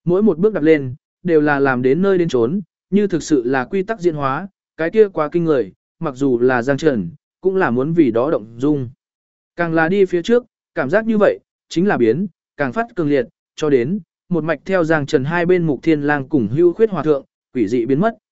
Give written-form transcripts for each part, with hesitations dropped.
Mỗi một bước đạp lên, đều là làm đến nơi đến chốn, như thực sự là quy tắc diễn hóa, cái kia quá kinh người, mặc dù là Giang Trần, cũng là muốn vì đó động dung. Càng là đi phía trước, cảm giác như vậy, chính là biến, càng phát cường liệt, cho đến, một mạch theo Giang Trần hai bên Mục Thiên Lang cùng Hưu Khuyết Hòa Thượng, quỷ dị biến mất.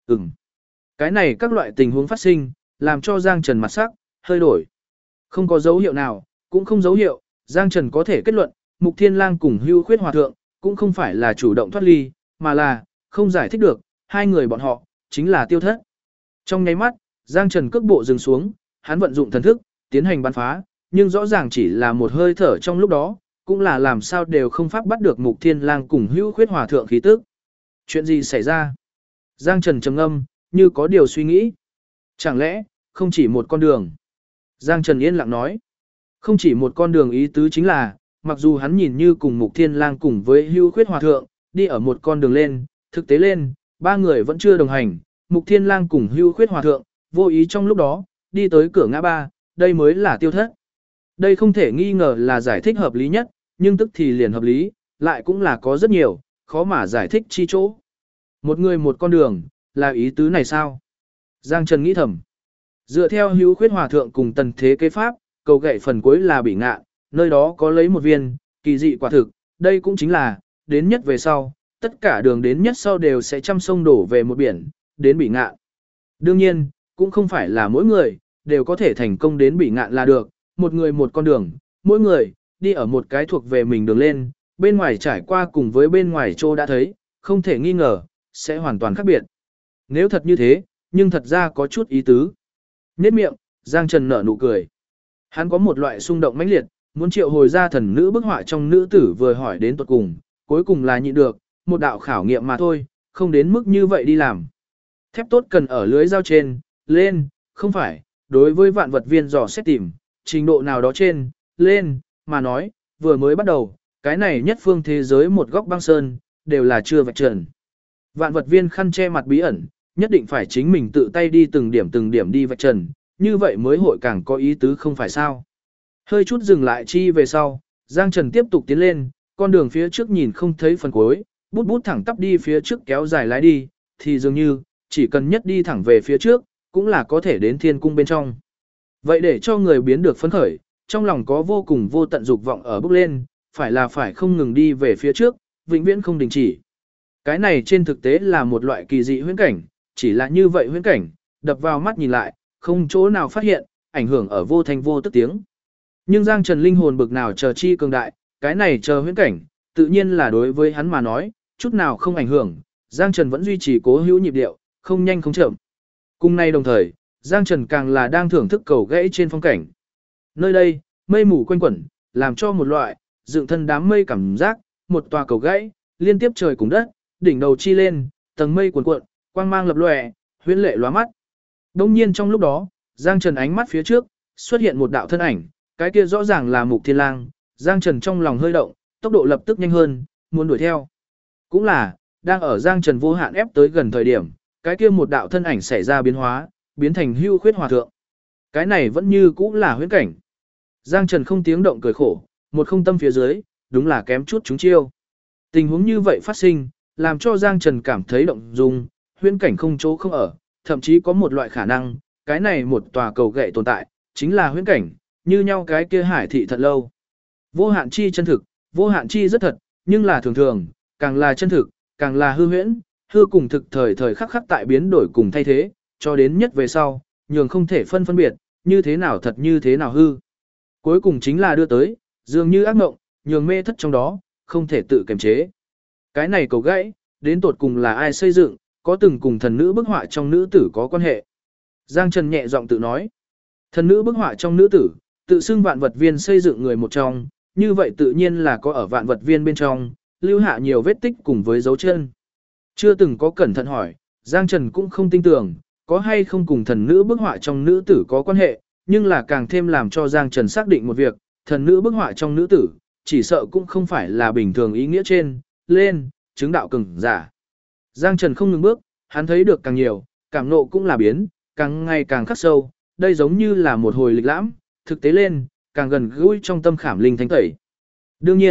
Cái này các loại tình huống phát sinh, làm cho Giang Trần mặt sắc, hơi đổi. Không có dấu hiệu nào, cũng không dấu hiệu, Giang Trần có thể kết luận, Mục Thiên Lang cùng Hưu Khuyết Hòa Thượng, cũng không phải là chủ động thoát ly, mà là, không giải thích được, hai người bọn họ, chính là tiêu thất. Trong nháy mắt, Giang Trần cước bộ dừng xuống, hắn vận dụng thần thức, tiến hành bắn phá, nhưng rõ ràng chỉ là một hơi thở trong lúc đó, cũng là làm sao đều không pháp bắt được Mục Thiên Lang cùng Hưu Khuyết Hòa Thượng khí tức. Chuyện gì xảy ra? Giang Trần trầm ngâm, như có điều suy nghĩ. Chẳng lẽ, không chỉ một con đường? Giang Trần yên lặng nói. Không chỉ một con đường ý tứ chính là, mặc dù hắn nhìn như cùng Mục Thiên Lang cùng với Hưu Khuyết Hòa Thượng, đi ở một con đường lên, thực tế lên, ba người vẫn chưa đồng hành, Mục Thiên Lang cùng Hưu Khuyết Hòa Thượng, vô ý trong lúc đó, đi tới cửa ngã ba, đây mới là tiêu thất. Đây không thể nghi ngờ là giải thích hợp lý nhất, nhưng tức thì liền hợp lý, lại cũng là có rất nhiều, khó mà giải thích chi chỗ. Một người một con đường, là ý tứ này sao? Giang Trần nghĩ thầm. Dựa theo Hưu Khuyết Hòa Thượng cùng tần thế kế pháp, cầu gậy phần cuối là bị ngạ, nơi đó có lấy một viên, kỳ dị quả thực, đây cũng chính là, đến nhất về sau, tất cả đường đến nhất sau đều sẽ trăm sông đổ về một biển, đến bị ngạ. Đương nhiên, cũng không phải là mỗi người, đều có thể thành công đến bị ngạn là được, một người một con đường, mỗi người, đi ở một cái thuộc về mình đường lên, bên ngoài trải qua cùng với bên ngoài chỗ đã thấy, không thể nghi ngờ, sẽ hoàn toàn khác biệt. Nếu thật như thế, nhưng thật ra có chút ý tứ. Nhếch miệng, Giang Trần nở nụ cười. Hắn có một loại xung động mãnh liệt, muốn triệu hồi ra thần nữ bức họa trong nữ tử vừa hỏi đến tuột cùng, cuối cùng là nhịn được, một đạo khảo nghiệm mà thôi, không đến mức như vậy đi làm. Thép tốt cần ở lưới dao trên, lên, không phải, đối với vạn vật viên dò xét tìm, trình độ nào đó trên, lên, mà nói, vừa mới bắt đầu, cái này nhất phương thế giới một góc băng sơn, đều là chưa vạch trần. Vạn vật viên khăn che mặt bí ẩn, nhất định phải chính mình tự tay đi từng điểm đi vạch trần, như vậy mới hội càng có ý tứ không phải sao. Hơi chút dừng lại chi về sau, Giang Trần tiếp tục tiến lên, con đường phía trước nhìn không thấy phần cuối, bút bút thẳng tắp đi phía trước kéo dài lái đi, thì dường như, chỉ cần nhất đi thẳng về phía trước, cũng là có thể đến thiên cung bên trong. Vậy để cho người biến được phấn khởi, trong lòng có vô cùng vô tận dục vọng ở bước lên, phải không ngừng đi về phía trước, vĩnh viễn không đình chỉ. Cái này trên thực tế là một loại kỳ dị huyễn cảnh, chỉ là như vậy huyễn cảnh, đập vào mắt nhìn lại, không chỗ nào phát hiện, ảnh hưởng ở vô thanh vô tức tiếng. Nhưng Giang Trần linh hồn bực nào chờ chi cường đại, cái này chờ huyễn cảnh, tự nhiên là đối với hắn mà nói, chút nào không ảnh hưởng, Giang Trần vẫn duy trì cố hữu nhịp điệu, không nhanh không chậm. Cùng nay đồng thời, Giang Trần càng là đang thưởng thức cầu gãy trên phong cảnh. Nơi đây, mây mù quanh quẩn, làm cho một loại dựng thân đám mây cảm giác, một tòa cầu gãy, liên tiếp trời cùng đất, đỉnh đầu chi lên, tầng mây cuồn cuộn, quang mang lập lòe, huyễn lệ lóa mắt. Đông nhiên trong lúc đó, Giang Trần ánh mắt phía trước, xuất hiện một đạo thân ảnh, cái kia rõ ràng là Mục Thiên Lang, Giang Trần trong lòng hơi động, tốc độ lập tức nhanh hơn, muốn đuổi theo. Cũng là, đang ở Giang Trần vô hạn ép tới gần thời điểm, cái kia một đạo thân ảnh xảy ra biến hóa, biến thành Hưu Khuyết Hòa Thượng. Cái này vẫn như cũ là huyễn cảnh. Giang Trần không tiếng động cười khổ, một không tâm phía dưới, đúng là kém chút trúng chiêu. Tình huống như vậy phát sinh, làm cho Giang Trần cảm thấy động dung, huyễn cảnh không chỗ không ở, thậm chí có một loại khả năng, cái này một tòa cầu gậy tồn tại, chính là huyễn cảnh, như nhau cái kia hải thị thật lâu. Vô hạn chi chân thực, vô hạn chi rất thật, nhưng là thường thường, càng là chân thực, càng là hư huyễn, hư cùng thực thời thời khắc khắc tại biến đổi cùng thay thế, cho đến nhất về sau, nhường không thể phân biệt, như thế nào thật như thế nào hư. Cuối cùng chính là đưa tới, dường như ác mộng, nhường mê thất trong đó, không thể tự kiềm chế. Cái này cầu gãy, đến tột cùng là ai xây dựng, có từng cùng thần nữ bức họa trong nữ tử có quan hệ. Giang Trần nhẹ giọng tự nói, thần nữ bức họa trong nữ tử, tự xưng vạn vật viên xây dựng người một trong, như vậy tự nhiên là có ở vạn vật viên bên trong, lưu hạ nhiều vết tích cùng với dấu chân. Chưa từng có cẩn thận hỏi, Giang Trần cũng không tin tưởng, có hay không cùng thần nữ bức họa trong nữ tử có quan hệ, nhưng là càng thêm làm cho Giang Trần xác định một việc, thần nữ bức họa trong nữ tử, chỉ sợ cũng không phải là bình thường ý nghĩa trên, lên, chứng đạo cường giả. Giang Trần không ngừng bước, hắn thấy được càng nhiều, cảm nộ cũng là biến, càng ngày càng khắc sâu, đây giống như là một hồi lịch lãm, thực tế lên, càng gần gũi trong tâm khảm linh thánh tẩy. Đương nhiên,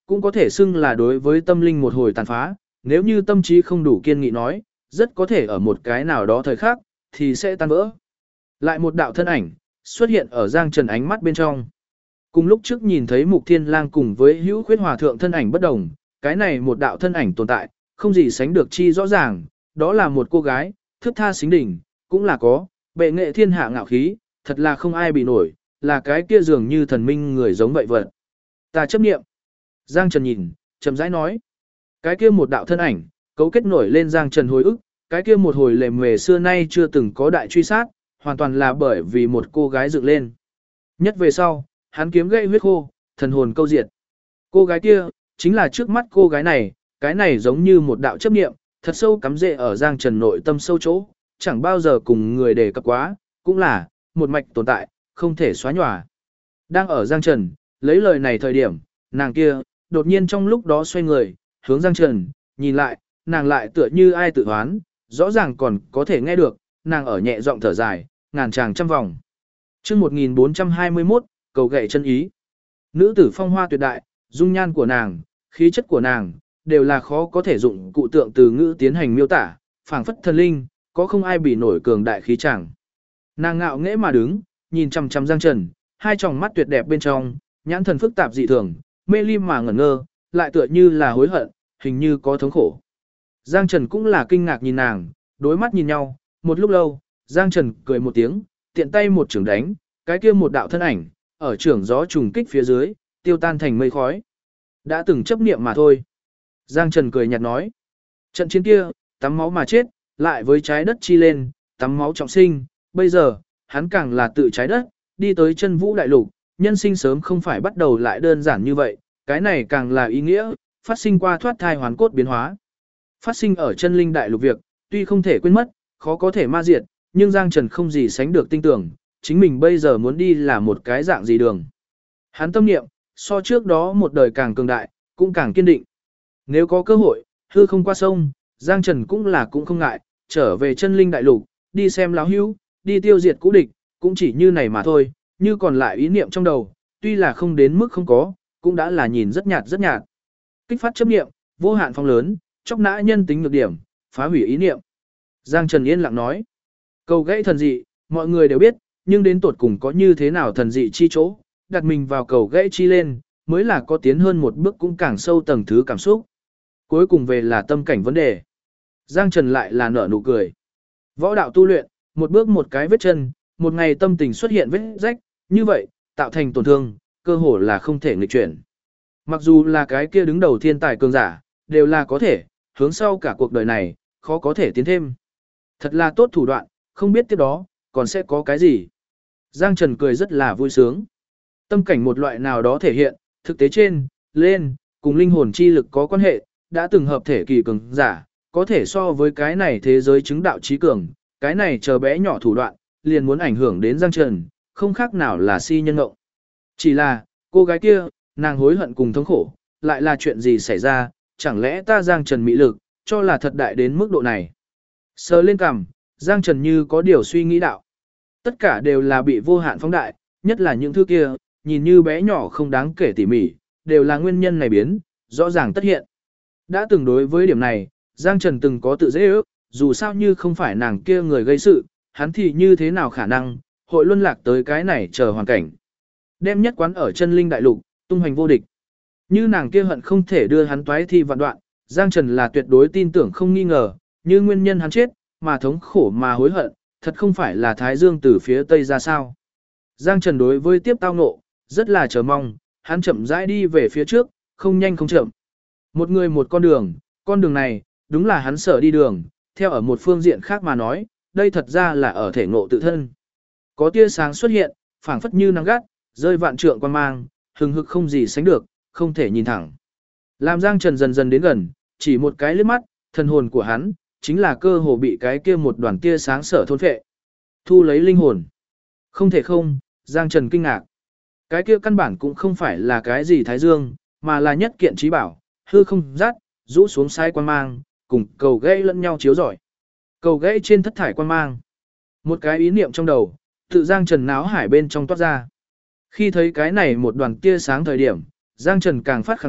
cũng có thể xưng là đối với tâm linh một hồi tàn phá, nếu như tâm trí không đủ kiên nghị nói, rất có thể ở một cái nào đó thời khắc, thì sẽ tan vỡ. Lại một đạo thân ảnh, xuất hiện ở Giang Trần ánh mắt bên trong. Cùng lúc trước nhìn thấy Mục Thiên Lang cùng với Hữu Khuyết Hòa Thượng thân ảnh bất đồng, cái này một đạo thân ảnh tồn tại, không gì sánh được chi rõ ràng, đó là một cô gái, thước tha xính đỉnh, cũng là có, bệ nghệ thiên hạ ngạo khí, thật là không ai bị nổi, là cái kia dường như thần minh người giống vậy vật. Ta chấp niệm. Giang Trần nhìn, chậm rãi nói. Cái kia một đạo thân ảnh, cấu kết nổi lên Giang Trần hồi ức, cái kia một hồi lề mề xưa nay chưa từng có đại truy sát, hoàn toàn là bởi vì một cô gái dựng lên. Nhất về sau, hắn kiếm gãy huyết khô, thần hồn câu diệt. Cô gái kia, chính là trước mắt cô gái này, cái này giống như một đạo chấp niệm, thật sâu cắm rễ ở Giang Trần nội tâm sâu chỗ, chẳng bao giờ cùng người đề cập quá, cũng là một mạch tồn tại, không thể xóa nhòa. Đang ở Giang Trần, lấy lời này thời điểm, nàng kia, đột nhiên trong lúc đó xoay người, hướng Giang Trần, nhìn lại, nàng lại tựa như ai tự hoán, rõ ràng còn có thể nghe được, nàng ở nhẹ giọng thở dài, ngàn tràng trăm vòng. Chương 1421, cầu gậy chân ý. Nữ tử phong hoa tuyệt đại, dung nhan của nàng, khí chất của nàng, đều là khó có thể dụng cụ tượng từ ngữ tiến hành miêu tả, phảng phất thần linh, có không ai bị nổi cường đại khí chẳng. Nàng ngạo nghễ mà đứng, nhìn chằm chằm Giang Trần, hai tròng mắt tuyệt đẹp bên trong, nhãn thần phức tạp dị thường, mê lim mà ngẩn ngơ, lại tựa như là hối hận, hình như có thống khổ. Giang Trần cũng là kinh ngạc nhìn nàng, đối mắt nhìn nhau, một lúc lâu, Giang Trần cười một tiếng, tiện tay một chưởng đánh, cái kia một đạo thân ảnh, ở chưởng gió trùng kích phía dưới, tiêu tan thành mây khói. Đã từng chấp niệm mà thôi. Giang Trần cười nhạt nói, trận chiến kia, tắm máu mà chết, lại với trái đất chi lên, tắm máu trọng sinh, bây giờ, hắn càng là tự trái đất, đi tới chân vũ đại lục, nhân sinh sớm không phải bắt đầu lại đơn giản như vậy, cái này càng là ý nghĩa, phát sinh qua thoát thai hoàn cốt biến hóa. Phát sinh ở chân linh đại lục việc, tuy không thể quên mất, khó có thể ma diệt, nhưng Giang Trần không gì sánh được tin tưởng, chính mình bây giờ muốn đi là một cái dạng gì đường. Hắn tâm niệm, so trước đó một đời càng cường đại, cũng càng kiên định. Nếu có cơ hội, hư không qua sông, Giang Trần cũng không ngại, trở về chân linh đại lục, đi xem lão hữu, đi tiêu diệt cũ địch, cũng chỉ như này mà thôi, như còn lại ý niệm trong đầu, tuy là không đến mức không có, cũng đã là nhìn rất nhạt rất nhạt. Kích phát chấp niệm, vô hạn phong lớn, chóc nã nhân tính nhược điểm, phá hủy ý niệm. Giang Trần yên lặng nói, cầu gãy thần dị, mọi người đều biết, nhưng đến tột cùng có như thế nào thần dị chi chỗ, đặt mình vào cầu gãy chi lên, mới là có tiến hơn một bước cũng càng sâu tầng thứ cảm xúc. Cuối cùng về là tâm cảnh vấn đề. Giang Trần lại là nở nụ cười. Võ đạo tu luyện, một bước một cái vết chân, một ngày tâm tình xuất hiện vết rách, như vậy, tạo thành tổn thương, cơ hồ là không thể nghịch chuyển. Mặc dù là cái kia đứng đầu thiên tài cường giả, đều là có thể, hướng sau cả cuộc đời này, khó có thể tiến thêm. Thật là tốt thủ đoạn, không biết tiếp đó, còn sẽ có cái gì. Giang Trần cười rất là vui sướng. Tâm cảnh một loại nào đó thể hiện, thực tế trên, lên, cùng linh hồn chi lực có quan hệ, đã từng hợp thể kỳ cường giả, có thể so với cái này thế giới chứng đạo trí cường, cái này chờ bé nhỏ thủ đoạn, liền muốn ảnh hưởng đến Giang Trần, không khác nào là si nhân ngộng. Chỉ là, cô gái kia, nàng hối hận cùng thống khổ, lại là chuyện gì xảy ra, chẳng lẽ ta Giang Trần mỹ lực, cho là thật đại đến mức độ này. Sờ lên cằm, Giang Trần như có điều suy nghĩ đạo. Tất cả đều là bị vô hạn phóng đại, nhất là những thứ kia, nhìn như bé nhỏ không đáng kể tỉ mỉ, đều là nguyên nhân này biến, rõ ràng tất hiện. Đã từng đối với điểm này, Giang Trần từng có tự dễ ước, dù sao như không phải nàng kia người gây sự, hắn thì như thế nào khả năng, hội luân lạc tới cái này chờ hoàn cảnh. Đem nhất quán ở chân linh đại lục, tung hoành vô địch. Như nàng kia hận không thể đưa hắn toái thi vạn đoạn, Giang Trần là tuyệt đối tin tưởng không nghi ngờ, như nguyên nhân hắn chết, mà thống khổ mà hối hận, thật không phải là Thái Dương từ phía Tây ra sao. Giang Trần đối với tiếp tao ngộ, rất là chờ mong, hắn chậm rãi đi về phía trước, không nhanh không chậm. Một người một con đường này, đúng là hắn sở đi đường, theo ở một phương diện khác mà nói, đây thật ra là ở thể ngộ tự thân. Có tia sáng xuất hiện, phảng phất như nắng gắt, rơi vạn trượng quan mang, hừng hực không gì sánh được, không thể nhìn thẳng. Làm Giang Trần dần dần đến gần, chỉ một cái liếc mắt, thần hồn của hắn, chính là cơ hồ bị cái kia một đoàn tia sáng sở thôn phệ. Thu lấy linh hồn. Không thể không, Giang Trần kinh ngạc. Cái kia căn bản cũng không phải là cái gì Thái Dương, mà là nhất kiện trí bảo, hư không rát, rũ xuống sai quan mang, cùng cầu gãy lẫn nhau chiếu rọi. Cầu gãy trên thất thải quan mang. Một cái ý niệm trong đầu, tự Giang Trần náo hải bên trong toát ra. Khi thấy cái này một đoàn tia sáng thời điểm, Giang Trần càng phát khẳng định,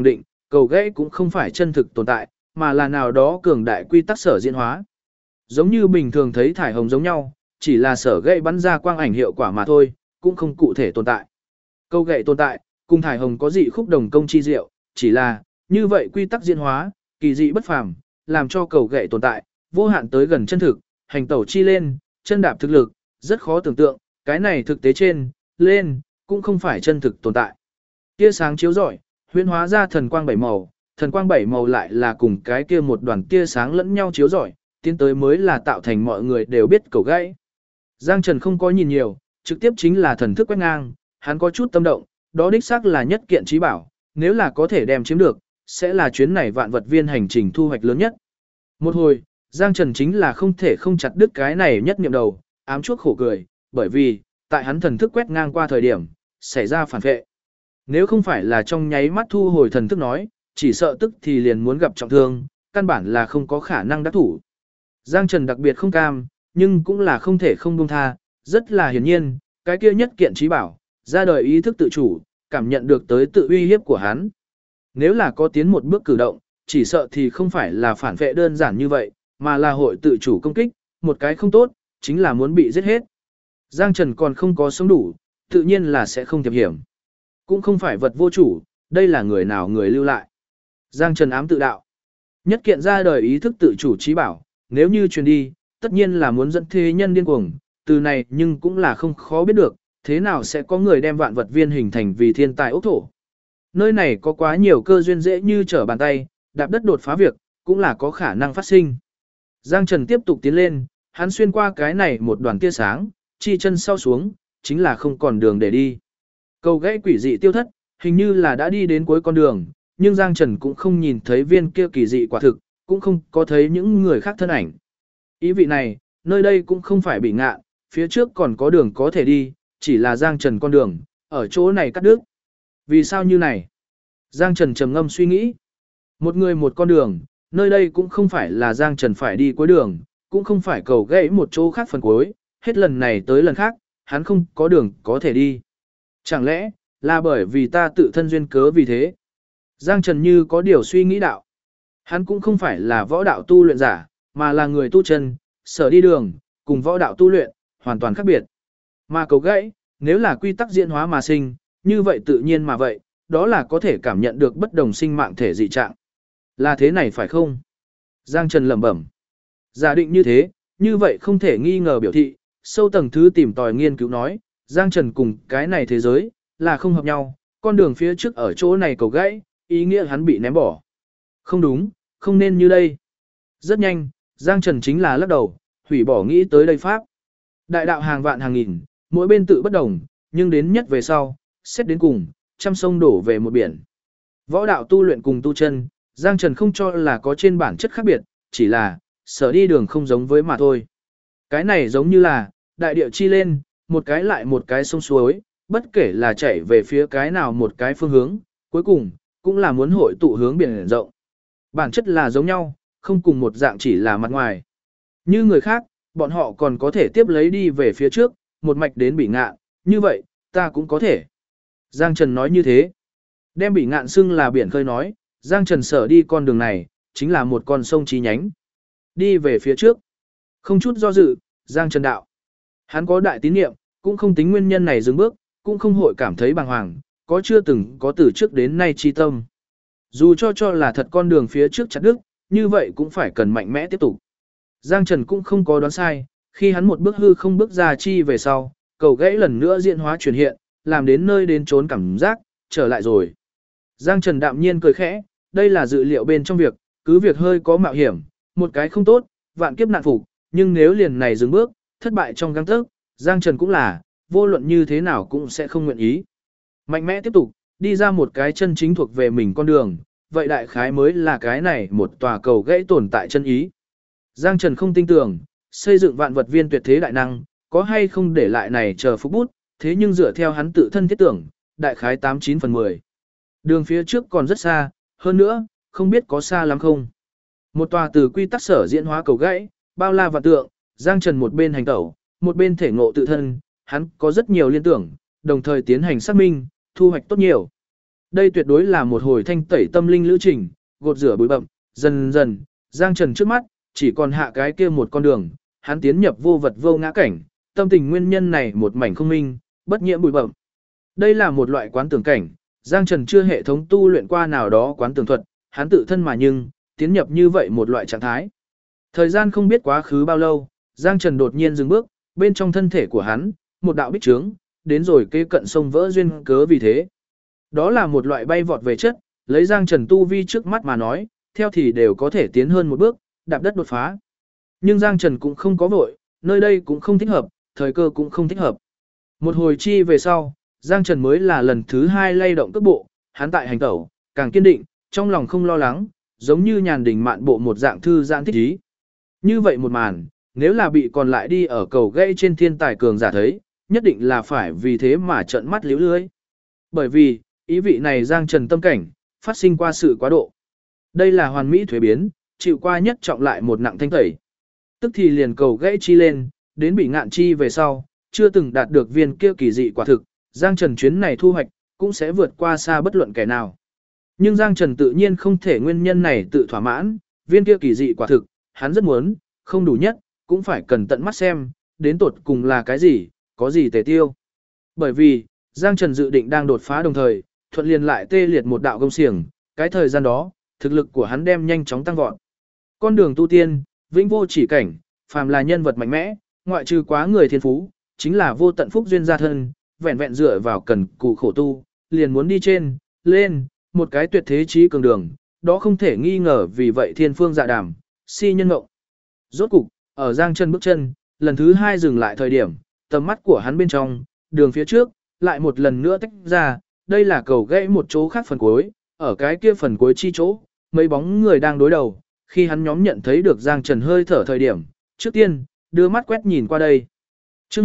cầu gãy cũng không phải chân thực tồn tại, mà là nào đó cường đại quy tắc sở diễn hóa. Giống như bình thường thấy thải hồng giống nhau, chỉ là sở gãy bắn ra quang ảnh hiệu quả mà thôi, cũng không cụ thể tồn tại. Cầu gãy tồn tại, cùng thải hồng có dị khúc đồng công chi diệu, chỉ là như vậy quy tắc diễn hóa, kỳ dị bất phàm, làm cho cầu gãy tồn tại, vô hạn tới gần chân thực, hành tẩu chi lên, chân đạp thực lực, rất khó tưởng tượng, cái này thực tế trên, lên, cũng không phải chân thực tồn tại. Tia sáng chiếu rọi, huyễn hóa ra thần quang bảy màu, thần quang bảy màu lại là cùng cái kia một đoàn tia sáng lẫn nhau chiếu rọi, tiến tới mới là tạo thành mọi người đều biết cầu gãy. Giang Trần không có nhìn nhiều, trực tiếp chính là thần thức quét ngang, hắn có chút tâm động, đó đích xác là nhất kiện trí bảo, nếu là có thể đem chiếm được, sẽ là chuyến này vạn vật viên hành trình thu hoạch lớn nhất. Một hồi, Giang Trần chính là không thể không chặt đứt cái này nhất niệm đầu, ám chuốc khổ cười, bởi vì, tại hắn thần thức quét ngang qua thời điểm, xảy ra phản vệ. Nếu không phải là trong nháy mắt thu hồi thần thức nói, chỉ sợ tức thì liền muốn gặp trọng thương, căn bản là không có khả năng đắc thủ. Giang Trần đặc biệt không cam, nhưng cũng là không thể không buông tha, rất là hiển nhiên, cái kia nhất kiện trí bảo, ra đời ý thức tự chủ, cảm nhận được tới tự uy hiếp của hắn. Nếu là có tiến một bước cử động, chỉ sợ thì không phải là phản vệ đơn giản như vậy, mà là hội tự chủ công kích, một cái không tốt, chính là muốn bị giết hết. Giang Trần còn không có sống đủ, tự nhiên là sẽ không thiệp hiểm. Cũng không phải vật vô chủ, đây là người nào người lưu lại. Giang Trần ám tự đạo. Nhất kiện ra đời ý thức tự chủ trí bảo, nếu như truyền đi, tất nhiên là muốn dẫn thế nhân điên cuồng, từ này nhưng cũng là không khó biết được, thế nào sẽ có người đem vạn vật viên hình thành vì thiên tài ốc thổ. Nơi này có quá nhiều cơ duyên dễ như trở bàn tay, đạp đất đột phá việc, cũng là có khả năng phát sinh. Giang Trần tiếp tục tiến lên, hắn xuyên qua cái này một đoàn tia sáng, chi chân sau xuống, chính là không còn đường để đi. Cầu gãy quỷ dị tiêu thất, hình như là đã đi đến cuối con đường, nhưng Giang Trần cũng không nhìn thấy viên kia kỳ dị quả thực, cũng không có thấy những người khác thân ảnh. Ý vị này, nơi đây cũng không phải bị ngạ, phía trước còn có đường có thể đi, chỉ là Giang Trần con đường, ở chỗ này cắt đứt. Vì sao như này? Giang Trần trầm ngâm suy nghĩ. Một người một con đường, nơi đây cũng không phải là Giang Trần phải đi cuối đường, cũng không phải cầu gãy một chỗ khác phần cuối, hết lần này tới lần khác, hắn không có đường có thể đi. Chẳng lẽ, là bởi vì ta tự thân duyên cớ vì thế? Giang Trần như có điều suy nghĩ đạo. Hắn cũng không phải là võ đạo tu luyện giả, mà là người tu chân, sở đi đường, cùng võ đạo tu luyện, hoàn toàn khác biệt. Mà cầu gãy, nếu là quy tắc diễn hóa mà sinh, như vậy tự nhiên mà vậy, đó là có thể cảm nhận được bất đồng sinh mạng thể dị trạng. Là thế này phải không? Giang Trần lẩm bẩm. Giả định như vậy không thể nghi ngờ biểu thị, sâu tầng thứ tìm tòi nghiên cứu nói, Giang Trần cùng cái này thế giới, là không hợp nhau, con đường phía trước ở chỗ này cầu gãy, ý nghĩa hắn bị ném bỏ. Không đúng, không nên như đây. Rất nhanh, Giang Trần chính là lắc đầu, hủy bỏ nghĩ tới đây pháp. Đại đạo hàng vạn hàng nghìn, mỗi bên tự bất đồng, nhưng đến nhất về sau, xét đến cùng, trăm sông đổ về một biển. Võ đạo tu luyện cùng tu chân, Giang Trần không cho là có trên bản chất khác biệt, chỉ là, sở đi đường không giống với mà thôi. Cái này giống như là, đại địa chi lên, một cái lại một cái sông suối, bất kể là chạy về phía cái nào một cái phương hướng, cuối cùng, cũng là muốn hội tụ hướng biển rộng. Bản chất là giống nhau, không cùng một dạng chỉ là mặt ngoài. Như người khác, bọn họ còn có thể tiếp lấy đi về phía trước, một mạch đến Bỉ Ngạn, như vậy, ta cũng có thể. Giang Trần nói như thế. Đem Bỉ Ngạn xưng là biển khơi nói, Giang Trần sở đi con đường này, chính là một con sông chi nhánh. Đi về phía trước. Không chút do dự, Giang Trần đạo. Hắn có đại tín niệm, cũng không tính nguyên nhân này dừng bước, cũng không hội cảm thấy bàng hoàng, có chưa từng có từ trước đến nay chi tâm. Dù cho là thật con đường phía trước chặt đứt, như vậy cũng phải cần mạnh mẽ tiếp tục. Giang Trần cũng không có đoán sai, khi hắn một bước hư không bước ra chi về sau, cầu gãy lần nữa diễn hóa chuyển hiện, làm đến nơi đến trốn cảm giác, trở lại rồi. Giang Trần đạm nhiên cười khẽ, đây là dự liệu bên trong việc, cứ việc hơi có mạo hiểm, một cái không tốt, vạn kiếp nạn phục, nhưng nếu liền này dừng bước, thất bại trong gang tấc, Giang Trần cũng là, vô luận như thế nào cũng sẽ không nguyện ý. Mạnh mẽ tiếp tục, đi ra một cái chân chính thuộc về mình con đường, vậy đại khái mới là cái này một tòa cầu gãy tồn tại chân ý. Giang Trần không tin tưởng, xây dựng vạn vật viên tuyệt thế đại năng, có hay không để lại này chờ phúc bút, thế nhưng dựa theo hắn tự thân thiết tưởng, đại khái 89/10. Đường phía trước còn rất xa, hơn nữa, không biết có xa lắm không. Một tòa từ quy tắc sở diễn hóa cầu gãy, bao la vạn tượng, Giang Trần một bên hành tẩu, một bên thể ngộ tự thân, hắn có rất nhiều liên tưởng, đồng thời tiến hành xác minh, thu hoạch tốt nhiều. Đây tuyệt đối là một hồi thanh tẩy tâm linh lữ trình, gột rửa bụi bặm, dần dần, Giang Trần trước mắt, chỉ còn hạ cái kia một con đường, hắn tiến nhập vô vật vô ngã cảnh, tâm tình nguyên nhân này một mảnh không minh, bất nhiễm bụi bặm. Đây là một loại quán tưởng cảnh, Giang Trần chưa hệ thống tu luyện qua nào đó quán tưởng thuật, hắn tự thân mà nhưng, tiến nhập như vậy một loại trạng thái. Thời gian không biết quá khứ bao lâu, Giang Trần đột nhiên dừng bước, bên trong thân thể của hắn, một đạo bích trướng, đến rồi kế cận sông vỡ duyên cớ vì thế. Đó là một loại bay vọt về chất, lấy Giang Trần tu vi trước mắt mà nói, theo thì đều có thể tiến hơn một bước, đạp đất đột phá. Nhưng Giang Trần cũng không có vội, nơi đây cũng không thích hợp, thời cơ cũng không thích hợp. Một hồi chi về sau, Giang Trần mới là lần thứ 2 lay động cước bộ, hắn tại hành tẩu, càng kiên định, trong lòng không lo lắng, giống như nhàn đỉnh mạn bộ một dạng thư giãn thích ý. Như vậy một màn, nếu là bị còn lại đi ở cầu gây trên thiên tài cường giả thấy, nhất định là phải vì thế mà trợn mắt liễu lưới. Bởi vì, ý vị này Giang Trần tâm cảnh, phát sinh qua sự quá độ. Đây là hoàn mỹ thuế biến, chịu qua nhất trọng lại một nặng thanh tẩy. Tức thì liền cầu gãy chi lên, đến bị ngạn chi về sau, chưa từng đạt được viên kia kỳ dị quả thực, Giang Trần chuyến này thu hoạch, cũng sẽ vượt qua xa bất luận kẻ nào. Nhưng Giang Trần tự nhiên không thể nguyên nhân này tự thỏa mãn, viên kia kỳ dị quả thực, hắn rất muốn, không đủ nhất, cũng phải cần tận mắt xem, đến tột cùng là cái gì, có gì tề tiêu. Bởi vì, Giang Trần dự định đang đột phá đồng thời, thuận liền lại tê liệt một đạo công xiềng, cái thời gian đó, thực lực của hắn đem nhanh chóng tăng vọt. Con đường tu tiên, vĩnh vô chỉ cảnh, phàm là nhân vật mạnh mẽ, ngoại trừ quá người thiên phú, chính là vô tận phúc duyên gia thân, vẹn vẹn dựa vào cần cù khổ tu, liền muốn đi trên, lên, một cái tuyệt thế trí cường đường, đó không thể nghi ngờ vì vậy thiên phương dạ đàm, si nhân ngộng. Rốt cục, ở Giang Trần bước chân, lần thứ 2 dừng lại thời điểm, tầm mắt của hắn bên trong, đường phía trước, lại một lần nữa tách ra, đây là cầu gãy một chỗ khác phần cuối, ở cái kia phần cuối chi chỗ, mấy bóng người đang đối đầu, khi hắn nhóm nhận thấy được Giang Trần hơi thở thời điểm, trước tiên, đưa mắt quét nhìn qua đây. Chương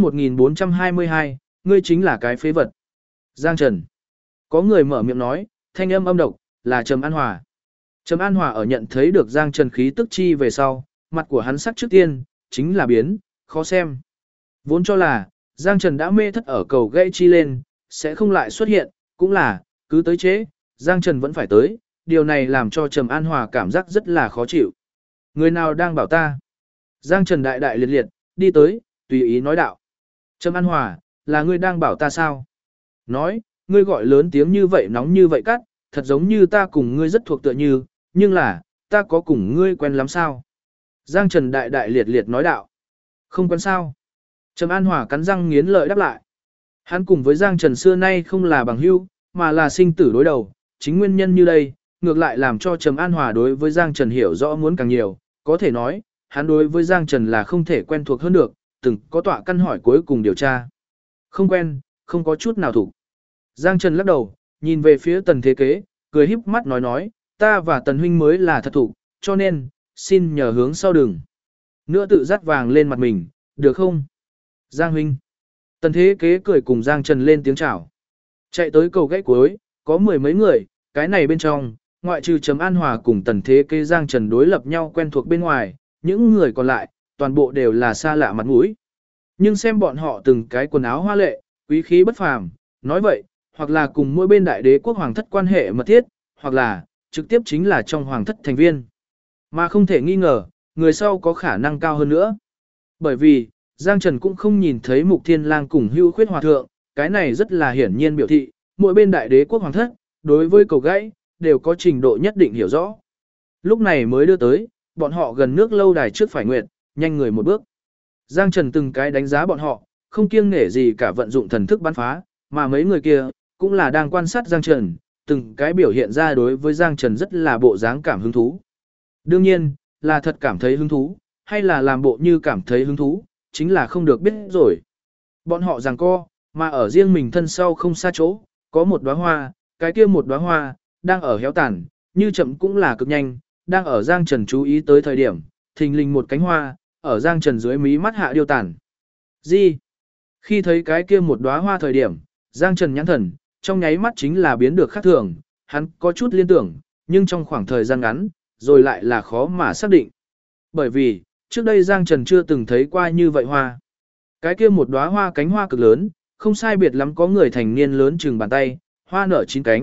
1422, ngươi chính là cái phế vật. Giang Trần. Có người mở miệng nói, thanh âm âm độc, là Trầm An Hòa. Trầm An Hòa ở nhận thấy được Giang Trần khí tức chi về sau, mặt của hắn sắc trước tiên, chính là biến, khó xem. Vốn cho là, Giang Trần đã mê thất ở cầu gãy chi lên, sẽ không lại xuất hiện, cũng là, cứ tới chế, Giang Trần vẫn phải tới, điều này làm cho Trầm An Hòa cảm giác rất là khó chịu. Người nào đang bảo ta? Giang Trần đại đại liệt liệt, đi tới, tùy ý nói đạo. Trầm An Hòa, là ngươi đang bảo ta sao? Nói, ngươi gọi lớn tiếng như vậy nóng như vậy cắt, thật giống như ta cùng ngươi rất thuộc tựa như, nhưng là, ta có cùng ngươi quen lắm sao? Giang Trần đại đại liệt liệt nói đạo. Không quen sao? Trầm An Hòa cắn răng nghiến lợi đáp lại. Hắn cùng với Giang Trần xưa nay không là bằng hữu, mà là sinh tử đối đầu, chính nguyên nhân như đây, ngược lại làm cho Trầm An Hòa đối với Giang Trần hiểu rõ muốn càng nhiều, có thể nói, hắn đối với Giang Trần là không thể quen thuộc hơn được, từng có tọa căn hỏi cuối cùng điều tra. Không quen, không có chút nào thủ. Giang Trần lắc đầu, nhìn về phía Tần Thế Kế, cười híp mắt nói, ta và Tần huynh mới là thật thủ, cho nên, xin nhờ hướng sau đường. Nữa tự dắt vàng lên mặt mình, được không? Giang huynh. Tần Thế Kế cười cùng Giang Trần lên tiếng chào. Chạy tới cầu gãy cuối, có 10 mấy người, cái này bên trong, ngoại trừ Trầm An Hòa cùng Tần Thế Kế Giang Trần đối lập nhau quen thuộc bên ngoài, những người còn lại, toàn bộ đều là xa lạ mặt mũi. Nhưng xem bọn họ từng cái quần áo hoa lệ, quý khí bất phàm, nói vậy, hoặc là cùng mỗi bên đại đế quốc hoàng thất quan hệ mật thiết, hoặc là, trực tiếp chính là trong hoàng thất thành viên. Mà không thể nghi ngờ, người sau có khả năng cao hơn nữa. Bởi vì, Giang Trần cũng không nhìn thấy Mục Thiên Lang cùng Hưu Khuyết Hòa Thượng, cái này rất là hiển nhiên biểu thị, mỗi bên đại đế quốc hoàng thất, đối với cầu gãy, đều có trình độ nhất định hiểu rõ. Lúc này mới đưa tới, bọn họ gần nước lâu đài trước phải nguyện, nhanh người một bước. Giang Trần từng cái đánh giá bọn họ, không kiêng nể gì cả vận dụng thần thức bắn phá, mà mấy người kia, cũng là đang quan sát Giang Trần, từng cái biểu hiện ra đối với Giang Trần rất là bộ dáng cảm hứng thú. Đương nhiên, là thật cảm thấy hứng thú, hay là làm bộ như cảm thấy hứng thú, chính là không được biết rồi. Bọn họ giằng co, mà ở riêng mình thân sau không xa chỗ, có một đóa hoa, cái kia một đóa hoa, đang ở héo tàn, như chậm cũng là cực nhanh, đang ở Giang Trần chú ý tới thời điểm, thình lình một cánh hoa, ở Giang Trần dưới mí mắt hạ điêu tàn. Gì? Khi thấy cái kia một đóa hoa thời điểm, Giang Trần nhãn thần, trong nháy mắt chính là biến được khác thường, hắn có chút liên tưởng, nhưng trong khoảng thời gian ngắn, rồi lại là khó mà xác định. Bởi vì, trước đây Giang Trần chưa từng thấy qua như vậy hoa. Cái kia một đóa hoa cánh hoa cực lớn, không sai biệt lắm có người thành niên lớn chừng bàn tay, hoa nở 9 cánh,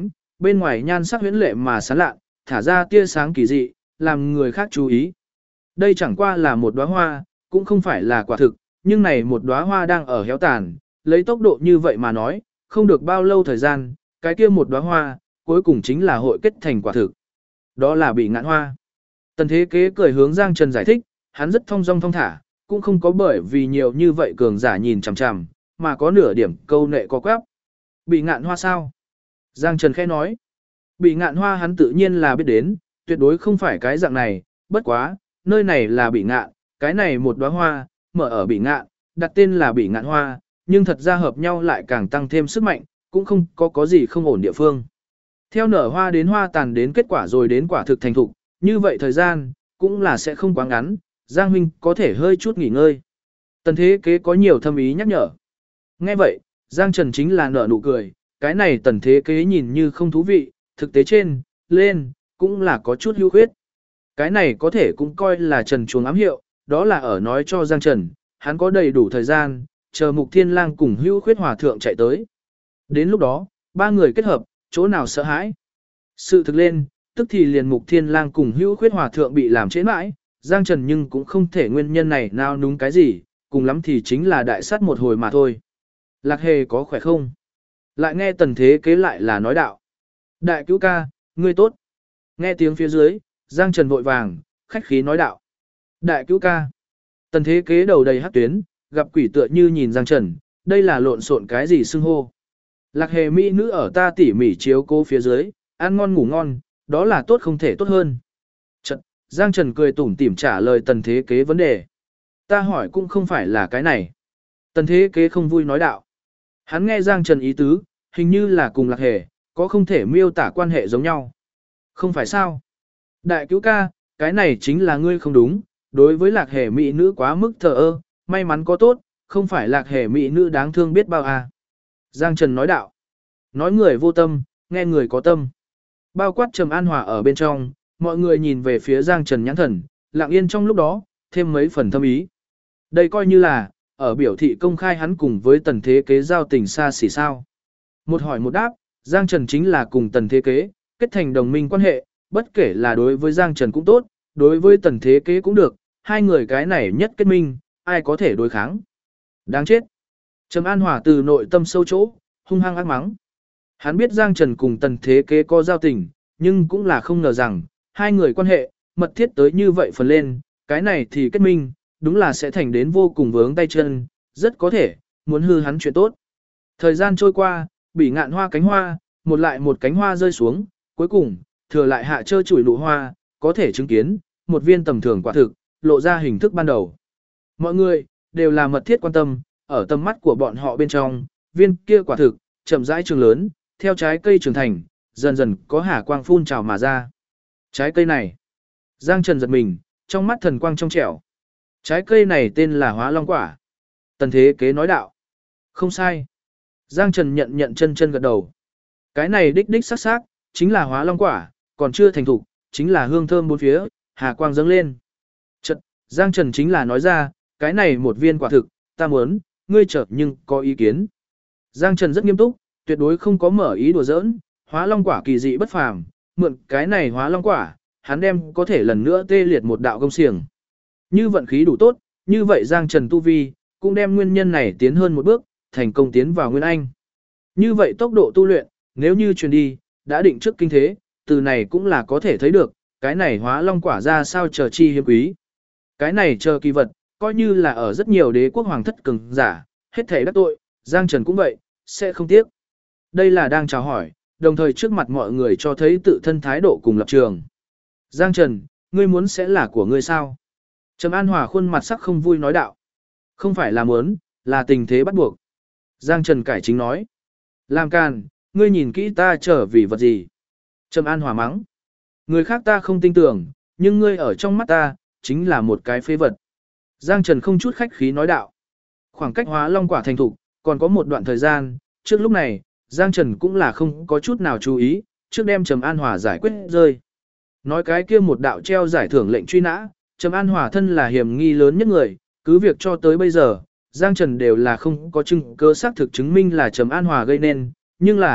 bên ngoài nhan sắc huyễn lệ mà sáng lạ, thả ra tia sáng kỳ dị, làm người khác chú ý. Đây chẳng qua là một đóa hoa, cũng không phải là quả thực, nhưng này một đóa hoa đang ở héo tàn, lấy tốc độ như vậy mà nói, không được bao lâu thời gian, cái kia một đóa hoa, cuối cùng chính là hội kết thành quả thực. Đó là bị ngạn hoa. Tần Thế Kế cười hướng Giang Trần giải thích, hắn rất thong dong thong thả, cũng không có bởi vì nhiều như vậy cường giả nhìn chằm chằm, mà có nửa điểm câu nệ có quáp. Bị ngạn hoa sao? Giang Trần khẽ nói. Bị ngạn hoa hắn tự nhiên là biết đến, tuyệt đối không phải cái dạng này, bất quá, nơi này là bị ngạn, cái này một đóa hoa, mở ở bị ngạn, đặt tên là bị ngạn hoa, nhưng thật ra hợp nhau lại càng tăng thêm sức mạnh, cũng không có gì không ổn địa phương. Theo nở hoa đến hoa tàn đến kết quả rồi đến quả thực thành thục, như vậy thời gian, cũng là sẽ không quá ngắn, Giang huynh có thể hơi chút nghỉ ngơi. Tần Thế Kế có nhiều thâm ý nhắc nhở. Nghe vậy, Giang Trần chính là nở nụ cười, cái này Tần Thế Kế nhìn như không thú vị, thực tế trên, lên, cũng là có chút hữu khuyết. Cái này có thể cũng coi là Trần chuồng ám hiệu, đó là ở nói cho Giang Trần, hắn có đầy đủ thời gian, chờ Mục Thiên Lang cùng hữu khuyết hòa thượng chạy tới. Đến lúc đó, ba người kết hợp, chỗ nào sợ hãi. Sự thực lên, tức thì liền Mục Thiên Lang cùng hữu khuyết hòa thượng bị làm trễ mãi, Giang Trần nhưng cũng không thể nguyên nhân này nào núng cái gì, cùng lắm thì chính là đại sát một hồi mà thôi. Lạc Hề có khỏe không? Lại nghe Tần Thế Kế lại là nói đạo. Đại cứu ca, ngươi tốt. Nghe tiếng phía dưới, Giang Trần vội vàng, khách khí nói đạo. Đại cứu ca. Tần Thế Kế đầu đầy hắc tuyến, gặp quỷ tựa như nhìn Giang Trần, đây là lộn xộn cái gì xưng hô. Lạc Hề mỹ nữ ở ta tỉ mỉ chiếu cố phía dưới, ăn ngon ngủ ngon, đó là tốt không thể tốt hơn. Chật, Giang Trần cười tủm tỉm trả lời Tần Thế Kế vấn đề. Ta hỏi cũng không phải là cái này. Tần Thế Kế không vui nói đạo. Hắn nghe Giang Trần ý tứ, hình như là cùng Lạc Hề, có không thể miêu tả quan hệ giống nhau. Không phải sao? Đại cứu ca, cái này chính là ngươi không đúng, đối với Lạc Hề mỹ nữ quá mức thờ ơ, may mắn có tốt, không phải Lạc Hề mỹ nữ đáng thương biết bao à. Giang Trần nói đạo. Nói người vô tâm, nghe người có tâm. Bao quát Trầm An Hòa ở bên trong, mọi người nhìn về phía Giang Trần nhãn thần, lặng yên trong lúc đó, thêm mấy phần thâm ý. Đây coi như là, ở biểu thị công khai hắn cùng với Tần Thế Kế giao tình xa xỉ sao. Một hỏi một đáp, Giang Trần chính là cùng Tần Thế Kế, kết thành đồng minh quan hệ, bất kể là đối với Giang Trần cũng tốt, đối với Tần Thế Kế cũng được, hai người cái này nhất kết minh, ai có thể đối kháng. Đáng chết. Trầm An Hòa từ nội tâm sâu chỗ, hung hăng ác mắng. Hắn biết Giang Trần cùng Tần Thế Kế có giao tình, nhưng cũng là không ngờ rằng, hai người quan hệ, mật thiết tới như vậy phần lên, cái này thì kết minh, đúng là sẽ thành đến vô cùng vướng tay chân, rất có thể, muốn hư hắn chuyện tốt. Thời gian trôi qua, bị ngạn hoa cánh hoa, một lại một cánh hoa rơi xuống, cuối cùng, thừa lại hạ trơ chủi nụ hoa, có thể chứng kiến, một viên tầm thường quả thực, lộ ra hình thức ban đầu. Mọi người, đều là mật thiết quan tâm, ở tầm mắt của bọn họ bên trong, viên kia quả thực, chậm rãi trường lớn, theo trái cây trưởng thành, dần dần có hà quang phun trào mà ra. Trái cây này, Giang Trần giật mình, trong mắt thần quang trong trẻo. Trái cây này tên là hóa long quả. Tần Thế Kế nói đạo. Không sai. Giang Trần nhận chân gật đầu. Cái này đích đích sắc sắc, chính là hóa long quả, còn chưa thành thục, chính là hương thơm bốn phía, hà quang dâng lên. Chật, Giang Trần chính là nói ra, cái này một viên quả thực, ta muốn, ngươi chợt nhưng có ý kiến. Giang Trần rất nghiêm túc, tuyệt đối không có mở ý đùa giỡn, hóa long quả kỳ dị bất phàm, mượn cái này hóa long quả, hắn đem có thể lần nữa tê liệt một đạo công xiềng. Như vận khí đủ tốt, như vậy Giang Trần tu vi, cũng đem nguyên nhân này tiến hơn một bước, thành công tiến vào Nguyên Anh. Như vậy tốc độ tu luyện, nếu như truyền đi, đã định trước kinh thế, từ này cũng là có thể thấy được, cái này hóa long quả ra sao chờ chi hiếm quý. Cái này chờ kỳ vật, coi như là ở rất nhiều đế quốc hoàng thất cường giả, hết thảy đắc tội, Giang Trần cũng vậy, sẽ không tiếc. Đây là đang chào hỏi, đồng thời trước mặt mọi người cho thấy tự thân thái độ cùng lập trường. Giang Trần, ngươi muốn sẽ là của ngươi sao? Trầm An Hòa khuôn mặt sắc không vui nói đạo. Không phải là muốn, là tình thế bắt buộc. Giang Trần cải chính nói. Làm càn, ngươi nhìn kỹ ta trở vì vật gì? Trầm An Hòa mắng. Người khác ta không tin tưởng, nhưng ngươi ở trong mắt ta, chính là một cái phế vật. Giang Trần không chút khách khí nói đạo. Khoảng cách hóa long quả thành thục, còn có một đoạn thời gian, trước lúc này, Giang Trần cũng là không có chút nào chú ý, trước đem Trầm An Hòa giải quyết rơi. Nói cái kia một đạo treo giải thưởng lệnh truy nã, Trầm An Hòa thân là hiểm nghi lớn nhất người, cứ việc cho tới bây giờ, Giang Trần đều là không có chứng cứ xác thực chứng minh là Trầm An Hòa gây nên, nhưng là,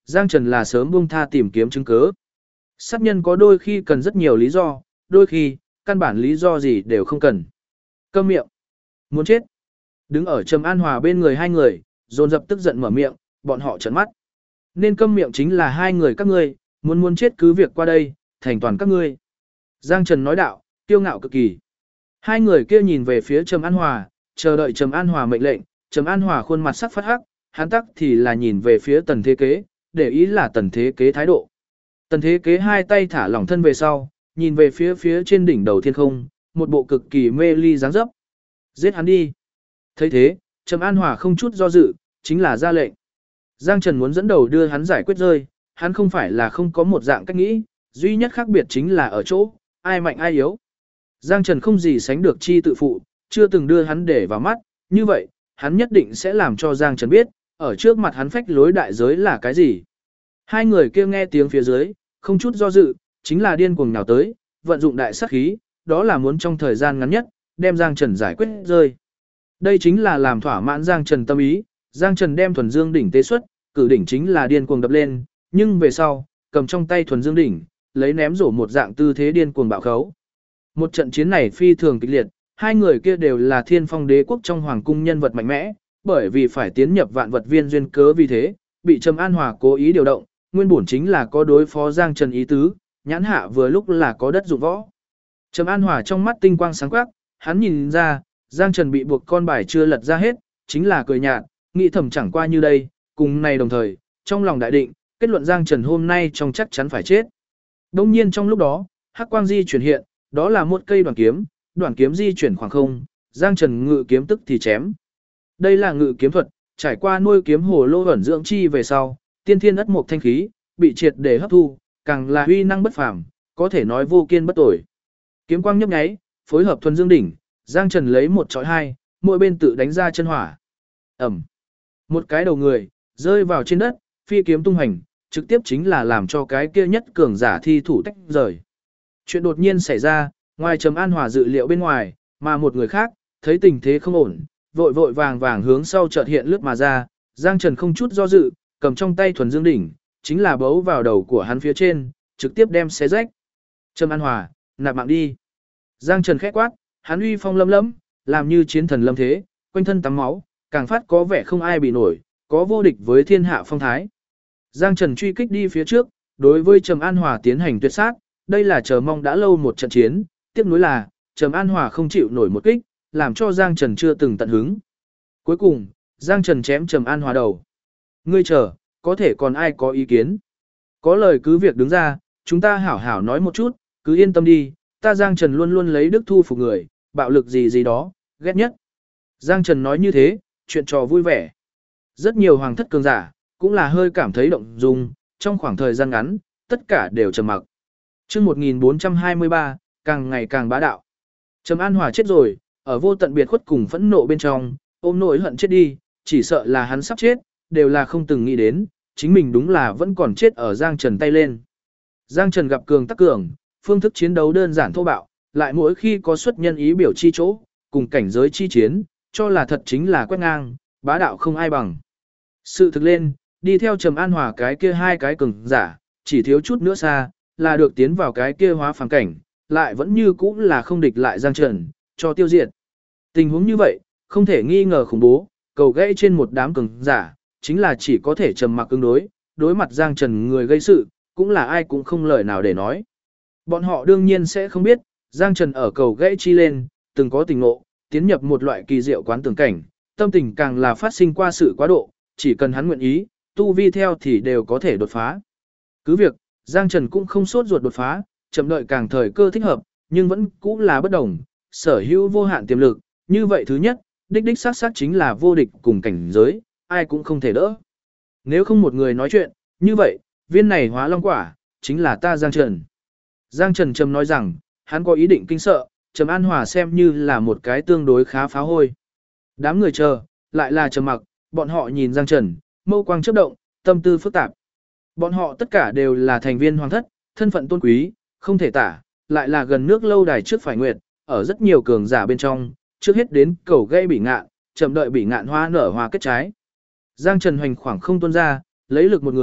Giang Trần là sớm buông tha tìm kiếm chứng cứ. Sát nhân có đôi khi cần rất nhiều lý do, đôi khi, căn bản lý do gì đều không cần. Câm miệng. Muốn chết. Đứng ở Trầm An Hòa bên người hai người, dồn dập tức giận mở miệng, bọn họ trợn mắt. Nên câm miệng chính là hai người các ngươi, muốn chết cứ việc qua đây, thành toàn các ngươi. Giang Trần nói đạo, kiêu ngạo cực kỳ. Hai người kia nhìn về phía Trầm An Hòa, chờ đợi Trầm An Hòa mệnh lệnh, Trầm An Hòa khuôn mặt sắc phát hắc, hắn tắc thì là nhìn về phía Tần Thế Kế, để ý là Tần Thế Kế thái độ. Tần Thế Kế hai tay thả lỏng thân về sau, nhìn về phía trên đỉnh đầu thiên không, một bộ cực kỳ mê ly dáng dấp. Giết hắn đi. Thấy thế, Trầm An Hòa không chút do dự, chính là ra lệnh. Giang Trần muốn dẫn đầu đưa hắn giải quyết rơi, hắn không phải là không có một dạng cách nghĩ, duy nhất khác biệt chính là ở chỗ, ai mạnh ai yếu. Giang Trần không gì sánh được chi tự phụ, chưa từng đưa hắn để vào mắt, như vậy, hắn nhất định sẽ làm cho Giang Trần biết, ở trước mặt hắn phách lối đại giới là cái gì. Hai người kia nghe tiếng phía dưới, không chút do dự, chính là điên cuồng nào tới, vận dụng đại sát khí, đó là muốn trong thời gian ngắn nhất, đem Giang Trần giải quyết rơi. Đây chính là làm thỏa mãn Giang Trần tâm ý, Giang Trần đem thuần dương đỉnh tế xuất, cử đỉnh chính là điên cuồng đập lên, nhưng về sau, cầm trong tay thuần dương đỉnh, lấy ném rổ một dạng tư thế điên cuồng bạo khấu. Một trận chiến này phi thường kịch liệt, hai người kia đều là Thiên Phong Đế quốc trong hoàng cung nhân vật mạnh mẽ, bởi vì phải tiến nhập vạn vật viên duyên cớ vì thế, bị Trầm An Hòa cố ý điều động, nguyên bổn chính là có đối phó Giang Trần ý tứ, nhãn hạ vừa lúc là có đất dụng võ. Trầm An Hòa trong mắt tinh quang sáng quắc, hắn nhìn ra, Giang Trần bị buộc con bài chưa lật ra hết, chính là cười nhạt, nghĩ thầm chẳng qua như đây, cùng này đồng thời, trong lòng đại định, kết luận Giang Trần hôm nay trong chắc chắn phải chết. Đông nhiên trong lúc đó, hắc quang di chuyển hiện, đó là một cây đoạn kiếm di chuyển khoảng không, Giang Trần ngự kiếm tức thì chém. Đây là ngự kiếm thuật, trải qua nuôi kiếm hồ lô ẩn dưỡng chi về sau, tiên thiên ất mục thanh khí, bị triệt để hấp thu, càng là huy năng bất phàm, có thể nói vô kiên bất tồi. Kiếm quang nhấp nháy, phối hợp thuần dương đỉnh, Giang Trần lấy một chọi hai, mỗi bên tự đánh ra chân hỏa. Ẩm. Một cái đầu người, rơi vào trên đất, phi kiếm tung hành, trực tiếp chính là làm cho cái kia nhất cường giả thi thủ tách rời. Chuyện đột nhiên xảy ra, ngoài Trầm An Hòa dự liệu bên ngoài, mà một người khác, thấy tình thế không ổn, vội vàng hướng sau chợt hiện lướt mà ra, Giang Trần không chút do dự, cầm trong tay thuần dương đỉnh, chính là bấu vào đầu của hắn phía trên, trực tiếp đem xé rách. Trầm An Hòa, nạp mạng đi. Giang Trần khẽ quát, hắn uy phong lâm lâm, làm như chiến thần lâm thế, quanh thân tắm máu, càng phát có vẻ không ai bị nổi, có vô địch với thiên hạ phong thái. Giang Trần truy kích đi phía trước, đối với Trầm An Hòa tiến hành tuyệt sát, đây là chờ mong đã lâu một trận chiến, tiếc nuối là, Trầm An Hòa không chịu nổi một kích, làm cho Giang Trần chưa từng tận hứng. Cuối cùng, Giang Trần chém Trầm An Hòa đầu. Ngươi chờ, có thể còn ai có ý kiến? Có lời cứ việc đứng ra, chúng ta hảo hảo nói một chút, cứ yên tâm đi, ta Giang Trần luôn luôn lấy đức thu phục người, bạo lực gì đó, ghét nhất. Giang Trần nói như thế, chuyện trò vui vẻ. Rất nhiều hoàng thất cường giả, cũng là hơi cảm thấy động dung, trong khoảng thời gian ngắn, tất cả đều trầm mặc. Chương 1423, càng ngày càng bá đạo. Trầm An Hòa chết rồi, ở vô tận biệt khuất cùng phẫn nộ bên trong, ôm nỗi hận chết đi, chỉ sợ là hắn sắp chết, đều là không từng nghĩ đến, chính mình đúng là vẫn còn chết ở Giang Trần tay lên. Giang Trần gặp cường tắc cường, phương thức chiến đấu đơn giản thô bạo, lại mỗi khi có xuất nhân ý biểu chi chỗ, cùng cảnh giới chi chiến, cho là thật chính là quét ngang, bá đạo không ai bằng. Sự thực lên, đi theo Trầm An Hòa cái kia hai cái cường giả, chỉ thiếu chút nữa xa, là được tiến vào cái kia hóa phàm cảnh, lại vẫn như cũ là không địch lại Giang Trần, cho tiêu diệt. Tình huống như vậy, không thể nghi ngờ khủng bố, cầu gãy trên một đám cường giả, chính là chỉ có thể trầm mặc ứng đối mặt Giang Trần người gây sự, cũng là ai cũng không lời nào để nói. Bọn họ đương nhiên sẽ không biết, Giang Trần ở cầu gãy chi lên, từng có tình ngộ, tiến nhập một loại kỳ diệu quán tưởng cảnh, tâm tình càng là phát sinh qua sự quá độ, chỉ cần hắn nguyện ý, tu vi theo thì đều có thể đột phá. Cứ việc, Giang Trần cũng không sốt ruột đột phá, chậm đợi càng thời cơ thích hợp, nhưng vẫn cũng là bất đồng, sở hữu vô hạn tiềm lực, như vậy thứ nhất, đích xác chính là vô địch cùng cảnh giới, ai cũng không thể đỡ. Nếu không một người nói chuyện, như vậy, viên này hóa long quả, chính là ta Giang Trần. Giang Trần trầm nói rằng, hắn có ý định kinh sợ, Trầm An Hòa xem như là một cái tương đối khá phá hôi. Đám người chờ, lại là trầm mặc, bọn họ nhìn Giang Trần, mâu quang chớp động, tâm tư phức tạp. Bọn họ tất cả đều là thành viên hoàng thất, thân phận tôn quý, không thể tả, lại là gần nước lâu đài trước phải nguyệt, ở rất nhiều cường giả bên trong, trước hết đến cầu gây bị ngạn, chậm đợi bị ngạn hoa nở hoa kết trái. Giang Trần hoành khoảng không tuôn ra, lấy lực một người,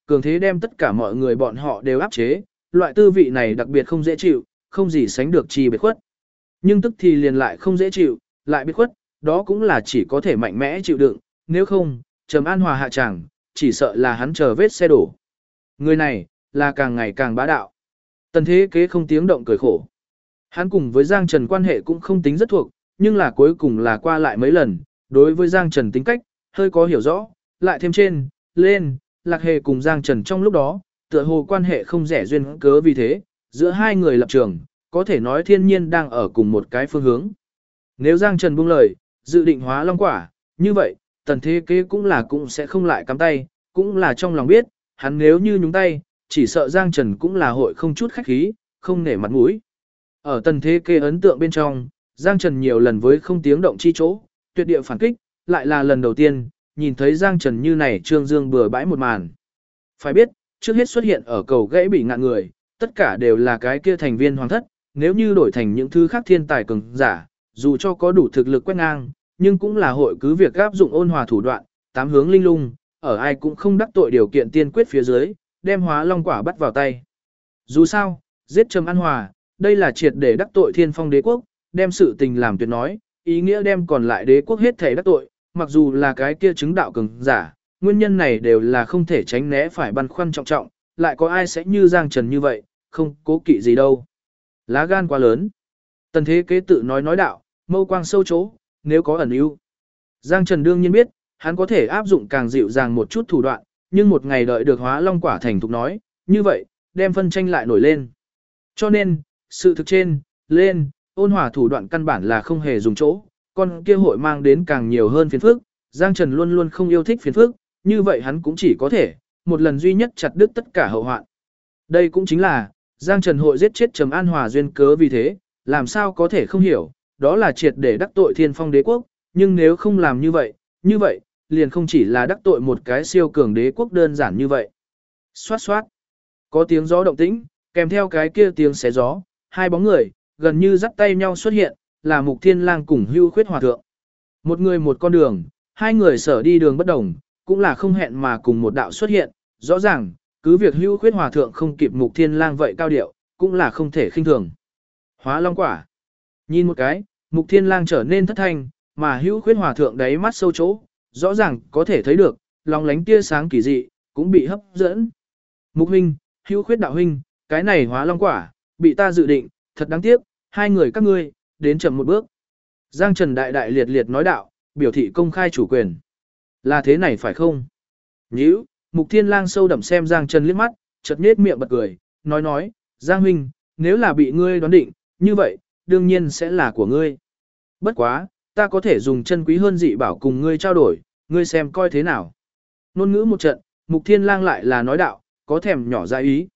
cường thế đem tất cả mọi người bọn họ đều áp chế, loại tư vị này đặc biệt không dễ chịu, không gì sánh được chi biệt khuất. Nhưng tức thì liền lại không dễ chịu, lại biệt khuất, đó cũng là chỉ có thể mạnh mẽ chịu đựng, nếu không, Trầm An Hòa hạ tràng, chỉ sợ là hắn chờ vết xe đổ. Người này, là càng ngày càng bá đạo. Tần Thế Kế không tiếng động cười khổ. Hắn cùng với Giang Trần quan hệ cũng không tính rất thuộc, nhưng là cuối cùng là qua lại mấy lần, đối với Giang Trần tính cách, hơi có hiểu rõ, lại thêm trên, lên, Lạc Hề cùng Giang Trần trong lúc đó, tựa hồ quan hệ không rẻ duyên cớ vì thế, giữa hai người lập trường, có thể nói thiên nhiên đang ở cùng một cái phương hướng. Nếu Giang Trần buông lời, dự định hóa long quả, như vậy, Tần Thế Kế cũng sẽ không lại cắm tay, cũng là trong lòng biết, hắn nếu như nhúng tay, chỉ sợ Giang Trần cũng là hội không chút khách khí, không nể mặt mũi. Ở Tần Thế Kế ấn tượng bên trong, Giang Trần nhiều lần với không tiếng động chi chỗ, tuyệt địa phản kích, lại là lần đầu tiên, nhìn thấy Giang Trần như này trương dương bừa bãi một màn. Phải biết, trước hết xuất hiện ở cầu gãy bị ngạn người, tất cả đều là cái kia thành viên hoàng thất, nếu như đổi thành những thứ khác thiên tài cường giả, dù cho có đủ thực lực quét ngang, nhưng cũng là hội cứ việc áp dụng ôn hòa thủ đoạn, tám hướng linh lung, ở ai cũng không đắc tội điều kiện tiên quyết phía dưới, đem hóa long quả bắt vào tay. Dù sao, giết Trầm An Hòa, đây là triệt để đắc tội Thiên Phong đế quốc, đem sự tình làm tuyệt nói, ý nghĩa đem còn lại đế quốc hết thể đắc tội, mặc dù là cái kia chứng đạo cường giả, nguyên nhân này đều là không thể tránh né phải băn khoăn trọng trọng, lại có ai sẽ như Giang Trần như vậy, không cố kỵ gì đâu. Lá gan quá lớn. Tần Thế Kế tự nói đạo, mâu quang sâu chỗ, nếu có ẩn ưu. Giang Trần đương nhiên biết, hắn có thể áp dụng càng dịu dàng một chút thủ đoạn, nhưng một ngày đợi được hóa long quả thành thục nói, như vậy, đem phân tranh lại nổi lên. Cho nên, sự thực trên, lên, ôn hòa thủ đoạn căn bản là không hề dùng chỗ, con kia hội mang đến càng nhiều hơn phiền phức, Giang Trần luôn luôn không yêu thích phiền phức, như vậy hắn cũng chỉ có thể, một lần duy nhất chặt đứt tất cả hậu hoạn. Đây cũng chính là, Giang Trần hội giết chết Trầm An Hòa duyên cớ vì thế, làm sao có thể không hiểu, đó là triệt để đắc tội Thiên Phong đế quốc, nhưng nếu không làm như vậy, liền không chỉ là đắc tội một cái siêu cường đế quốc đơn giản như vậy. Xoát xoát, có tiếng gió động tĩnh, kèm theo cái kia tiếng xé gió, hai bóng người, gần như dắt tay nhau xuất hiện, là Mục Thiên Lang cùng Hưu Khuyết Hòa Thượng. Một người một con đường, hai người sở đi đường bất đồng, cũng là không hẹn mà cùng một đạo xuất hiện, rõ ràng, cứ việc Hưu Khuyết Hòa Thượng không kịp Mục Thiên Lang vậy cao điệu, cũng là không thể khinh thường. Hóa long quả. Nhìn một cái, Mục Thiên Lang trở nên thất thanh, mà Hưu Khuyết Hòa Thượng đáy mắt sâu chỗ, rõ ràng có thể thấy được, lòng lánh tia sáng kỳ dị, cũng bị hấp dẫn. Mục huynh, Hưu Khuyết đạo huynh, cái này hóa long quả, bị ta dự định, thật đáng tiếc, hai người các ngươi, đến chậm một bước. Giang Trần đại đại liệt liệt nói đạo, biểu thị công khai chủ quyền. Là thế này phải không? Nhíu, Mục Thiên Lang sâu đậm xem Giang Trần liếc mắt, chợt nhếch miệng bật cười, nói, Giang huynh, nếu là bị ngươi đoán định, như vậy, đương nhiên sẽ là của ngươi. Bất quá, ta có thể dùng chân quý hơn dị bảo cùng ngươi trao đổi, ngươi xem coi thế nào. Nôn ngữ một trận, Mục Thiên Lang lại là nói đạo, có thèm nhỏ dãi ý.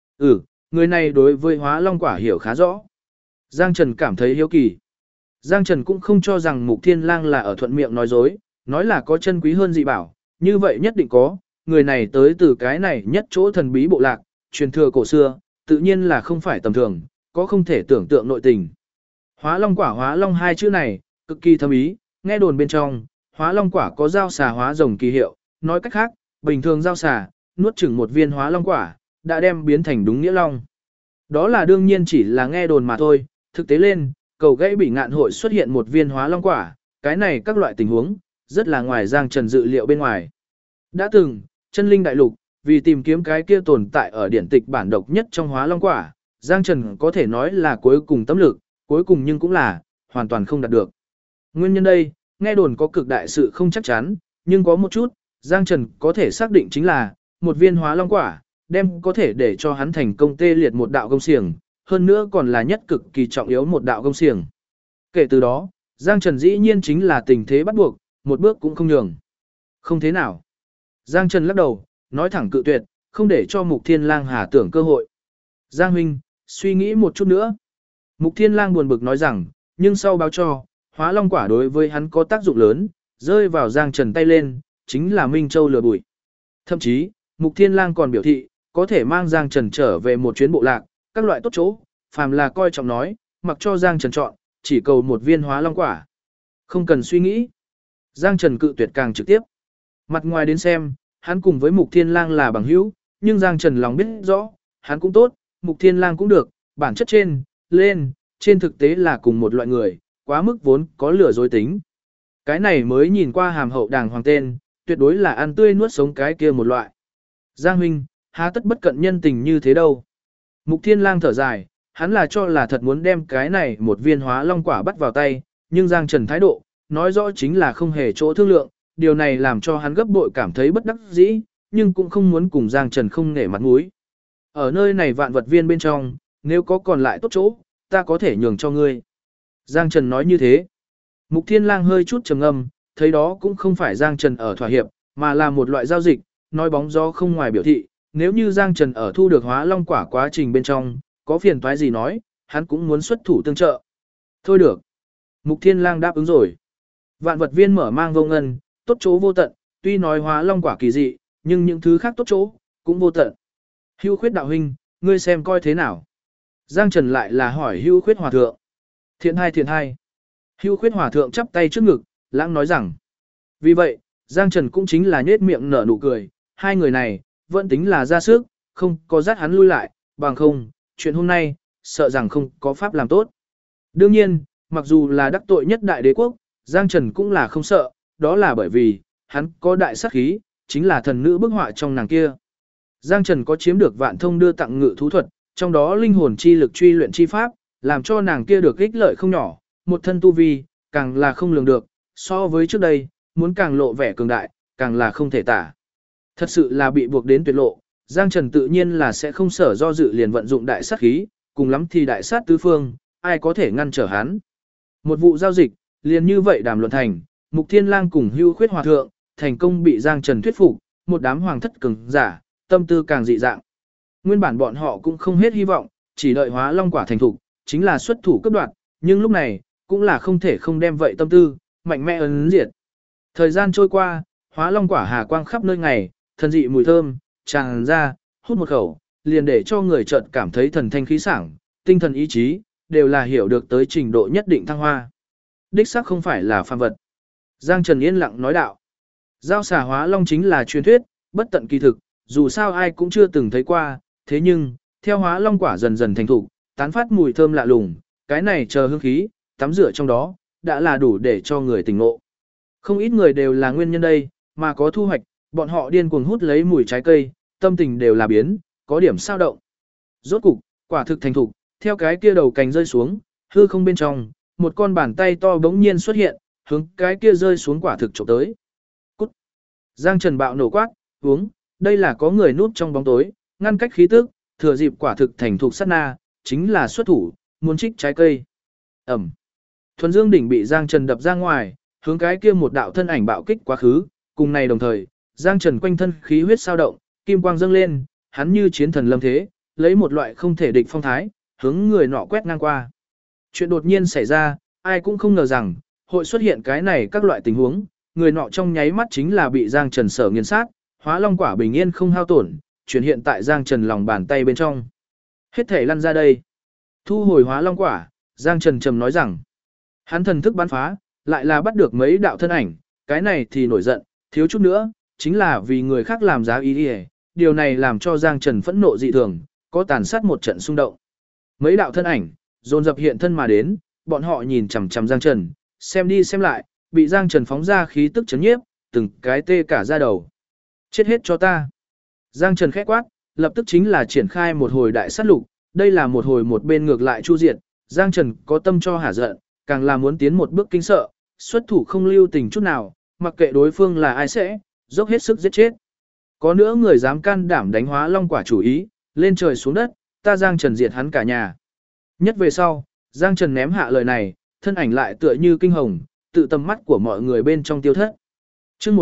Người này đối với hóa long quả hiểu khá rõ. Giang Trần cảm thấy hiếu kỳ. Giang Trần cũng không cho rằng Mục Thiên Lang là ở thuận miệng nói dối, nói là có chân quý hơn dị bảo, như vậy nhất định có, người này tới từ cái này nhất chỗ thần bí bộ lạc, truyền thừa cổ xưa, tự nhiên là không phải tầm thường, có không thể tưởng tượng nội tình. Hóa long quả hóa long hai chữ này, cực kỳ thâm ý, nghe đồn bên trong, hóa long quả có giao xà hóa rồng kỳ hiệu, nói cách khác, bình thường giao xà, nuốt chửng một viên hóa long quả, đã đem biến thành đúng nghĩa long. Đó là đương nhiên chỉ là nghe đồn mà thôi, thực tế lên, cầu gãy bị ngạn hội xuất hiện một viên hóa long quả, cái này các loại tình huống, rất là ngoài Giang Trần dự liệu bên ngoài. Đã từng, chân linh đại lục, vì tìm kiếm cái kia tồn tại ở điển tịch bản độc nhất trong hóa long quả, Giang Trần có thể nói là cuối cùng tâm lực, cuối cùng nhưng cũng là, hoàn toàn không đạt được. Nguyên nhân đây, nghe đồn có cực đại sự không chắc chắn, nhưng có một chút, Giang Trần có thể xác định chính là, một viên hóa long quả, đem có thể để cho hắn thành công tê liệt một đạo công xiềng, hơn nữa còn là nhất cực kỳ trọng yếu một đạo công xiềng. Kể từ đó, Giang Trần dĩ nhiên chính là tình thế bắt buộc, một bước cũng không nhường. Không thế nào. Giang Trần lắc đầu, nói thẳng cự tuyệt, không để cho Mục Thiên Lang hà tưởng cơ hội. Giang huynh, suy nghĩ một chút nữa. Mục Thiên Lang buồn bực nói rằng, nhưng sau báo cho, hóa long quả đối với hắn có tác dụng lớn, rơi vào Giang Trần tay lên, chính là Minh Châu lừa bụi. Thậm chí, Mục Thiên Lang còn biểu thị, có thể mang Giang Trần trở về một chuyến bộ lạc, các loại tốt chỗ, phàm là coi trọng nói, mặc cho Giang Trần chọn, chỉ cầu một viên hóa long quả. Không cần suy nghĩ. Giang Trần cự tuyệt càng trực tiếp. Mặt ngoài đến xem, hắn cùng với Mục Thiên Lang là bằng hữu, nhưng Giang Trần lòng biết rõ, hắn cũng tốt, Mục Thiên Lang cũng được, bản chất trên thực tế là cùng một loại người, quá mức vốn có lừa dối tính. Cái này mới nhìn qua hàm hậu đàng hoàng tên, tuyệt đối là ăn tươi nuốt sống cái kia một loại. Giang huynh, há tất bất cận nhân tình như thế đâu. Mục Thiên Lang thở dài, hắn là cho là thật muốn đem cái này một viên hóa long quả bắt vào tay, nhưng Giang Trần thái độ, nói rõ chính là không hề chỗ thương lượng, điều này làm cho hắn gấp bội cảm thấy bất đắc dĩ, nhưng cũng không muốn cùng Giang Trần không nể mặt mũi. Ở nơi này vạn vật viên bên trong, nếu có còn lại tốt chỗ, ta có thể nhường cho ngươi. Giang Trần nói như thế. Mục Thiên Lang hơi chút trầm ngâm, thấy đó cũng không phải Giang Trần ở thỏa hiệp, mà là một loại giao dịch, nói bóng gió không ngoài biểu thị, nếu như Giang Trần ở thu được hóa long quả quá trình bên trong, có phiền toái gì nói, hắn cũng muốn xuất thủ tương trợ. Thôi được. Mục Thiên Lang đáp ứng rồi. Vạn vật viên mở mang vô ngân, tốt chỗ vô tận, tuy nói hóa long quả kỳ dị, nhưng những thứ khác tốt chỗ, cũng vô tận. Hưu Khuyết đạo huynh, ngươi xem coi thế nào. Giang Trần lại là hỏi Hưu Khuyết hòa thượng. Thiện hai. Hưu Khuyết hòa thượng chắp tay trước ngực, lãng nói rằng. Vì vậy, Giang Trần cũng chính là nhết miệng nở nụ cười, hai người này, vẫn tính là ra sức, không có dắt hắn lui lại, bằng không, chuyện hôm nay, sợ rằng không có pháp làm tốt. Đương nhiên, mặc dù là đắc tội nhất đại đế quốc, Giang Trần cũng là không sợ, đó là bởi vì, hắn có đại sát khí, chính là thần nữ bức họa trong nàng kia. Giang Trần có chiếm được Vạn Thông đưa tặng ngự thú thuật, trong đó linh hồn chi lực truy luyện chi pháp, làm cho nàng kia được ích lợi không nhỏ, một thân tu vi, càng là không lường được, so với trước đây, muốn càng lộ vẻ cường đại, càng là không thể tả. Thật sự là bị buộc đến tuyệt lộ, Giang Trần tự nhiên là sẽ không sở do dự liền vận dụng đại sát khí, cùng lắm thì đại sát tứ phương, ai có thể ngăn trở hắn. Một vụ giao dịch, liền như vậy đàm luận thành, Mục Thiên Lang cùng Hưu Khuyết hòa thượng, thành công bị Giang Trần thuyết phục, một đám hoàng thất cường giả, tâm tư càng dị dạng. Nguyên bản bọn họ cũng không hết hy vọng, chỉ đợi hóa long quả thành thục, chính là xuất thủ cấp đoạt, nhưng lúc này, cũng là không thể không đem vậy tâm tư, mạnh mẽ ấn diệt. Thời gian trôi qua, hóa long quả hà quang khắp nơi ngày, thần dị mùi thơm, tràn ra, hút một khẩu, liền để cho người chợt cảm thấy thần thanh khí sảng, tinh thần ý chí, đều là hiểu được tới trình độ nhất định thăng hoa. Đích xác không phải là phàm vật. Giang Trần yên lặng nói đạo. Giao xà hóa long chính là truyền thuyết, bất tận kỳ thực, dù sao ai cũng chưa từng thấy qua, thế nhưng, theo hóa long quả dần dần thành thục, tán phát mùi thơm lạ lùng, cái này chờ hương khí, tắm rửa trong đó, đã là đủ để cho người tỉnh ngộ. Không ít người đều là nguyên nhân đây, mà có thu hoạch, bọn họ điên cuồng hút lấy mùi trái cây, tâm tình đều là biến, có điểm sao động. Rốt cục, quả thực thành thục, theo cái kia đầu cành rơi xuống, hư không bên trong, một con bàn tay to bỗng nhiên xuất hiện, hướng cái kia rơi xuống quả thực chụp tới. Cút. Giang Trần bạo nổ quát, uống, đây là có người núp trong bóng tối, ngăn cách khí tức, thừa dịp quả thực thành thục sát na, chính là xuất thủ, muốn trích trái cây. Ẩm. Thuần Dương đỉnh bị Giang Trần đập ra ngoài, hướng cái kia một đạo thân ảnh bạo kích quá khứ, cùng này đồng thời, Giang Trần quanh thân khí huyết sao động, kim quang dâng lên, hắn như chiến thần lâm thế, lấy một loại không thể địch phong thái, hướng người nọ quét ngang qua. Chuyện đột nhiên xảy ra, ai cũng không ngờ rằng, hội xuất hiện cái này các loại tình huống, người nọ trong nháy mắt chính là bị Giang Trần sở nghiền sát, hóa long quả bình yên không hao tổn, chuyển hiện tại Giang Trần lòng bàn tay bên trong. Hết thể lăn ra đây. Thu hồi hóa long quả, Giang Trần trầm nói rằng, hắn thần thức bắn phá, lại là bắt được mấy đạo thân ảnh, cái này thì nổi giận, thiếu chút nữa, chính là vì người khác làm giá ý đi. Điều này làm cho Giang Trần phẫn nộ dị thường, có tàn sát một trận xung động. Mấy đạo thân ảnh, dồn dập hiện thân mà đến, bọn họ nhìn chằm chằm Giang Trần, xem đi xem lại, bị Giang Trần phóng ra khí tức chấn nhiếp, từng cái tê cả da đầu. Chết hết cho ta. Giang Trần khẽ quát, lập tức chính là triển khai một hồi đại sát lục, đây là một hồi một bên ngược lại chu diệt, Giang Trần có tâm cho hả giận, càng là muốn tiến một bước kinh sợ, xuất thủ không lưu tình chút nào, mặc kệ đối phương là ai sẽ, dốc hết sức giết chết. Có nữa người dám can đảm đánh hóa long quả chủ ý, lên trời xuống đất, ta Giang Trần diệt hắn cả nhà. Nhất về sau, Giang Trần ném hạ lời này, thân ảnh lại tựa như kinh hồng, tự tầm mắt của mọi người bên trong tiêu thất. Chương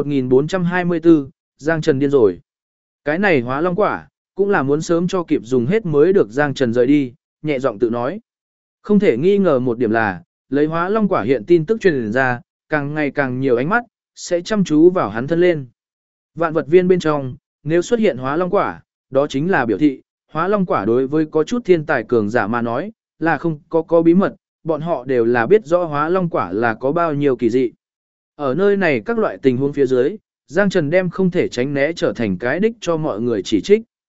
1424, Giang Trần điên rồi. Cái này hóa long quả, cũng là muốn sớm cho kịp dùng hết mới được Giang Trần rời đi, nhẹ giọng tự nói. Không thể nghi ngờ một điểm là, lấy hóa long quả hiện tin tức truyền ra, càng ngày càng nhiều ánh mắt, sẽ chăm chú vào hắn thân lên. Vạn vật viên bên trong, nếu xuất hiện hóa long quả, đó chính là biểu thị, hóa long quả đối với có chút thiên tài cường giả mà nói, là không có bí mật, bọn họ đều là biết rõ hóa long quả là có bao nhiêu kỳ dị. Ở nơi này các loại tình huống phía dưới, Giang Trần đem không thể tránh né trở thành cái đích cho mọi người chỉ trích.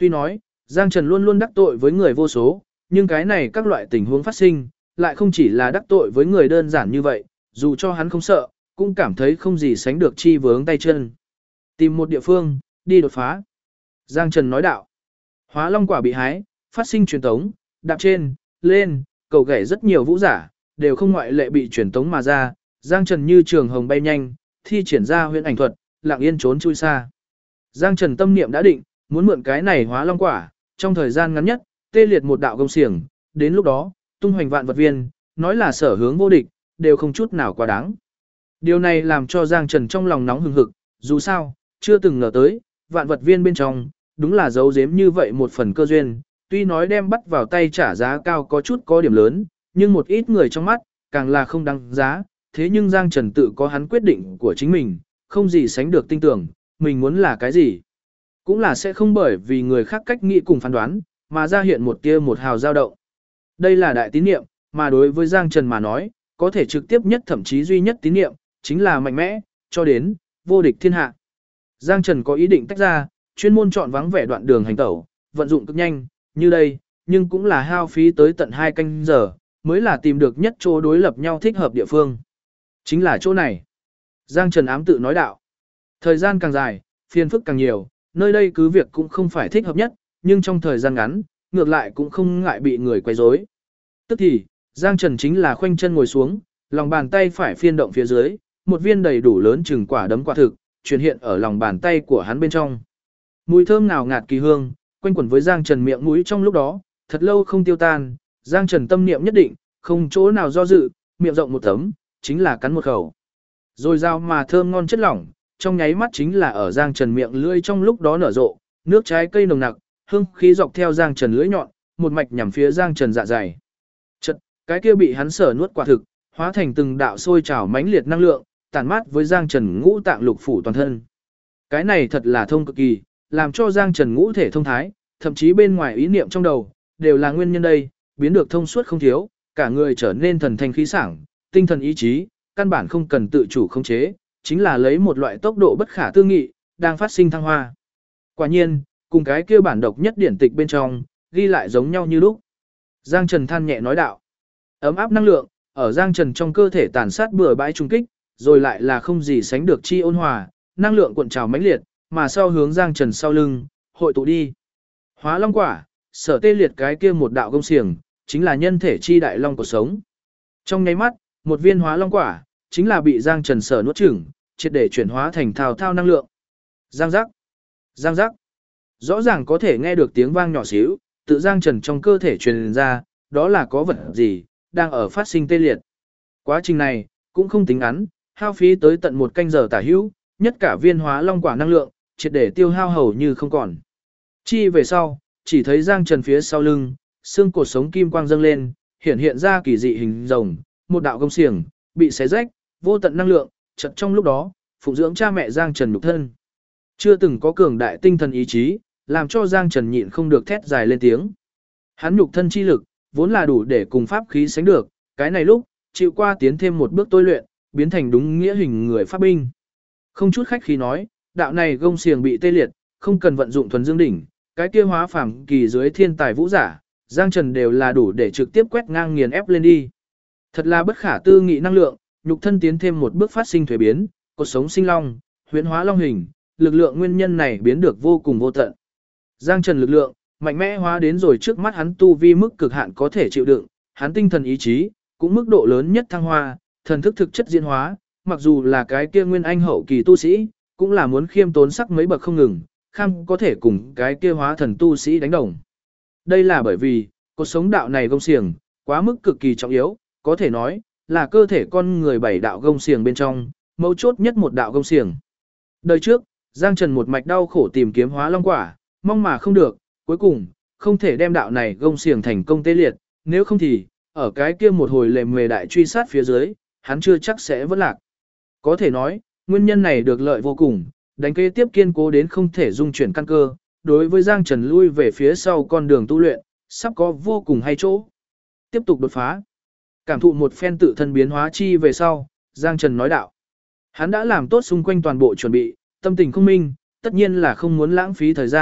Tuy nói, Giang Trần luôn luôn đắc tội với người vô số, nhưng cái này các loại tình huống phát sinh, lại không chỉ là đắc tội với người đơn giản như vậy, dù cho hắn không sợ, cũng cảm thấy không gì sánh được chi vướng tay chân. Tìm một địa phương, đi đột phá. Giang Trần nói đạo. Hóa long quả bị hái, phát sinh truyền tống, đạp trên, lên, cầu gảy rất nhiều vũ giả, đều không ngoại lệ bị truyền tống mà ra. Giang Trần như trường hồng bay nhanh, thi triển ra huyễn ảnh thuật, lặng yên trốn chui xa. Giang Trần tâm niệm đã định, muốn mượn cái này hóa long quả, trong thời gian ngắn nhất, tê liệt một đạo công xiềng, đến lúc đó, tung hoành vạn vật viên, nói là sở hướng vô địch, đều không chút nào quá đáng. Điều này làm cho Giang Trần trong lòng nóng hừng hực, dù sao, chưa từng ngờ tới, vạn vật viên bên trong, đúng là giấu giếm như vậy một phần cơ duyên, tuy nói đem bắt vào tay trả giá cao có chút có điểm lớn, nhưng một ít người trong mắt, càng là không đáng giá, thế nhưng Giang Trần tự có hắn quyết định của chính mình, không gì sánh được tin tưởng, mình muốn là cái gì. Cũng là sẽ không bởi vì người khác cách nghĩ cùng phán đoán, mà ra hiện một tia một hào dao động. Đây là đại tín niệm, mà đối với Giang Trần mà nói, có thể trực tiếp nhất thậm chí duy nhất tín niệm, chính là mạnh mẽ, cho đến vô địch thiên hạ. Giang Trần có ý định tách ra, chuyên môn chọn vắng vẻ đoạn đường hành tẩu, vận dụng cực nhanh, như đây, nhưng cũng là hao phí tới tận 2 canh giờ, mới là tìm được nhất chỗ đối lập nhau thích hợp địa phương. Chính là chỗ này. Giang Trần ám tự nói đạo. Thời gian càng dài, phiền phức càng nhiều, nơi đây cứ việc cũng không phải thích hợp nhất, nhưng trong thời gian ngắn, ngược lại cũng không ngại bị người quấy rối. Tức thì, Giang Trần chính là khoanh chân ngồi xuống, lòng bàn tay phải phiên động phía dưới, một viên đầy đủ lớn chừng quả đấm quả thực, truyền hiện ở lòng bàn tay của hắn bên trong. Mùi thơm nào ngạt kỳ hương, quanh quẩn với Giang Trần miệng mũi trong lúc đó, thật lâu không tiêu tan, Giang Trần tâm niệm nhất định, không chỗ nào do dự, miệng rộng một tấm, chính là cắn một khẩu. Rồi dao mà thơm ngon chất lỏng, trong nháy mắt chính là ở Giang Trần miệng lưỡi trong lúc đó nở rộ, nước trái cây nồng nặc, hương khí dọc theo Giang Trần lưỡi nhọn, một mạch nhằm phía Giang Trần dạ dày. Chật, cái kia bị hắn sở nuốt quả thực, hóa thành từng đạo sôi trào mãnh liệt năng lượng, tản mát với Giang Trần ngũ tạng lục phủ toàn thân. Cái này thật là thông cực kỳ, làm cho Giang Trần ngũ thể thông thái, thậm chí bên ngoài ý niệm trong đầu, đều là nguyên nhân đây, biến được thông suốt không thiếu, cả người trở nên thần thanh khí sảng, tinh thần ý chí, căn bản không cần tự chủ khống chế, chính là lấy một loại tốc độ bất khả tư nghị, đang phát sinh thăng hoa. Quả nhiên, cùng cái kia bản độc nhất điển tịch bên trong, ghi lại giống nhau như lúc. Giang Trần than nhẹ nói đạo. Ấm áp năng lượng, ở Giang Trần trong cơ thể tàn sát bừa bãi trung kích, rồi lại là không gì sánh được chi ôn hòa, năng lượng cuộn trào mãnh liệt, mà sau hướng Giang Trần sau lưng, hội tụ đi. Hóa long quả, sở tê liệt cái kia một đạo công xiềng, chính là nhân thể chi đại long của sống. Trong nháy mắt, một viên hóa long quả, chính là bị Giang Trần sở nuốt chửng, triệt để chuyển hóa thành thao thao năng lượng. Giang giác, giang giác. Rõ ràng có thể nghe được tiếng vang nhỏ xíu, tự Giang Trần trong cơ thể truyền ra, đó là có vật gì, đang ở phát sinh tê liệt. Quá trình này, cũng không tính ngắn, hao phí tới tận 1 canh giờ tả hữu, nhất cả viên hóa long quả năng lượng, triệt để tiêu hao hầu như không còn. Chi về sau, chỉ thấy Giang Trần phía sau lưng, xương cột sống kim quang dâng lên, hiện ra kỳ dị hình rồng, một đạo công xiềng, bị xé rách, vô tận năng lượng, chợt trong lúc đó, phụng dưỡng cha mẹ Giang Trần nhục thân. Chưa từng có cường đại tinh thần ý chí, làm cho Giang Trần nhịn không được thét dài lên tiếng. Hắn nhục thân chi lực, vốn là đủ để cùng pháp khí sánh được, cái này lúc, chịu qua tiến thêm một bước tôi luyện, biến thành đúng nghĩa hình người pháp binh. Không chút khách khí nói, đạo này gông xiềng bị tê liệt, không cần vận dụng thuần dương đỉnh, cái kia hóa phàm kỳ dưới thiên tài vũ giả, Giang Trần đều là đủ để trực tiếp quét ngang nghiền ép lên đi. Thật là bất khả tư nghị năng lượng, nhục thân tiến thêm một bước phát sinh thuế biến, cột sống sinh long, huyễn hóa long hình, lực lượng nguyên nhân này biến được vô cùng vô tận. Giang Trần lực lượng, mạnh mẽ hóa đến rồi trước mắt hắn tu vi mức cực hạn có thể chịu đựng, hắn tinh thần ý chí, cũng mức độ lớn nhất thăng hoa, thần thức thực chất diễn hóa, mặc dù là cái kia nguyên anh hậu kỳ tu sĩ, cũng là muốn khiêm tốn sắc mấy bậc không ngừng, kham có thể cùng cái kia hóa thần tu sĩ đánh đồng. Đây là bởi vì, cột sống đạo này gông xiềng, quá mức cực kỳ trọng yếu, có thể nói, là cơ thể con người 7 đạo gông xiềng bên trong, mấu chốt nhất một đạo gông xiềng. Đời trước, Giang Trần một mạch đau khổ tìm kiếm hóa long quả, mong mà không được, cuối cùng, không thể đem đạo này gông xiềng thành công tê liệt, nếu không thì, ở cái kia một hồi lề mề đại truy sát phía dưới, hắn chưa chắc sẽ vỡ lạc. Có thể nói, nguyên nhân này được lợi vô cùng, đánh kế tiếp kiên cố đến không thể dung chuyển căn cơ, đối với Giang Trần lui về phía sau con đường tu luyện, sắp có vô cùng hay chỗ. Tiếp tục đột phá. Cảm thụ một phen tự thân biến hóa chi về sau, Giang Trần nói đạo. Hắn đã làm tốt xung quanh toàn bộ chuẩn bị, tâm tình không minh, tất nhiên là không muốn lãng phí thời gian,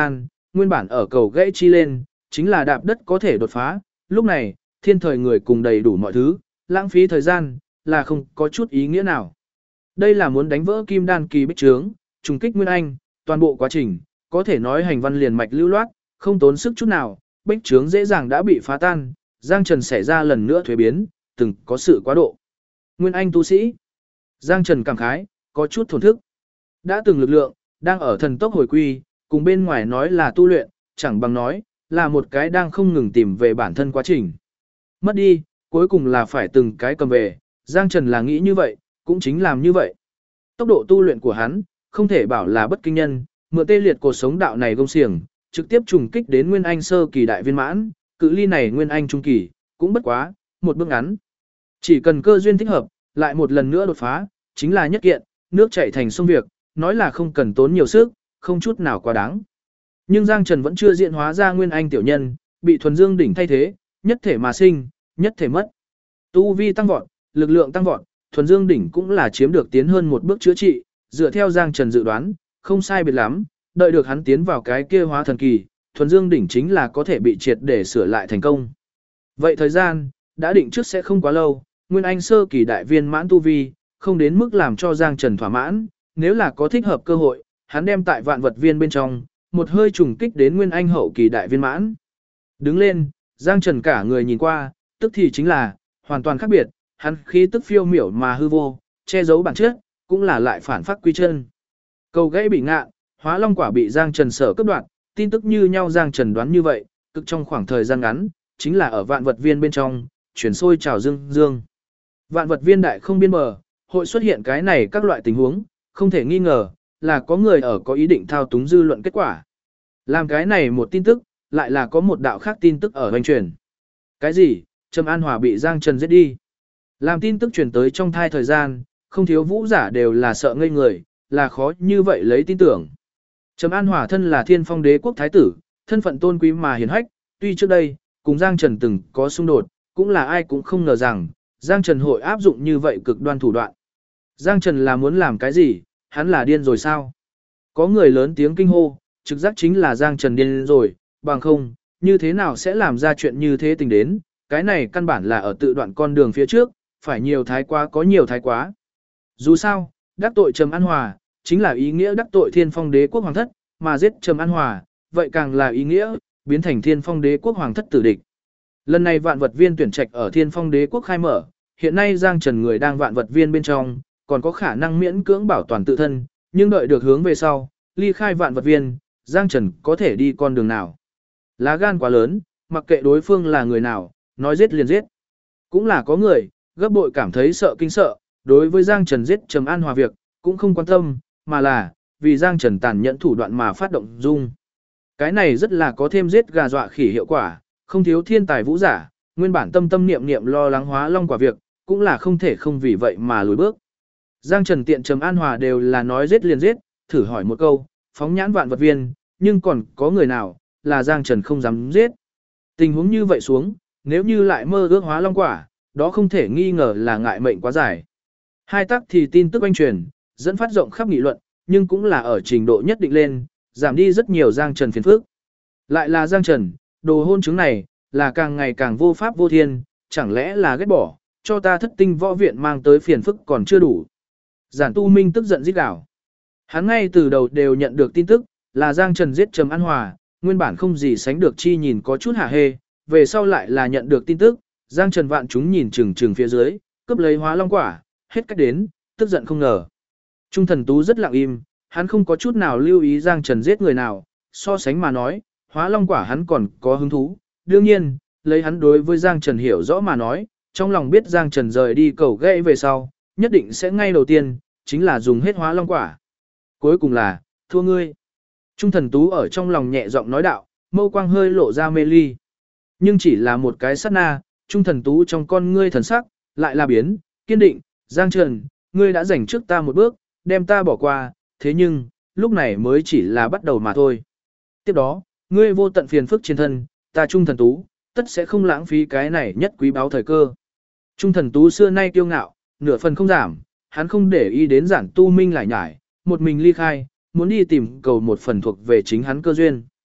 nguyên bản ở cầu gãy chi lên, chính là đạp đất có thể đột phá, lúc này, thiên thời người cùng đầy đủ mọi thứ, lãng phí thời gian, là không có chút ý nghĩa nào. Đây là muốn đánh vỡ kim đan kỳ bích trướng, trùng kích Nguyên Anh, toàn bộ quá trình, có thể nói hành văn liền mạch lưu loát, không tốn sức chút nào, bích trướng dễ dàng đã bị phá tan, Giang Trần xảy ra lần nữa thuế biến, từng có sự quá độ. Nguyên Anh tu sĩ. Giang Trần cảm khái, có chút thổn thức. Đã từng lực lượng, đang ở thần tốc hồi quy, cùng bên ngoài nói là tu luyện, chẳng bằng nói, là một cái đang không ngừng tìm về bản thân quá trình. Mất đi, cuối cùng là phải từng cái cầm về, Giang Trần là nghĩ như vậy, cũng chính làm như vậy. Tốc độ tu luyện của hắn, không thể bảo là bất kinh nhân, mượn tê liệt cuộc sống đạo này gông xiềng, trực tiếp trùng kích đến Nguyên Anh sơ kỳ đại viên mãn, cự ly này Nguyên Anh trung kỳ, cũng bất quá, một bước ngắn. Chỉ cần cơ duyên thích hợp, lại một lần nữa đột phá, chính là nhất kiện, nước chảy thành sông việc, nói là không cần tốn nhiều sức, không chút nào quá đáng. Nhưng Giang Trần vẫn chưa diễn hóa ra Nguyên Anh tiểu nhân, bị thuần dương đỉnh thay thế, nhất thể mà sinh, nhất thể mất. Tu vi tăng vọt, lực lượng tăng vọt, thuần dương đỉnh cũng là chiếm được tiến hơn một bước chữa trị, dựa theo Giang Trần dự đoán, không sai biệt lắm, đợi được hắn tiến vào cái kia hóa thần kỳ, thuần dương đỉnh chính là có thể bị triệt để sửa lại thành công. Vậy thời gian, đã định trước sẽ không quá lâu, Nguyên Anh sơ kỳ đại viên mãn tu vi, không đến mức làm cho Giang Trần thỏa mãn, nếu là có thích hợp cơ hội, hắn đem tại vạn vật viên bên trong, một hơi trùng kích đến Nguyên Anh hậu kỳ đại viên mãn. Đứng lên, Giang Trần cả người nhìn qua, tức thì chính là, hoàn toàn khác biệt, hắn khí tức phiêu miểu mà hư vô, che giấu bản chất, cũng là lại phản phát quy chân. Cầu gãy bị ngạ, hóa long quả bị Giang Trần sở cướp đoạt, tin tức như nhau Giang Trần đoán như vậy, cực trong khoảng thời gian ngắn, chính là ở vạn vật viên bên trong, chuyển sôi trào dương. Vạn vật viên đại không biên bờ, hội xuất hiện cái này các loại tình huống, không thể nghi ngờ, là có người ở có ý định thao túng dư luận kết quả. Làm cái này một tin tức, lại là có một đạo khác tin tức ở hoành truyền. Cái gì? Trầm An Hòa bị Giang Trần giết đi. Làm tin tức truyền tới trong thai thời gian, không thiếu vũ giả đều là sợ ngây người, là khó như vậy lấy tin tưởng. Trầm An Hòa thân là Thiên Phong Đế quốc thái tử, thân phận tôn quý mà hiển hách, tuy trước đây, cùng Giang Trần từng có xung đột, cũng là ai cũng không ngờ rằng, Giang Trần hội áp dụng như vậy cực đoan thủ đoạn. Giang Trần là muốn làm cái gì, hắn là điên rồi sao? Có người lớn tiếng kinh hô, trực giác chính là Giang Trần điên rồi, bằng không, như thế nào sẽ làm ra chuyện như thế tình đến, cái này căn bản là ở tự đoạn con đường phía trước, phải nhiều thái quá có nhiều thái quá. Dù sao, đắc tội Trầm An Hòa, chính là ý nghĩa đắc tội Thiên Phong Đế quốc hoàng thất, mà giết Trầm An Hòa, vậy càng là ý nghĩa, biến thành Thiên Phong Đế quốc hoàng thất tử địch. Lần này vạn vật viên tuyển trạch ở Thiên Phong Đế quốc khai mở, hiện nay Giang Trần người đang vạn vật viên bên trong, còn có khả năng miễn cưỡng bảo toàn tự thân, nhưng đợi được hướng về sau, ly khai vạn vật viên, Giang Trần có thể đi con đường nào. Lá gan quá lớn, mặc kệ đối phương là người nào, nói giết liền giết. Cũng là có người, gấp bội cảm thấy sợ kinh sợ, đối với Giang Trần giết Trầm An Hòa việc, cũng không quan tâm, mà là, vì Giang Trần tàn nhẫn thủ đoạn mà phát động dung. Cái này rất là có thêm giết gà dọa khỉ hiệu quả, không thiếu thiên tài vũ giả, nguyên bản tâm niệm niệm lo lắng hóa long quả việc, cũng là không thể không vì vậy mà lùi bước. Giang Trần tiện Trầm An Hòa đều là nói giết liền giết, thử hỏi một câu, phóng nhãn vạn vật viên, nhưng còn có người nào, là Giang Trần không dám giết. Tình huống như vậy xuống, nếu như lại mơ ước hóa long quả, đó không thể nghi ngờ là ngại mệnh quá dài. Hai tác thì tin tức oanh truyền, dẫn phát rộng khắp nghị luận, nhưng cũng là ở trình độ nhất định lên, giảm đi rất nhiều Giang Trần phiền phức. Lại là Giang Trần, đồ hôn chứng này, là càng ngày càng vô pháp vô thiên, chẳng lẽ là ghét bỏ, cho ta Thất Tinh võ viện mang tới phiền phức còn chưa đủ. Giản Tu Minh tức giận rít gào. Hắn ngay từ đầu đều nhận được tin tức, là Giang Trần giết Trầm An Hòa, nguyên bản không gì sánh được chi nhìn có chút hả hê, về sau lại là nhận được tin tức, Giang Trần vạn chúng nhìn chừng phía dưới, cướp lấy hóa long quả, hết cách đến, tức giận không ngờ. Trung Thần Tú rất lặng im, hắn không có chút nào lưu ý Giang Trần giết người nào, so sánh mà nói, hóa long quả hắn còn có hứng thú, đương nhiên, lấy hắn đối với Giang Trần hiểu rõ mà nói, trong lòng biết Giang Trần rời đi cầu gãy về sau, nhất định sẽ ngay đầu tiên, chính là dùng hết hóa long quả. Cuối cùng là, thua ngươi. Trung Thần Tú ở trong lòng nhẹ giọng nói đạo, mâu quang hơi lộ ra mê ly. Nhưng chỉ là một cái sát na, Trung Thần Tú trong con ngươi thần sắc, lại là biến, kiên định, Giang Trần, ngươi đã giành trước ta một bước, đem ta bỏ qua, thế nhưng, lúc này mới chỉ là bắt đầu mà thôi. Tiếp đó, ngươi vô tận phiền phức trên thân, ta Trung Thần Tú, tất sẽ không lãng phí cái này nhất quý báu thời cơ. Trung Thần Tú xưa nay kiêu ngạo, nửa phần không giảm, hắn không để ý đến Giản Tu Minh lại nhải, một mình ly khai, muốn đi tìm cầu một phần thuộc về chính hắn cơ duyên.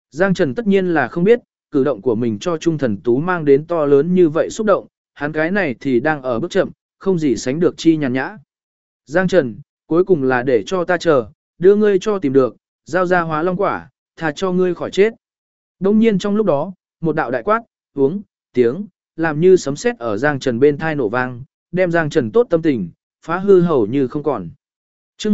Giang Trần tất nhiên là không biết, cử động của mình cho Trung Thần Tú mang đến to lớn như vậy xúc động, hắn cái này thì đang ở bước chậm, không gì sánh được chi nhàn nhã. Giang Trần, cuối cùng là để cho ta chờ, đưa ngươi cho tìm được, giao ra Hóa Long quả, thà cho ngươi khỏi chết. Đông nhiên trong lúc đó, một đạo đại quát, uống, tiếng, làm như sấm sét ở Giang Trần bên thai nổ vang, đem Giang Trần tốt tâm tình, phá hư hầu như không còn. Chương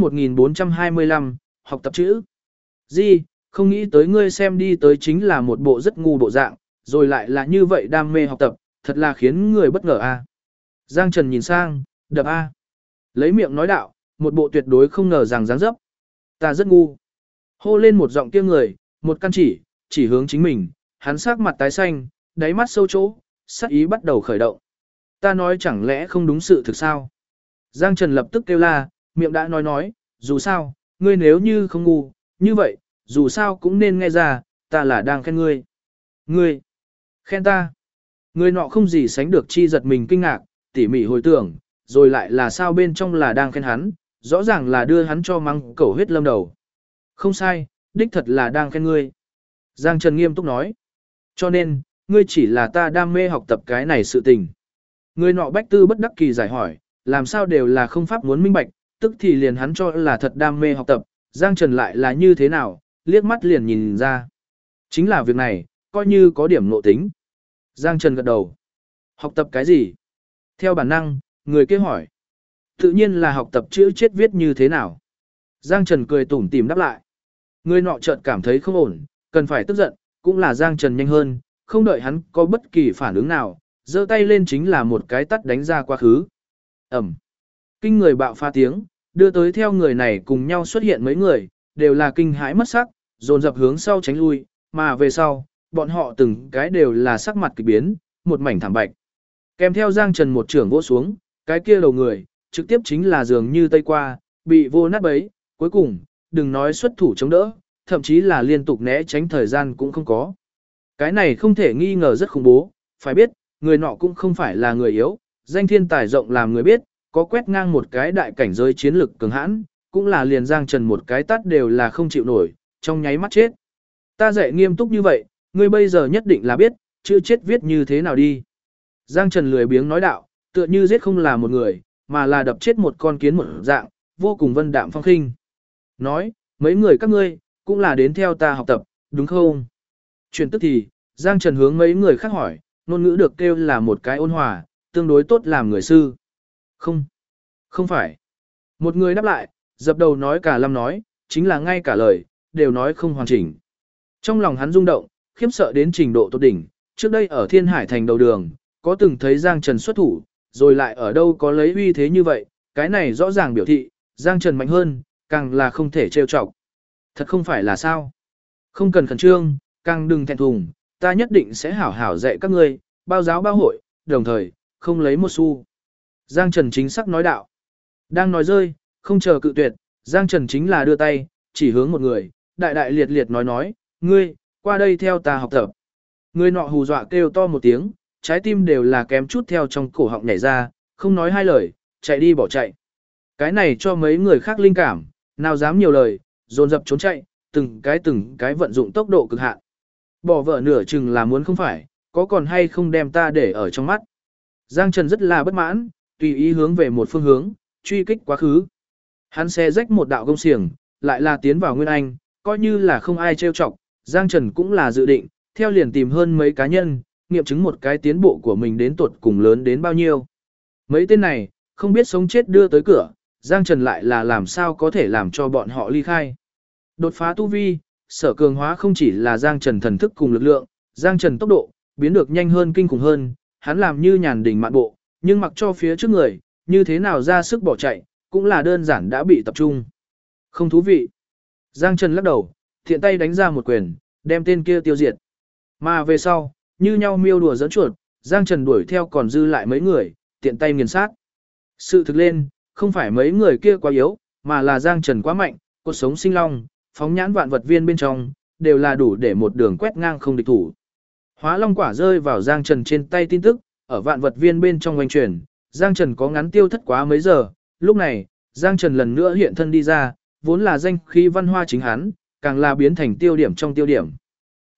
1425, học tập chữ. Di, không nghĩ tới ngươi xem đi tới chính là một bộ rất ngu bộ dạng, rồi lại là như vậy đam mê học tập, thật là khiến người bất ngờ a. Giang Trần nhìn sang, đập a. Lấy miệng nói đạo, một bộ tuyệt đối không ngờ rằng dáng dấp. Ta rất ngu. Hô lên một giọng kia người, một căn chỉ hướng chính mình, hắn sắc mặt tái xanh, đáy mắt sâu chỗ, sắc ý bắt đầu khởi động. Ta nói chẳng lẽ không đúng sự thực sao? Giang Trần lập tức kêu la, miệng đã nói, dù sao, ngươi nếu như không ngu, như vậy, dù sao cũng nên nghe ra, ta là đang khen ngươi. Ngươi, khen ta. Người nọ không gì sánh được chi giật mình kinh ngạc, tỉ mỉ hồi tưởng, rồi lại là sao bên trong là đang khen hắn, rõ ràng là đưa hắn cho măng cẩu huyết lâm đầu. Không sai, đích thật là đang khen ngươi. Giang Trần nghiêm túc nói. Cho nên, ngươi chỉ là ta đam mê học tập cái này sự tình. Người nọ bách tư bất đắc kỳ giải hỏi, làm sao đều là không pháp muốn minh bạch, tức thì liền hắn cho là thật đam mê học tập, Giang Trần lại là như thế nào, liếc mắt liền nhìn ra. Chính là việc này, coi như có điểm nội tính. Giang Trần gật đầu. Học tập cái gì? Theo bản năng, người kia hỏi. Tự nhiên là học tập chữ chết viết như thế nào. Giang Trần cười tủm tỉm đáp lại. Người nọ chợt cảm thấy không ổn, cần phải tức giận, cũng là Giang Trần nhanh hơn, không đợi hắn có bất kỳ phản ứng nào, giơ tay lên chính là một cái tát đánh ra quá khứ. Ẩm. Kinh người bạo pha tiếng, đưa tới theo người này cùng nhau xuất hiện mấy người, đều là kinh hãi mất sắc, dồn dập hướng sau tránh lui, mà về sau, bọn họ từng cái đều là sắc mặt kỳ biến, một mảnh thảm bạch. Kèm theo Giang Trần một trưởng vỗ xuống, cái kia đầu người, trực tiếp chính là dường như tây qua, bị vô nát bấy, cuối cùng, đừng nói xuất thủ chống đỡ, thậm chí là liên tục né tránh thời gian cũng không có. Cái này không thể nghi ngờ rất khủng bố, phải biết, người nọ cũng không phải là người yếu, danh thiên tài rộng làm người biết, có quét ngang một cái đại cảnh giới chiến lực cường hãn, cũng là liền Giang Trần một cái tát đều là không chịu nổi, trong nháy mắt chết. Ta dạy nghiêm túc như vậy, ngươi bây giờ nhất định là biết, chữ chết viết như thế nào đi. Giang Trần lười biếng nói đạo, tựa như giết không là một người, mà là đập chết một con kiến một dạng, vô cùng vân đạm phong khinh. Nói, mấy người các ngươi, cũng là đến theo ta học tập, đúng không? Chuyển tức thì, Giang Trần hướng mấy người khác hỏi, ngôn ngữ được kêu là một cái ôn hòa, tương đối tốt làm người sư. Không, không phải. Một người đáp lại, dập đầu nói cả lâm nói, chính là ngay cả lời, đều nói không hoàn chỉnh. Trong lòng hắn rung động, khiếp sợ đến trình độ tốt đỉnh, trước đây ở Thiên Hải thành đầu đường, có từng thấy Giang Trần xuất thủ, rồi lại ở đâu có lấy uy thế như vậy, cái này rõ ràng biểu thị, Giang Trần mạnh hơn, càng là không thể trêu chọc. Thật không phải là sao? Không cần khẩn trương, càng đừng thẹn thùng, ta nhất định sẽ hảo hảo dạy các ngươi, bao giáo bao hội, đồng thời, không lấy một xu. Giang Trần chính xác nói đạo. Đang nói rơi, không chờ cự tuyệt, Giang Trần chính là đưa tay, chỉ hướng một người, đại đại liệt liệt nói, ngươi, qua đây theo ta học tập. Người nọ hù dọa kêu to một tiếng, trái tim đều là kém chút theo trong cổ họng nhảy ra, không nói hai lời, chạy đi bỏ chạy. Cái này cho mấy người khác linh cảm, nào dám nhiều lời, dồn dập trốn chạy, từng cái vận dụng tốc độ cực hạn. Bỏ vợ nửa chừng là muốn không phải, có còn hay không đem ta để ở trong mắt. Giang Trần rất là bất mãn, tùy ý hướng về một phương hướng, truy kích quá khứ. Hắn xe rách một đạo gông xiềng, lại là tiến vào Nguyên Anh, coi như là không ai trêu chọc, Giang Trần cũng là dự định, theo liền tìm hơn mấy cá nhân, nghiệm chứng một cái tiến bộ của mình đến tuột cùng lớn đến bao nhiêu. Mấy tên này, không biết sống chết đưa tới cửa, Giang Trần lại là làm sao có thể làm cho bọn họ ly khai. Đột phá tu vi, sở cường hóa không chỉ là Giang Trần thần thức cùng lực lượng, Giang Trần tốc độ, biến được nhanh hơn kinh khủng hơn, hắn làm như nhàn đỉnh mạn bộ, nhưng mặc cho phía trước người, như thế nào ra sức bỏ chạy, cũng là đơn giản đã bị tập trung. Không thú vị. Giang Trần lắc đầu, thiện tay đánh ra một quyền, đem tên kia tiêu diệt. Mà về sau, như nhau miêu đùa dẫn chuột, Giang Trần đuổi theo còn dư lại mấy người, tiện tay nghiền sát. Sự thực lên, không phải mấy người kia quá yếu, mà là Giang Trần quá mạnh, cột sống sinh long, phóng nhãn vạn vật viên bên trong, đều là đủ để một đường quét ngang không địch thủ. Hóa long quả rơi vào Giang Trần trên tay tin tức, ở vạn vật viên bên trong quanh truyền, Giang Trần có ngắn tiêu thất quá mấy giờ, lúc này, Giang Trần lần nữa hiện thân đi ra, vốn là danh khí văn hoa chính hắn, càng là biến thành tiêu điểm trong tiêu điểm.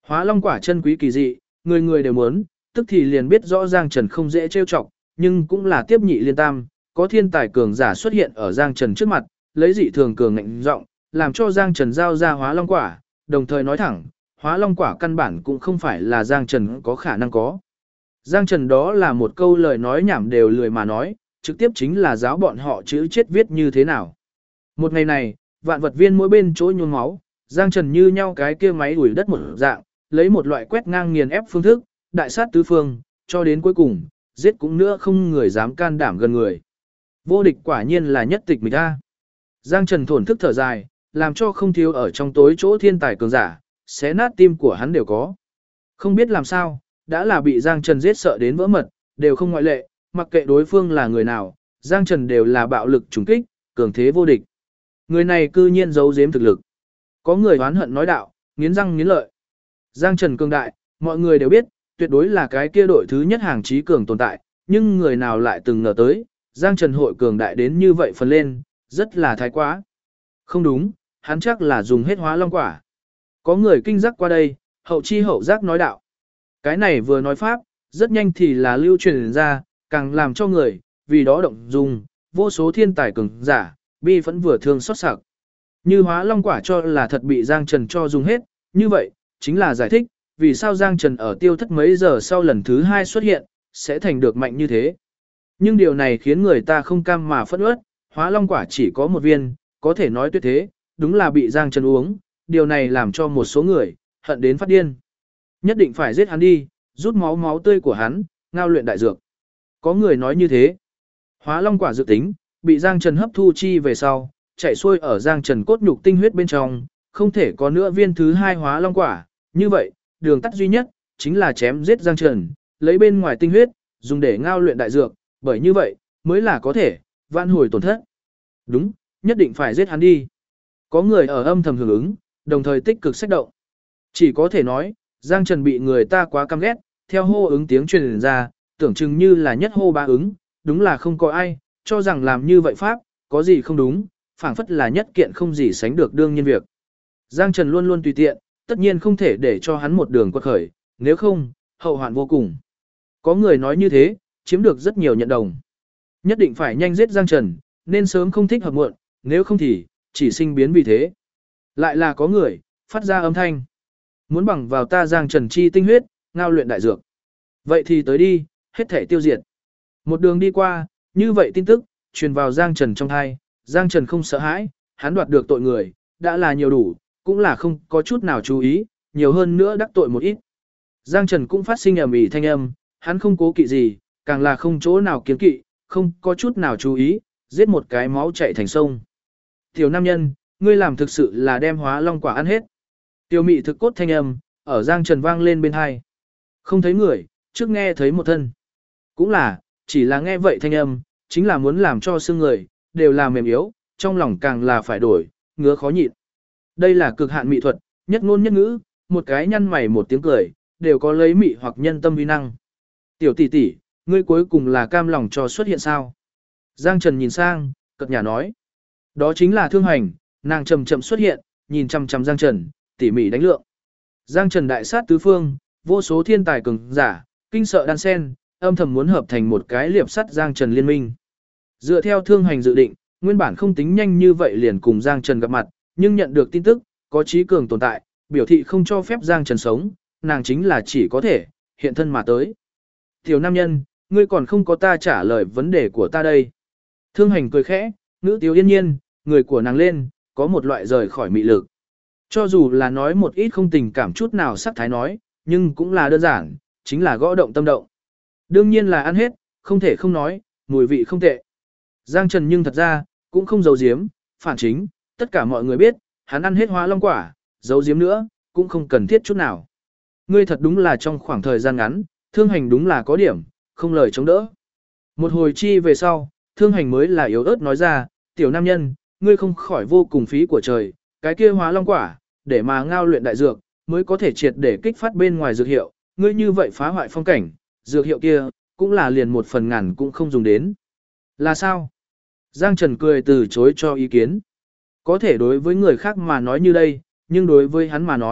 Hóa long quả chân quý kỳ dị, người người đều muốn, tức thì liền biết rõ Giang Trần không dễ trêu chọc, nhưng cũng là tiếp nhị liên tam, có thiên tài cường giả xuất hiện ở Giang Trần trước mặt, lấy dị thường cường ngạnh giọng, làm cho Giang Trần giao ra hóa long quả, đồng thời nói thẳng, hóa long quả căn bản cũng không phải là Giang Trần có khả năng có. Giang Trần đó là một câu lời nói nhảm đều lười mà nói, trực tiếp chính là giáo bọn họ chữ chết viết như thế nào. Một ngày này, vạn vật viên mỗi bên chỗ nhuôn máu, Giang Trần như nhau cái kia máy đuổi đất một dạng, lấy một loại quét ngang nghiền ép phương thức, đại sát tứ phương, cho đến cuối cùng, giết cũng nữa không người dám can đảm gần người. Vô địch quả nhiên là nhất tịch mình ta. Giang Trần thổn thức thở dài, làm cho không thiếu ở trong tối chỗ thiên tài cường giả, xé nát tim của hắn đều có. Không biết làm sao, đã là bị Giang Trần giết sợ đến vỡ mật, đều không ngoại lệ, mặc kệ đối phương là người nào, Giang Trần đều là bạo lực trùng kích, cường thế vô địch. Người này cư nhiên giấu giếm thực lực. Có người oán hận nói đạo, nghiến răng nghiến lợi. Giang Trần cường đại, mọi người đều biết, tuyệt đối là cái kia đội thứ nhất hàng trí cường tồn tại, nhưng người nào lại từng ngờ tới, Giang Trần hội cường đại đến như vậy phần lên, rất là thái quá. Không đúng, hắn chắc là dùng hết hóa long quả. Có người kinh giác qua đây, hậu chi hậu giác nói đạo. Cái này vừa nói pháp, rất nhanh thì là lưu truyền ra, càng làm cho người, vì đó động dung, vô số thiên tài cường giả, bi phẫn vừa thương xót sặc. Như hóa long quả cho là thật bị Giang Trần cho dùng hết, như vậy, chính là giải thích, vì sao Giang Trần ở tiêu thất mấy giờ sau lần thứ 2 xuất hiện, sẽ thành được mạnh như thế. Nhưng điều này khiến người ta không cam mà phẫn uất, hóa long quả chỉ có một viên, có thể nói tuyệt thế, đúng là bị Giang Trần uống, điều này làm cho một số người, hận đến phát điên. Nhất định phải giết hắn đi, rút máu máu tươi của hắn, ngao luyện đại dược. Có người nói như thế. Hóa long quả dự tính, bị Giang Trần hấp thu chi về sau, chạy xuôi ở Giang Trần cốt nhục tinh huyết bên trong, không thể có nữa viên thứ 2 hóa long quả. Như vậy, đường tắt duy nhất, chính là chém giết Giang Trần, lấy bên ngoài tinh huyết, dùng để ngao luyện đại dược, bởi như vậy, mới là có thể, vãn hồi tổn thất. Đúng, nhất định phải giết hắn đi. Có người ở âm thầm hưởng ứng, đồng thời tích cực sách động. Chỉ có thể nói, Giang Trần bị người ta quá căm ghét, theo hô ứng tiếng truyền ra, tưởng chừng như là nhất hô ba ứng, đúng là không có ai, cho rằng làm như vậy pháp, có gì không đúng, phảng phất là nhất kiện không gì sánh được đương nhiên việc. Giang Trần luôn luôn tùy tiện, tất nhiên không thể để cho hắn một đường quật khởi, nếu không, hậu hoạn vô cùng. Có người nói như thế, chiếm được rất nhiều nhận đồng. Nhất định phải nhanh giết Giang Trần, nên sớm không thích hợp muộn, nếu không thì, chỉ sinh biến vì thế. Lại là có người, phát ra âm thanh. Muốn bằng vào ta Giang Trần chi tinh huyết, ngao luyện đại dược. Vậy thì tới đi, hết thể tiêu diệt. Một đường đi qua, như vậy tin tức, truyền vào Giang Trần trong thai. Giang Trần không sợ hãi, hắn đoạt được tội người, đã là nhiều đủ, cũng là không có chút nào chú ý, nhiều hơn nữa đắc tội một ít. Giang Trần cũng phát sinh ầm ĩ thanh âm, hắn không cố kỵ gì, càng là không chỗ nào kiến kỵ, không có chút nào chú ý, giết một cái máu chảy thành sông. Tiểu nam nhân, ngươi làm thực sự là đem hóa long quả ăn hết. Tiểu mị thực cốt thanh âm, ở Giang Trần vang lên bên hai. Không thấy người, trước nghe thấy một thân. Cũng là, chỉ là nghe vậy thanh âm, chính là muốn làm cho xương người, đều là mềm yếu, trong lòng càng là phải đổi, ngứa khó nhịn. Đây là cực hạn mỹ thuật, nhất ngôn nhất ngữ, một cái nhăn mày một tiếng cười, đều có lấy mị hoặc nhân tâm uy năng. Tiểu tỷ tỷ, ngươi cuối cùng là cam lòng cho xuất hiện sao? Giang Trần nhìn sang, cợt nhả nói. Đó chính là Thương Hành, nàng chậm chậm xuất hiện, nhìn chằm chằm Giang Trần, tỉ mỉ đánh lượng. Giang Trần đại sát tứ phương, vô số thiên tài cường giả, kinh sợ đan sen, âm thầm muốn hợp thành một cái liệp sắt Giang Trần liên minh. Dựa theo Thương Hành dự định, nguyên bản không tính nhanh như vậy liền cùng Giang Trần gặp mặt, nhưng nhận được tin tức, có trí cường tồn tại, biểu thị không cho phép Giang Trần sống, nàng chính là chỉ có thể, hiện thân mà tới. Tiểu nam nhân, ngươi còn không có ta trả lời vấn đề của ta đây. Thương Hành cười khẽ, ngữ tiếu yên nhiên, người của nàng lên, có một loại rời khỏi mị lực. Cho dù là nói một ít không tình cảm chút nào sắc thái nói, nhưng cũng là đơn giản, chính là gõ động tâm động. Đương nhiên là ăn hết, không thể không nói, mùi vị không tệ. Giang Trần nhưng thật ra, cũng không giấu giếm, phản chính, tất cả mọi người biết, hắn ăn hết hóa long quả, giấu giếm nữa, cũng không cần thiết chút nào. Ngươi thật đúng là trong khoảng thời gian ngắn, Thương Hành đúng là có điểm, không lời chống đỡ. Một hồi chi về sau, Thương Hành mới là yếu ớt nói ra, tiểu nam nhân, ngươi không khỏi vô cùng phí của trời, cái kia hóa long quả, để mà ngao luyện đại dược, mới có thể triệt để kích phát bên ngoài dược hiệu, ngươi như vậy phá hoại phong cảnh, dược hiệu kia, cũng là liền 1/1000 cũng không dùng đến. Là sao? Giang Trần cười từ chối cho ý kiến. Có thể đối với người khác mà nói như đây, nhưng đối với hắn mà nói,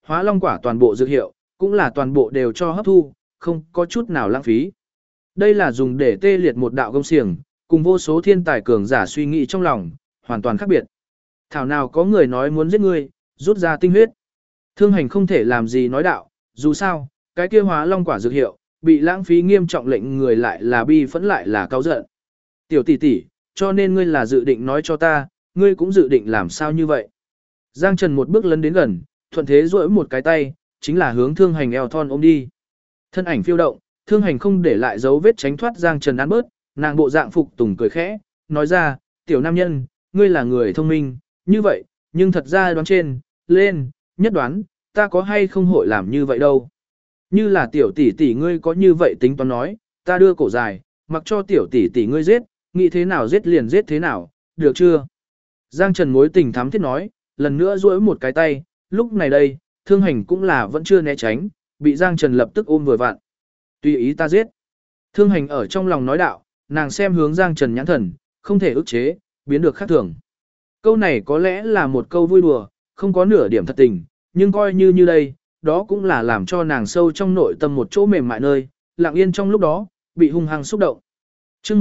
hóa long quả toàn bộ dược hiệu, cũng là toàn bộ đều cho hấp thu, không có chút nào lãng phí. Đây là dùng để tê liệt một đạo công xiềng, cùng vô số thiên tài cường giả suy nghĩ trong lòng, hoàn toàn khác biệt. Thảo nào có người nói muốn giết ngươi, rút ra tinh huyết. Thương Hành không thể làm gì nói đạo, dù sao, cái kia hóa long quả dược hiệu, bị lãng phí nghiêm trọng lệnh người lại là bi phẫn lại là cáu giận. Tiểu tỷ tỷ, cho nên ngươi là dự định nói cho ta, ngươi cũng dự định làm sao như vậy. Giang Trần một bước lấn đến gần, thuận thế duỗi một cái tay, chính là hướng Thương Hành eo thon ôm đi. Thân ảnh phiêu động, Thương Hành không để lại dấu vết tránh thoát Giang Trần ăn bớt, nàng bộ dạng phục tùng cười khẽ, nói ra, tiểu nam nhân, ngươi là người thông minh, như vậy, nhưng thật ra đoán trên, lên, nhất đoán, ta có hay không hội làm như vậy đâu. Như là tiểu tỷ tỷ ngươi có như vậy tính toán nói, ta đưa cổ dài, mặc cho tiểu tỷ tỷ ngươi giết, nghĩ thế nào giết liền giết thế nào, được chưa? Giang Trần mối tình thắm thiết nói, lần nữa duỗi một cái tay, lúc này đây, Thương Hành cũng là vẫn chưa né tránh, bị Giang Trần lập tức ôm vừa vặn. Tùy ý ta giết. Thương Hành ở trong lòng nói đạo, nàng xem hướng Giang Trần nhãn thần, không thể ức chế, biến được khác thường. Câu này có lẽ là một câu vui đùa, không có nửa điểm thật tình, nhưng coi như đây, đó cũng là làm cho nàng sâu trong nội tâm một chỗ mềm mại nơi, lặng yên trong lúc đó, bị hung hăng xúc động. Chương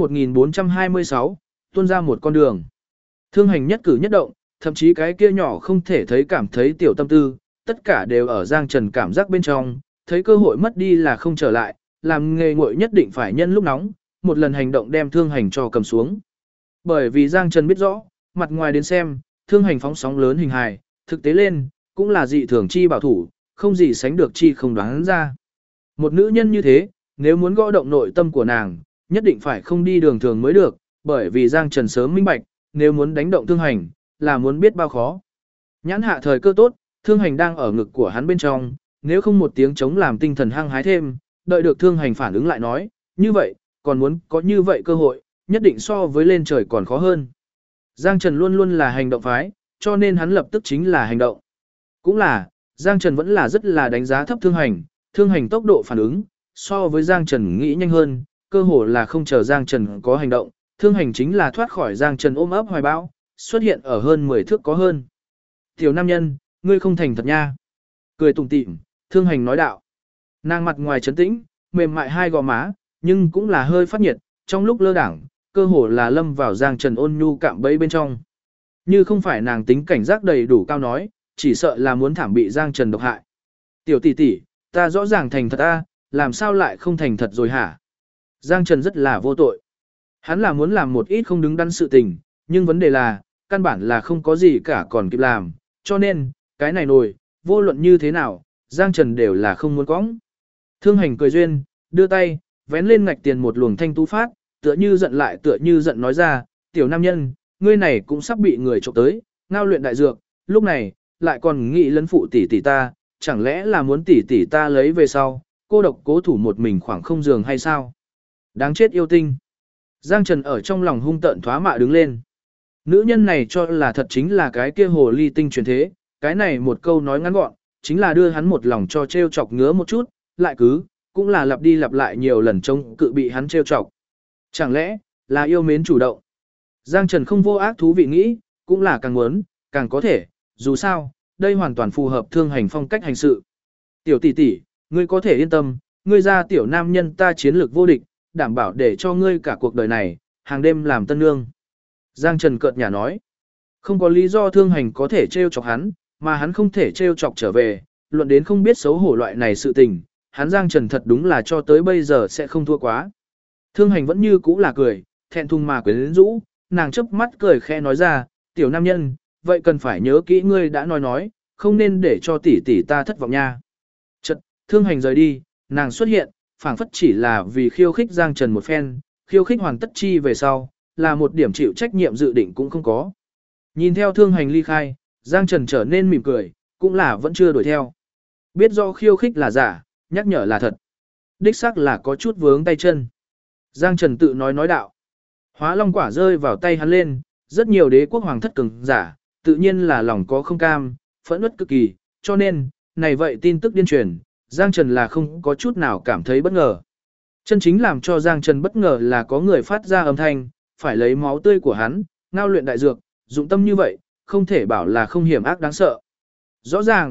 1426, tuôn ra một con đường. Thương Hành nhất cử nhất động, thậm chí cái kia nhỏ không thể thấy cảm thấy tiểu tâm tư, tất cả đều ở Giang Trần cảm giác bên trong, thấy cơ hội mất đi là không trở lại, làm nghề nguội nhất định phải nhân lúc nóng, một lần hành động đem Thương Hành cho cầm xuống. Bởi vì Giang Trần biết rõ, mặt ngoài đến xem, Thương Hành phóng sóng lớn hình hài, thực tế lên, cũng là dị thường chi bảo thủ, không gì sánh được chi không đoán ra. Một nữ nhân như thế, nếu muốn gõ động nội tâm của nàng, nhất định phải không đi đường thường mới được, bởi vì Giang Trần sớm minh bạch, nếu muốn đánh động Thương Hành, là muốn biết bao khó. Nhãn hạ thời cơ tốt, Thương Hành đang ở ngực của hắn bên trong, nếu không một tiếng chống làm tinh thần hăng hái thêm, đợi được Thương Hành phản ứng lại nói, như vậy, còn muốn có như vậy cơ hội, nhất định so với lên trời còn khó hơn. Giang Trần luôn luôn là hành động phái, cho nên hắn lập tức chính là hành động. Cũng là, Giang Trần vẫn là rất là đánh giá thấp Thương Hành tốc độ phản ứng, so với Giang Trần nghĩ nhanh hơn, cơ hồ là không chờ Giang Trần có hành động, Thương Hành chính là thoát khỏi Giang Trần ôm ấp hoài bão, xuất hiện ở hơn 10 thước có hơn. Tiểu nam nhân, ngươi không thành thật nha. Cười tủm tỉm, Thương Hành nói đạo. Nàng mặt ngoài trấn tĩnh, mềm mại hai gò má, nhưng cũng là hơi phát nhiệt, trong lúc lơ đảng, cơ hồ là lâm vào Giang Trần ôn nhu cạm bẫy bên trong. Như không phải nàng tính cảnh giác đầy đủ cao nói, chỉ sợ là muốn thảm bị Giang Trần độc hại. Tiểu tỷ tỷ, ta rõ ràng thành thật a, làm sao lại không thành thật rồi hả? Giang Trần rất là vô tội. Hắn là muốn làm một ít không đứng đắn sự tình, nhưng vấn đề là, căn bản là không có gì cả còn kịp làm, cho nên, cái này nổi, vô luận như thế nào, Giang Trần đều là không muốn cõng. Thương Hành cười duyên, đưa tay, vén lên ngạch tiền một luồng thanh tú phát, tựa như giận lại tựa như giận nói ra, tiểu nam nhân, ngươi này cũng sắp bị người trộm tới, ngao luyện đại dược, lúc này, lại còn nghĩ lấn phụ tỷ tỷ ta, chẳng lẽ là muốn tỷ tỷ ta lấy về sau, cô độc cố thủ một mình khoảng không giường hay sao? Đáng chết yêu tinh. Giang Trần ở trong lòng hung tợn thoá mạ đứng lên. Nữ nhân này cho là thật chính là cái kia hồ ly tinh truyền thế, cái này một câu nói ngắn gọn, chính là đưa hắn một lòng cho trêu chọc ngứa một chút, lại cũng là lặp đi lặp lại nhiều lần trông cự bị hắn trêu chọc. Chẳng lẽ, là yêu mến chủ động? Giang Trần không vô ác thú vị nghĩ, cũng là càng muốn, càng có thể, dù sao, đây hoàn toàn phù hợp Thương Hành phong cách hành sự. Tiểu tỷ tỷ, ngươi có thể yên tâm, ngươi ra tiểu nam nhân ta chiến lược vô địch, đảm bảo để cho ngươi cả cuộc đời này, hàng đêm làm tân nương. Giang Trần cợt nhả nói, không có lý do Thương Hành có thể trêu chọc hắn, mà hắn không thể trêu chọc trở về, luận đến không biết xấu hổ loại này sự tình, hắn Giang Trần thật đúng là cho tới bây giờ sẽ không thua quá. Thương Hành vẫn như cũ là cười, thẹn thùng mà quyến rũ, nàng chớp mắt cười khẽ nói ra, tiểu nam nhân, vậy cần phải nhớ kỹ ngươi đã nói, không nên để cho tỷ tỷ ta thất vọng nha. Chợt, Thương Hành rời đi, nàng xuất hiện, phảng phất chỉ là vì khiêu khích Giang Trần một phen, khiêu khích hoàn tất chi về sau, là một điểm chịu trách nhiệm dự định cũng không có. Nhìn theo Thương Hành ly khai, Giang Trần trở nên mỉm cười, cũng là vẫn chưa đuổi theo. Biết do khiêu khích là giả, nhắc nhở là thật. Đích xác là có chút vướng tay chân. Giang Trần tự nói đạo. Hóa long quả rơi vào tay hắn lên, rất nhiều đế quốc hoàng thất cường giả, tự nhiên là lòng có không cam, phẫn uất cực kỳ, cho nên, này vậy tin tức điên truyền, Giang Trần là không có chút nào cảm thấy bất ngờ. Chân chính làm cho Giang Trần bất ngờ là có người phát ra âm thanh, phải lấy máu tươi của hắn, ngao luyện đại dược, dụng tâm như vậy, không thể bảo là không hiểm ác đáng sợ. Rõ ràng,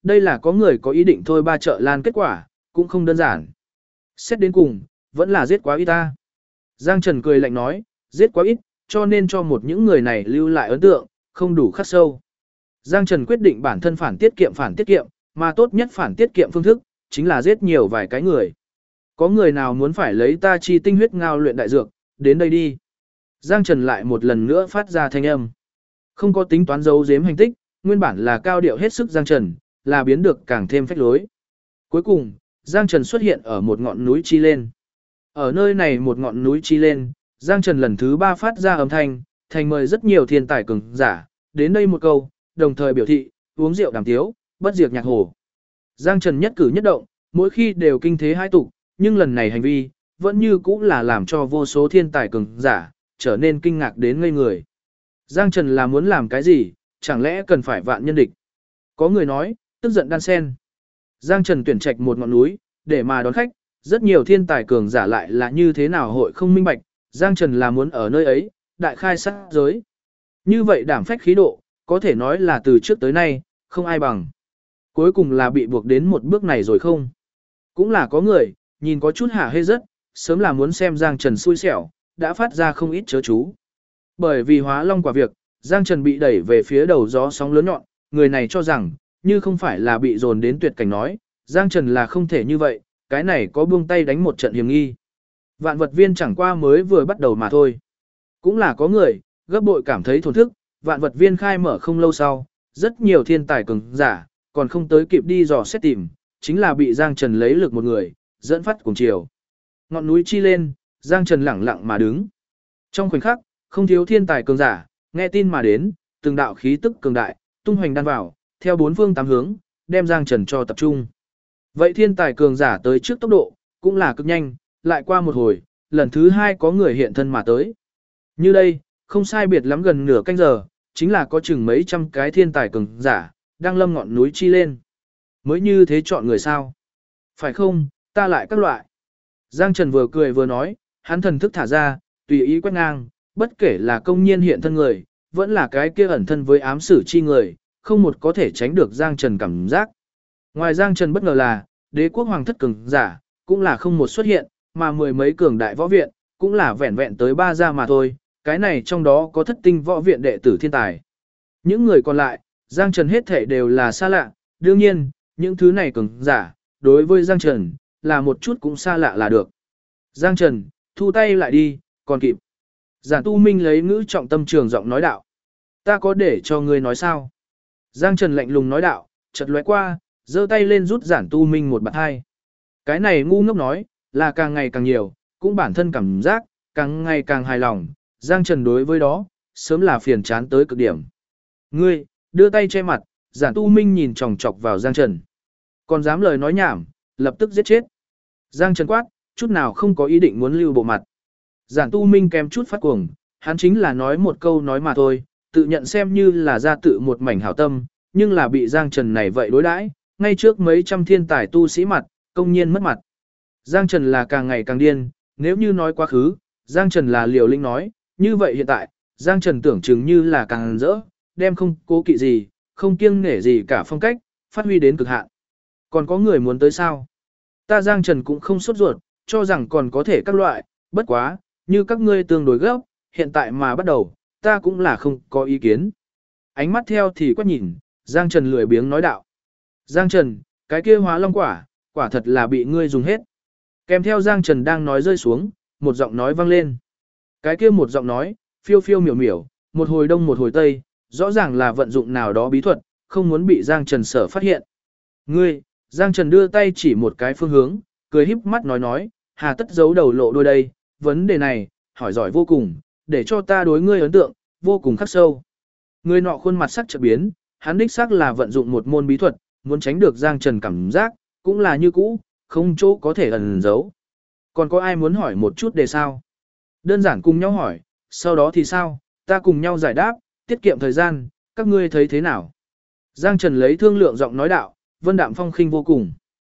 Đây là có người có ý định thôi ba chợ lan kết quả, cũng không đơn giản. Xét đến cùng, vẫn là giết quá ít ta. Giang Trần cười lạnh nói, giết quá ít, cho nên cho một những người này lưu lại ấn tượng, không đủ khắc sâu. Giang Trần quyết định bản thân phản tiết kiệm, mà tốt nhất phản tiết kiệm phương thức, chính là giết nhiều vài cái người. Có người nào muốn phải lấy ta chi tinh huyết ngao luyện đại dược, đến đây đi. Giang Trần lại một lần nữa phát ra thanh âm. Không có tính toán giấu giếm hành tích, nguyên bản là cao điệu hết sức Giang Trần, là biến được càng thêm phách lối. Cuối cùng, Giang Trần xuất hiện ở một ngọn núi chi lên. Ở nơi này một ngọn núi chi lên, Giang Trần lần thứ 3 phát ra âm thanh, thành mời rất nhiều thiên tài cường giả, đến đây một câu, đồng thời biểu thị, uống rượu đàm tiếu, bất diệt nhạc hồ. Giang Trần nhất cử nhất động, mỗi khi đều kinh thế hai tục, nhưng lần này hành vi, vẫn như cũ là làm cho vô số thiên tài cường giả, trở nên kinh ngạc đến ngây người. Giang Trần là muốn làm cái gì, chẳng lẽ cần phải vạn nhân địch? Có người nói, tức giận đan sen. Giang Trần tuyển trạch một ngọn núi, để mà đón khách, rất nhiều thiên tài cường giả lại là như thế nào hội không minh bạch, Giang Trần là muốn ở nơi ấy, đại khai sát giới. Như vậy đảm phách khí độ, có thể nói là từ trước tới nay, không ai bằng. Cuối cùng là bị buộc đến một bước này rồi không? Cũng là có người, nhìn có chút hả hê rất, sớm là muốn xem Giang Trần xui xẻo, đã phát ra không ít chớ chú. Bởi vì hóa long quả việc, Giang Trần bị đẩy về phía đầu gió sóng lớn nhọn, người này cho rằng, như không phải là bị dồn đến tuyệt cảnh nói, Giang Trần là không thể như vậy, cái này có buông tay đánh một trận hiểm nghi. Vạn vật viên chẳng qua mới vừa bắt đầu mà thôi. Cũng là có người, gấp bội cảm thấy thổn thức, vạn vật viên khai mở không lâu sau, rất nhiều thiên tài cường giả, còn không tới kịp đi dò xét tìm, chính là bị Giang Trần lấy lực một người, dẫn phát cùng chiều. Ngọn núi chi lên, Giang Trần lẳng lặng mà đứng. Trong khoảnh khắc, không thiếu thiên tài cường giả, nghe tin mà đến, từng đạo khí tức cường đại, tung hoành đan vào, theo bốn phương tám hướng, đem Giang Trần cho tập trung. Vậy thiên tài cường giả tới trước tốc độ, cũng là cực nhanh, lại qua một hồi, lần thứ 2 có người hiện thân mà tới. Như đây, không sai biệt lắm gần nửa canh giờ, chính là có chừng mấy trăm cái thiên tài cường giả, đang lâm ngọn núi chi lên. Mới như thế chọn người sao? Phải không, ta lại các loại. Giang Trần vừa cười vừa nói, hắn thần thức thả ra, tùy ý quét ngang, bất kể là công nhiên hiện thân người, vẫn là cái kia ẩn thân với ám sử chi người, không một có thể tránh được Giang Trần cảm giác. Ngoài Giang Trần bất ngờ là, đế quốc hoàng thất cường giả, cũng là không một xuất hiện, mà mười mấy cường đại võ viện, cũng là vẹn vẹn tới 3 gia mà thôi, cái này trong đó có thất tinh võ viện đệ tử thiên tài. Những người còn lại, Giang Trần hết thể đều là xa lạ, đương nhiên, những thứ này cường giả, đối với Giang Trần, là một chút cũng xa lạ là được. Giang Trần, thu tay lại đi, còn kịp. Giản Tu Minh lấy ngữ trọng tâm trường giọng nói đạo. Ta có để cho ngươi nói sao? Giang Trần lạnh lùng nói đạo, chợt lóe qua, giơ tay lên rút Giản Tu Minh một bạt hai. Cái này ngu ngốc nói, là càng ngày càng nhiều, cũng bản thân cảm giác, càng ngày càng hài lòng. Giang Trần đối với đó, sớm là phiền chán tới cực điểm. Ngươi, đưa tay che mặt, Giản Tu Minh nhìn chòng chọc vào Giang Trần. Còn dám lời nói nhảm, lập tức giết chết. Giang Trần quát, chút nào không có ý định muốn lưu bộ mặt. Giản Tu Minh kèm chút phát cuồng, hắn chính là nói một câu nói mà thôi, tự nhận xem như là ra tự một mảnh hảo tâm, nhưng là bị Giang Trần này vậy đối đãi, ngay trước mấy trăm thiên tài tu sĩ mặt, công nhiên mất mặt. Giang Trần là càng ngày càng điên, nếu như nói quá khứ, Giang Trần là liều lĩnh nói, như vậy hiện tại, Giang Trần tưởng chừng như là càng rỡ, đem không cố kỵ gì, không kiêng nể gì cả phong cách, phát huy đến cực hạn. Còn có người muốn tới sao? Ta Giang Trần cũng không sốt ruột, cho rằng còn có thể các loại, bất quá, như các ngươi tương đối gấp, hiện tại mà bắt đầu, ta cũng là không có ý kiến. Ánh mắt theo thì quét nhìn, Giang Trần lười biếng nói đạo. Giang Trần, cái kia hóa long quả, quả thật là bị ngươi dùng hết. Kèm theo Giang Trần đang nói rơi xuống, một giọng nói vang lên. Cái kia một giọng nói, phiêu phiêu miểu miểu, một hồi đông một hồi tây, rõ ràng là vận dụng nào đó bí thuật, không muốn bị Giang Trần sở phát hiện. Ngươi, Giang Trần đưa tay chỉ một cái phương hướng, cười híp mắt nói, hà tất giấu đầu lộ đôi đây, vấn đề này, hỏi giỏi vô cùng, để cho ta đối ngươi ấn tượng, vô cùng khắc sâu. Người nọ khuôn mặt sắc chợt biến, hắn đích xác là vận dụng một môn bí thuật, muốn tránh được Giang Trần cảm giác, cũng là như cũ, không chỗ có thể ẩn giấu. Còn có ai muốn hỏi một chút đề sao? Đơn giản cùng nhau hỏi, sau đó thì sao, ta cùng nhau giải đáp, tiết kiệm thời gian, các ngươi thấy thế nào? Giang Trần lấy thương lượng giọng nói đạo, vân đạm phong khinh vô cùng.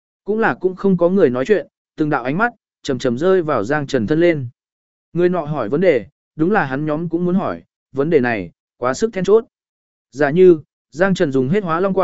Cũng không có người nói chuyện, từng đạo ánh mắt, chầm chầm rơi vào Giang Trần thân lên. Người nọ hỏi vấn đề, đúng là hắn nhóm cũng muốn hỏi, vấn đề này, quá sức then chốt. Giả như, Giang Trần dùng hết hóa long quả,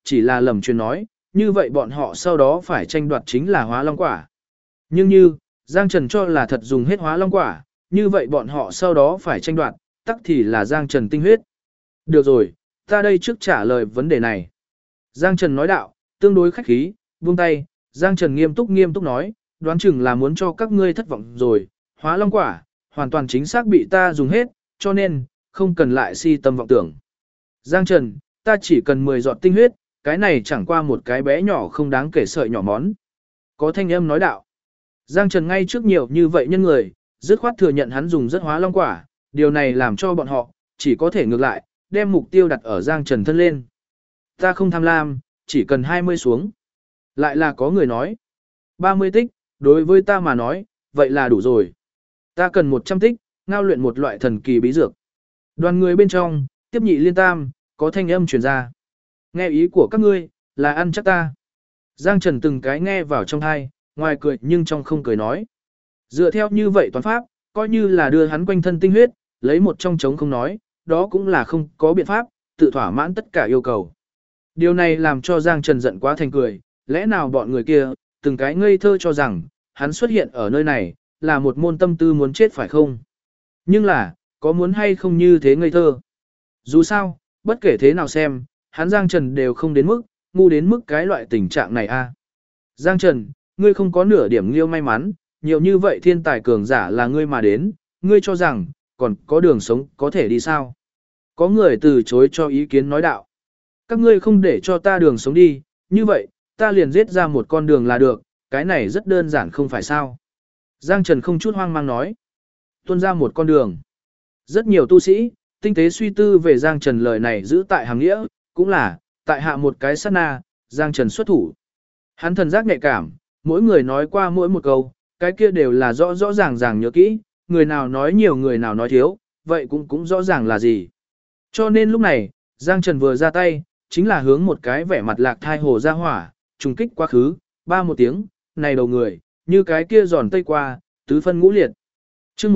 chỉ là lầm truyền nói, như vậy bọn họ sau đó phải tranh đoạt chính là hóa long quả. Nhưng như, Giang Trần cho là thật dùng hết hóa long quả, như vậy bọn họ sau đó phải tranh đoạt, tắc thì là Giang Trần tinh huyết. Được rồi, ta đây trước trả lời vấn đề này. Giang Trần nói đạo, tương đối khách khí, buông tay, Giang Trần nghiêm túc nói, đoán chừng là muốn cho các ngươi thất vọng rồi, hóa long quả, hoàn toàn chính xác bị ta dùng hết, cho nên, không cần lại si tâm vọng tưởng. Giang Trần, ta chỉ cần 10 giọt tinh huyết, cái này chẳng qua một cái bé nhỏ không đáng kể sợi nhỏ món. Có thanh âm nói đạo. Giang Trần ngay trước nhiều như vậy nhân người, dứt khoát thừa nhận hắn dùng rất hóa long quả, điều này làm cho bọn họ, chỉ có thể ngược lại, đem mục tiêu đặt ở Giang Trần thân lên. Ta không tham lam, chỉ cần 20 xuống. Lại là có người nói. 30 tích, đối với ta mà nói, vậy là đủ rồi. Ta cần 100 tích, ngao luyện một loại thần kỳ bí dược. Đoàn người bên trong, tiếp nhị liên tam, có thanh âm truyền ra. Nghe ý của các ngươi, là ăn chắc ta. Giang Trần từng cái nghe vào trong thai, ngoài cười nhưng trong không cười nói. Dựa theo như vậy toán pháp, coi như là đưa hắn quanh thân tinh huyết, lấy một trong trống không nói, đó cũng là không có biện pháp, tự thỏa mãn tất cả yêu cầu. Điều này làm cho Giang Trần giận quá thành cười, lẽ nào bọn người kia, từng cái ngây thơ cho rằng, hắn xuất hiện ở nơi này, là một môn tâm tư muốn chết phải không? Nhưng là, có muốn hay không như thế ngây thơ? Dù sao, bất kể thế nào xem, hắn Giang Trần đều không đến mức, ngu đến mức cái loại tình trạng này a. Giang Trần, ngươi không có nửa điểm liêu may mắn, nhiều như vậy thiên tài cường giả là ngươi mà đến, ngươi cho rằng, còn có đường sống có thể đi sao? Có người từ chối cho ý kiến nói đạo. Các ngươi không để cho ta đường sống đi, như vậy, ta liền giết ra một con đường là được, cái này rất đơn giản không phải sao? Giang Trần không chút hoang mang nói. Tuôn ra một con đường. Rất nhiều tu sĩ, tinh tế suy tư về Giang Trần lời này giữ tại hàng nghĩa, cũng là, tại hạ một cái sát na, Giang Trần xuất thủ. Hắn thần giác nhạy cảm, mỗi người nói qua mỗi một câu, cái kia đều là rõ rõ ràng ràng nhớ kỹ, người nào nói nhiều người nào nói thiếu, vậy cũng rõ ràng là gì. Cho nên lúc này, Giang Trần vừa ra tay, chính là hướng một cái vẻ mặt lạc thai hồ ra hỏa, trùng kích quá khứ, ba một tiếng, này đầu người, như cái kia giòn tây qua, tứ phân ngũ liệt. Chương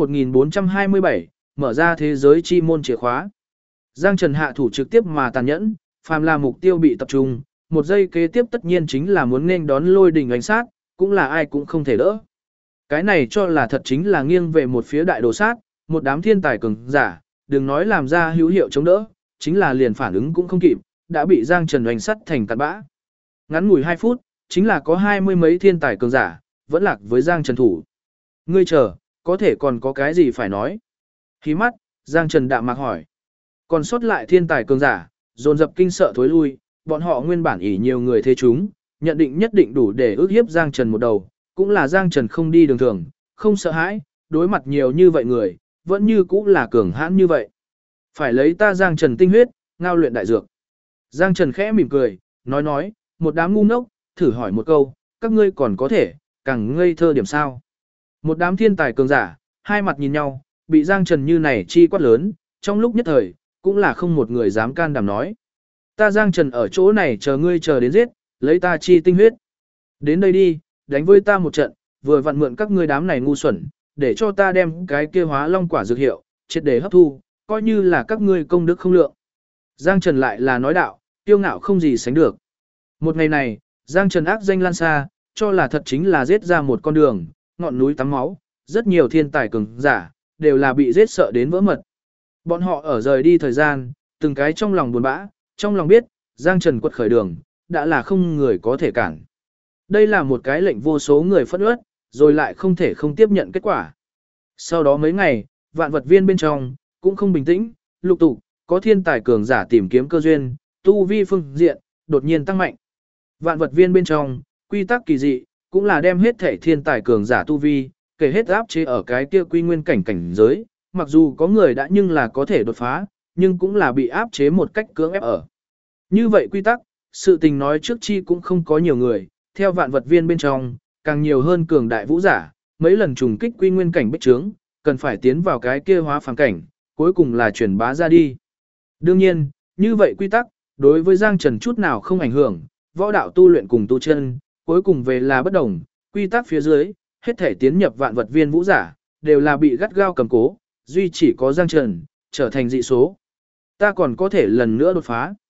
1427, mở ra thế giới chi môn chìa khóa. Giang Trần hạ thủ trực tiếp mà tàn nhẫn, phàm là mục tiêu bị tập trung, một giây kế tiếp tất nhiên chính là muốn nên đón lôi đỉnh ánh sát, cũng là ai cũng không thể đỡ. Cái này cho là thật chính là nghiêng về một phía đại đồ sát, một đám thiên tài cường giả, đừng nói làm ra hữu hiệu chống đỡ, chính là liền phản ứng cũng không kịp, đã bị Giang Trần oanh sắt thành cát bã. Ngắn ngủi 2 phút, chính là có 20 mấy thiên tài cường giả, vẫn lạc với Giang Trần thủ. Ngươi chờ, có thể còn có cái gì phải nói? Khí mắt, Giang Trần đạm mạc hỏi. Còn sót lại thiên tài cường giả, dồn dập kinh sợ thối lui, bọn họ nguyên bản ỷ nhiều người thế chúng, nhận định nhất định đủ để ước hiếp Giang Trần một đầu, cũng là Giang Trần không đi đường thường, không sợ hãi, đối mặt nhiều như vậy người, vẫn như cũng là cường hãn như vậy. Phải lấy ta Giang Trần tinh huyết, ngao luyện đại dược. Giang Trần khẽ mỉm cười, nói, một đám ngu ngốc, thử hỏi một câu, các ngươi còn có thể, càng ngây thơ điểm sao. Một đám thiên tài cường giả, hai mặt nhìn nhau, bị Giang Trần như này chi quát lớn, trong lúc nhất thời, cũng là không một người dám can đảm nói. Ta Giang Trần ở chỗ này chờ ngươi chờ đến giết, lấy ta chi tinh huyết. Đến đây đi, đánh với ta một trận, vừa vặn mượn các ngươi đám này ngu xuẩn, để cho ta đem cái kia hóa long quả dược hiệu, triệt để hấp thu, coi như là các ngươi công đức không lượng. Giang Trần lại là nói đạo, tiêu ngạo không gì sánh được. Một ngày này, Giang Trần ác danh lan xa, cho là thật chính là giết ra một con đường, ngọn núi tắm máu, rất nhiều thiên tài cường giả, đều là bị giết sợ đến vỡ mật. Bọn họ ở rời đi thời gian, từng cái trong lòng buồn bã, trong lòng biết, Giang Trần quật khởi đường, đã là không người có thể cản. Đây là một cái lệnh vô số người phẫn uất, rồi lại không thể không tiếp nhận kết quả. Sau đó mấy ngày, vạn vật viên bên trong, cũng không bình tĩnh, lục tục, có thiên tài cường giả tìm kiếm cơ duyên, tu vi phương diện, đột nhiên tăng mạnh. Vạn vật viên bên trong, quy tắc kỳ dị, cũng là đem hết thể thiên tài cường giả tu vi, kể hết áp chế ở cái kia quy nguyên cảnh cảnh giới, mặc dù có người đã nhưng là có thể đột phá, nhưng cũng là bị áp chế một cách cưỡng ép ở. Như vậy quy tắc, sự tình nói trước chi cũng không có nhiều người, theo vạn vật viên bên trong, càng nhiều hơn cường đại vũ giả, mấy lần trùng kích quy nguyên cảnh bích trướng, cần phải tiến vào cái kia hóa phàm cảnh, cuối cùng là truyền bá ra đi. Đương nhiên, như vậy quy tắc, đối với Giang Trần chút nào không ảnh hưởng, võ đạo tu luyện cùng tu chân, cuối cùng về là bất đồng, quy tắc phía dưới, hết thể tiến nhập vạn vật viên vũ giả, đều là bị gắt gao cầm cố, duy chỉ có Giang Trần, trở thành dị số. Ta còn có thể lần nữa đột phá.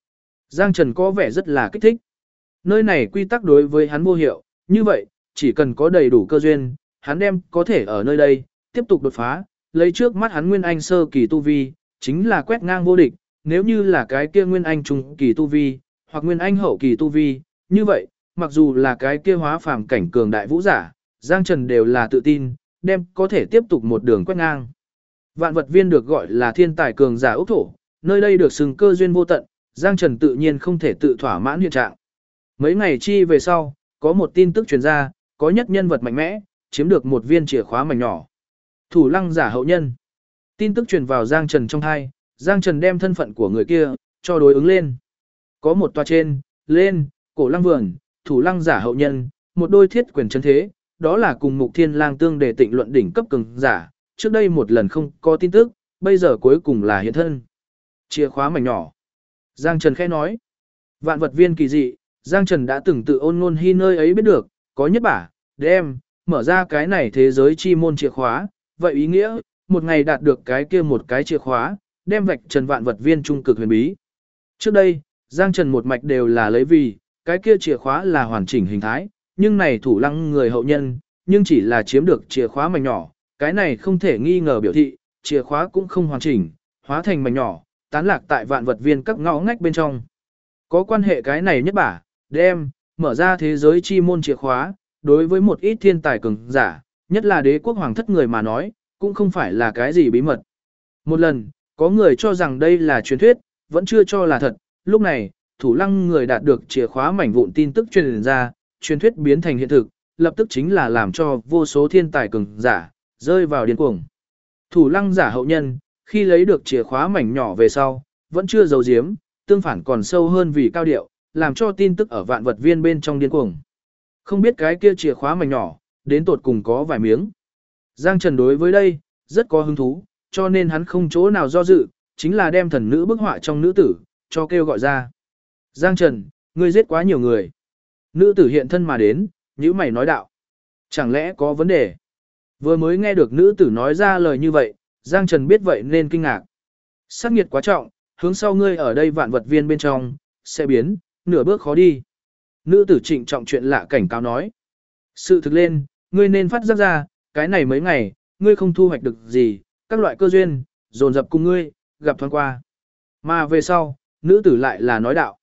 Giang Trần có vẻ rất là kích thích. Nơi này quy tắc đối với hắn vô hiệu, như vậy, chỉ cần có đầy đủ cơ duyên, hắn đem có thể ở nơi đây, tiếp tục đột phá, lấy trước mắt hắn Nguyên Anh sơ kỳ tu vi, chính là quét ngang vô địch, nếu như là cái kia Nguyên Anh trung kỳ tu vi, hoặc Nguyên Anh hậu kỳ tu vi, như vậy, mặc dù là cái kia hóa phàm cảnh cường đại vũ giả, Giang Trần đều là tự tin, đem có thể tiếp tục một đường quét ngang. Vạn vật viên được gọi là thiên tài cường giả ốc thổ, nơi đây được xưng cơ duyên vô tận, Giang Trần tự nhiên không thể tự thỏa mãn hiện trạng. Mấy ngày chi về sau, có một tin tức truyền ra, có nhất nhân vật mạnh mẽ, chiếm được một viên chìa khóa mảnh nhỏ. Thủ lăng giả hậu nhân. Tin tức truyền vào Giang Trần trong thai, Giang Trần đem thân phận của người kia, cho đối ứng lên. Có một tòa trên, lên, cổ lăng vườn, thủ lăng giả hậu nhân, một đôi thiết quyền chân thế, đó là cùng Mục Thiên Lang tương để tịnh luận đỉnh cấp cường giả, trước đây một lần không có tin tức, bây giờ cuối cùng là hiện thân. Chìa khóa mảnh nhỏ. Giang Trần khẽ nói, vạn vật viên kỳ dị, Giang Trần đã từng tự ôn ngôn hy nơi ấy biết được, có nhất bả, đem, mở ra cái này thế giới chi môn chìa khóa, vậy ý nghĩa, một ngày đạt được cái kia một cái chìa khóa, đem vạch trần vạn vật viên trung cực huyền bí. Trước đây, Giang Trần một mạch đều là lấy vì, cái kia chìa khóa là hoàn chỉnh hình thái, nhưng này thủ lăng người hậu nhân, nhưng chỉ là chiếm được chìa khóa mảnh nhỏ, cái này không thể nghi ngờ biểu thị, chìa khóa cũng không hoàn chỉnh, hóa thành mảnh nhỏ, tán lạc tại vạn vật viên các ngõ ngách bên trong. Có quan hệ cái này nhất bả, đem, mở ra thế giới chi môn chìa khóa, đối với một ít thiên tài cường giả, nhất là đế quốc hoàng thất người mà nói, cũng không phải là cái gì bí mật. Một lần, có người cho rằng đây là truyền thuyết, vẫn chưa cho là thật, lúc này, thủ lăng người đạt được chìa khóa mảnh vụn tin tức truyền ra, truyền thuyết biến thành hiện thực, lập tức chính là làm cho vô số thiên tài cường giả, rơi vào điên cuồng. Thủ lăng giả hậu nhân, khi lấy được chìa khóa mảnh nhỏ về sau, vẫn chưa giấu giếm, tương phản còn sâu hơn vì cao điệu, làm cho tin tức ở vạn vật viên bên trong điên cuồng. Không biết cái kia chìa khóa mảnh nhỏ, đến tột cùng có vài miếng. Giang Trần đối với đây, rất có hứng thú, cho nên hắn không chỗ nào do dự, chính là đem thần nữ bức họa trong nữ tử, cho kêu gọi ra. Giang Trần, ngươi giết quá nhiều người. Nữ tử hiện thân mà đến, nhíu mày nói đạo. Chẳng lẽ có vấn đề? Vừa mới nghe được nữ tử nói ra lời như vậy, Giang Trần biết vậy nên kinh ngạc. Sát nghiệt quá trọng, hướng sau ngươi ở đây vạn vật viên bên trong, sẽ biến, nửa bước khó đi. Nữ tử trịnh trọng chuyện lạ cảnh cáo nói. Sự thực lên, ngươi nên phát giác ra, cái này mấy ngày, ngươi không thu hoạch được gì, các loại cơ duyên, dồn dập cùng ngươi, gặp thoáng qua. Mà về sau, nữ tử lại là nói đạo.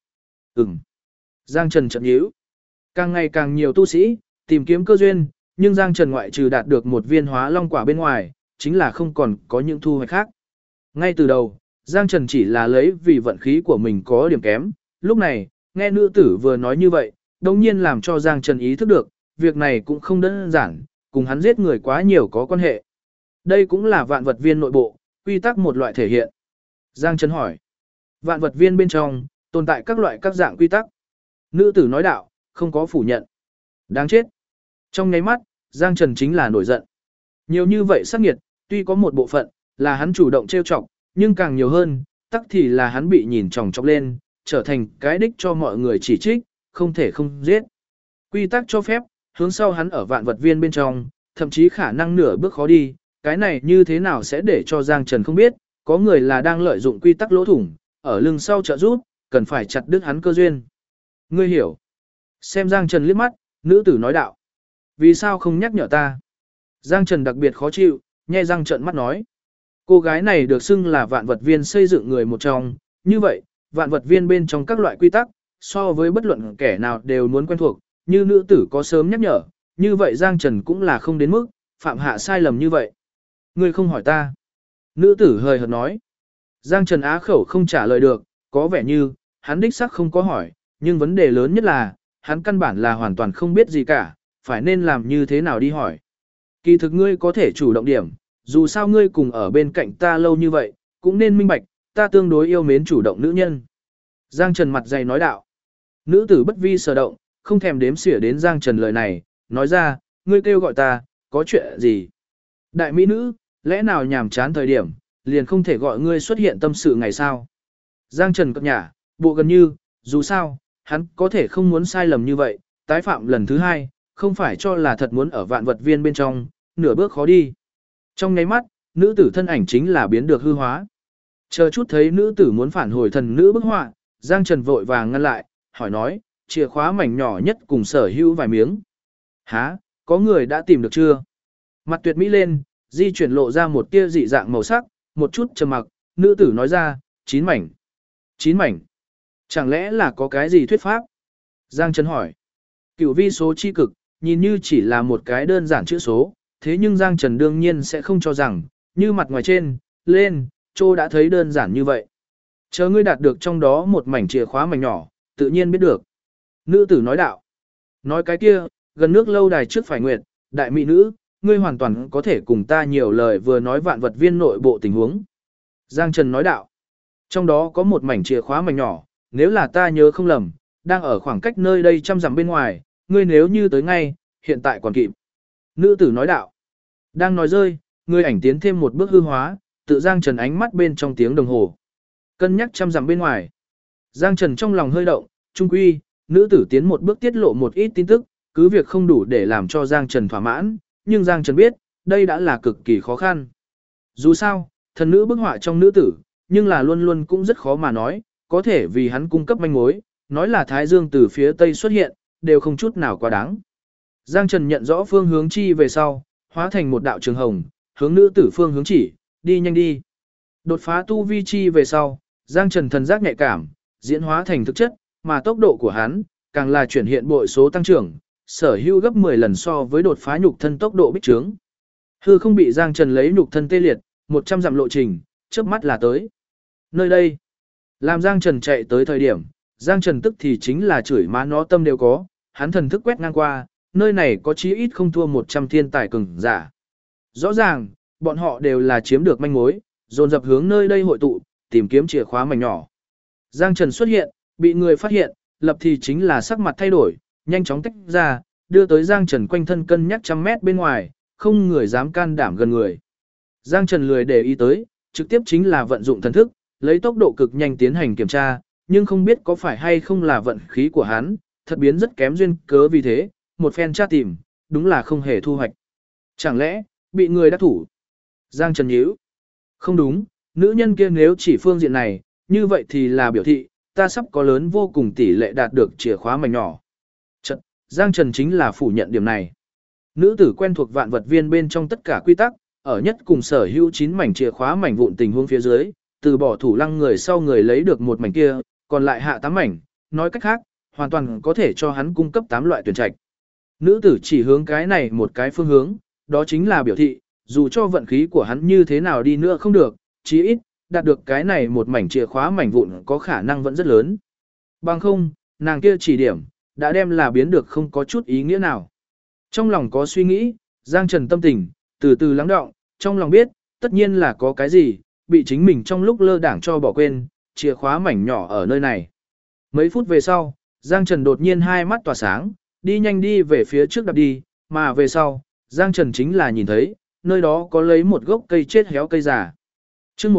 Giang Trần chậm nhíu. Càng ngày càng nhiều tu sĩ, tìm kiếm cơ duyên, nhưng Giang Trần ngoại trừ đạt được một viên hóa long quả bên ngoài, chính là không còn có những thu hoạch khác. Ngay từ đầu, Giang Trần chỉ là lấy vì vận khí của mình có điểm kém, lúc này, nghe nữ tử vừa nói như vậy, đồng nhiên làm cho Giang Trần ý thức được, việc này cũng không đơn giản, cùng hắn giết người quá nhiều có quan hệ. Đây cũng là vạn vật viên nội bộ, quy tắc một loại thể hiện. Giang Trần hỏi, vạn vật viên bên trong, tồn tại các loại các dạng quy tắc. Nữ tử nói đạo, không có phủ nhận. Đáng chết. Trong nháy mắt, Giang Trần chính là nổi giận. Nhiều như vậy sát nghiệt, tuy có một bộ phận, là hắn chủ động trêu chọc, nhưng càng nhiều hơn, tắc thì là hắn bị nhìn chòng chọc lên, trở thành cái đích cho mọi người chỉ trích, không thể không giết. Quy tắc cho phép, hướng sau hắn ở vạn vật viên bên trong, thậm chí khả năng nửa bước khó đi, cái này như thế nào sẽ để cho Giang Trần không biết, có người là đang lợi dụng quy tắc lỗ thủng, ở lưng sau trợ giúp, cần phải chặt đứt hắn cơ duyên. Ngươi hiểu. Xem Giang Trần liếc mắt, nữ tử nói đạo. Vì sao không nhắc nhở ta? Giang Trần đặc biệt khó chịu, nhe răng trợn mắt nói. Cô gái này được xưng là vạn vật viên xây dựng người một trong, như vậy, vạn vật viên bên trong các loại quy tắc, so với bất luận kẻ nào đều muốn quen thuộc, như nữ tử có sớm nhắc nhở, như vậy Giang Trần cũng là không đến mức, phạm hạ sai lầm như vậy. Ngươi không hỏi ta. Nữ tử hời hợt nói. Giang Trần á khẩu không trả lời được, có vẻ như, hắn đích xác không có hỏi, nhưng vấn đề lớn nhất là, hắn căn bản là hoàn toàn không biết gì cả, phải nên làm như thế nào đi hỏi. Kỳ thực ngươi có thể chủ động điểm, dù sao ngươi cùng ở bên cạnh ta lâu như vậy, cũng nên minh bạch, ta tương đối yêu mến chủ động nữ nhân. Giang Trần mặt dày nói đạo. Nữ tử bất vi sở động, không thèm đếm xỉa đến Giang Trần lời này, nói ra, ngươi kêu gọi ta, có chuyện gì? Đại mỹ nữ, lẽ nào nhàm chán thời điểm, liền không thể gọi ngươi xuất hiện tâm sự ngày sao? Giang Trần cập nhả, bộ gần như, dù sao, hắn có thể không muốn sai lầm như vậy, tái phạm lần thứ hai, không phải cho là thật muốn ở vạn vật viên bên trong, nửa bước khó đi. Trong nháy mắt, nữ tử thân ảnh chính là biến được hư hóa. Chờ chút thấy nữ tử muốn phản hồi thần nữ bức họa, Giang Trần vội vàng ngăn lại, hỏi nói, chìa khóa mảnh nhỏ nhất cùng sở hữu vài miếng. Hả, có người đã tìm được chưa? Mặt tuyệt mỹ lên, di chuyển lộ ra một tia dị dạng màu sắc, một chút trầm mặc, nữ tử nói ra, 9 mảnh. 9 mảnh. Chẳng lẽ là có cái gì thuyết pháp? Giang Trần hỏi. Cửu vi số chi cực, nhìn như chỉ là một cái đơn giản chữ số, thế nhưng Giang Trần đương nhiên sẽ không cho rằng, như mặt ngoài trên, lên, Trô đã thấy đơn giản như vậy. Chờ ngươi đạt được trong đó một mảnh chìa khóa mảnh nhỏ, tự nhiên biết được. Nữ tử nói đạo. Nói cái kia, gần nước lâu đài trước phải nguyệt, đại mỹ nữ, ngươi hoàn toàn có thể cùng ta nhiều lời vừa nói vạn vật viên nội bộ tình huống. Giang Trần nói đạo. Trong đó có một mảnh chìa khóa mảnh nhỏ, nếu là ta nhớ không lầm, đang ở khoảng cách nơi đây trăm dặm bên ngoài, ngươi nếu như tới ngay, hiện tại còn kịp. Nữ tử nói đạo. Đang nói rơi, ngươi ảnh tiến thêm một bước hư hóa, tự Giang Trần ánh mắt bên trong tiếng đồng hồ. Cân nhắc trăm dặm bên ngoài. Giang Trần trong lòng hơi động, trung quy, nữ tử tiến một bước tiết lộ một ít tin tức, cứ việc không đủ để làm cho Giang Trần thỏa mãn, nhưng Giang Trần biết, đây đã là cực kỳ khó khăn. Dù sao, thần nữ bức họa trong nữ tử, nhưng là luôn luôn cũng rất khó mà nói, có thể vì hắn cung cấp manh mối, nói là Thái Dương từ phía Tây xuất hiện, đều không chút nào quá đáng. Giang Trần nhận rõ phương hướng chi về sau, hóa thành một đạo trường hồng, hướng nữ tử phương hướng chỉ, đi nhanh đi. Đột phá tu vi chi về sau, Giang Trần thần giác nhạy cảm, diễn hóa thành thực chất, mà tốc độ của hắn, càng là chuyển hiện bội số tăng trưởng, sở hữu gấp 10 lần so với đột phá nhục thân tốc độ bích trướng. Hư không bị Giang Trần lấy nhục thân tê liệt, 100 dặm lộ trình, chớp mắt là tới. Nơi đây, làm Giang Trần chạy tới thời điểm, Giang Trần tức thì chính là chửi má nó tâm đều có, hắn thần thức quét ngang qua, nơi này có chí ít không thua 100 thiên tài cường giả. Rõ ràng, bọn họ đều là chiếm được manh mối, dồn dập hướng nơi đây hội tụ, tìm kiếm chìa khóa mảnh nhỏ. Giang Trần xuất hiện, bị người phát hiện, lập thì chính là sắc mặt thay đổi, nhanh chóng tách ra, đưa tới Giang Trần quanh thân cân nhắc trăm mét bên ngoài, không người dám can đảm gần người. Giang Trần lười để ý tới, trực tiếp chính là vận dụng thần thức, lấy tốc độ cực nhanh tiến hành kiểm tra, nhưng không biết có phải hay không là vận khí của hắn, thật biến rất kém duyên cớ vì thế, một phen tra tìm, đúng là không hề thu hoạch. Chẳng lẽ, bị người đắc thủ? Giang Trần nhíu. Không đúng, nữ nhân kia nếu chỉ phương diện này, như vậy thì là biểu thị, ta sắp có lớn vô cùng tỷ lệ đạt được chìa khóa mảnh nhỏ. Chật, Giang Trần chính là phủ nhận điểm này. Nữ tử quen thuộc vạn vật viên bên trong tất cả quy tắc, ở nhất cùng sở hữu 9 mảnh chìa khóa mảnh vụn tình huống phía dưới, từ bỏ thủ lăng người sau người lấy được một mảnh kia, còn lại hạ 8 mảnh, nói cách khác, hoàn toàn có thể cho hắn cung cấp 8 loại tuyển trạch. Nữ tử chỉ hướng cái này một cái phương hướng, đó chính là biểu thị, dù cho vận khí của hắn như thế nào đi nữa không được, chí ít, đạt được cái này một mảnh chìa khóa mảnh vụn có khả năng vẫn rất lớn. Bằng không, nàng kia chỉ điểm, đã đem là biến được không có chút ý nghĩa nào. Trong lòng có suy nghĩ, Giang Trần tâm tình, từ từ lắng đọng, trong lòng biết, tất nhiên là có cái gì, bị chính mình trong lúc lơ đảng cho bỏ quên, chìa khóa mảnh nhỏ ở nơi này. Mấy phút về sau, Giang Trần đột nhiên hai mắt tỏa sáng, đi nhanh đi về phía trước đạp đi, mà về sau, Giang Trần chính là nhìn thấy, nơi đó có lấy một gốc cây chết héo cây già. Chương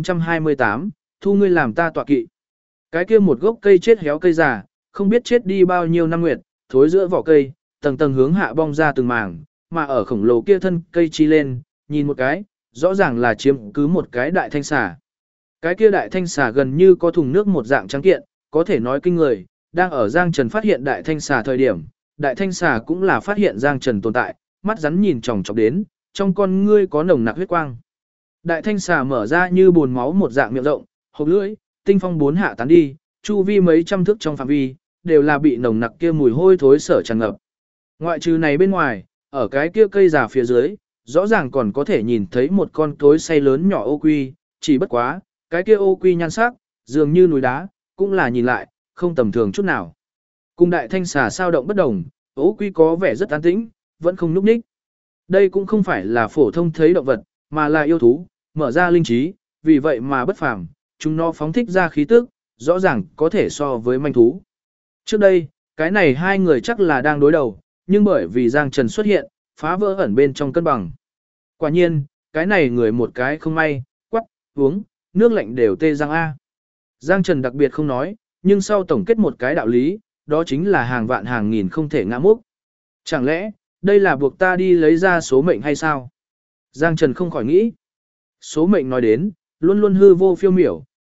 1428, thu ngươi làm ta tọa kỵ. Cái kia một gốc cây chết héo cây già, không biết chết đi bao nhiêu năm nguyệt, thối giữa vỏ cây, tầng tầng hướng hạ bong ra từng mảng, mà ở khổng lồ kia thân cây chi lên, nhìn một cái, rõ ràng là chiếm cứ một cái đại thanh xà. Cái kia đại thanh xà gần như có thùng nước một dạng trắng kiện, có thể nói kinh người, đang ở Giang Trần phát hiện đại thanh xà thời điểm, đại thanh xà cũng là phát hiện Giang Trần tồn tại, mắt rắn nhìn chòng chọc đến, trong con ngươi có nồng nặc huyết quang. Đại thanh xà mở ra như bồn máu một dạng miệng rộng, hộc lưỡi, tinh phong bốn hạ tán đi, chu vi mấy trăm thước trong phạm vi, đều là bị nồng nặc kia mùi hôi thối sở tràn ngập. Ngoại trừ này bên ngoài, ở cái kia cây già phía dưới, rõ ràng còn có thể nhìn thấy một con cối xay lớn nhỏ ô quy, chỉ bất quá, cái kia ô quy nhan sắc, dường như núi đá, cũng là nhìn lại, không tầm thường chút nào. Cùng đại thanh xà sao động bất đồng, ô quy có vẻ rất an tĩnh, vẫn không núp ních. Đây cũng không phải là phổ thông thấy động vật, mà là yêu thú, mở ra linh trí, vì vậy mà bất phàm, chúng nó phóng thích ra khí tức, rõ ràng có thể so với manh thú. Trước đây, cái này hai người chắc là đang đối đầu, nhưng bởi vì Giang Trần xuất hiện, phá vỡ ẩn bên trong cân bằng. Quả nhiên, cái này người một cái không may, quắc, uống, nước lạnh đều tê răng A. Giang Trần đặc biệt không nói, nhưng sau tổng kết một cái đạo lý, đó chính là hàng vạn hàng nghìn không thể ngã múc. Chẳng lẽ, đây là buộc ta đi lấy ra số mệnh hay sao? Giang Trần không khỏi nghĩ. Số mệnh nói đến, luôn luôn hư vô phiêu miểu,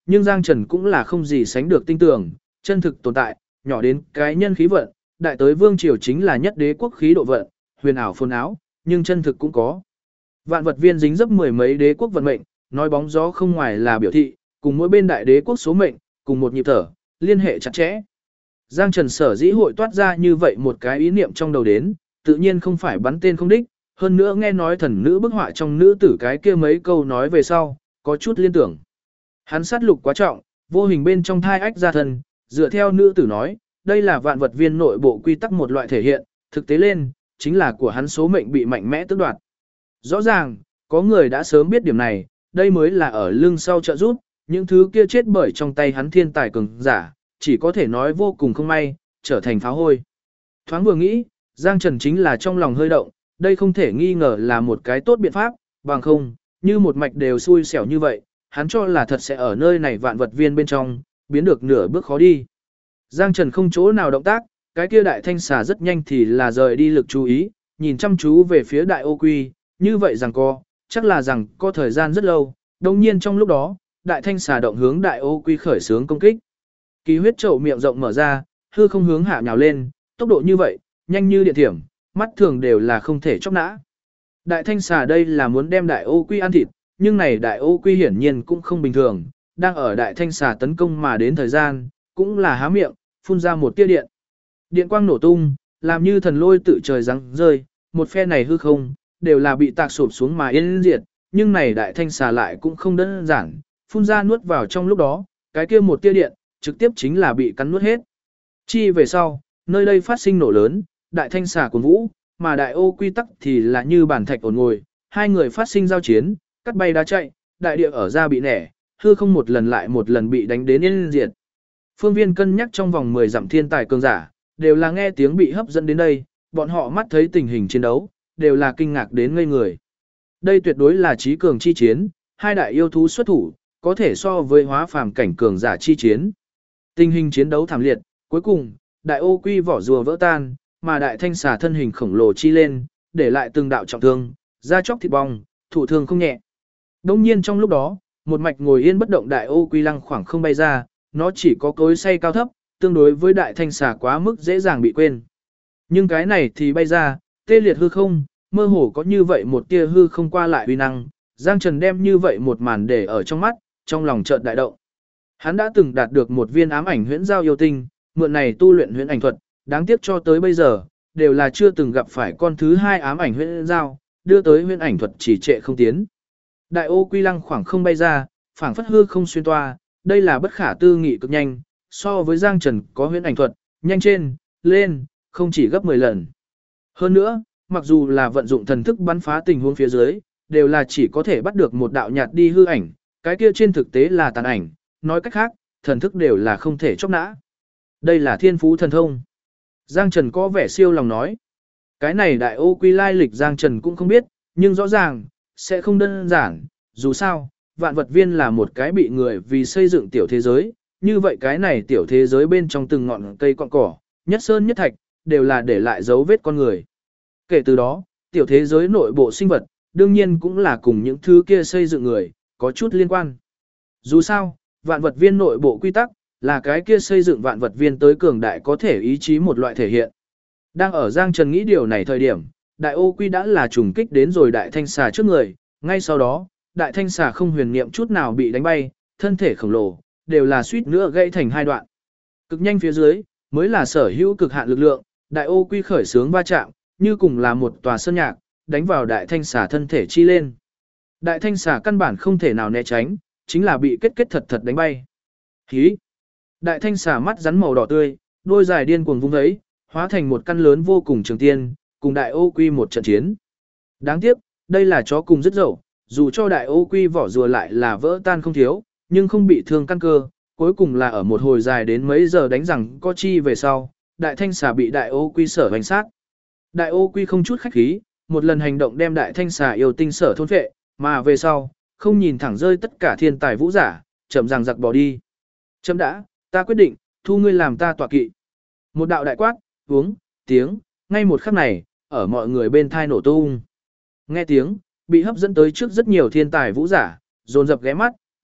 nhưng Giang Trần cũng là không gì sánh được tin tưởng, chân thực tồn tại, nhỏ đến cái nhân khí vận, đại tới vương triều chính là nhất đế quốc khí độ vận, huyền ảo phồn áo, nhưng chân thực cũng có. Vạn vật viên dính dấp mười mấy đế quốc vận mệnh, nói bóng gió không ngoài là biểu thị, cùng mỗi bên đại đế quốc số mệnh, cùng một nhịp thở, liên hệ chặt chẽ. Giang Trần sở dĩ hội toát ra như vậy một cái ý niệm trong đầu đến, tự nhiên không phải bắn tên không đích, hơn nữa nghe nói thần nữ bức họa trong nữ tử cái kia mấy câu nói về sau, có chút liên tưởng. Hắn sát lục quá trọng, vô hình bên trong thai ách ra thân, dựa theo nữ tử nói, đây là vạn vật viên nội bộ quy tắc một loại thể hiện, thực tế lên, chính là của hắn số mệnh bị mạnh mẽ tước đoạt. Rõ ràng, có người đã sớm biết điểm này, đây mới là ở lưng sau trợ giúp, những thứ kia chết bởi trong tay hắn thiên tài cường giả, chỉ có thể nói vô cùng không may, trở thành pháo hôi. Thoáng vừa nghĩ, Giang Trần chính là trong lòng hơi động, đây không thể nghi ngờ là một cái tốt biện pháp, bằng không, như một mạch đều xui xẻo như vậy, hắn cho là thật sẽ ở nơi này vạn vật viên bên trong, biến được nửa bước khó đi. Giang Trần không chỗ nào động tác, cái kia đại thanh xà rất nhanh thì là rời đi lực chú ý, nhìn chăm chú về phía đại ô quy, như vậy rằng chắc là rằng có thời gian rất lâu, đồng nhiên trong lúc đó, đại thanh xà động hướng đại ô quy khởi xướng công kích. Kỳ huyết chậu miệng rộng mở ra, hư không hướng hạ nhào lên, tốc độ như vậy, nhanh như điện thiểm, mắt thường đều là không thể chóc nã. Đại thanh xà đây là muốn đem đại ô quy ăn thịt, nhưng này đại ô quy hiển nhiên cũng không bình thường, đang ở đại thanh xà tấn công mà đến thời gian, cũng là há miệng, phun ra một tia điện. Điện quang nổ tung, làm như thần lôi tự trời giáng rơi, một phe này hư không, đều là bị tạc sụp xuống mà yên diệt, nhưng này đại thanh xà lại cũng không đơn giản, phun ra nuốt vào trong lúc đó, cái kia một tia điện, trực tiếp chính là bị cắn nuốt hết. Chi về sau, nơi đây phát sinh nổ lớn, đại thanh xà cuốn vũ, mà đại ô quy tắc thì là như bản thạch ổn ngồi, hai người phát sinh giao chiến, cắt bay đá chạy, đại địa ở ra bị nẻ, hư không một lần lại một lần bị đánh đến yên diệt. Phương Viên cân nhắc trong vòng 10 dặm thiên tài cường giả, đều là nghe tiếng bị hấp dẫn đến đây, bọn họ mắt thấy tình hình chiến đấu, đều là kinh ngạc đến ngây người. Đây tuyệt đối là trí cường chi chiến, hai đại yêu thú xuất thủ, có thể so với hóa phàm cảnh cường giả chi chiến. Tình hình chiến đấu thảm liệt, cuối cùng, đại ô quy vỏ rùa vỡ tan, mà đại thanh xà thân hình khổng lồ chi lên, để lại từng đạo trọng thương, da chóc thịt bong, thụ thương không nhẹ. Đông nhiên trong lúc đó, một mạch ngồi yên bất động đại ô quy lăng khoảng không bay ra, nó chỉ có cối xay cao thấp, tương đối với đại thanh xà quá mức dễ dàng bị quên. Nhưng cái này thì bay ra, tê liệt hư không, mơ hồ có như vậy một tia hư không qua lại uy năng, Giang Trần đem như vậy một màn để ở trong mắt, trong lòng chợt đại động. Hắn đã từng đạt được một viên ám ảnh huyễn giao yêu tinh, mượn này tu luyện huyễn ảnh thuật, đáng tiếc cho tới bây giờ, đều là chưa từng gặp phải con thứ hai ám ảnh huyễn giao, đưa tới huyễn ảnh thuật chỉ trệ không tiến. Đại ô quy lăng khoảng không bay ra, phảng phất hư không xuyên toa, đây là bất khả tư nghị cực nhanh, so với Giang Trần có huyễn ảnh thuật, nhanh trên, lên, không chỉ gấp 10 lần. Hơn nữa, mặc dù là vận dụng thần thức bắn phá tình huống phía dưới, đều là chỉ có thể bắt được một đạo nhạt đi hư ảnh, cái kia trên thực tế là tàn ảnh, nói cách khác, thần thức đều là không thể chóc nã. Đây là thiên phú thần thông. Giang Trần có vẻ siêu lòng nói. Cái này đại ô quy lai lịch Giang Trần cũng không biết, nhưng rõ ràng, sẽ không đơn giản, dù sao, vạn vật viên là một cái bị người vì xây dựng tiểu thế giới, như vậy cái này tiểu thế giới bên trong từng ngọn cây cọn cỏ, nhất sơn nhất thạch, đều là để lại dấu vết con người. Kể từ đó, tiểu thế giới nội bộ sinh vật, đương nhiên cũng là cùng những thứ kia xây dựng người, có chút liên quan. Dù sao, vạn vật viên nội bộ quy tắc, là cái kia xây dựng vạn vật viên tới cường đại có thể ý chí một loại thể hiện. Đang ở Giang Trần nghĩ điều này thời điểm, đại ô quy đã là trùng kích đến rồi đại thanh xà trước người, ngay sau đó, đại thanh xà không huyền niệm chút nào bị đánh bay, thân thể khổng lồ, đều là suýt nữa gãy thành hai đoạn. Cực nhanh phía dưới, mới là sở hữu cực hạn lực lượng, đại ô quy khởi sướng va chạm, như cùng là một tòa sơn nhạc, đánh vào đại thanh xà thân thể chi lên. Đại thanh xà căn bản không thể nào né tránh, chính là bị kết thật thật đánh bay. Hí! Đại thanh xà mắt rắn màu đỏ tươi, đôi dài điên cuồng vung vẫy, hóa thành một căn lớn vô cùng trường tiên, cùng đại ô quy một trận chiến. Đáng tiếc, đây là chó cùng rất dậu, dù cho đại ô quy vỏ rùa lại là vỡ tan không thiếu, nhưng không bị thương căn cơ, cuối cùng là ở một hồi dài đến mấy giờ đánh rằng có chi về sau, đại thanh xà bị đại ô quy sở hoành sát. Đại ô quy không chút khách khí, một lần hành động đem đại thanh xà yêu tinh sở thôn phệ, mà về sau, không nhìn thẳng rơi tất cả thiên tài vũ giả, chậm rằng giặc bỏ đi. Chậm đã, ta quyết định, thu ngươi làm ta tọa kỵ. Một đạo đại quát, uống, tiếng, ngay một khắc này, ở mọi người bên thai nổ tung. Nghe tiếng, bị hấp dẫn tới trước rất nhiều thiên tài vũ giả, dồn dập ghé mắt,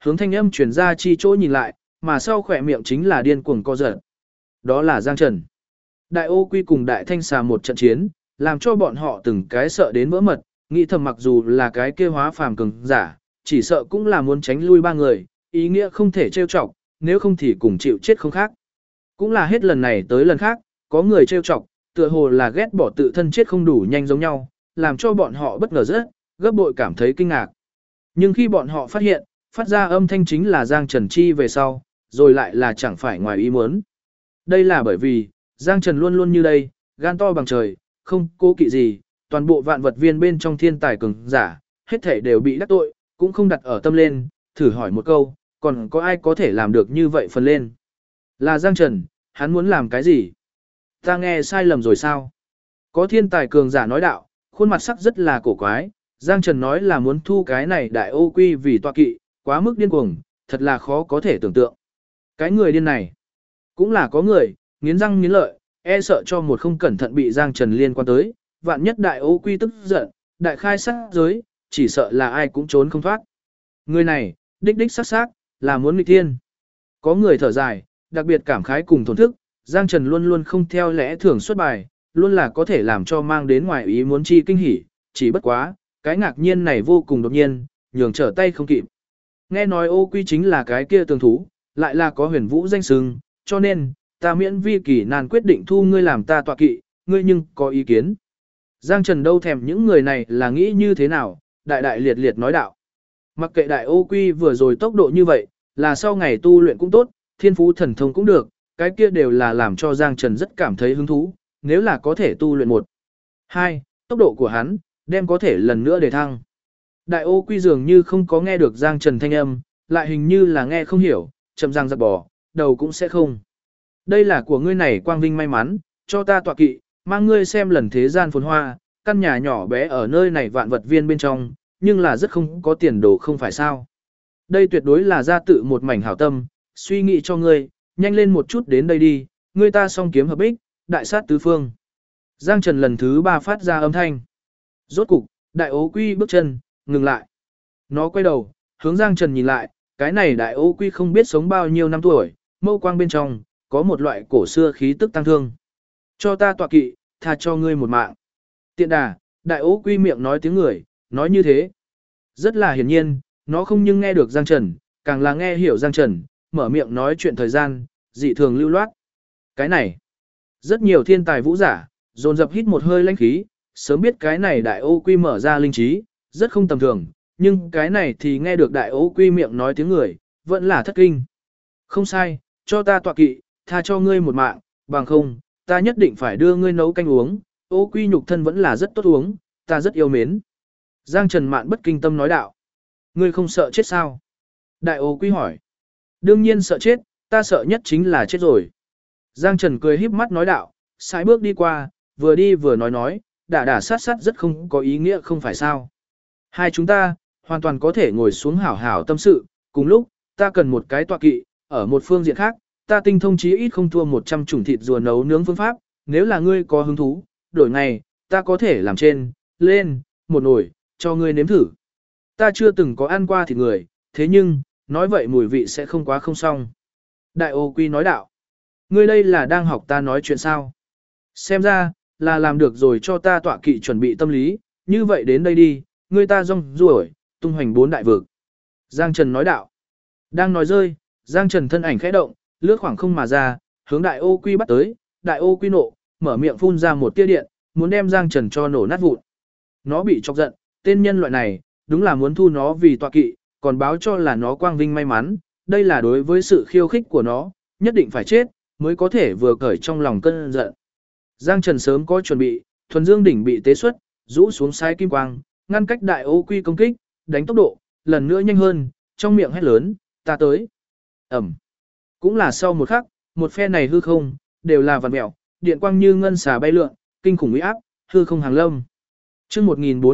hướng thanh âm truyền ra chi chỗ nhìn lại, mà sau khỏe miệng chính là điên cuồng co giật. Đó là Giang Trần. Đại ô quy cùng đại thanh xà một trận chiến, làm cho bọn họ từng cái sợ đến vỡ mật, nghĩ thầm mặc dù là cái kia hóa phàm cường giả, chỉ sợ cũng là muốn tránh lui ba người, ý nghĩa không thể trêu chọc, nếu không thì cùng chịu chết không khác. Cũng là hết lần này tới lần khác, có người trêu chọc, tựa hồ là ghét bỏ tự thân chết không đủ nhanh giống nhau, làm cho bọn họ bất ngờ rất, gấp bội cảm thấy kinh ngạc. Nhưng khi bọn họ phát hiện, phát ra âm thanh chính là Giang Trần chi về sau, rồi lại là chẳng phải ngoài ý muốn. Đây là bởi vì, Giang Trần luôn luôn như đây, gan to bằng trời, không cố kỵ gì, toàn bộ vạn vật viên bên trong thiên tài cường giả, hết thể đều bị đắc tội, cũng không đặt ở tâm lên, thử hỏi một câu, còn có ai có thể làm được như vậy phần lên. Là Giang Trần, hắn muốn làm cái gì? Ta nghe sai lầm rồi sao? Có thiên tài cường giả nói đạo, khuôn mặt sắc rất là cổ quái, Giang Trần nói là muốn thu cái này đại ô quy vì tọa kỵ, quá mức điên cuồng, thật là khó có thể tưởng tượng. Cái người điên này, cũng là có người, nghiến răng nghiến lợi, e sợ cho một không cẩn thận bị Giang Trần liên quan tới, vạn nhất đại ô quy tức giận, đại khai sát giới, chỉ sợ là ai cũng trốn không thoát. Người này, đích đích sắc sắc, là muốn nghịch thiên. Có người thở dài, đặc biệt cảm khái cùng thổn thức, Giang Trần luôn luôn không theo lẽ thường xuất bài, luôn là có thể làm cho mang đến ngoài ý muốn chi kinh hỉ, chỉ bất quá, cái ngạc nhiên này vô cùng đột nhiên, nhường trở tay không kịp. Nghe nói ô quy chính là cái kia tường thú, lại là có huyền vũ danh sừng, cho nên, ta miễn vi kỳ nan quyết định thu ngươi làm ta tọa kỵ, ngươi nhưng có ý kiến. Giang Trần đâu thèm những người này là nghĩ như thế nào, đại đại liệt liệt nói đạo. Mặc kệ đại ô quy vừa rồi tốc độ như vậy, là sau ngày tu luyện cũng tốt, thiên phú thần thông cũng được, cái kia đều là làm cho Giang Trần rất cảm thấy hứng thú, nếu là có thể tu luyện một. Hai, tốc độ của hắn, đem có thể lần nữa để thăng. Đại ô quy dường như không có nghe được Giang Trần thanh âm, lại hình như là nghe không hiểu, chậm răng giật bỏ, đầu cũng sẽ không. Đây là của ngươi này quang vinh may mắn, cho ta tọa kỵ, mang ngươi xem lần thế gian phồn hoa, căn nhà nhỏ bé ở nơi này vạn vật viên bên trong, nhưng là rất không có tiền đồ không phải sao. Đây tuyệt đối là gia tự một mảnh hảo tâm, suy nghĩ cho ngươi, nhanh lên một chút đến đây đi, ngươi ta song kiếm hợp ích, đại sát tứ phương. Giang Trần lần thứ 3 phát ra âm thanh. Rốt cục, đại ố quy bước chân, ngừng lại. Nó quay đầu, hướng Giang Trần nhìn lại, cái này đại ố quy không biết sống bao nhiêu năm tuổi, mâu quang bên trong, có một loại cổ xưa khí tức tăng thương. Cho ta tọa kỵ, tha cho ngươi một mạng. Tiện đà, đại ố quy miệng nói tiếng người, nói như thế. Rất là hiển nhiên, nó không nhưng nghe được Giang Trần, càng là nghe hiểu Giang Trần, mở miệng nói chuyện thời gian, dị thường lưu loát. Cái này, rất nhiều thiên tài vũ giả, dồn dập hít một hơi lãnh khí, sớm biết cái này đại ô quy mở ra linh trí, rất không tầm thường, nhưng cái này thì nghe được đại ô quy miệng nói tiếng người, vẫn là thất kinh. Không sai, cho ta tọa kỵ, tha cho ngươi một mạng, bằng không, ta nhất định phải đưa ngươi nấu canh uống, ô quy nhục thân vẫn là rất tốt uống, ta rất yêu mến. Giang Trần Mạn bất kinh tâm nói đạo. Ngươi không sợ chết sao? Đại ô quy hỏi. Đương nhiên sợ chết, ta sợ nhất chính là chết rồi. Giang Trần cười híp mắt nói đạo, sai bước đi qua, vừa đi vừa nói, đả sát sát rất không có ý nghĩa không phải sao. Hai chúng ta, hoàn toàn có thể ngồi xuống hảo hảo tâm sự, cùng lúc, ta cần một cái tọa kỵ, ở một phương diện khác, ta tinh thông chí ít không thua 100 chủng thịt rùa nấu nướng phương pháp, nếu là ngươi có hứng thú, đổi ngày, ta có thể làm trên, lên, một nồi, cho ngươi nếm thử. Ta chưa từng có ăn qua thịt người, thế nhưng, nói vậy mùi vị sẽ không quá không xong. Đại ô quy nói đạo, ngươi đây là đang học ta nói chuyện sao? Xem ra, là làm được rồi cho ta tọa kỵ chuẩn bị tâm lý, như vậy đến đây đi, ngươi ta rong ruổi, tung hoành 4 đại vực. Giang Trần nói đạo, đang nói rơi, Giang Trần thân ảnh khẽ động, lướt khoảng không mà ra, hướng đại ô quy bắt tới, đại ô quy nộ, mở miệng phun ra một tia điện, muốn đem Giang Trần cho nổ nát vụn. Nó bị chọc giận, tên nhân loại này, đúng là muốn thu nó vì tọa kỵ, còn báo cho là nó quang vinh may mắn, đây là đối với sự khiêu khích của nó, nhất định phải chết, mới có thể vừa cởi trong lòng cơn giận. Giang Trần sớm có chuẩn bị, thuần dương đỉnh bị tế xuất, rũ xuống sai kim quang, ngăn cách đại ô quy công kích, đánh tốc độ, lần nữa nhanh hơn, trong miệng hét lớn, ta tới. Ẩm. Cũng là sau một khắc, một phe này hư không, đều là vằn mẹo, điện quang như ngân xà bay lượn, kinh khủng uy áp, hư không hàng lâm. Chương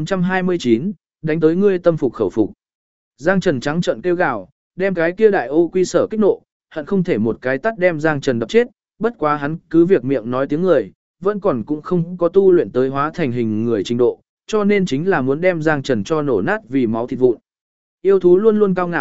1429, đánh tới ngươi tâm phục khẩu phục. Giang Trần trắng trợn kêu gào, đem cái kia đại ô quy sở kích nộ, hận không thể một cái tát đem Giang Trần đập chết, bất quá hắn cứ việc miệng nói tiếng người, vẫn còn cũng không có tu luyện tới hóa thành hình người trình độ, cho nên chính là muốn đem Giang Trần cho nổ nát vì máu thịt vụn. Yêu thú luôn luôn cao ngạo,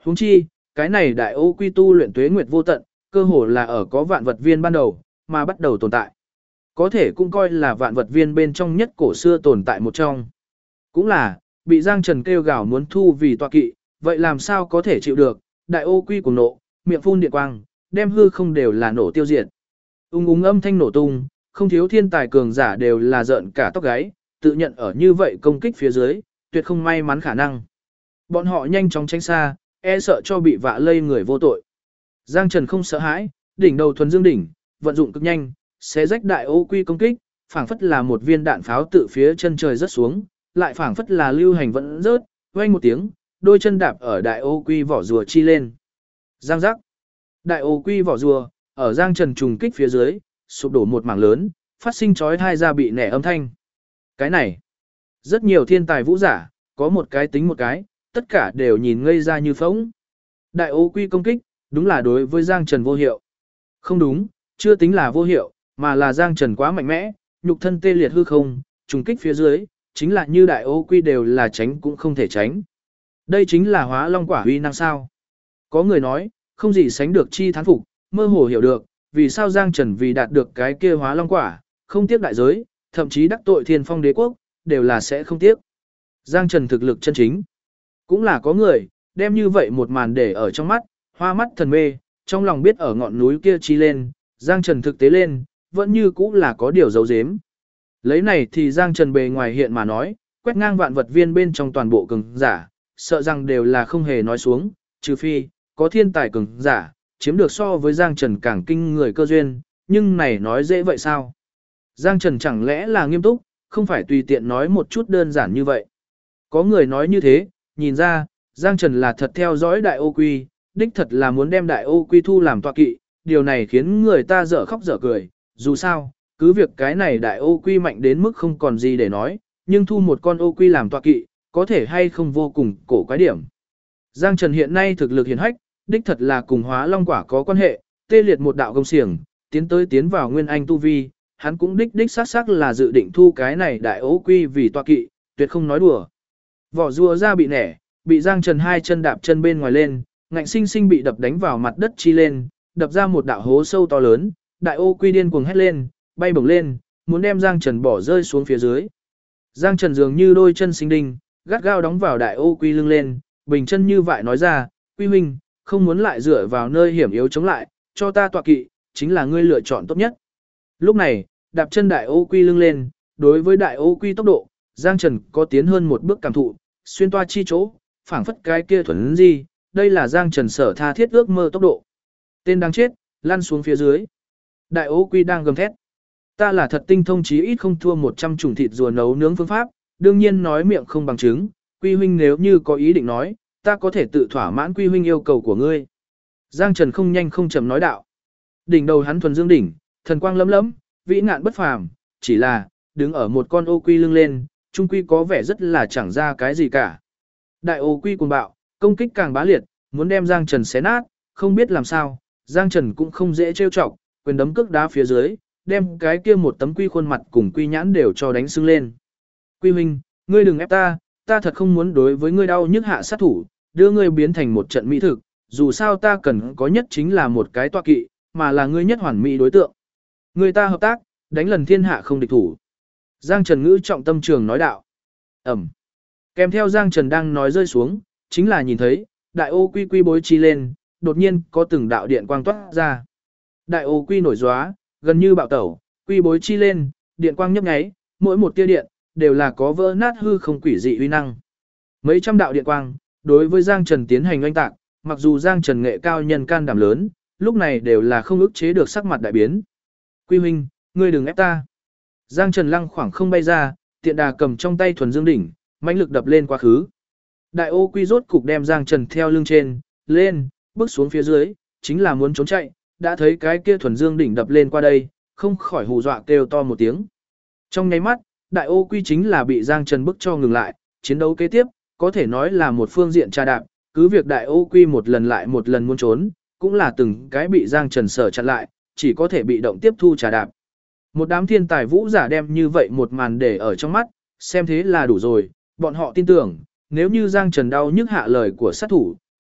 Huống chi, cái này đại ô quy tu luyện tuế nguyệt vô tận, cơ hồ là ở có vạn vật viên ban đầu, mà bắt đầu tồn tại. Có thể cũng coi là vạn vật viên bên trong nhất cổ xưa tồn tại một trong. Cũng là, bị Giang Trần kêu gào muốn thu vì tọa kỵ, vậy làm sao có thể chịu được, đại ô quy cùng nộ, miệng phun điện quang, đem hư không đều là nổ tiêu diệt. Ung âm thanh nổ tung, không thiếu thiên tài cường giả đều là giận cả tóc gáy, tự nhận ở như vậy công kích phía dưới, tuyệt không may mắn khả năng. Bọn họ nhanh chóng tránh xa, e sợ cho bị vạ lây người vô tội. Giang Trần không sợ hãi, đỉnh đầu thuần dương đỉnh, vận dụng cực nhanh, xé rách đại ô quy công kích, phảng phất là một viên đạn pháo tự phía chân trời rớt xuống, lại phảng phất là lưu hành vẫn rớt, vang một tiếng, đôi chân đạp ở đại ô quy vỏ rùa chi lên. Giang giác. Đại ô quy vỏ rùa, ở Giang Trần trùng kích phía dưới, sụp đổ một mảng lớn, phát sinh chói tai ra bị nẻ âm thanh. Cái này, rất nhiều thiên tài vũ giả, có một cái tính một cái, tất cả đều nhìn ngây ra như phỗng. Đại ô quy công kích, đúng là đối với Giang Trần vô hiệu. Không đúng, chưa tính là vô hiệu, mà là Giang Trần quá mạnh mẽ, nhục thân tê liệt hư không, trùng kích phía dưới, chính là như đại ô quy đều là tránh cũng không thể tránh. Đây chính là hóa long quả huy năng sao. Có người nói, không gì sánh được chi thán phục, mơ hồ hiểu được, vì sao Giang Trần vì đạt được cái kia hóa long quả, không tiếc đại giới, thậm chí đắc tội thiên phong đế quốc, đều là sẽ không tiếc. Giang Trần thực lực chân chính. Cũng là có người, đem như vậy một màn để ở trong mắt, hoa mắt thần mê, trong lòng biết ở ngọn núi kia chi lên, Giang Trần thực tế lên, vẫn như cũ là có điều giấu giếm. Lấy này thì Giang Trần bề ngoài hiện mà nói, quét ngang vạn vật viên bên trong toàn bộ cường giả, sợ rằng đều là không hề nói xuống, trừ phi, có thiên tài cường giả, chiếm được so với Giang Trần càng kinh người cơ duyên, nhưng này nói dễ vậy sao? Giang Trần chẳng lẽ là nghiêm túc, không phải tùy tiện nói một chút đơn giản như vậy. Có người nói như thế, nhìn ra, Giang Trần là thật theo dõi đại ô quy, đích thật là muốn đem đại ô quy thu làm tọa kỵ, điều này khiến người ta dở khóc dở cười, dù sao, cứ việc cái này đại ô quy mạnh đến mức không còn gì để nói, nhưng thu một con ô quy làm tọa kỵ, có thể hay không vô cùng cổ quái điểm. Giang Trần hiện nay thực lực hiển hách, đích thật là cùng hóa long quả có quan hệ, tê liệt một đạo công xiềng, tiến vào nguyên anh tu vi, hắn cũng đích xác là dự định thu cái này đại ô quy vì tọa kỵ, tuyệt không nói đùa. Vỏ rùa ra bị nẻ, bị Giang Trần hai chân đạp chân bên ngoài lên, ngạnh sinh sinh bị đập đánh vào mặt đất chi lên, đập ra một đạo hố sâu to lớn, đại ô quy điên cuồng hét lên, bay bổng lên, muốn đem Giang Trần bỏ rơi xuống phía dưới. Giang Trần dường như đôi chân sinh đinh, gắt gao đóng vào đại ô quy lưng lên, bình chân như vậy nói ra, quy huynh, không muốn lại dựa vào nơi hiểm yếu chống lại, cho ta tọa kỵ, chính là ngươi lựa chọn tốt nhất. Lúc này, đạp chân đại ô quy lưng lên, đối với đại ô quy tốc độ, Giang Trần có tiến hơn một bước cảm thụ, xuyên toa chi chỗ, phảng phất cái kia thuần gì, đây là Giang Trần sở tha thiết ước mơ tốc độ. Tên đang chết, lăn xuống phía dưới. Đại ô quy đang gầm thét. Ta là thật tinh thông chí ít không thua 100 chủng thịt rùa nấu nướng phương pháp, đương nhiên nói miệng không bằng chứng, quy huynh nếu như có ý định nói, ta có thể tự thỏa mãn quy huynh yêu cầu của ngươi. Giang Trần không nhanh không chậm nói đạo. Đỉnh đầu hắn thuần dương đỉnh, thần quang lấm lấm, vĩ ngạn bất phàm, chỉ là, đứng ở một con ô quy lưng lên, trung quy có vẻ rất là chẳng ra cái gì cả. Đại ô quy cuồng bạo, công kích càng bá liệt, muốn đem Giang Trần xé nát, không biết làm sao, Giang Trần cũng không dễ trêu chọc, quyền đấm cước đá phía dưới, đem cái kia một tấm quy khuôn mặt cùng quy nhãn đều cho đánh sưng lên. Quy huynh, ngươi đừng ép ta, ta thật không muốn đối với ngươi đau nhức hạ sát thủ, đưa ngươi biến thành một trận mỹ thực, dù sao ta cần có nhất chính là một cái tọa kỵ, mà là ngươi nhất hoàn mỹ đối tượng. Người ta hợp tác, đánh lần thiên hạ không địch thủ. Giang Trần ngữ trọng tâm trường nói đạo. Ẩm. Kèm theo Giang Trần đang nói rơi xuống, chính là nhìn thấy, đại ô quy quy bối chi lên, đột nhiên có từng đạo điện quang toát ra. Đại ô quy nổi gióa, gần như bạo tẩu, quy bối chi lên, điện quang nhấp nháy, mỗi một tia điện, đều là có vỡ nát hư không quỷ dị uy năng. Mấy trăm đạo điện quang, đối với Giang Trần tiến hành oanh tạc, mặc dù Giang Trần nghệ cao nhân can đảm lớn, lúc này đều là không ức chế được sắc mặt đại biến. Quy huynh, ngươi đừng ép ta. Giang Trần lăng khoảng không bay ra, tiện đà cầm trong tay thuần dương đỉnh, mãnh lực đập lên quá khứ. Đại ô quy rốt cục đem Giang Trần theo lưng trên, lên, bước xuống phía dưới, chính là muốn trốn chạy, đã thấy cái kia thuần dương đỉnh đập lên qua đây, không khỏi hù dọa kêu to một tiếng. Trong nháy mắt, đại ô quy chính là bị Giang Trần bức cho ngừng lại, chiến đấu kế tiếp, có thể nói là một phương diện trà đạp, cứ việc đại ô quy một lần lại một lần muốn trốn, cũng là từng cái bị Giang Trần sở chặn lại, chỉ có thể bị động tiếp thu trà đạp. Một đám thiên tài vũ giả đem như vậy một màn để ở trong mắt, xem thế là đủ rồi, bọn họ tin tưởng, nếu như Giang Trần đau nhức hạ lời của sát thủ,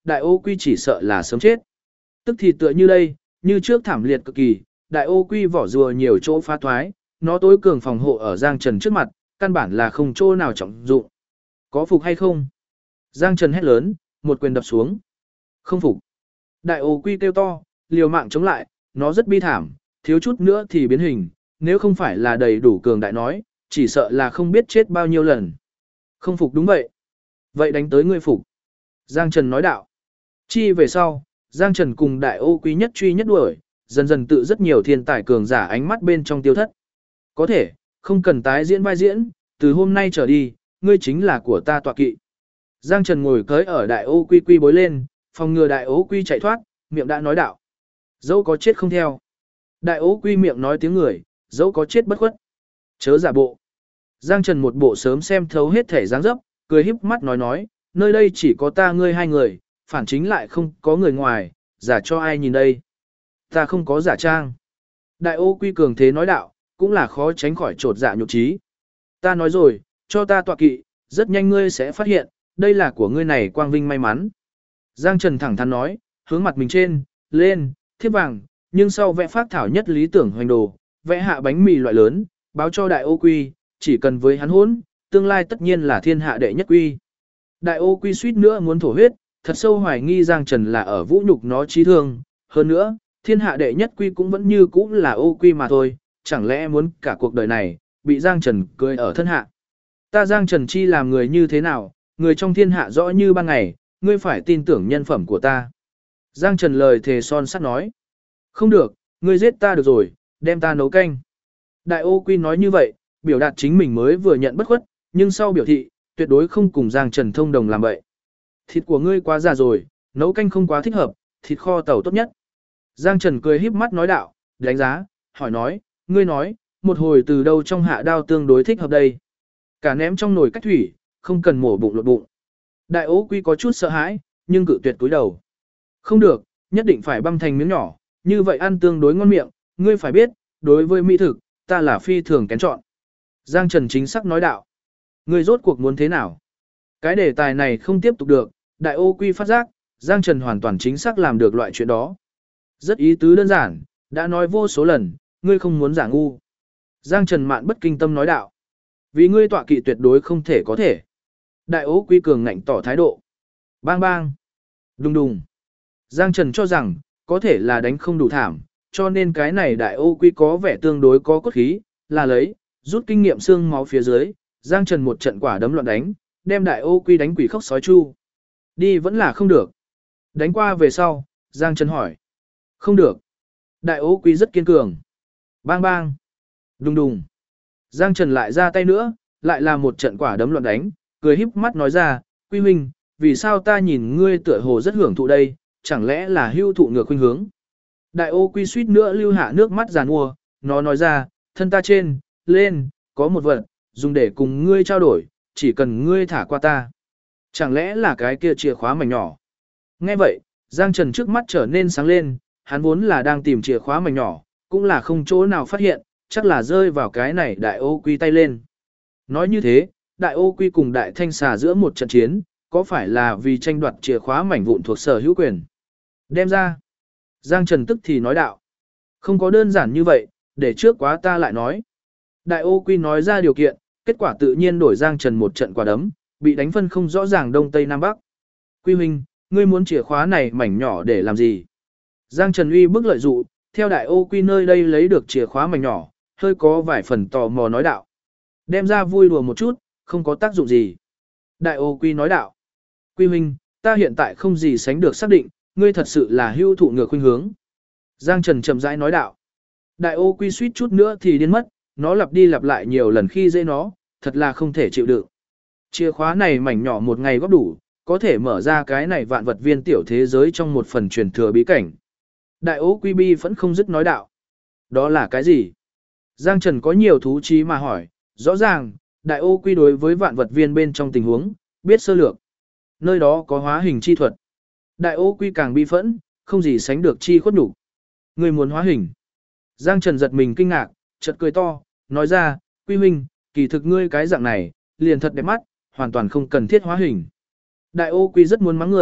đại ô quy chỉ sợ là sớm chết. Tức thì tựa như đây, như trước thảm liệt cực kỳ, đại ô quy vỏ rùa nhiều chỗ phá thoái, nó tối cường phòng hộ ở Giang Trần trước mặt, căn bản là không chỗ nào trọng dụng. Có phục hay không? Giang Trần hét lớn, một quyền đập xuống. Không phục. Đại ô quy kêu to, liều mạng chống lại, nó rất bi thảm, thiếu chút nữa thì biến hình, nếu không phải là đầy đủ cường đại nói, chỉ sợ là không biết chết bao nhiêu lần. Không phục đúng vậy. Vậy đánh tới ngươi phục. Giang Trần nói đạo. Chi về sau, Giang Trần cùng đại ô quy nhất truy nhất đuổi, dần dần tự rất nhiều thiên tài cường giả ánh mắt bên trong tiêu thất. Có thể, không cần tái diễn vai diễn, từ hôm nay trở đi, ngươi chính là của ta tọa kỵ. Giang Trần ngồi cưới ở đại ô quy quy bối lên, phòng ngừa đại ô quy chạy thoát, miệng đã nói đạo. Dẫu có chết không theo. Đại ô quy miệng nói tiếng người, dẫu có chết bất khuất. Chớ giả bộ. Giang Trần một bộ sớm xem thấu hết thể dáng dấp, cười híp mắt nói, nơi đây chỉ có ta ngươi hai người, phản chính lại không có người ngoài, giả cho ai nhìn đây. Ta không có giả trang. Đại ô quy cường thế nói đạo, cũng là khó tránh khỏi trột dạ nhục trí. Ta nói rồi, cho ta tọa kỵ, rất nhanh ngươi sẽ phát hiện, đây là của ngươi này quang vinh may mắn. Giang Trần thẳng thắn nói, hướng mặt mình trên, lên, thiếp vàng, nhưng sau vẽ phác thảo nhất lý tưởng hoành đồ, vẽ hạ bánh mì loại lớn, báo cho đại ô quy, chỉ cần với hắn hỗn, tương lai tất nhiên là thiên hạ đệ nhất quy. Đại ô quy suýt nữa muốn thổ huyết, thật sâu hoài nghi Giang Trần là ở vũ nhục nó trí thương, hơn nữa, thiên hạ đệ nhất quy cũng vẫn như cũ là ô quy mà thôi, chẳng lẽ muốn cả cuộc đời này, bị Giang Trần cười ở thân hạ. Ta Giang Trần chi làm người như thế nào, người trong thiên hạ rõ như ban ngày, ngươi phải tin tưởng nhân phẩm của ta. Giang Trần lời thề son sắt nói. Không được, ngươi giết ta được rồi, đem ta nấu canh. Đại ô quy nói như vậy, biểu đạt chính mình mới vừa nhận bất khuất, nhưng sau biểu thị, tuyệt đối không cùng Giang Trần thông đồng làm vậy. Thịt của ngươi quá già rồi, nấu canh không quá thích hợp, thịt kho tàu tốt nhất. Giang Trần cười híp mắt nói đạo, đánh giá, hỏi nói, ngươi nói, một hồi từ đâu trong hạ đao tương đối thích hợp đây. Cả ném trong nồi cách thủy, không cần mổ bụng lột bụng. Đại ố quy có chút sợ hãi, nhưng cự tuyệt cúi đầu. Không được, nhất định phải băm thành miếng nhỏ, như vậy ăn tương đối ngon miệng, ngươi phải biết, đối với mỹ thực, ta là phi thường kén chọn. Giang Trần chính xác nói đạo. Ngươi rốt cuộc muốn thế nào? Cái đề tài này không tiếp tục được, đại ô quy phát giác, Giang Trần hoàn toàn chính xác làm được loại chuyện đó. Rất ý tứ đơn giản, đã nói vô số lần, ngươi không muốn giả ngu. Giang Trần mạn bất kinh tâm nói đạo. Vì ngươi tọa kỵ tuyệt đối không thể có thể. Đại ố quy cường ngạnh tỏ thái độ. Bang bang. Đùng đùng. Giang Trần cho rằng, có thể là đánh không đủ thảm, cho nên cái này đại ô quy có vẻ tương đối có cốt khí, là lấy, rút kinh nghiệm xương máu phía dưới, Giang Trần một trận quả đấm loạn đánh, đem đại ô quy đánh quỷ khóc sói chu. Đi vẫn là không được. Đánh qua về sau, Giang Trần hỏi. Không được. Đại ô quy rất kiên cường. Bang bang. Đùng đùng. Giang Trần lại ra tay nữa, lại là một trận quả đấm loạn đánh, cười híp mắt nói ra, Quy huynh, vì sao ta nhìn ngươi tựa hồ rất hưởng thụ đây, chẳng lẽ là hưu thụ ngược khuynh hướng. Đại ô quy suýt nữa lưu hạ nước mắt giàn ua, nó nói ra, thân ta trên, lên, có một vật, dùng để cùng ngươi trao đổi, chỉ cần ngươi thả qua ta. Chẳng lẽ là cái kia chìa khóa mảnh nhỏ. Nghe vậy, Giang Trần trước mắt trở nên sáng lên, hắn vốn là đang tìm chìa khóa mảnh nhỏ, cũng là không chỗ nào phát hiện, chắc là rơi vào cái này đại ô quy tay lên. Nói như thế, đại ô quy cùng đại thanh xà giữa một trận chiến, có phải là vì tranh đoạt chìa khóa mảnh vụn thuộc sở hữu quyền? Đem ra. Giang Trần tức thì nói đạo. Không có đơn giản như vậy, để trước quá ta lại nói. Đại ô quy nói ra điều kiện, kết quả tự nhiên đổi Giang Trần một trận quả đấm, bị đánh phân không rõ ràng đông tây nam bắc. Quy huynh, ngươi muốn chìa khóa này mảnh nhỏ để làm gì? Giang Trần uy bức lợi dụ, theo đại ô quy nơi đây lấy được chìa khóa mảnh nhỏ, hơi có vài phần tò mò nói đạo. Đem ra vui đùa một chút, không có tác dụng gì. Đại ô quy nói đạo. Quy huynh, ta hiện tại không gì sánh được xác định, ngươi thật sự là hưu thụ ngược khuynh hướng. Giang Trần chậm rãi nói đạo. Đại ô quy suýt chút nữa thì điên mất, nó lặp đi lặp lại nhiều lần khi dễ nó, thật là không thể chịu đựng. Chìa khóa này mảnh nhỏ một ngày góp đủ, có thể mở ra cái này vạn vật viên tiểu thế giới trong một phần truyền thừa bí cảnh. Đại ô quy bi vẫn không dứt nói đạo. Đó là cái gì? Giang Trần có nhiều thú trí mà hỏi, rõ ràng, đại ô quy đối với vạn vật viên bên trong tình huống, biết sơ lược. Nơi đó có hóa hình chi thuật. Đại ô quy càng bi phẫn, không gì sánh được chi khuất nhục. Người muốn hóa hình. Giang Trần giật mình kinh ngạc, chợt cười to, nói ra, Quy huynh, kỳ thực ngươi cái dạng này, liền thật đẹp mắt, hoàn toàn không cần thiết hóa hình. Đại ô quy rất muốn mắng người,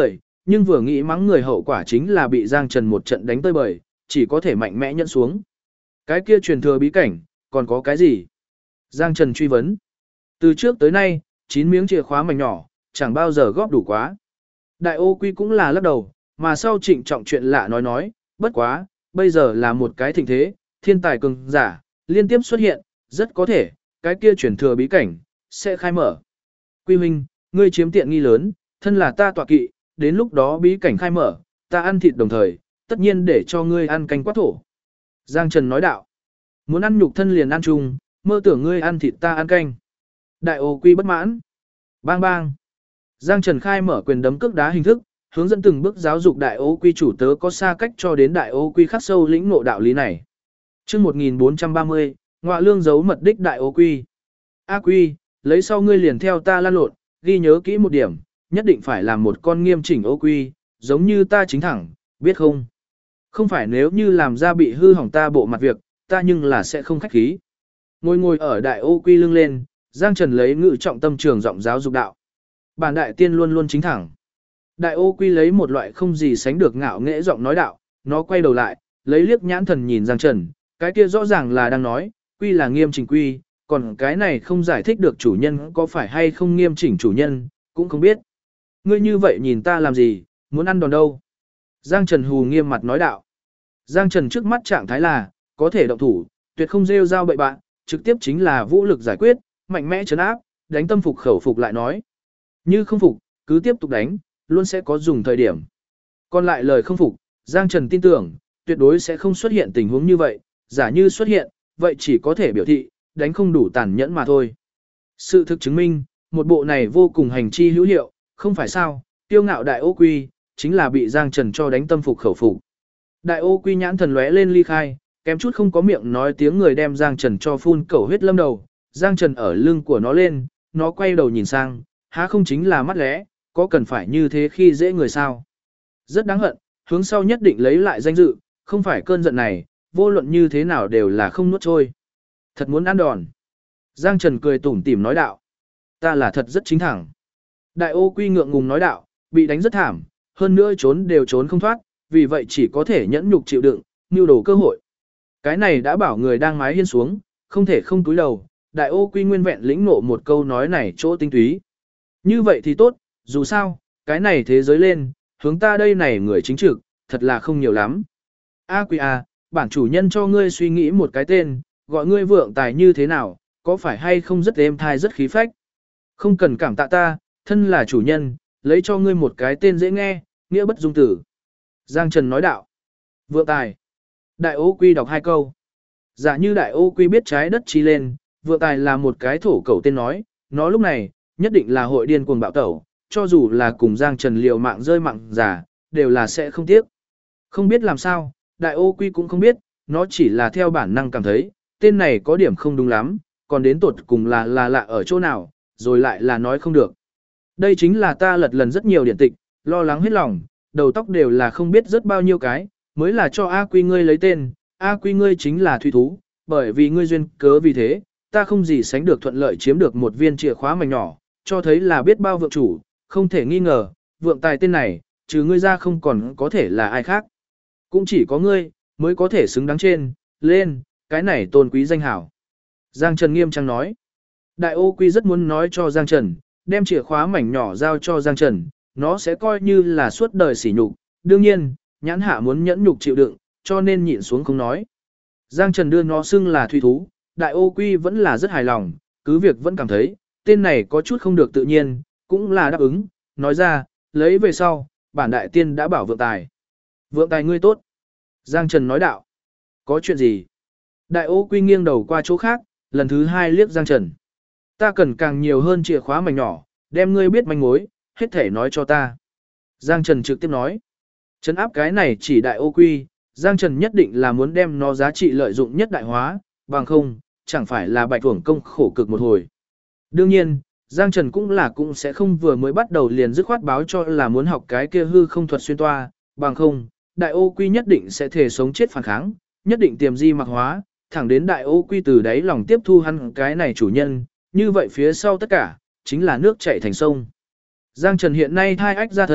nhưng vừa nghĩ mắng người hậu quả chính là bị Giang Trần một trận đánh tơi bời, chỉ có thể mạnh mẽ nhẫn xuống. Cái kia truyền thừa bí cảnh, còn có cái gì? Giang Trần truy vấn. Từ trước tới nay, 9 miếng chìa khóa mảnh nhỏ, chẳng bao giờ góp đủ quá. Đại ô quy cũng là lắc đầu, mà sau trịnh trọng chuyện lạ nói, bất quá, bây giờ là một cái thịnh thế, thiên tài cường giả, liên tiếp xuất hiện, rất có thể, cái kia truyền thừa bí cảnh, sẽ khai mở. Quy huynh, ngươi chiếm tiện nghi lớn, thân là ta tọa kỵ, đến lúc đó bí cảnh khai mở, ta ăn thịt đồng thời, tất nhiên để cho ngươi ăn canh quát thổ. Giang Trần nói đạo, muốn ăn nhục thân liền ăn chung, mơ tưởng ngươi ăn thịt ta ăn canh. Đại ô quy bất mãn. Bang bang. Giang Trần khai mở quyền đấm cước đá hình thức, hướng dẫn từng bước giáo dục đại ô quy chủ tớ có xa cách cho đến đại ô quy khắc sâu lĩnh ngộ đạo lý này. Chương 1430, ngọa lương giấu mật đích đại ô quy. A quy, lấy sau ngươi liền theo ta lan lộn, ghi nhớ kỹ một điểm, nhất định phải làm một con nghiêm chỉnh ô quy, giống như ta chính thẳng, biết không? Không phải nếu như làm ra bị hư hỏng ta bộ mặt việc, ta nhưng là sẽ không khách khí. Ngồi ở đại ô quy lưng lên, Giang Trần lấy ngự trọng tâm trường giọng giáo dục đạo. Bản đại tiên luôn luôn chính thẳng. Đại ô quy lấy một loại không gì sánh được ngạo nghễ giọng nói đạo, nó quay đầu lại, lấy liếc nhãn thần nhìn Giang Trần, cái kia rõ ràng là đang nói, quy là nghiêm chỉnh quy, còn cái này không giải thích được chủ nhân có phải hay không nghiêm chỉnh chủ nhân, cũng không biết. Ngươi như vậy nhìn ta làm gì, muốn ăn đòn đâu? Giang Trần hù nghiêm mặt nói đạo. Giang Trần trước mắt trạng thái là, có thể động thủ, tuyệt không rêu rao bậy bạn, trực tiếp chính là vũ lực giải quyết, mạnh mẽ trấn áp, đánh tâm phục khẩu phục lại nói. Như không phục, cứ tiếp tục đánh, luôn sẽ có dùng thời điểm. Còn lại lời không phục, Giang Trần tin tưởng, tuyệt đối sẽ không xuất hiện tình huống như vậy, giả như xuất hiện, vậy chỉ có thể biểu thị, đánh không đủ tàn nhẫn mà thôi. Sự thực chứng minh, một bộ này vô cùng hành chi hữu hiệu, không phải sao, tiêu ngạo đại ô quy, chính là bị Giang Trần cho đánh tâm phục khẩu phục. Đại ô quy nhãn thần lóe lên ly khai, kém chút không có miệng nói tiếng người đem Giang Trần cho phun cẩu huyết lâm đầu. Giang Trần ở lưng của nó lên, nó quay đầu nhìn sang, há không chính là mắt lẽ, có cần phải như thế khi dễ người sao? Rất đáng hận, hướng sau nhất định lấy lại danh dự, không phải cơn giận này, vô luận như thế nào đều là không nuốt trôi. Thật muốn ăn đòn. Giang Trần cười tủm tỉm nói đạo. Ta là thật rất chính thẳng. Đại ô quy ngượng ngùng nói đạo, bị đánh rất thảm, hơn nữa trốn đều trốn không thoát, vì vậy chỉ có thể nhẫn nhục chịu đựng, mưu đồ cơ hội. Cái này đã bảo người đang mái hiên xuống, không thể không túi đầu. Đại ô quy nguyên vẹn lĩnh nộ một câu nói này chỗ tinh túy. Như vậy thì tốt, dù sao, cái này thế giới lên, hướng ta đây này người chính trực, thật là không nhiều lắm. A quy a, bản chủ nhân cho ngươi suy nghĩ một cái tên, gọi ngươi vượng tài như thế nào, có phải hay không rất êm thai rất khí phách. Không cần cảm tạ ta, thân là chủ nhân, lấy cho ngươi một cái tên dễ nghe, nghĩa bất dung tử. Giang Trần nói đạo. Vượng tài. Đại ô quy đọc 2 câu. Giả như đại ô quy biết trái đất chi lên, vượng tài là một cái thổ cẩu tên nói, nó lúc này, nhất định là hội điên cuồng bạo tẩu, cho dù là cùng Giang Trần liều mạng rơi mạng giả, đều là sẽ không tiếc. Không biết làm sao, đại ô quy cũng không biết, nó chỉ là theo bản năng cảm thấy, tên này có điểm không đúng lắm, còn đến tột cùng là lạ ở chỗ nào, rồi lại là nói không được. Đây chính là ta lật lần rất nhiều điển tịch, lo lắng hết lòng, đầu tóc đều là không biết rất bao nhiêu cái, mới là cho A quy ngươi lấy tên, A quy ngươi chính là thủy thú, bởi vì ngươi duyên cớ vì thế, ta không gì sánh được thuận lợi chiếm được một viên chìa khóa mảnh nhỏ, cho thấy là biết bao vượng chủ, không thể nghi ngờ, vượng tài tên này, trừ ngươi ra không còn có thể là ai khác. Cũng chỉ có ngươi, mới có thể xứng đáng trên, lên, cái này tôn quý danh hảo. Giang Trần nghiêm trang nói. Đại ô quy rất muốn nói cho Giang Trần, đem chìa khóa mảnh nhỏ giao cho Giang Trần, nó sẽ coi như là suốt đời sỉ nhục. Đương nhiên, nhãn hạ muốn nhẫn nhục chịu đựng, cho nên nhịn xuống không nói. Giang Trần đưa nó xưng là thủy thú, đại ô quy vẫn là rất hài lòng, cứ việc vẫn cảm thấy, tên này có chút không được tự nhiên, cũng là đáp ứng, nói ra, lấy về sau, bản đại tiên đã bảo vượng tài. Vượng tài ngươi tốt. Giang Trần nói đạo. Có chuyện gì? Đại ô quy nghiêng đầu qua chỗ khác, lần thứ 2 liếc Giang Trần. Ta cần càng nhiều hơn chìa khóa mảnh nhỏ, đem ngươi biết manh mối, hết thể nói cho ta. Giang Trần trực tiếp nói. Trấn áp cái này chỉ đại ô quy, Giang Trần nhất định là muốn đem nó giá trị lợi dụng nhất đại hóa, bằng không, chẳng phải là bạch tuổng công khổ cực một hồi. Đương nhiên, Giang Trần cũng sẽ không vừa mới bắt đầu liền dứt khoát báo cho là muốn học cái kia hư không thuật xuyên toa, bằng không, đại ô quy nhất định sẽ thể sống chết phản kháng, nhất định tiềm di mặc hóa, thẳng đến đại ô quy từ đáy lòng tiếp thu hắn cái này chủ nhân, như vậy phía sau tất cả, chính là nước chảy thành sông. Giang Trần hiện nay thai ách ra thân,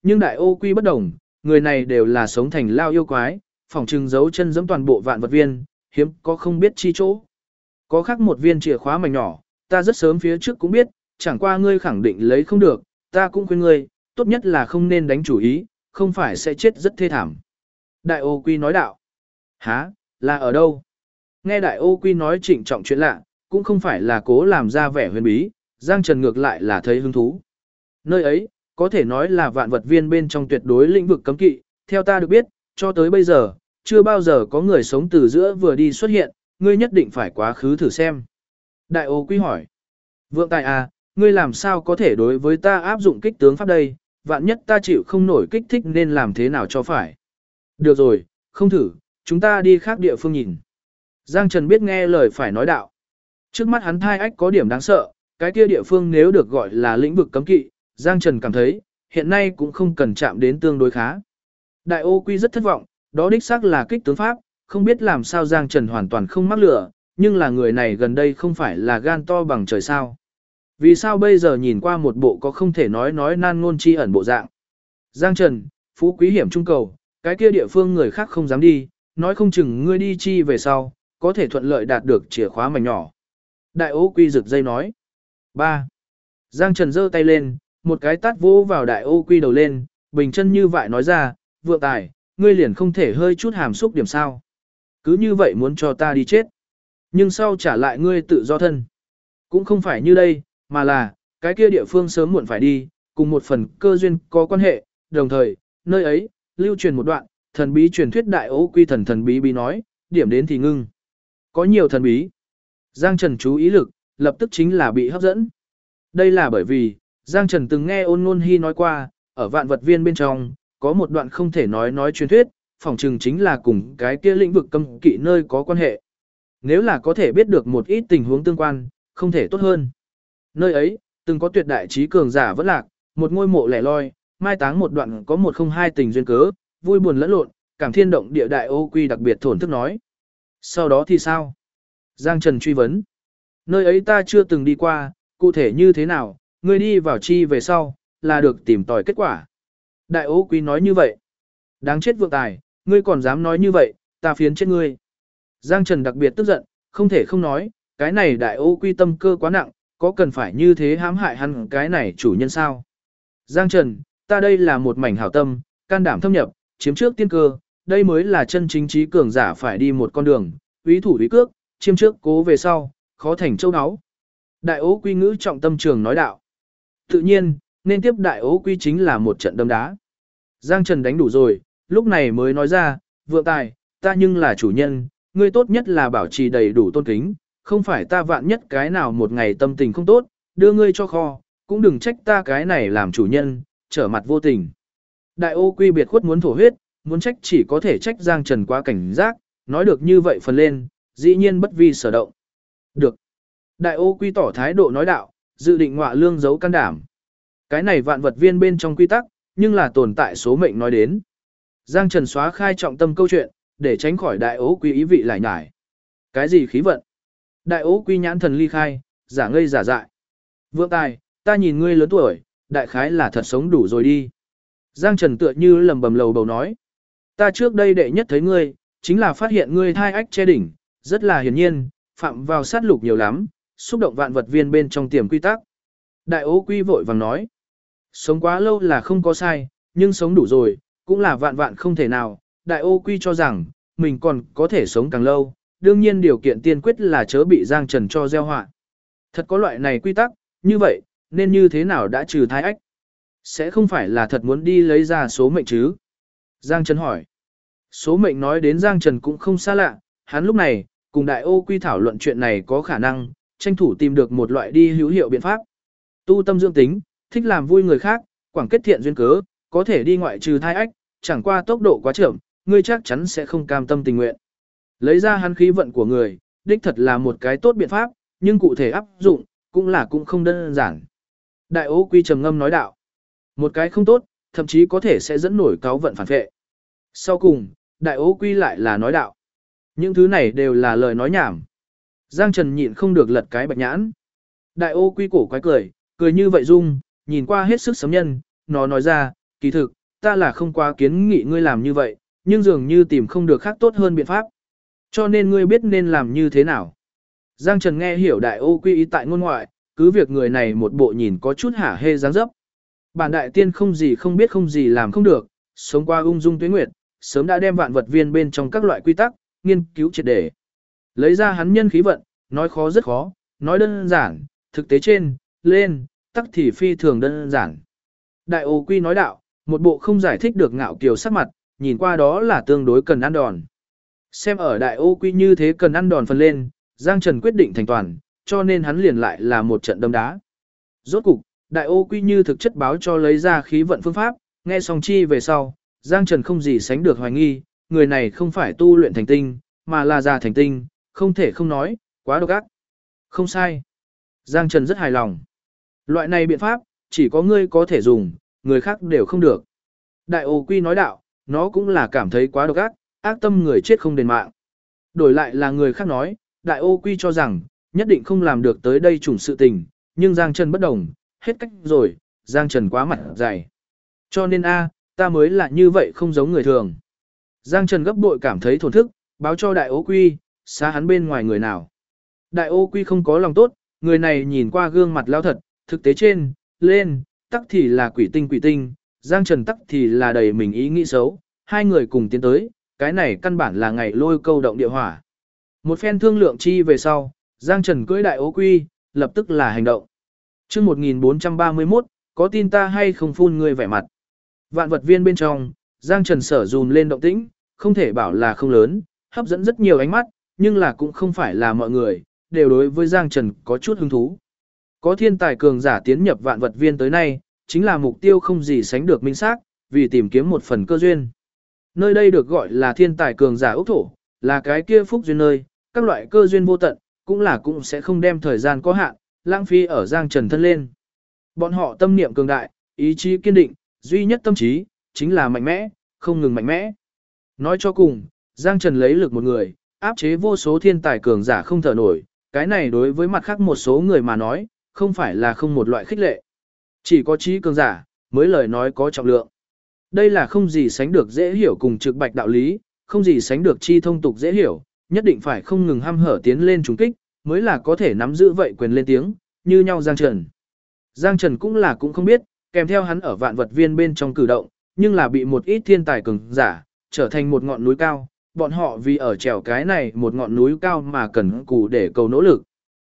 nhưng đại ô quy bất đồng, người này đều là sống thành lao yêu quái, phỏng trừng giấu chân giẫm toàn bộ vạn vật viên, hiếm có không biết chi chỗ. Có khác một viên chìa khóa mảnh nhỏ, ta rất sớm phía trước cũng biết, chẳng qua ngươi khẳng định lấy không được, ta cũng khuyên ngươi, tốt nhất là không nên đánh chủ ý, không phải sẽ chết rất thê thảm. Đại ô quy nói đạo. Hả, là ở đâu? Nghe đại ô quy nói trịnh trọng chuyện lạ, cũng không phải là cố làm ra vẻ huyền bí, Giang Trần ngược lại là thấy hứng thú. Nơi ấy, có thể nói là vạn vật viên bên trong tuyệt đối lĩnh vực cấm kỵ, theo ta được biết, cho tới bây giờ, chưa bao giờ có người sống từ giữa vừa đi xuất hiện, ngươi nhất định phải quá khứ thử xem. Đại ô quy hỏi. Vượng tài à, ngươi làm sao có thể đối với ta áp dụng kích tướng pháp đây, vạn nhất ta chịu không nổi kích thích nên làm thế nào cho phải. Được rồi, không thử, chúng ta đi khác địa phương nhìn. Giang Trần biết nghe lời phải nói đạo. Trước mắt hắn thai ách có điểm đáng sợ, cái kia địa phương nếu được gọi là lĩnh vực cấm kỵ, Giang Trần cảm thấy, hiện nay cũng không cần chạm đến tương đối khá. Đại ô quy rất thất vọng, đó đích xác là kích tướng pháp, không biết làm sao Giang Trần hoàn toàn không mắc lửa, nhưng là người này gần đây không phải là gan to bằng trời sao. Vì sao bây giờ nhìn qua một bộ có không thể nói nan ngôn chi ẩn bộ dạng. Giang Trần, phú quý hiểm trung cầu, cái kia địa phương người khác không dám đi, nói không chừng ngươi đi chi về sau, có thể thuận lợi đạt được chìa khóa mảnh nhỏ. Đại ô quy rực dây nói. 3. Giang Trần giơ tay lên, một cái tát vỗ vào đại ô quy đầu lên, bình chân như vậy nói ra, vượng tài, ngươi liền không thể hơi chút hàm xúc điểm sao. Cứ như vậy muốn cho ta đi chết. Nhưng sau trả lại ngươi tự do thân. Cũng không phải như đây, mà là, cái kia địa phương sớm muộn phải đi, cùng một phần cơ duyên có quan hệ, đồng thời, nơi ấy, lưu truyền một đoạn, thần bí truyền thuyết đại ô quy thần bí bí nói, điểm đến thì ngưng. Có nhiều thần bí. Giang Trần chú ý lực, lập tức chính là bị hấp dẫn. Đây là bởi vì, Giang Trần từng nghe Ôn Ngôn Hi nói qua, ở vạn vật viên bên trong, có một đoạn không thể nói truyền thuyết, phỏng chừng chính là cùng cái kia lĩnh vực cấm kỵ nơi có quan hệ. Nếu là có thể biết được một ít tình huống tương quan, không thể tốt hơn. Nơi ấy, từng có tuyệt đại trí cường giả vẫn lạc, một ngôi mộ lẻ loi, mai táng một đoạn có 102 tình duyên cớ, vui buồn lẫn lộn, cảm thiên động địa đại ô quy đặc biệt thổn thức nói. Sau đó thì sao? Giang Trần truy vấn. Nơi ấy ta chưa từng đi qua, cụ thể như thế nào, ngươi đi vào chi về sau, là được tìm tòi kết quả. Đại ô quy nói như vậy. Đáng chết vượng tài, ngươi còn dám nói như vậy, ta phiến chết ngươi. Giang Trần đặc biệt tức giận, không thể không nói, cái này đại ô quy tâm cơ quá nặng, có cần phải như thế hãm hại hắn cái này chủ nhân sao? Giang Trần, ta đây là một mảnh hảo tâm, can đảm thâm nhập, chiếm trước tiên cơ, đây mới là chân chính trí cường giả phải đi một con đường, úy thủ úy cước, chiêm trước cố về sau, khó thành châu áo. Đại ố quy ngữ trọng tâm trường nói đạo. Tự nhiên, nên tiếp đại ố quy chính là một trận đấm đá. Giang Trần đánh đủ rồi, lúc này mới nói ra, vượng tài, ta nhưng là chủ nhân, ngươi tốt nhất là bảo trì đầy đủ tôn kính, không phải ta vạn nhất cái nào một ngày tâm tình không tốt, đưa ngươi cho kho, cũng đừng trách ta cái này làm chủ nhân, trở mặt vô tình. Đại ô quy biệt khuất muốn thổ huyết, muốn trách chỉ có thể trách Giang Trần quá cảnh giác, nói được như vậy phần lên, dĩ nhiên bất vi sở động. Được. Đại ô quy tỏ thái độ nói đạo, dự định ngọa lương giấu can đảm. Cái này vạn vật viên bên trong quy tắc, nhưng là tồn tại số mệnh nói đến. Giang Trần xóa khai trọng tâm câu chuyện, để tránh khỏi đại ô quy ý vị lại nhải. Cái gì khí vận? Đại ô quy nhãn thần ly khai, giả ngây giả dại. Vượng tài, ta nhìn ngươi lớn tuổi, đại khái là thật sống đủ rồi đi. Giang Trần tựa như lầm bầm lầu bầu nói. Ta trước đây đệ nhất thấy ngươi, chính là phát hiện ngươi thai ách che đỉnh, rất là hiển nhiên, phạm vào sát lục nhiều lắm, xúc động vạn vật viên bên trong tiềm quy tắc. Đại ố quy vội vàng nói. Sống quá lâu là không có sai, nhưng sống đủ rồi, cũng là vạn vạn không thể nào. Đại ô quy cho rằng, mình còn có thể sống càng lâu, đương nhiên điều kiện tiên quyết là chớ bị Giang Trần cho gieo họa. Thật có loại này quy tắc, như vậy, nên như thế nào đã trừ thai ách? Sẽ không phải là thật muốn đi lấy ra số mệnh chứ? Giang Trần hỏi. Số mệnh nói đến Giang Trần cũng không xa lạ, hắn lúc này, cùng đại ô quy thảo luận chuyện này có khả năng, tranh thủ tìm được một loại đi hữu hiệu biện pháp. Tu tâm dưỡng tính, thích làm vui người khác, quảng kết thiện duyên cớ, có thể đi ngoại trừ thai ách, chẳng qua tốc độ quá chậm, ngươi chắc chắn sẽ không cam tâm tình nguyện. Lấy ra hắn khí vận của người, đích thật là một cái tốt biện pháp, nhưng cụ thể áp dụng, cũng không đơn giản. Đại ô quy trầm ngâm nói đạo. Một cái không tốt, thậm chí có thể sẽ dẫn nổi cáo vận phản vệ. Sau cùng, đại ô quy lại là nói đạo. Những thứ này đều là lời nói nhảm. Giang Trần nhịn không được lật cái bạch nhãn. Đại ô quy cổ quái cười, cười như vậy dung, nhìn qua hết sức sấm nhân, nó nói ra, Kỳ thực, ta là không quá kiến nghị ngươi làm như vậy, nhưng dường như tìm không được khác tốt hơn biện pháp. Cho nên ngươi biết nên làm như thế nào. Giang Trần nghe hiểu đại ô quy ý tại ngôn ngoại, cứ việc người này một bộ nhìn có chút hả hê dáng dấp. Bản đại tiên không gì không biết không gì làm không được, sống qua ung dung tuế nguyệt, sớm đã đem vạn vật viên bên trong các loại quy tắc, nghiên cứu triệt để. Lấy ra hắn nhân khí vận, nói khó rất khó, nói đơn giản, thực tế trên, lên, tắc thì phi thường đơn giản. Đại ô quy nói đạo, một bộ không giải thích được ngạo kiều sắc mặt, nhìn qua đó là tương đối cần ăn đòn. Xem ở đại ô quy như thế cần ăn đòn phần lên, Giang Trần quyết định thành toàn, cho nên hắn liền lại là một trận đấm đá. Rốt cục, đại ô quy như thực chất báo cho lấy ra khí vận phương pháp, nghe xong chi về sau, Giang Trần không gì sánh được hoài nghi, người này không phải tu luyện thành tinh, mà là già thành tinh, không thể không nói, quá độc ác. Không sai. Giang Trần rất hài lòng. Loại này biện pháp, chỉ có ngươi có thể dùng, người khác đều không được. Đại ô quy nói đạo, nó cũng là cảm thấy quá độc ác, ác tâm người chết không đền mạng. Đổi lại là người khác nói, đại ô quy cho rằng, nhất định không làm được tới đây chủng sự tình, nhưng Giang Trần bất đồng, hết cách rồi, Giang Trần quá mặt dày. Cho nên ta mới là như vậy không giống người thường. Giang Trần gấp bội cảm thấy thổn thức, báo cho đại ô quy, xa hắn bên ngoài người nào. Đại ô quy không có lòng tốt, người này nhìn qua gương mặt lao thật, thực tế trên, lên, tắc thì là quỷ tinh, Giang Trần tắc thì là đầy mình ý nghĩ xấu, hai người cùng tiến tới, cái này căn bản là ngày lôi câu động địa hỏa. Một phen thương lượng chi về sau, Giang Trần cưỡi đại ô quy, lập tức là hành động. Chương 1431, có tin ta hay không phun ngươi vẻ mặt. Vạn vật viên bên trong, Giang Trần sở dùm lên động tĩnh, không thể bảo là không lớn, hấp dẫn rất nhiều ánh mắt, nhưng là cũng không phải là mọi người, đều đối với Giang Trần có chút hứng thú. Có thiên tài cường giả tiến nhập vạn vật viên tới nay, chính là mục tiêu không gì sánh được minh xác, vì tìm kiếm một phần cơ duyên. Nơi đây được gọi là thiên tài cường giả ốc thổ, là cái kia phúc duyên nơi, các loại cơ duyên vô tận, cũng sẽ không đem thời gian có hạn, lãng phí ở Giang Trần thân lên. Bọn họ tâm niệm cường đại, ý chí kiên định, duy nhất tâm trí, chính là mạnh mẽ, không ngừng mạnh mẽ. Nói cho cùng, Giang Trần lấy lực một người, áp chế vô số thiên tài cường giả không thở nổi, cái này đối với mặt khác một số người mà nói, không phải là không một loại khích lệ. Chỉ có trí cường giả, mới lời nói có trọng lượng. Đây là không gì sánh được dễ hiểu cùng trực bạch đạo lý, không gì sánh được chi thông tục dễ hiểu, nhất định phải không ngừng hăm hở tiến lên trùng kích, mới là có thể nắm giữ vậy quyền lên tiếng, như nhau Giang Trần. Giang Trần cũng không biết, kèm theo hắn ở vạn vật viên bên trong cử động, nhưng là bị một ít thiên tài cường giả, trở thành một ngọn núi cao, bọn họ vì ở trèo cái này một ngọn núi cao mà cần cù để cầu nỗ lực.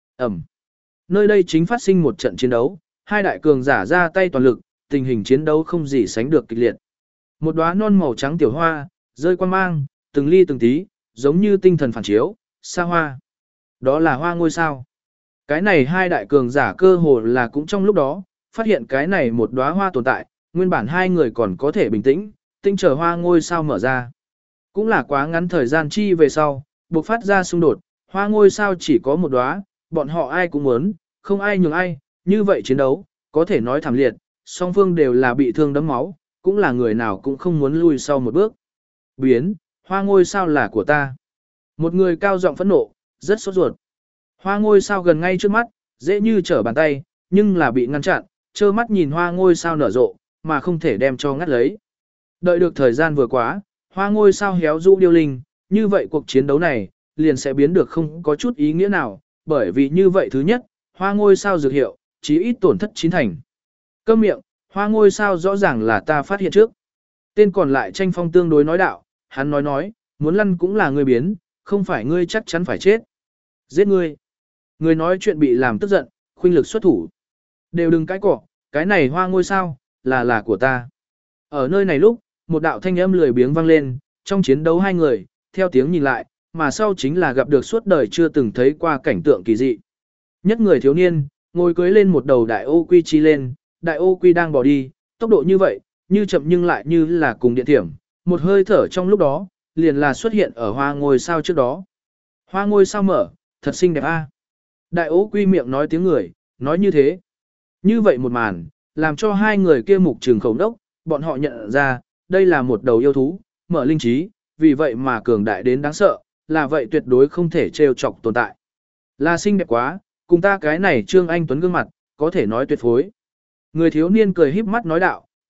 Nơi đây chính phát sinh một trận chiến đấu, hai đại cường giả ra tay toàn lực, tình hình chiến đấu không gì sánh được kịch liệt. Một đóa non màu trắng tiểu hoa, rơi quang mang, từng ly từng tí, giống như tinh thần phản chiếu, xa hoa. Đó là hoa ngôi sao. Cái này hai đại cường giả cơ hồ là cũng trong lúc đó, phát hiện cái này một đóa hoa tồn tại, nguyên bản hai người còn có thể bình tĩnh, tinh chờ hoa ngôi sao mở ra. Cũng là quá ngắn thời gian chi về sau, buộc phát ra xung đột, hoa ngôi sao chỉ có một đóa, bọn họ ai cũng muốn, không ai nhường ai, như vậy chiến đấu, có thể nói thảm liệt, song phương đều là bị thương đấm máu, cũng là người nào cũng không muốn lui sau một bước. Biến, hoa ngôi sao là của ta. Một người cao giọng phẫn nộ, rất sốt ruột. Hoa ngôi sao gần ngay trước mắt, dễ như trở bàn tay, nhưng là bị ngăn chặn, trơ mắt nhìn hoa ngôi sao nở rộ, mà không thể đem cho ngắt lấy. Đợi được thời gian vừa quá, hoa ngôi sao héo rũ điêu linh, như vậy cuộc chiến đấu này, liền sẽ biến được không có chút ý nghĩa nào, bởi vì như vậy thứ nhất, hoa ngôi sao dược hiệu, chí ít tổn thất 9 thành. Câm miệng, hoa ngôi sao rõ ràng là ta phát hiện trước. Tên còn lại tranh phong tương đối nói đạo, hắn nói, muốn lăn cũng là ngươi biến, không phải ngươi chắc chắn phải chết. Giết ngươi. Người nói chuyện bị làm tức giận, khuynh lực xuất thủ. Đều đừng cãi cọ, cái này hoa ngôi sao, là của ta. Ở nơi này lúc, một đạo thanh âm lười biếng vang lên, trong chiến đấu hai người, theo tiếng nhìn lại, mà sau chính là gặp được suốt đời chưa từng thấy qua cảnh tượng kỳ dị. Nhất người thiếu niên, ngồi cưới lên một đầu đại ô quy chi lên, đại ô quy đang bỏ đi, tốc độ như vậy, như chậm nhưng lại như là cùng điện thiểm, một hơi thở trong lúc đó, liền là xuất hiện ở hoa ngôi sao trước đó. Hoa ngôi sao mở, thật xinh đẹp a. Đại ô quy miệng nói tiếng người, nói như thế. Như vậy một màn, làm cho hai người kia mục trường khẩu đốc, bọn họ nhận ra, đây là một đầu yêu thú, mở linh trí, vì vậy mà cường đại đến đáng sợ, là vậy tuyệt đối không thể trêu chọc tồn tại. Là xinh đẹp quá, cùng ta cái này Trương Anh Tuấn gương mặt, có thể nói tuyệt phối. Người thiếu niên cười híp mắt nói đạo,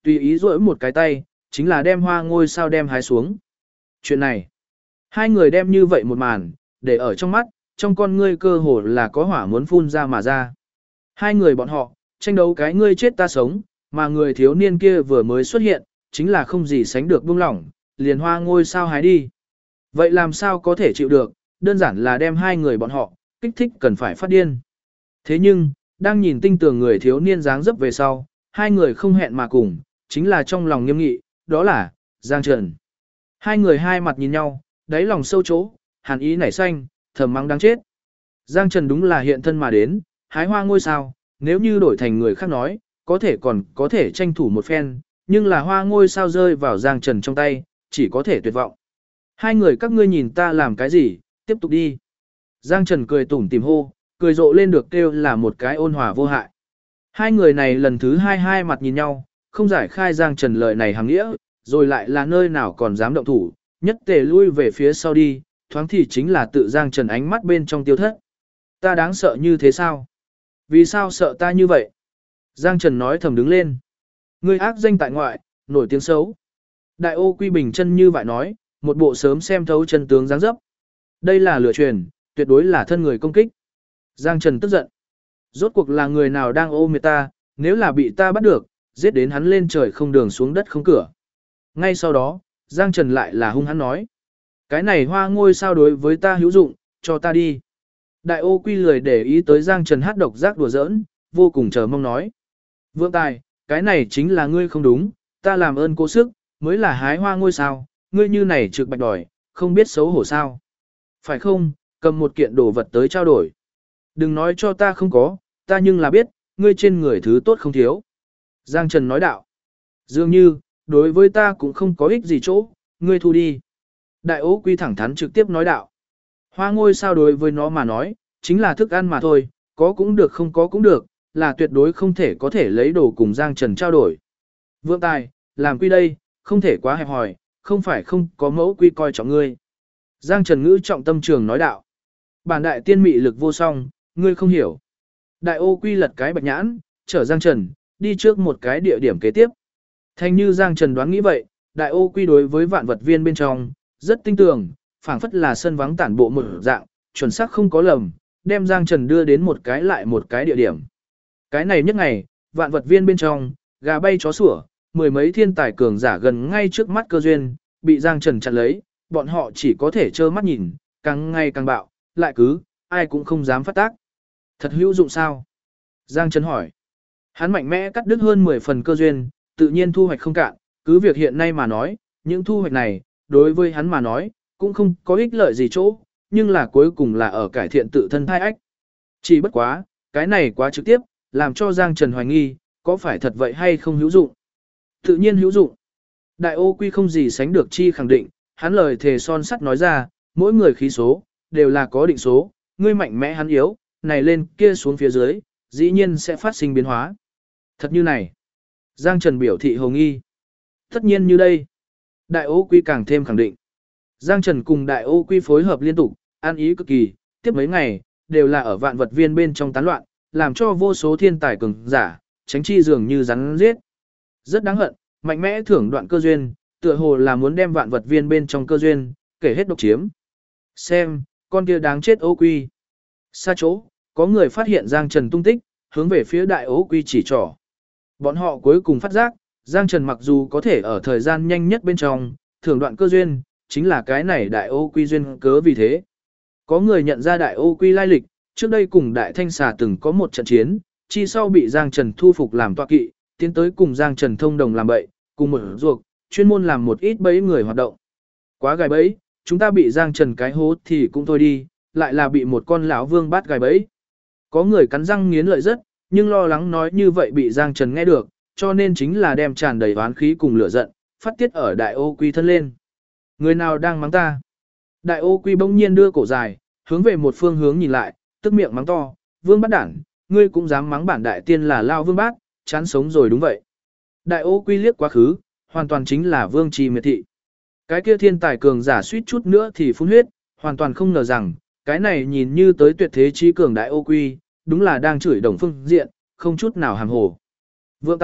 tùy ý duỗi một cái tay, chính là đem hoa ngôi sao đem hái xuống. Chuyện này, hai người đem như vậy một màn, để ở trong mắt, trong con ngươi cơ hồ là có hỏa muốn phun ra mà ra. Hai người bọn họ, tranh đấu cái ngươi chết ta sống, mà người thiếu niên kia vừa mới xuất hiện, chính là không gì sánh được buông lỏng, liền hoa ngôi sao hái đi. Vậy làm sao có thể chịu được, đơn giản là đem hai người bọn họ, kích thích cần phải phát điên. Thế nhưng, đang nhìn tinh tường người thiếu niên dáng dấp về sau, hai người không hẹn mà cùng, chính là trong lòng nghiêm nghị, đó là Giang Trần. Hai người hai mặt nhìn nhau, đáy lòng sâu chỗ, hàn ý nảy xanh, thầm mắng đáng chết. Giang Trần đúng là hiện thân mà đến, hái hoa ngôi sao, nếu như đổi thành người khác nói, có thể còn có thể tranh thủ một phen, nhưng là hoa ngôi sao rơi vào Giang Trần trong tay, chỉ có thể tuyệt vọng. Hai người các ngươi nhìn ta làm cái gì, tiếp tục đi. Giang Trần cười tủm tỉm hô, cười rộ lên được kêu là một cái ôn hòa vô hại. Hai người này lần thứ hai mặt nhìn nhau, không giải khai Giang Trần lời này hàng nghĩa, rồi lại là nơi nào còn dám động thủ, nhất tề lui về phía sau đi, thoáng thì chính là tự Giang Trần ánh mắt bên trong tiêu thất. Ta đáng sợ như thế sao? Vì sao sợ ta như vậy? Giang Trần nói thầm đứng lên. Ngươi ác danh tại ngoại, nổi tiếng xấu. Đại ô quy bình chân như vậy nói, một bộ sớm xem thấu chân tướng dáng dấp. Đây là lừa truyền, tuyệt đối là thân người công kích. Giang Trần tức giận. Rốt cuộc là người nào đang ôm miệt ta, nếu là bị ta bắt được, giết đến hắn lên trời không đường xuống đất không cửa. Ngay sau đó, Giang Trần lại là hung hắn nói. Cái này hoa ngôi sao đối với ta hữu dụng, cho ta đi. Đại ô quy lười để ý tới Giang Trần hát độc giác đùa giỡn, vô cùng chờ mong nói. Vượng tài, cái này chính là ngươi không đúng, ta làm ơn cố sức, mới là hái hoa ngôi sao, ngươi như này trực bạch đòi, không biết xấu hổ sao. Phải không, cầm một kiện đồ vật tới trao đổi. Đừng nói cho ta không có, ta nhưng là biết, ngươi trên người thứ tốt không thiếu. Giang Trần nói đạo. Dường như, đối với ta cũng không có ích gì chỗ, ngươi thu đi. Đại ố quy thẳng thắn trực tiếp nói đạo. Hoa ngôi sao đối với nó mà nói, chính là thức ăn mà thôi, có cũng được không có cũng được, là tuyệt đối không thể có thể lấy đồ cùng Giang Trần trao đổi. Vượng tài, làm quy đây, không thể quá hẹp hòi, không phải không có mẫu quy coi trọng ngươi. Giang Trần ngữ trọng tâm trường nói đạo. Bản đại tiên mị lực vô song, ngươi không hiểu. Đại ô quy lật cái bạch nhãn, chở Giang Trần, đi trước một cái địa điểm kế tiếp. Thành như Giang Trần đoán nghĩ vậy, đại ô quy đối với vạn vật viên bên trong, rất tinh tường, phảng phất là sân vắng tản bộ một dạng, chuẩn xác không có lầm, đem Giang Trần đưa đến một cái lại một cái địa điểm. Cái này nhất ngày, vạn vật viên bên trong, gà bay chó sủa, mười mấy thiên tài cường giả gần ngay trước mắt cơ duyên, bị Giang Trần chặn lấy, bọn họ chỉ có thể trơ mắt nhìn, càng ngày càng bạo, lại cứ, ai cũng không dám phát tác. Thật hữu dụng sao? Giang Trần hỏi. Hắn mạnh mẽ cắt đứt hơn 10 phần cơ duyên, tự nhiên thu hoạch không cạn, cứ việc hiện nay mà nói, những thu hoạch này, đối với hắn mà nói, cũng không có ích lợi gì chỗ, nhưng là cuối cùng là ở cải thiện tự thân thai ách. Chỉ bất quá, cái này quá trực tiếp, làm cho Giang Trần hoài nghi, có phải thật vậy hay không hữu dụng? Tự nhiên hữu dụng. Đại ô quy không gì sánh được chi khẳng định, hắn lời thề son sắt nói ra, mỗi người khí số, đều là có định số, ngươi mạnh mẽ hắn yếu, này lên kia xuống phía dưới, dĩ nhiên sẽ phát sinh biến hóa. Thật như này. Giang Trần biểu thị hồng nghi. Tất nhiên như đây. Đại ô quy càng thêm khẳng định. Giang Trần cùng đại ô quy phối hợp liên tục, an ý cực kỳ, tiếp mấy ngày, đều là ở vạn vật viên bên trong tán loạn, làm cho vô số thiên tài cường giả, tránh chi dường như rắn giết. Rất đáng hận, mạnh mẽ thưởng đoạn cơ duyên, tựa hồ là muốn đem vạn vật viên bên trong cơ duyên, kể hết độc chiếm. Xem, con kia đáng chết ô quy. Xa chỗ, có người phát hiện Giang Trần tung tích, hướng về phía đại ô quy chỉ trỏ. Bọn họ cuối cùng phát giác, Giang Trần mặc dù có thể ở thời gian nhanh nhất bên trong, thưởng đoạn cơ duyên, chính là cái này đại ô quy duyên cớ vì thế. Có người nhận ra đại ô quy lai lịch, trước đây cùng đại thanh xà từng có một trận chiến, chi sau bị Giang Trần thu phục làm tọa kỵ, tiến tới cùng Giang Trần thông đồng làm bậy, cùng một ruột, chuyên môn làm một ít bẫy người hoạt động. Quá gài bẫy, chúng ta bị Giang Trần cái hố thì cũng thôi đi, lại là bị một con lão vương bắt gài bẫy. Có người cắn răng nghiến lợi rất, nhưng lo lắng nói như vậy bị Giang Trần nghe được, cho nên chính là đem tràn đầy oán khí cùng lửa giận, phát tiết ở đại ô quy thân lên. Người nào đang mắng ta? Đại ô quy bỗng nhiên đưa cổ dài, hướng về một phương hướng nhìn lại, tức miệng mắng to, vương bắt đản, ngươi cũng dám mắng bản đại tiên là lao vương bát, chán sống rồi đúng vậy. Đại ô quy liếc quá khứ, hoàn toàn chính là vương trì miệt thị. Cái kia thiên tài cường giả suýt chút nữa thì phun huyết, hoàn toàn không ngờ rằng, cái này nhìn như tới tuyệt thế trí cường đại ô quy, đúng là đang chửi đồng phương diện, không chút nào hàm hồ. Vượng tài,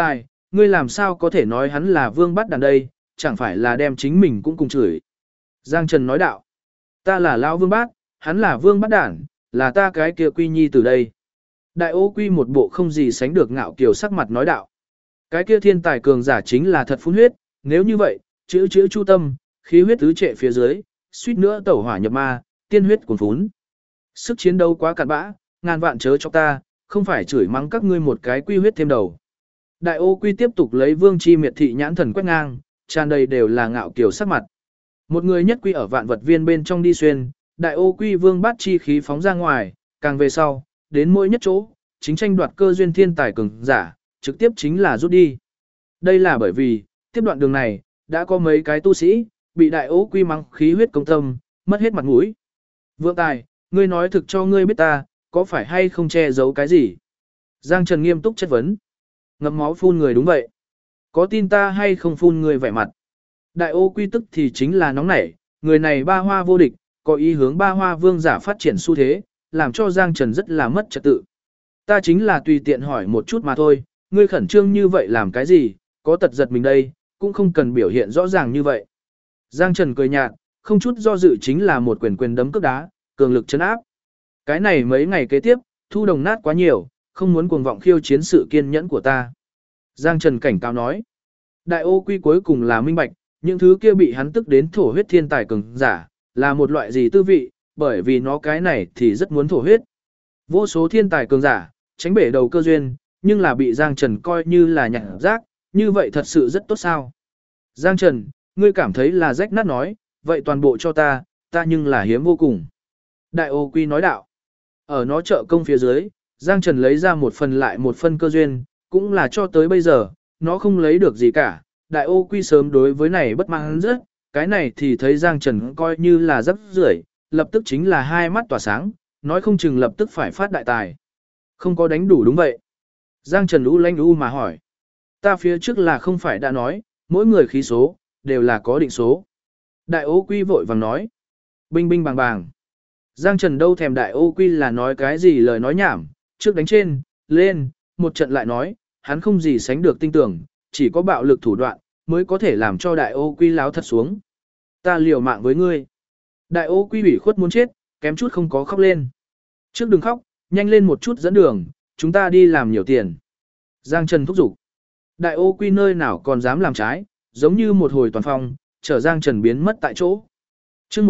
ngươi làm sao có thể nói hắn là vương bắt đàn đây, chẳng phải là đem chính mình cũng cùng chửi. Giang Trần nói đạo, ta là lão vương bát, hắn là vương bắt đản, là ta cái kia quy nhi từ đây. Đại ô quy một bộ không gì sánh được ngạo kiều sắc mặt nói đạo. Cái kia thiên tài cường giả chính là thật phun huyết, nếu như vậy, chữ chu tâm, khí huyết tứ trệ phía dưới, suýt nữa tẩu hỏa nhập ma, tiên huyết cuồn phún. Sức chiến đấu quá cạn bã, ngàn vạn chớ cho ta, không phải chửi mắng các ngươi một cái quy huyết thêm đầu. Đại ô quy tiếp tục lấy vương chi miệt thị nhãn thần quét ngang, tràn đầy đều là ngạo kiều sắc mặt. Một người nhất quy ở vạn vật viên bên trong đi xuyên, đại ô quy vương bát chi khí phóng ra ngoài, càng về sau, đến mỗi nhất chỗ, chính tranh đoạt cơ duyên thiên tài cường giả, trực tiếp chính là rút đi. Đây là bởi vì, tiếp đoạn đường này, đã có mấy cái tu sĩ, bị đại ô quy mắng khí huyết công tâm, mất hết mặt mũi. Vượng tài, ngươi nói thực cho ngươi biết ta, có phải hay không che giấu cái gì? Giang Trần nghiêm túc chất vấn. Ngậm máu phun người đúng vậy. Có tin ta hay không phun người vẻ mặt? Đại ô quy tức thì chính là nóng nảy, người này ba hoa vô địch, có ý hướng ba hoa vương giả phát triển xu thế, làm cho Giang Trần rất là mất trật tự. Ta chính là tùy tiện hỏi một chút mà thôi, ngươi khẩn trương như vậy làm cái gì, có tật giật mình đây, cũng không cần biểu hiện rõ ràng như vậy. Giang Trần cười nhạt, không chút do dự chính là một quyền quyền đấm cước đá, cường lực chấn áp. Cái này mấy ngày kế tiếp, thu đồng nát quá nhiều, không muốn cuồng vọng khiêu chiến sự kiên nhẫn của ta. Giang Trần cảnh cáo nói. Đại ô quy cuối cùng là minh bạch, những thứ kia bị hắn tức đến thổ huyết thiên tài cường giả, là một loại gì tư vị, bởi vì nó cái này thì rất muốn thổ huyết. Vô số thiên tài cường giả, tránh bể đầu cơ duyên, nhưng là bị Giang Trần coi như là nhặt rác, như vậy thật sự rất tốt sao. Giang Trần, ngươi cảm thấy là rách nát nói, vậy toàn bộ cho ta nhưng là hiếm vô cùng. Đại ô quy nói đạo. Ở nó trợ công phía dưới, Giang Trần lấy ra một phần lại một phân cơ duyên, cũng là cho tới bây giờ, nó không lấy được gì cả. Đại ô quy sớm đối với này bất mãn rất, cái này thì thấy Giang Trần coi như là rất rưởi, lập tức chính là hai mắt tỏa sáng, nói không chừng lập tức phải phát đại tài. Không có đánh đủ đúng vậy. Giang Trần u lanh u mà hỏi. Ta phía trước là không phải đã nói, mỗi người khí số, đều là có định số. Đại ô quy vội vàng nói. Binh binh bàng bàng. Giang Trần đâu thèm đại ô quy là nói cái gì lời nói nhảm, trước đánh trên, lên, một trận lại nói, hắn không gì sánh được tinh tưởng, chỉ có bạo lực thủ đoạn, mới có thể làm cho đại ô quy láo thật xuống. Ta liều mạng với ngươi. Đại ô quy ủy khuất muốn chết, kém chút không có khóc lên. Trước đừng khóc, nhanh lên một chút dẫn đường, chúng ta đi làm nhiều tiền. Giang Trần thúc giục. Đại ô quy nơi nào còn dám làm trái, giống như một hồi toàn phong, chở Giang Trần biến mất tại chỗ. Trước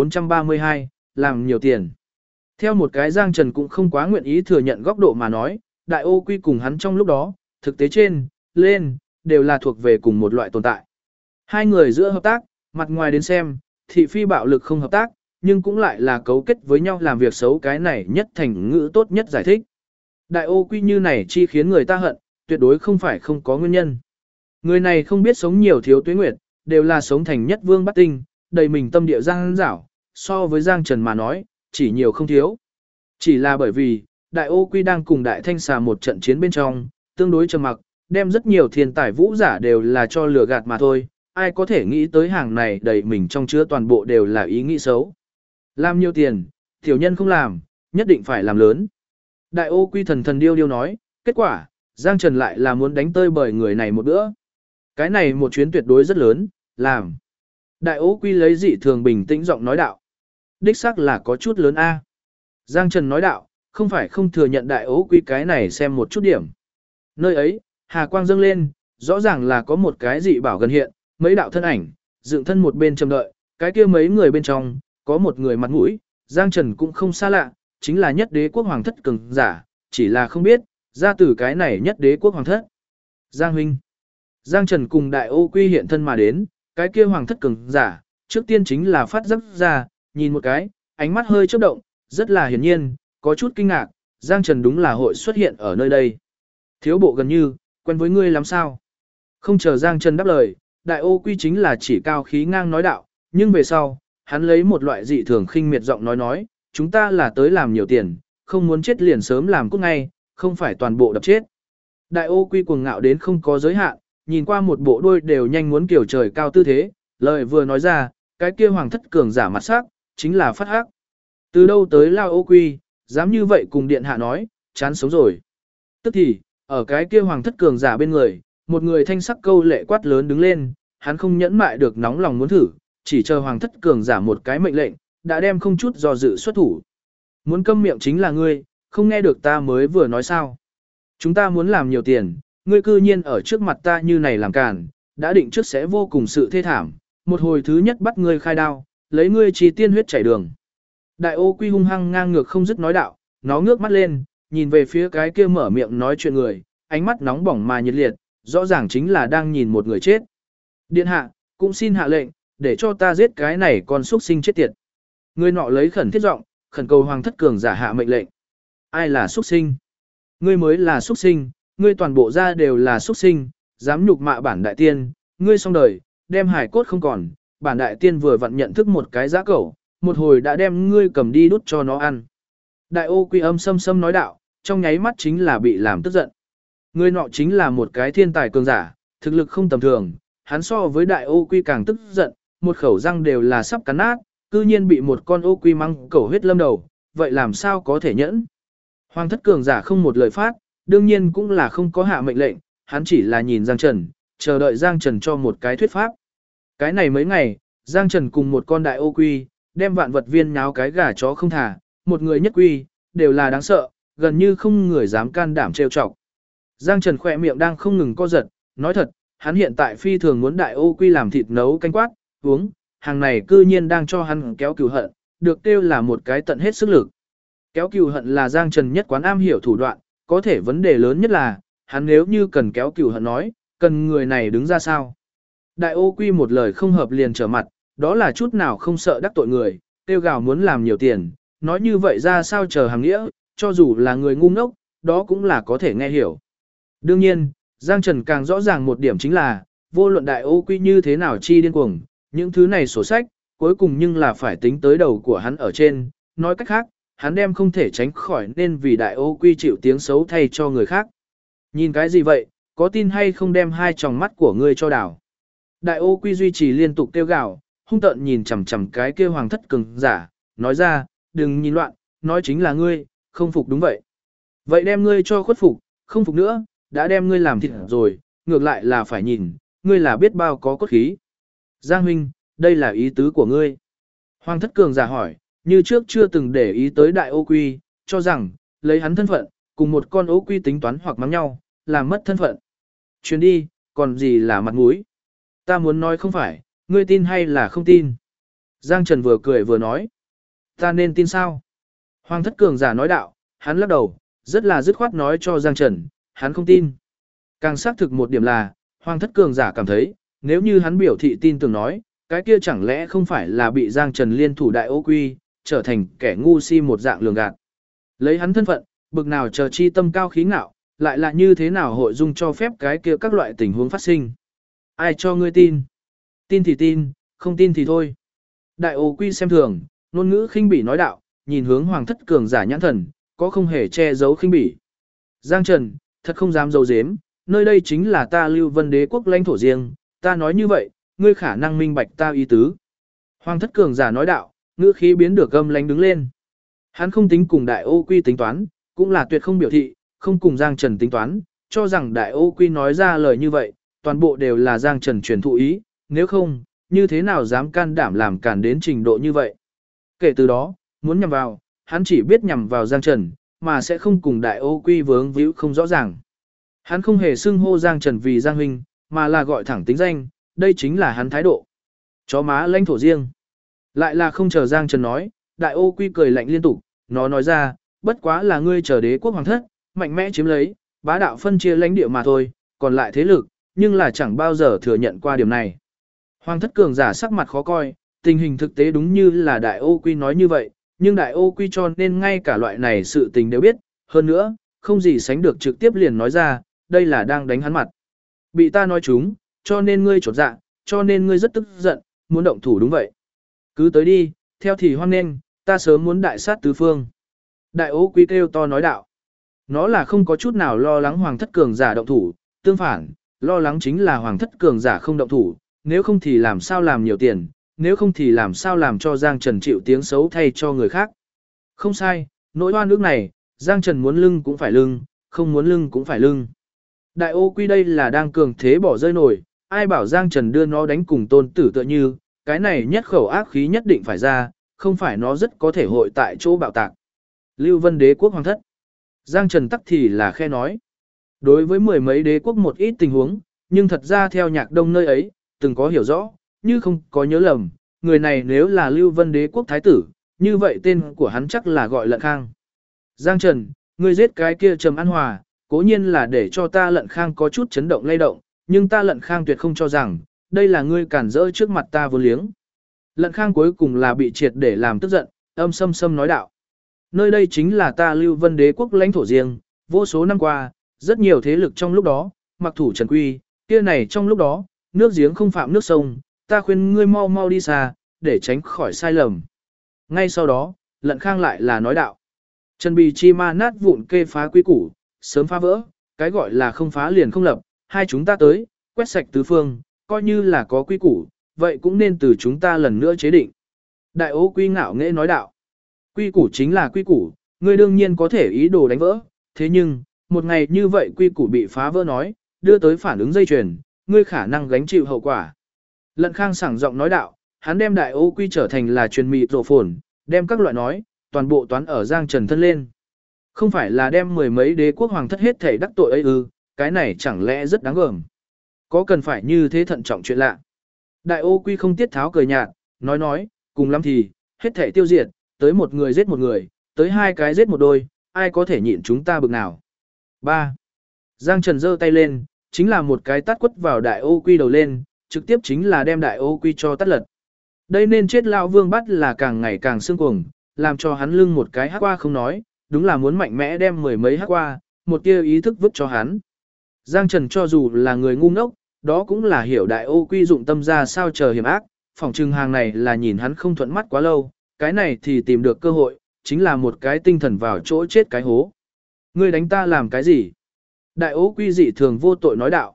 1432, làm nhiều tiền. Theo một cái Giang Trần cũng không quá nguyện ý thừa nhận góc độ mà nói, đại ô quy cùng hắn trong lúc đó, thực tế trên, lên, đều là thuộc về cùng một loại tồn tại. Hai người giữa hợp tác, mặt ngoài đến xem, thị phi bạo lực không hợp tác, nhưng cũng lại là cấu kết với nhau làm việc xấu, cái này nhất thành ngữ tốt nhất giải thích. Đại ô quy như này chi khiến người ta hận, tuyệt đối không phải không có nguyên nhân. Người này không biết sống nhiều thiếu tuế nguyệt, đều là sống thành nhất vương bắt tinh, đầy mình tâm địa giang dảo, so với Giang Trần mà nói, chỉ nhiều không thiếu. Chỉ là bởi vì, đại ô quy đang cùng đại thanh xà một trận chiến bên trong, tương đối trầm mặc, đem rất nhiều thiên tài vũ giả đều là cho lừa gạt mà thôi, ai có thể nghĩ tới hàng này đầy mình trong chứa toàn bộ đều là ý nghĩ xấu. Làm nhiều tiền, tiểu nhân không làm, nhất định phải làm lớn. Đại ô quy thần thần điêu điêu nói, kết quả, Giang Trần lại là muốn đánh tơi bởi người này một bữa. Cái này một chuyến tuyệt đối rất lớn, làm. Đại ô quy lấy dị thường bình tĩnh giọng nói đạo. Đích xác là có chút lớn a. Giang Trần nói đạo, không phải không thừa nhận đại ô quy cái này xem một chút điểm. Nơi ấy, hà quang dâng lên, rõ ràng là có một cái dị bảo gần hiện, mấy đạo thân ảnh, dựng thân một bên trầm đợi, cái kia mấy người bên trong, có một người mặt mũi, Giang Trần cũng không xa lạ, chính là nhất đế quốc hoàng thất cường giả, chỉ là không biết, ra từ cái này nhất đế quốc hoàng thất. Giang huynh. Giang Trần cùng đại ô quy hiện thân mà đến, cái kia hoàng thất cường giả, trước tiên chính là phát giấc ra, nhìn một cái, ánh mắt hơi chớp động, rất là hiển nhiên, có chút kinh ngạc, Giang Trần đúng là hội xuất hiện ở nơi đây. Thiếu bộ gần như, quen với ngươi làm sao? Không chờ Giang Trần đáp lời, đại ô quy chính là chỉ cao khí ngang nói đạo, nhưng về sau, hắn lấy một loại dị thường khinh miệt giọng nói, chúng ta là tới làm nhiều tiền, không muốn chết liền sớm làm cút ngay, không phải toàn bộ đập chết. Đại ô quy cuồng ngạo đến không có giới hạn, nhìn qua một bộ đôi đều nhanh muốn kiểu trời cao tư thế, lời vừa nói ra, cái kia hoàng thất cường giả mặt sắc, chính là phát hắc. Từ đâu tới lao ô quy, dám như vậy cùng điện hạ nói, chán sống rồi. Tức thì, ở cái kia hoàng thất cường giả bên người, một người thanh sắc câu lệ quát lớn đứng lên, hắn không nhẫn mại được nóng lòng muốn thử, chỉ chờ hoàng thất cường giả một cái mệnh lệnh, đã đem không chút do dự xuất thủ. Muốn câm miệng chính là ngươi, không nghe được ta mới vừa nói sao. Chúng ta muốn làm nhiều tiền, ngươi cư nhiên ở trước mặt ta như này làm cản, đã định trước sẽ vô cùng sự thê thảm, một hồi thứ nhất bắt ngươi khai đao, lấy ngươi chi tiên huyết chảy đường. Đại ô quy hung hăng ngang ngược không dứt nói đạo, nó ngước mắt lên, nhìn về phía cái kia mở miệng nói chuyện người, ánh mắt nóng bỏng mà nhiệt liệt, rõ ràng chính là đang nhìn một người chết. Điện hạ, cũng xin hạ lệnh, để cho ta giết cái này con xuất sinh chết tiệt. Người nọ lấy khẩn thiết giọng, khẩn cầu hoàng thất cường giả hạ mệnh lệnh. Ai là xuất sinh? Ngươi mới là xuất sinh, ngươi toàn bộ ra đều là xuất sinh, dám nhục mạ bản đại tiên, ngươi xong đời, đem hải cốt không còn, bản đại tiên vừa vặn nhận thức một cái giã cẩu, một hồi đã đem ngươi cầm đi đút cho nó ăn. Đại ô quy âm xâm xâm nói đạo, trong nháy mắt chính là bị làm tức giận. Người nọ chính là một cái thiên tài cường giả, thực lực không tầm thường, hắn so với đại ô quy càng tức giận, một khẩu răng đều là sắp cắn nát, cư nhiên bị một con ô quy măng cẩu huyết lâm đầu, vậy làm sao có thể nhẫn? Hoàng thất cường giả không một lời phát, đương nhiên cũng là không có hạ mệnh lệnh, hắn chỉ là nhìn Giang Trần, chờ đợi Giang Trần cho một cái thuyết pháp. Cái này mấy ngày, Giang Trần cùng một con đại ô quy, đem vạn vật viên nháo cái gà chó không thả, một người nhất quy, đều là đáng sợ, gần như không người dám can đảm trêu chọc. Giang Trần khỏe miệng đang không ngừng co giật, nói thật, hắn hiện tại phi thường muốn đại ô quy làm thịt nấu canh quát, uống, hàng này cư nhiên đang cho hắn kéo cừu hận, được kêu là một cái tận hết sức lực. Kéo cừu hận là Giang Trần nhất quán am hiểu thủ đoạn, có thể vấn đề lớn nhất là, hắn nếu như cần kéo cừu hận nói, cần người này đứng ra sao. Đại ô quy một lời không hợp liền trở mặt, đó là chút nào không sợ đắc tội người, kêu gào muốn làm nhiều tiền, nói như vậy ra sao chờ hàng nghĩa, cho dù là người ngu ngốc, đó cũng là có thể nghe hiểu. Đương nhiên, Giang Trần càng rõ ràng một điểm chính là, vô luận đại ô quy như thế nào chi điên cuồng, những thứ này sổ sách, cuối cùng nhưng là phải tính tới đầu của hắn ở trên, nói cách khác, hắn đem không thể tránh khỏi nên vì đại ô quy chịu tiếng xấu thay cho người khác. Nhìn cái gì vậy, có tin hay không đem hai tròng mắt của ngươi cho đảo. Đại ô quy duy trì liên tục kêu gào, hung tợn nhìn chằm chằm cái kia hoàng thất cường giả, nói ra, đừng nhìn loạn, nói chính là ngươi, không phục đúng vậy. Vậy đem ngươi cho khuất phục, không phục nữa, đã đem ngươi làm thịt rồi, ngược lại là phải nhìn, ngươi là biết bao có cốt khí. Giang huynh, đây là ý tứ của ngươi. Hoàng thất cường giả hỏi, như trước chưa từng để ý tới đại ô quy, cho rằng, lấy hắn thân phận, cùng một con ô quy tính toán hoặc mắng nhau, làm mất thân phận. Chuyến đi, còn gì là mặt mũi? Ta muốn nói không phải, ngươi tin hay là không tin? Giang Trần vừa cười vừa nói. Ta nên tin sao? Hoàng thất cường giả nói đạo, hắn lắc đầu, rất là dứt khoát nói cho Giang Trần, hắn không tin. Càng xác thực một điểm là, Hoàng thất cường giả cảm thấy, nếu như hắn biểu thị tin tưởng nói, cái kia chẳng lẽ không phải là bị Giang Trần liên thủ đại ô quy, trở thành kẻ ngu si một dạng lường gạt. Lấy hắn thân phận, bực nào chờ chi tâm cao khí ngạo, lại là như thế nào hội dung cho phép cái kia các loại tình huống phát sinh. Ai cho ngươi tin? Tin thì tin, không tin thì thôi. Đại ô quy xem thường, ngôn ngữ khinh bỉ nói đạo, nhìn hướng hoàng thất cường giả nhãn thần, có không hề che giấu khinh bỉ. Giang Trần, thật không dám giấu giếm, nơi đây chính là ta Lưu Vân Đế quốc lãnh thổ riêng, ta nói như vậy, ngươi khả năng minh bạch ta ý tứ. Hoàng thất cường giả nói đạo, ngữ khí biến được gâm lánh đứng lên. Hắn không tính cùng đại ô quy tính toán, cũng là tuyệt không biểu thị, không cùng Giang Trần tính toán, cho rằng đại ô quy nói ra lời như vậy, toàn bộ đều là Giang Trần truyền thụ ý, nếu không, như thế nào dám can đảm làm cản đến trình độ như vậy. Kể từ đó, muốn nhằm vào, hắn chỉ biết nhằm vào Giang Trần, mà sẽ không cùng đại ô quy vướng víu không rõ ràng. Hắn không hề xưng hô Giang Trần vì Giang huynh, mà là gọi thẳng tính danh, đây chính là hắn thái độ. Chó má lãnh thổ riêng. Lại là không chờ Giang Trần nói, đại ô quy cười lạnh liên tục, nó nói ra, bất quá là ngươi chờ đế quốc hoàng thất, mạnh mẽ chiếm lấy, bá đạo phân chia lãnh địa mà thôi, còn lại thế lực, nhưng là chẳng bao giờ thừa nhận qua điểm này. Hoàng thất cường giả sắc mặt khó coi, tình hình thực tế đúng như là đại ô quy nói như vậy, nhưng đại ô quy cho nên ngay cả loại này sự tình đều biết, hơn nữa, không gì sánh được trực tiếp liền nói ra, đây là đang đánh hắn mặt. Bị ta nói chúng, cho nên ngươi chột dạ, cho nên ngươi rất tức giận, muốn động thủ đúng vậy. Cứ tới đi, theo thì hoan nghênh, ta sớm muốn đại sát tứ phương. Đại ô quy kêu to nói đạo. Nó là không có chút nào lo lắng hoàng thất cường giả động thủ, tương phản, lo lắng chính là hoàng thất cường giả không động thủ, nếu không thì làm sao làm nhiều tiền, nếu không thì làm sao làm cho Giang Trần chịu tiếng xấu thay cho người khác. Không sai, nỗi oan ước này, Giang Trần muốn lưng cũng phải lưng, không muốn lưng cũng phải lưng. Đại ô quy đây là đang cường thế bỏ rơi nổi, ai bảo Giang Trần đưa nó đánh cùng tôn tử tựa như, cái này nhất khẩu ác khí nhất định phải ra, không phải nó rất có thể hội tại chỗ bạo tạc. Lưu Vân đế quốc hoàng thất. Giang Trần tắc thì là khe nói. Đối với mười mấy đế quốc một ít tình huống, nhưng thật ra theo Nhạc Đông nơi ấy, từng có hiểu rõ, như không có nhớ lầm, người này nếu là Lưu Vân đế quốc thái tử, như vậy tên của hắn chắc là gọi Lận Khang. Giang Trần, ngươi giết cái kia Trầm An Hòa, cố nhiên là để cho ta Lận Khang có chút chấn động lay động, nhưng ta Lận Khang tuyệt không cho rằng, đây là ngươi cản rỡ trước mặt ta vô liếng. Lận Khang cuối cùng là bị triệt để làm tức giận, âm sâm sâm nói đạo. Nơi đây chính là ta Lưu Vân đế quốc lãnh thổ riêng, vô số năm qua, rất nhiều thế lực trong lúc đó, mặc thủ trần quy, kia này trong lúc đó, nước giếng không phạm nước sông, ta khuyên ngươi mau mau đi xa, để tránh khỏi sai lầm. Ngay sau đó, Lận Khang lại là nói đạo. Trần Bì Chi ma nát vụn kê phá quy củ, sớm phá vỡ, cái gọi là không phá liền không lập, hai chúng ta tới, quét sạch tứ phương, coi như là có quy củ, vậy cũng nên từ chúng ta lần nữa chế định. Đại Ô Quy ngạo nghễ nói đạo. Quy củ chính là quy củ, ngươi đương nhiên có thể ý đồ đánh vỡ, thế nhưng, một ngày như vậy quy củ bị phá vỡ nói, đưa tới phản ứng dây chuyền, ngươi khả năng gánh chịu hậu quả. Lận Khang sảng giọng nói đạo, hắn đem Đại Ô Quy trở thành là truyền mị rộ phồn, đem các loại nói, toàn bộ toán ở Giang Trần thân lên. Không phải là đem mười mấy đế quốc hoàng thất hết thể đắc tội ấy ư, cái này chẳng lẽ rất đáng gờm. Có cần phải như thế thận trọng chuyện lạ. Đại Ô Quy không tiết tháo cười nhạt, nói, cùng lắm thì, hết thể tiêu diệt, tới một người giết một người, tới hai cái giết một đôi, ai có thể nhịn chúng ta bực nào. 3. Giang Trần giơ tay lên, chính là một cái tát quất vào Đại Ô Quy đầu lên, trực tiếp chính là đem Đại Ô Quy cho tát lật. Đây nên chết lão vương bắt là càng ngày càng xương cuồng, làm cho hắn lưng một cái hắc qua không nói, đúng là muốn mạnh mẽ đem mười mấy hắc qua, một tia ý thức vứt cho hắn. Giang Trần cho dù là người ngu ngốc, đó cũng là hiểu Đại Ô Quy dụng tâm ra sao chờ hiểm ác, phỏng trừng hàng này là nhìn hắn không thuận mắt quá lâu, cái này thì tìm được cơ hội, chính là một cái tinh thần vào chỗ chết cái hố. Ngươi đánh ta làm cái gì? Đại Ô Quy dị thường vô tội nói đạo.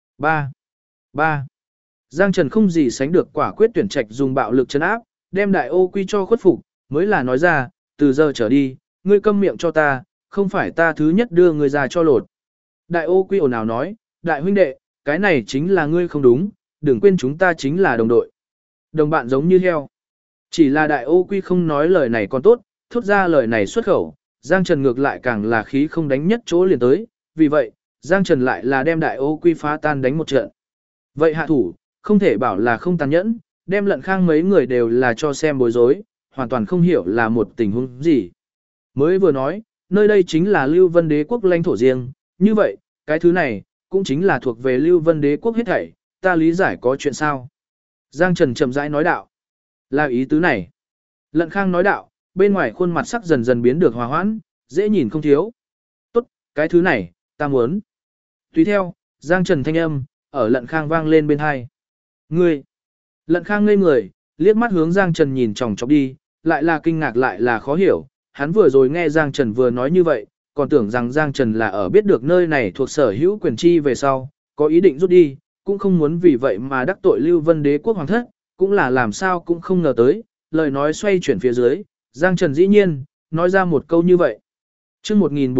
3. Giang Trần không gì sánh được quả quyết tuyển trạch dùng bạo lực trấn áp, đem Đại Ô Quy cho khuất phục, mới là nói ra, từ giờ trở đi, ngươi câm miệng cho ta, không phải ta thứ nhất đưa ngươi ra cho lột. Đại Ô Quy ồn ào nói, đại huynh đệ, cái này chính là ngươi không đúng, đừng quên chúng ta chính là đồng đội. Đồng bạn giống như heo. Chỉ là Đại Ô Quy không nói lời này còn tốt, thốt ra lời này xuất khẩu, Giang Trần ngược lại càng là khí không đánh nhất chỗ liền tới, vì vậy, Giang Trần lại là đem Đại Ô Quy phá tan đánh một trận. Vậy hạ thủ, không thể bảo là không tàn nhẫn, đem Lận Khang mấy người đều là cho xem bối rối, hoàn toàn không hiểu là một tình huống gì. Mới vừa nói, nơi đây chính là Lưu Vân đế quốc lãnh thổ riêng, như vậy, cái thứ này, cũng chính là thuộc về Lưu Vân đế quốc hết thảy, ta lý giải có chuyện sao. Giang Trần chậm rãi nói đạo, là ý tứ này. Lận Khang nói đạo, bên ngoài khuôn mặt sắc dần dần biến được hòa hoãn, dễ nhìn không thiếu. Tốt, cái thứ này, ta muốn. Tùy theo, Giang Trần thanh âm, ở Lận Khang vang lên bên hai. Ngươi! Lận Khang ngây người, liếc mắt hướng Giang Trần nhìn chòng chọc đi, lại là kinh ngạc lại là khó hiểu. Hắn vừa rồi nghe Giang Trần vừa nói như vậy, còn tưởng rằng Giang Trần là ở biết được nơi này thuộc sở hữu quyền chi về sau, có ý định rút đi, cũng không muốn vì vậy mà đắc tội Lưu Vân đế quốc hoàng thất, cũng là làm sao cũng không ngờ tới, lời nói xoay chuyển phía dưới, Giang Trần dĩ nhiên, nói ra một câu như vậy. Trước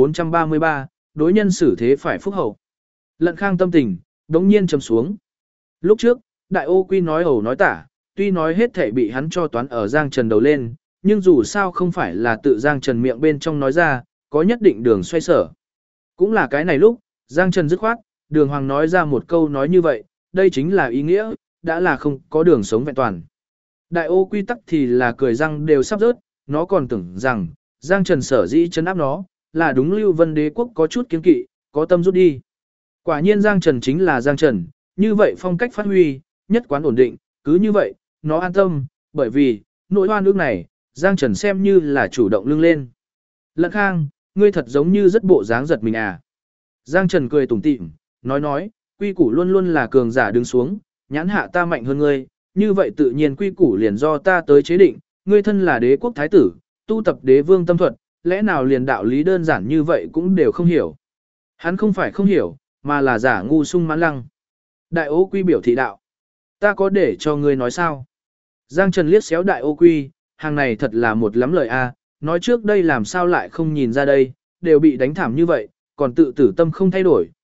1433, đối nhân xử thế phải phúc hậu. Lận Khang tâm tình, đống nhiên trầm xuống. Lúc trước, Đại Ô Quy nói ẩu nói tả, tuy nói hết thể bị hắn cho toán ở Giang Trần đầu lên, nhưng dù sao không phải là tự Giang Trần miệng bên trong nói ra, có nhất định đường xoay sở. Cũng là cái này lúc, Giang Trần dứt khoát, Đường Hoàng nói ra một câu nói như vậy, đây chính là ý nghĩa, đã là không có đường sống vẹn toàn. Đại Ô Quy tắc thì là cười răng đều sắp rớt, nó còn tưởng rằng, Giang Trần sở dĩ trấn áp nó, là đúng Lưu Vân đế quốc có chút kiên kỵ, có tâm rút đi. Quả nhiên Giang Trần chính là Giang Trần, như vậy phong cách phát huy, nhất quán ổn định, cứ như vậy, nó an tâm, bởi vì, nỗi oan ước này, Giang Trần xem như là chủ động lưng lên. Lận Khang, ngươi thật giống như rất bộ dáng giật mình à. Giang Trần cười tủm tỉm, nói, quy củ luôn luôn là cường giả đứng xuống, nhãn hạ ta mạnh hơn ngươi, như vậy tự nhiên quy củ liền do ta tới chế định, ngươi thân là đế quốc thái tử, tu tập đế vương tâm thuật, lẽ nào liền đạo lý đơn giản như vậy cũng đều không hiểu. Hắn không phải không hiểu, mà là giả ngu sung mãn lăng. Đại Ô Quy biểu thị đạo, ta có để cho ngươi nói sao? Giang Trần liếc xéo Đại Ô Quy, hàng này thật là một lắm lời a, nói trước đây làm sao lại không nhìn ra đây, đều bị đánh thảm như vậy, còn tự tử tâm không thay đổi,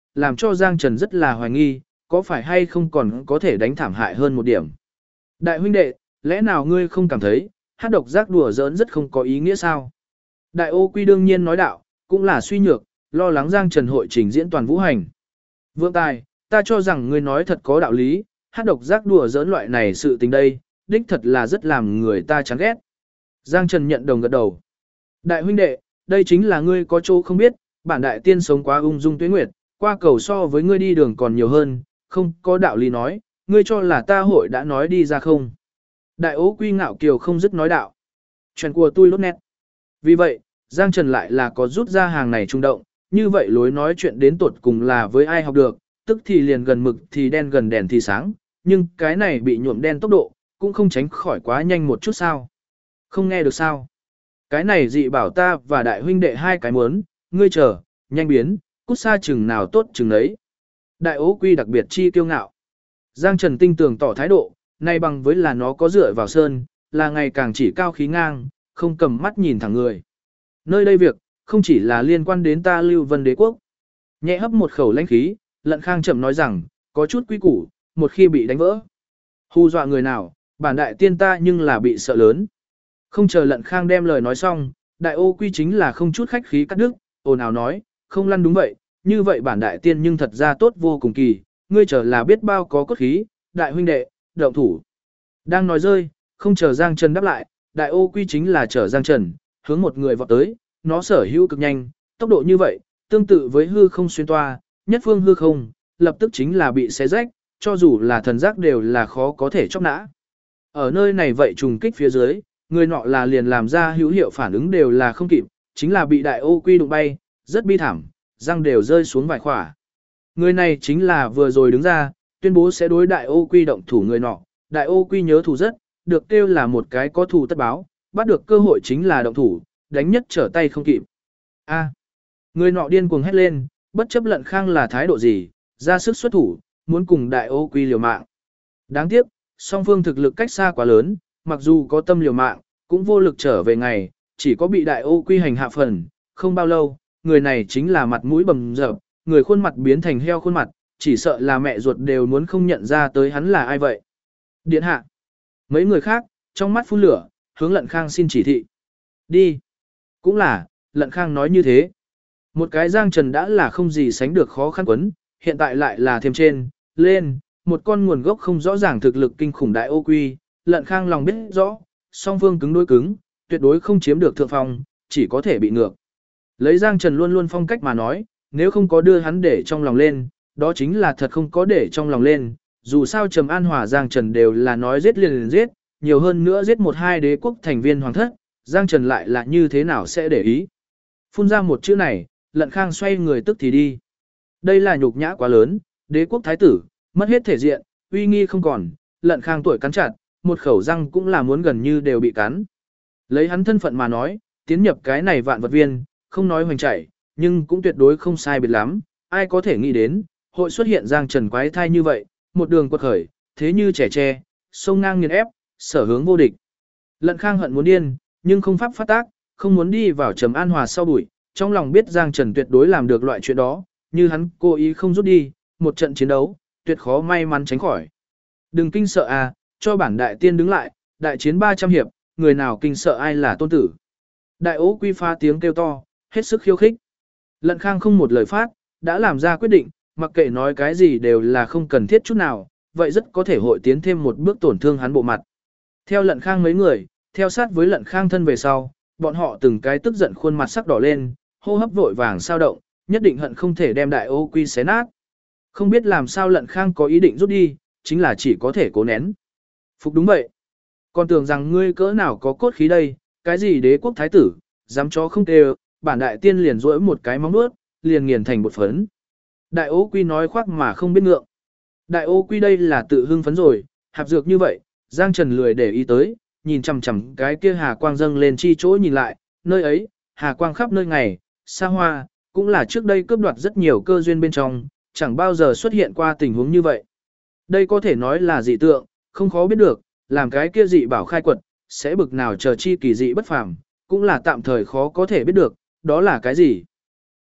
làm cho Giang Trần rất là hoài nghi, có phải hay không còn có thể đánh thảm hại hơn một điểm. Đại huynh đệ, lẽ nào ngươi không cảm thấy, hát độc giác đùa giỡn rất không có ý nghĩa sao? Đại ô quy đương nhiên nói đạo, cũng là suy nhược, lo lắng Giang Trần hội trình diễn toàn vũ hành. Vượng Tài, ta cho rằng ngươi nói thật có đạo lý, hát độc giác đùa giỡn loại này sự tình đây, đích thật là rất làm người ta chán ghét. Giang Trần nhận đồng gật đầu. Đại huynh đệ, đây chính là ngươi có chỗ không biết, bản đại tiên sống quá ung dung tuế nguyệt, qua cầu so với ngươi đi đường còn nhiều hơn, không có đạo lý nói, ngươi cho là ta hội đã nói đi ra không. Đại ố quy ngạo kiều không dứt nói đạo. Chuyện của tôi lốt nét. Vì vậy, Giang Trần lại là có rút ra hàng này trung động, như vậy lối nói chuyện đến tột cùng là với ai học được, tức thì liền gần mực thì đen gần đèn thì sáng, nhưng cái này bị nhuộm đen tốc độ, cũng không tránh khỏi quá nhanh một chút sao. Không nghe được sao. Cái này dị bảo ta và đại huynh đệ hai cái muốn, ngươi chờ, nhanh biến, cút xa chừng nào tốt chừng đấy. Đại ố quy đặc biệt chi kiêu ngạo. Giang Trần tinh tường tỏ thái độ, nay bằng với là nó có dựa vào sơn, là ngày càng chỉ cao khí ngang, không cầm mắt nhìn thẳng người. Nơi đây việc, không chỉ là liên quan đến ta Lưu Vân Đế quốc. Nhẹ hấp một khẩu lãnh khí, Lận Khang chậm nói rằng, có chút quy củ, một khi bị đánh vỡ. Hù dọa người nào, bản đại tiên ta nhưng là bị sợ lớn. Không chờ Lận Khang đem lời nói xong, đại ô quy chính là không chút khách khí cắt đứt, ồn ào nói, không lăn đúng vậy, như vậy bản đại tiên nhưng thật ra tốt vô cùng kỳ, ngươi chờ là biết bao có cốt khí, đại huynh đệ, động thủ. Đang nói rơi, không chờ Giang Trần đáp lại, đại ô quy chính là chở Giang Trần, hướng một người vọt tới, nó sở hữu cực nhanh, tốc độ như vậy, tương tự với hư không xuyên toa, nhất phương hư không, lập tức chính là bị xé rách, cho dù là thần giác đều là khó có thể chóc nã. Ở nơi này vậy trùng kích phía dưới, người nọ là liền làm ra hữu hiệu phản ứng đều là không kịp, chính là bị đại ô quy đụng bay, rất bi thảm, răng đều rơi xuống vài khỏa. Người này chính là vừa rồi đứng ra, tuyên bố sẽ đối đại ô quy động thủ người nọ, đại ô quy nhớ thù rất, được kêu là một cái có thù tất báo, bắt được cơ hội chính là động thủ, đánh nhất trở tay không kịp. A, người nọ điên cuồng hét lên, bất chấp Lận Khang là thái độ gì, ra sức xuất thủ, muốn cùng đại ô quy liều mạng. Đáng tiếc, song phương thực lực cách xa quá lớn, mặc dù có tâm liều mạng, cũng vô lực trở về ngày, chỉ có bị đại ô quy hành hạ phần, không bao lâu, người này chính là mặt mũi bầm dập, người khuôn mặt biến thành heo khuôn mặt, chỉ sợ là mẹ ruột đều muốn không nhận ra tới hắn là ai vậy. Điện hạ, mấy người khác, trong mắt phun lửa, hướng Lận Khang xin chỉ thị. Đi. Cũng là, Lận Khang nói như thế. Một cái Giang Trần đã là không gì sánh được khó khăn quấn, hiện tại lại là thêm trên, lên, một con nguồn gốc không rõ ràng thực lực kinh khủng đại ô quy, Lận Khang lòng biết rõ, song phương cứng đối cứng, tuyệt đối không chiếm được thượng phong, chỉ có thể bị ngược. Lấy Giang Trần luôn luôn phong cách mà nói, nếu không có đưa hắn để trong lòng lên, đó chính là thật không có để trong lòng lên, dù sao Trầm An Hòa Giang Trần đều là nói giết liền giết, nhiều hơn nữa giết một hai đế quốc thành viên hoàng thất, Giang Trần lại là như thế nào sẽ để ý. Phun ra một chữ này, Lận Khang xoay người tức thì đi. Đây là nhục nhã quá lớn, đế quốc thái tử, mất hết thể diện, uy nghi không còn, Lận Khang tuổi cắn chặt, một khẩu răng cũng là muốn gần như đều bị cắn. Lấy hắn thân phận mà nói, tiến nhập cái này vạn vật viên, không nói hoành chảy, nhưng cũng tuyệt đối không sai biệt lắm, ai có thể nghĩ đến, hội xuất hiện Giang Trần quái thai như vậy, một đường quật khởi, thế như trẻ tre, sông ngang nghiền ép, sở hướng vô địch. Lận Khang hận muốn điên, nhưng không pháp phát tác, không muốn đi vào Trầm An Hòa sau bụi, trong lòng biết Giang Trần tuyệt đối làm được loại chuyện đó, như hắn cố ý không rút đi, một trận chiến đấu, tuyệt khó may mắn tránh khỏi. Đừng kinh sợ à, cho bản đại tiên đứng lại, đại chiến 300 hiệp, người nào kinh sợ ai là tôn tử. Đại ố quy pha tiếng kêu to, hết sức khiêu khích. Lận Khang không một lời phát, đã làm ra quyết định, mặc kệ nói cái gì đều là không cần thiết chút nào, vậy rất có thể hội tiến thêm một bước tổn thương hắn bộ mặt. Theo Lận Khang mấy người, theo sát với Lận Khang thân về sau, bọn họ từng cái tức giận khuôn mặt sắc đỏ lên, hô hấp vội vàng sao động, nhất định hận không thể đem đại ô quy xé nát. Không biết làm sao Lận Khang có ý định rút đi, chính là chỉ có thể cố nén. Phục đúng vậy. Còn tưởng rằng ngươi cỡ nào có cốt khí đây, cái gì đế quốc thái tử, dám chó không tê, bản đại tiên liền rỗi một cái móng nuốt, liền nghiền thành bột phấn. Đại ô quy nói khoác mà không biết ngượng. Đại ô quy đây là tự hưng phấn rồi, hạp dược như vậy, Giang Trần lười để ý tới, nhìn chằm chằm cái kia hà quang dâng lên chi chỗ nhìn lại, nơi ấy, hà quang khắp nơi ngày, xa hoa, cũng là trước đây cướp đoạt rất nhiều cơ duyên bên trong, chẳng bao giờ xuất hiện qua tình huống như vậy. Đây có thể nói là dị tượng, không khó biết được, làm cái kia dị bảo khai quật, sẽ bực nào chờ chi kỳ dị bất phàm, cũng là tạm thời khó có thể biết được, đó là cái gì.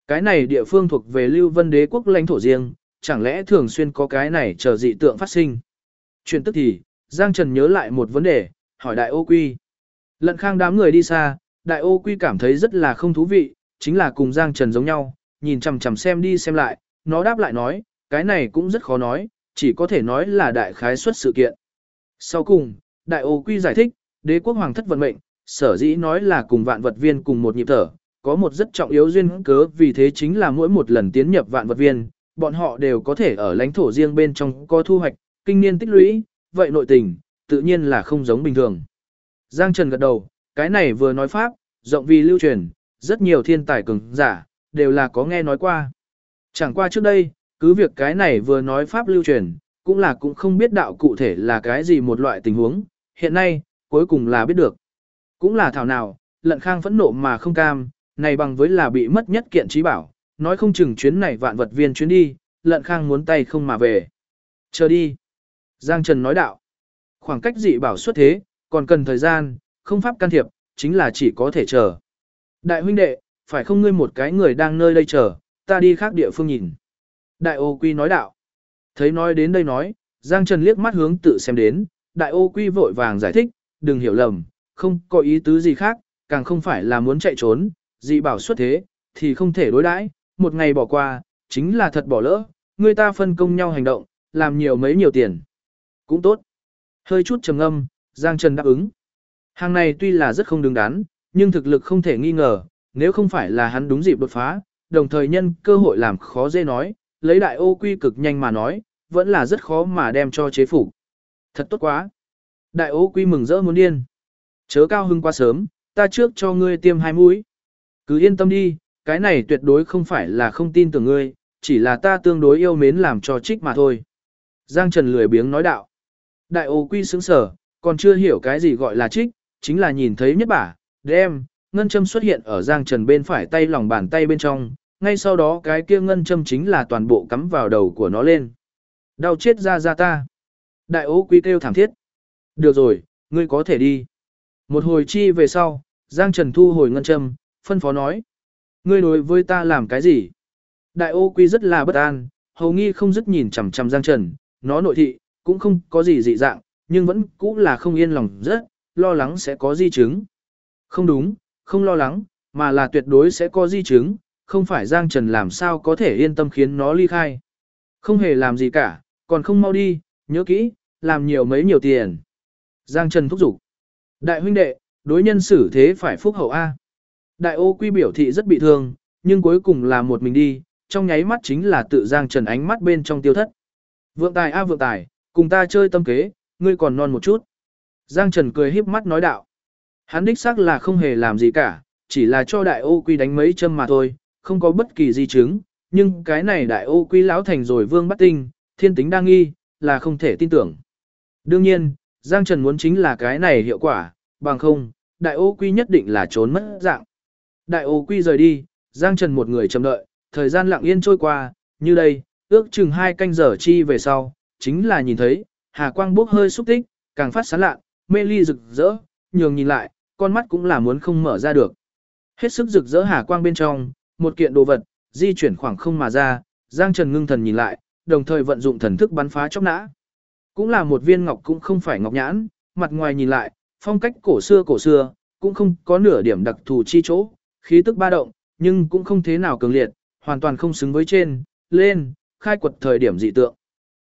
Cái này địa phương thuộc về Lưu Vân Đế quốc lãnh thổ riêng, chẳng lẽ thường xuyên có cái này chờ dị tượng phát sinh. Chuyện tức thì, Giang Trần nhớ lại một vấn đề, hỏi Đại Ô Quy. Lận Khang đám người đi xa, Đại Ô Quy cảm thấy rất là không thú vị, chính là cùng Giang Trần giống nhau, nhìn chằm chằm xem đi xem lại, nó đáp lại nói, cái này cũng rất khó nói, chỉ có thể nói là đại khái suất sự kiện. Sau cùng, Đại Ô Quy giải thích, đế quốc hoàng thất vận mệnh, sở dĩ nói là cùng vạn vật viên cùng một nhịp thở, có một rất trọng yếu duyên cớ vì thế chính là mỗi một lần tiến nhập vạn vật viên, bọn họ đều có thể ở lãnh thổ riêng bên trong có thu hoạch, kinh niên tích lũy, vậy nội tình, tự nhiên là không giống bình thường. Giang Trần gật đầu, cái này vừa nói pháp, rộng vì lưu truyền, rất nhiều thiên tài cường giả, đều là có nghe nói qua. Chẳng qua trước đây, cứ việc cái này vừa nói pháp lưu truyền, cũng không biết đạo cụ thể là cái gì một loại tình huống, hiện nay, cuối cùng là biết được. Cũng là thảo nào, Lận Khang phẫn nộ mà không cam, này bằng với là bị mất nhất kiện trí bảo, nói không chừng chuyến này vạn vật viên chuyến đi, Lận Khang muốn tay không mà về. Chờ đi. Giang Trần nói đạo. Khoảng cách dị bảo xuất thế, còn cần thời gian, không pháp can thiệp, chính là chỉ có thể chờ. Đại huynh đệ, phải không ngươi một cái người đang nơi đây chờ, ta đi khác địa phương nhìn. Đại Ô Quy nói đạo. Thấy nói đến đây nói, Giang Trần liếc mắt hướng tự xem đến, Đại Ô Quy vội vàng giải thích, đừng hiểu lầm, không có ý tứ gì khác, càng không phải là muốn chạy trốn, dị bảo xuất thế, thì không thể đối đãi, một ngày bỏ qua, chính là thật bỏ lỡ, người ta phân công nhau hành động, làm nhiều tiền. Cũng tốt. Hơi chút trầm ngâm, Giang Trần đáp ứng. Hàng này tuy là rất không đứng đắn, nhưng thực lực không thể nghi ngờ, nếu không phải là hắn đúng dịp đột phá, đồng thời nhân cơ hội làm khó dễ nói, lấy Đại Ô Quy cực nhanh mà nói, vẫn là rất khó mà đem cho chế phục. Thật tốt quá. Đại Ô Quy mừng rỡ muốn điên. Chớ cao hưng quá sớm, ta trước cho ngươi tiêm 2 mũi. Cứ yên tâm đi, cái này tuyệt đối không phải là không tin tưởng ngươi, chỉ là ta tương đối yêu mến làm cho trích mà thôi. Giang Trần lười biếng nói đạo. Đại Ô Quy sững sờ, còn chưa hiểu cái gì gọi là trích, chính là nhìn thấy nhất bả, đem, ngân châm xuất hiện ở Giang Trần bên phải tay lòng bàn tay bên trong, ngay sau đó cái kia ngân châm chính là toàn bộ cắm vào đầu của nó lên. Đau chết ra ta. Đại Ô Quy kêu thảm thiết. Được rồi, ngươi có thể đi. Một hồi chi về sau, Giang Trần thu hồi ngân châm, phân phó nói. Ngươi đối với ta làm cái gì? Đại Ô Quy rất là bất an, hầu nghi không dứt nhìn chằm chằm Giang Trần, nó nội thị, cũng không có gì dị dạng, nhưng vẫn cũng là không yên lòng rất, lo lắng sẽ có di chứng. Không đúng, không lo lắng, mà là tuyệt đối sẽ có di chứng, không phải Giang Trần làm sao có thể yên tâm khiến nó ly khai. Không hề làm gì cả, còn không mau đi, nhớ kỹ, làm nhiều tiền. Giang Trần thúc giục. Đại huynh đệ, đối nhân xử thế phải phúc hậu A. Đại Ô Quy biểu thị rất bị thương, nhưng cuối cùng là một mình đi, trong nháy mắt chính là tự Giang Trần ánh mắt bên trong tiêu thất. Vượng tài a vượng tài, cùng ta chơi tâm kế, ngươi còn non một chút. Giang Trần cười híp mắt nói đạo. Hắn đích xác là không hề làm gì cả, chỉ là cho Đại Ô Quy đánh mấy châm mà thôi, không có bất kỳ di chứng, nhưng cái này Đại Ô Quy lão thành rồi vương bắt tinh, thiên tính đa nghi, là không thể tin tưởng. Đương nhiên, Giang Trần muốn chính là cái này hiệu quả, bằng không, Đại Ô Quy nhất định là trốn mất dạng. Đại Ô Quy rời đi, Giang Trần một người chờ đợi, thời gian lặng yên trôi qua, như đây, ước chừng 2 canh giờ chi về sau, chính là nhìn thấy, hà quang bốc hơi xúc tích, càng phát sáng lạ, mê ly rực rỡ, nhường nhìn lại, con mắt cũng là muốn không mở ra được. Hết sức rực rỡ hà quang bên trong, một kiện đồ vật, di chuyển khoảng không mà ra, Giang Trần ngưng thần nhìn lại, đồng thời vận dụng thần thức bắn phá chóc nã. Cũng là một viên ngọc cũng không phải ngọc nhãn, mặt ngoài nhìn lại, phong cách cổ xưa, cũng không có nửa điểm đặc thù chi chỗ, khí tức ba động, nhưng cũng không thế nào cường liệt, hoàn toàn không xứng với trên, lên, khai quật thời điểm dị tượng.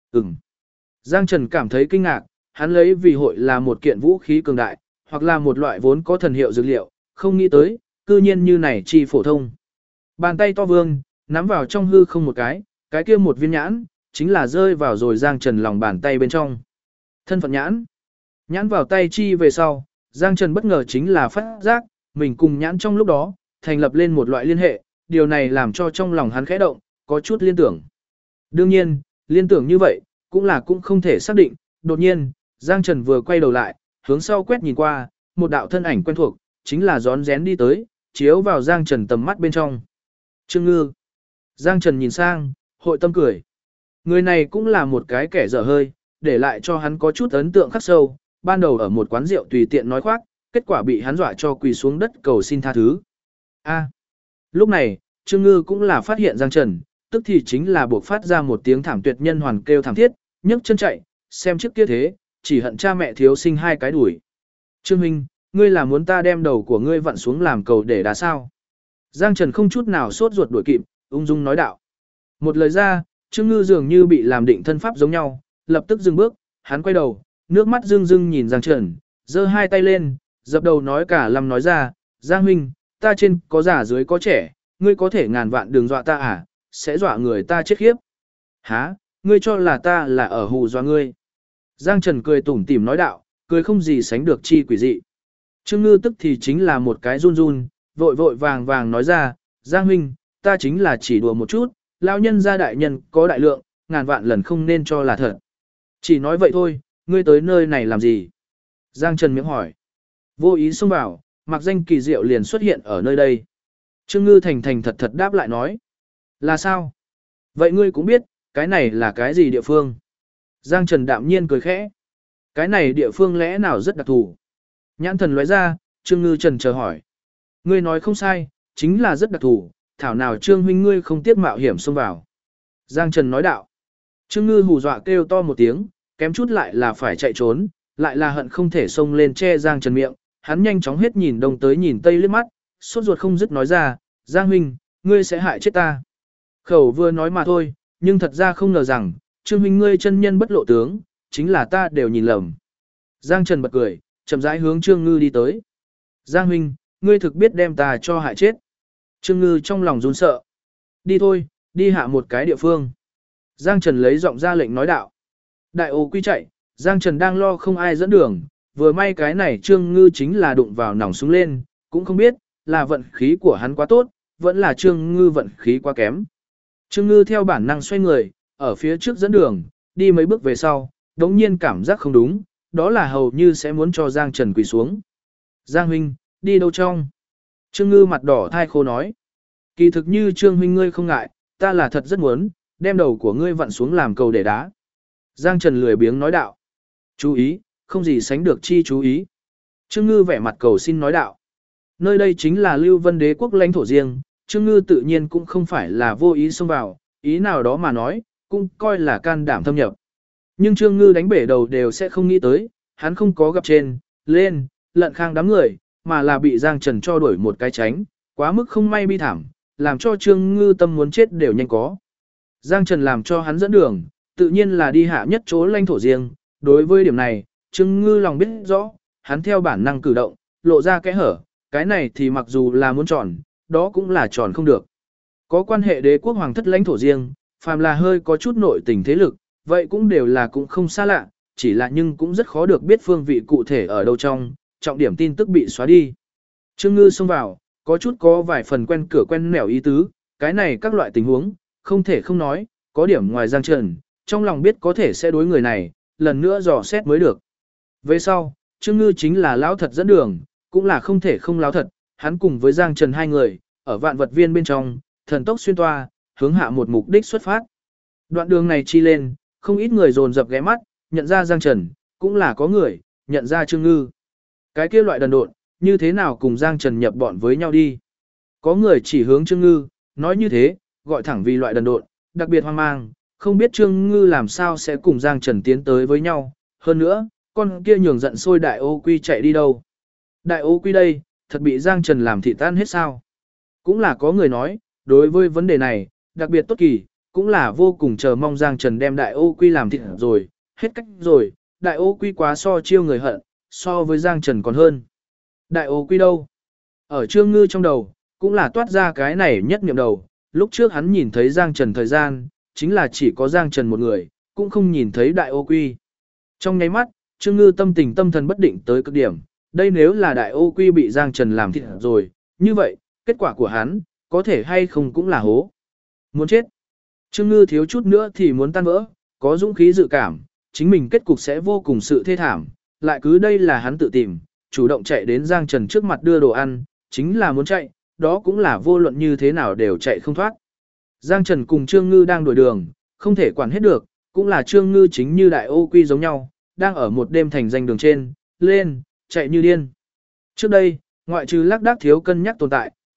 Giang Trần cảm thấy kinh ngạc, hắn lấy vì hội là một kiện vũ khí cường đại, hoặc là một loại vốn có thần hiệu dược liệu, không nghĩ tới, cư nhiên như này chi phổ thông. Bàn tay to vương, nắm vào trong hư không một cái kia một viên nhãn, chính là rơi vào rồi Giang Trần lòng bàn tay bên trong. Thân phận nhãn. Nhãn vào tay chi về sau, Giang Trần bất ngờ chính là phát giác, mình cùng nhãn trong lúc đó, thành lập lên một loại liên hệ, điều này làm cho trong lòng hắn khẽ động, có chút liên tưởng. Đương nhiên, liên tưởng như vậy, cũng không thể xác định, đột nhiên, Giang Trần vừa quay đầu lại, hướng sau quét nhìn qua, một đạo thân ảnh quen thuộc, chính là rón rén đi tới, chiếu vào Giang Trần tầm mắt bên trong. Trương Ngư. Giang Trần nhìn sang, hội tâm cười. Người này cũng là một cái kẻ dở hơi, để lại cho hắn có chút ấn tượng khắc sâu, ban đầu ở một quán rượu tùy tiện nói khoác, kết quả bị hắn dọa cho quỳ xuống đất cầu xin tha thứ. Lúc này, Trương Ngư cũng là phát hiện Giang Trần, tức thì chính là buộc phát ra một tiếng thảm tuyệt nhân hoàn kêu thảm thiết, nhấc chân chạy, xem trước kia thế, chỉ hận cha mẹ thiếu sinh hai cái đuổi. Trương Minh, ngươi là muốn ta đem đầu của ngươi vặn xuống làm cầu để đá sao? Giang Trần không chút nào sốt ruột đuổi kịp, ung dung nói đạo. Một lời ra, Trương Ngư dường như bị làm định thân pháp giống nhau, lập tức dừng bước, hắn quay đầu, nước mắt rưng rưng nhìn Giang Trần, giơ hai tay lên, dập đầu nói cả lâm nói ra, Giang huynh, ta trên có già dưới có trẻ, ngươi có thể ngàn vạn đừng dọa ta à, sẽ dọa người ta chết khiếp. Hả, ngươi cho là ta là ở hù dọa ngươi. Giang Trần cười tủm tỉm nói đạo, cười không gì sánh được chi quỷ dị. Trương Ngư tức thì chính là một cái run run, vội vội vàng vàng nói ra, Giang huynh, ta chính là chỉ đùa một chút, lão nhân gia đại nhân có đại lượng, ngàn vạn lần không nên cho là thật. Chỉ nói vậy thôi, ngươi tới nơi này làm gì? Giang Trần miệng hỏi. Vô ý xông vào, mặc danh kỳ diệu liền xuất hiện ở nơi đây. Trương Ngư thành thành thật thật đáp lại nói. Là sao? Vậy ngươi cũng biết, cái này là cái gì địa phương? Giang Trần đạm nhiên cười khẽ. Cái này địa phương lẽ nào rất đặc thù? Nhãn thần lóe ra, Trương Ngư trần chờ hỏi. Ngươi nói không sai, chính là rất đặc thù, thảo nào Trương huynh ngươi không tiếc mạo hiểm xông vào. Giang Trần nói đạo. Trương Ngư hù dọa kêu to một tiếng, kém chút lại là phải chạy trốn, lại là hận không thể xông lên che Giang Trần miệng, hắn nhanh chóng hết nhìn đông tới nhìn tây liếc mắt, sốt ruột không dứt nói ra, Giang huynh, ngươi sẽ hại chết ta. Khẩu vừa nói mà thôi, nhưng thật ra không ngờ rằng, Trương huynh ngươi chân nhân bất lộ tướng, chính là ta đều nhìn lầm. Giang Trần bật cười, chậm rãi hướng Trương Ngư đi tới. Giang huynh, ngươi thực biết đem ta cho hại chết. Trương Ngư trong lòng run sợ. Đi thôi, đi hạ một cái địa phương. Giang Trần lấy giọng ra lệnh nói đạo. Đại ô quy chạy, Giang Trần đang lo không ai dẫn đường, vừa may cái này Trương Ngư chính là đụng vào nòng súng lên, cũng không biết, là vận khí của hắn quá tốt, vẫn là Trương Ngư vận khí quá kém. Trương Ngư theo bản năng xoay người, ở phía trước dẫn đường, đi mấy bước về sau, đống nhiên cảm giác không đúng, đó là hầu như sẽ muốn cho Giang Trần quỳ xuống. Giang huynh, đi đâu trong? Trương Ngư mặt đỏ thai khô nói. Kỳ thực như Trương huynh ngươi không ngại, ta là thật rất muốn, đem đầu của ngươi vặn xuống làm cầu để đá. Giang Trần lười biếng nói đạo. Chú ý, không gì sánh được chi chú ý. Trương Ngư vẻ mặt cầu xin nói đạo. Nơi đây chính là Lưu Vân Đế quốc lãnh thổ riêng, Trương Ngư tự nhiên cũng không phải là vô ý xông vào, ý nào đó mà nói, cũng coi là can đảm thâm nhập. Nhưng Trương Ngư đánh bể đầu đều sẽ không nghĩ tới, hắn không có gặp trên, lên, lận khang đám người, mà là bị Giang Trần cho đuổi một cái tránh, quá mức không may bi thảm, làm cho Trương Ngư tâm muốn chết đều nhanh có. Giang Trần làm cho hắn dẫn đường, tự nhiên là đi hạ nhất chỗ lãnh thổ riêng, đối với điểm này, Trương Ngư lòng biết rõ, hắn theo bản năng cử động, lộ ra kẽ hở, cái này thì mặc dù là muốn tròn, đó cũng là tròn không được. Có quan hệ đế quốc hoàng thất lãnh thổ riêng, phàm là hơi có chút nội tình thế lực, vậy cũng đều là cũng không xa lạ, chỉ là nhưng cũng rất khó được biết phương vị cụ thể ở đâu trong, trọng điểm tin tức bị xóa đi. Trương Ngư xông vào, có chút có vài phần quen cửa quen nẻo ý tứ, cái này các loại tình huống, không thể không nói, có điểm ngoài Giang Trần, trong lòng biết có thể sẽ đối người này, lần nữa dò xét mới được. Về sau, Trương Ngư chính là lão thật dẫn đường, cũng là không thể không lão thật, hắn cùng với Giang Trần hai người, ở vạn vật viên bên trong, thần tốc xuyên toa, hướng hạ một mục đích xuất phát. Đoạn đường này chi lên, không ít người dồn dập ghé mắt, nhận ra Giang Trần, cũng là có người, nhận ra Trương Ngư. Cái kia loại đần độn, như thế nào cùng Giang Trần nhập bọn với nhau đi. Có người chỉ hướng Trương Ngư, nói như thế, gọi thẳng vì loại đần độn, đặc biệt hoang mang, không biết Trương Ngư làm sao sẽ cùng Giang Trần tiến tới với nhau. Hơn nữa, con kia nhường giận sôi đại ô quy chạy đi đâu. Đại ô quy đây, thật bị Giang Trần làm thị tan hết sao. Cũng là có người nói, đối với vấn đề này, đặc biệt tốt kỳ, cũng là vô cùng chờ mong Giang Trần đem đại ô quy làm thịt rồi, hết cách rồi, đại ô quy quá so chiêu người hận, so với Giang Trần còn hơn. Đại ô quy đâu? Ở Trương Ngư trong đầu, cũng là toát ra cái này nhất niệm đầu, lúc trước hắn nhìn thấy Giang Trần thời gian, chính là chỉ có Giang Trần một người, cũng không nhìn thấy đại ô quy. Trong nháy mắt, Trương Ngư tâm tình tâm thần bất định tới cực điểm, đây nếu là đại ô quy bị Giang Trần làm thịt rồi, như vậy, kết quả của hắn, có thể hay không cũng là hố. Muốn chết. Trương Ngư thiếu chút nữa thì muốn tan vỡ, có dũng khí dự cảm, chính mình kết cục sẽ vô cùng sự thê thảm, lại cứ đây là hắn tự tìm, chủ động chạy đến Giang Trần trước mặt đưa đồ ăn, chính là muốn chạy, đó cũng là vô luận như thế nào đều chạy không thoát. Giang Trần cùng Trương Ngư đang đuổi đường, không thể quản hết được, cũng là Trương Ngư chính như đại ô quy giống nhau, đang ở một đêm thành danh đường trên, lên, chạy như điên. Trước đây, ngoại trừ lác đác thiếu cân nhắc tồn tại,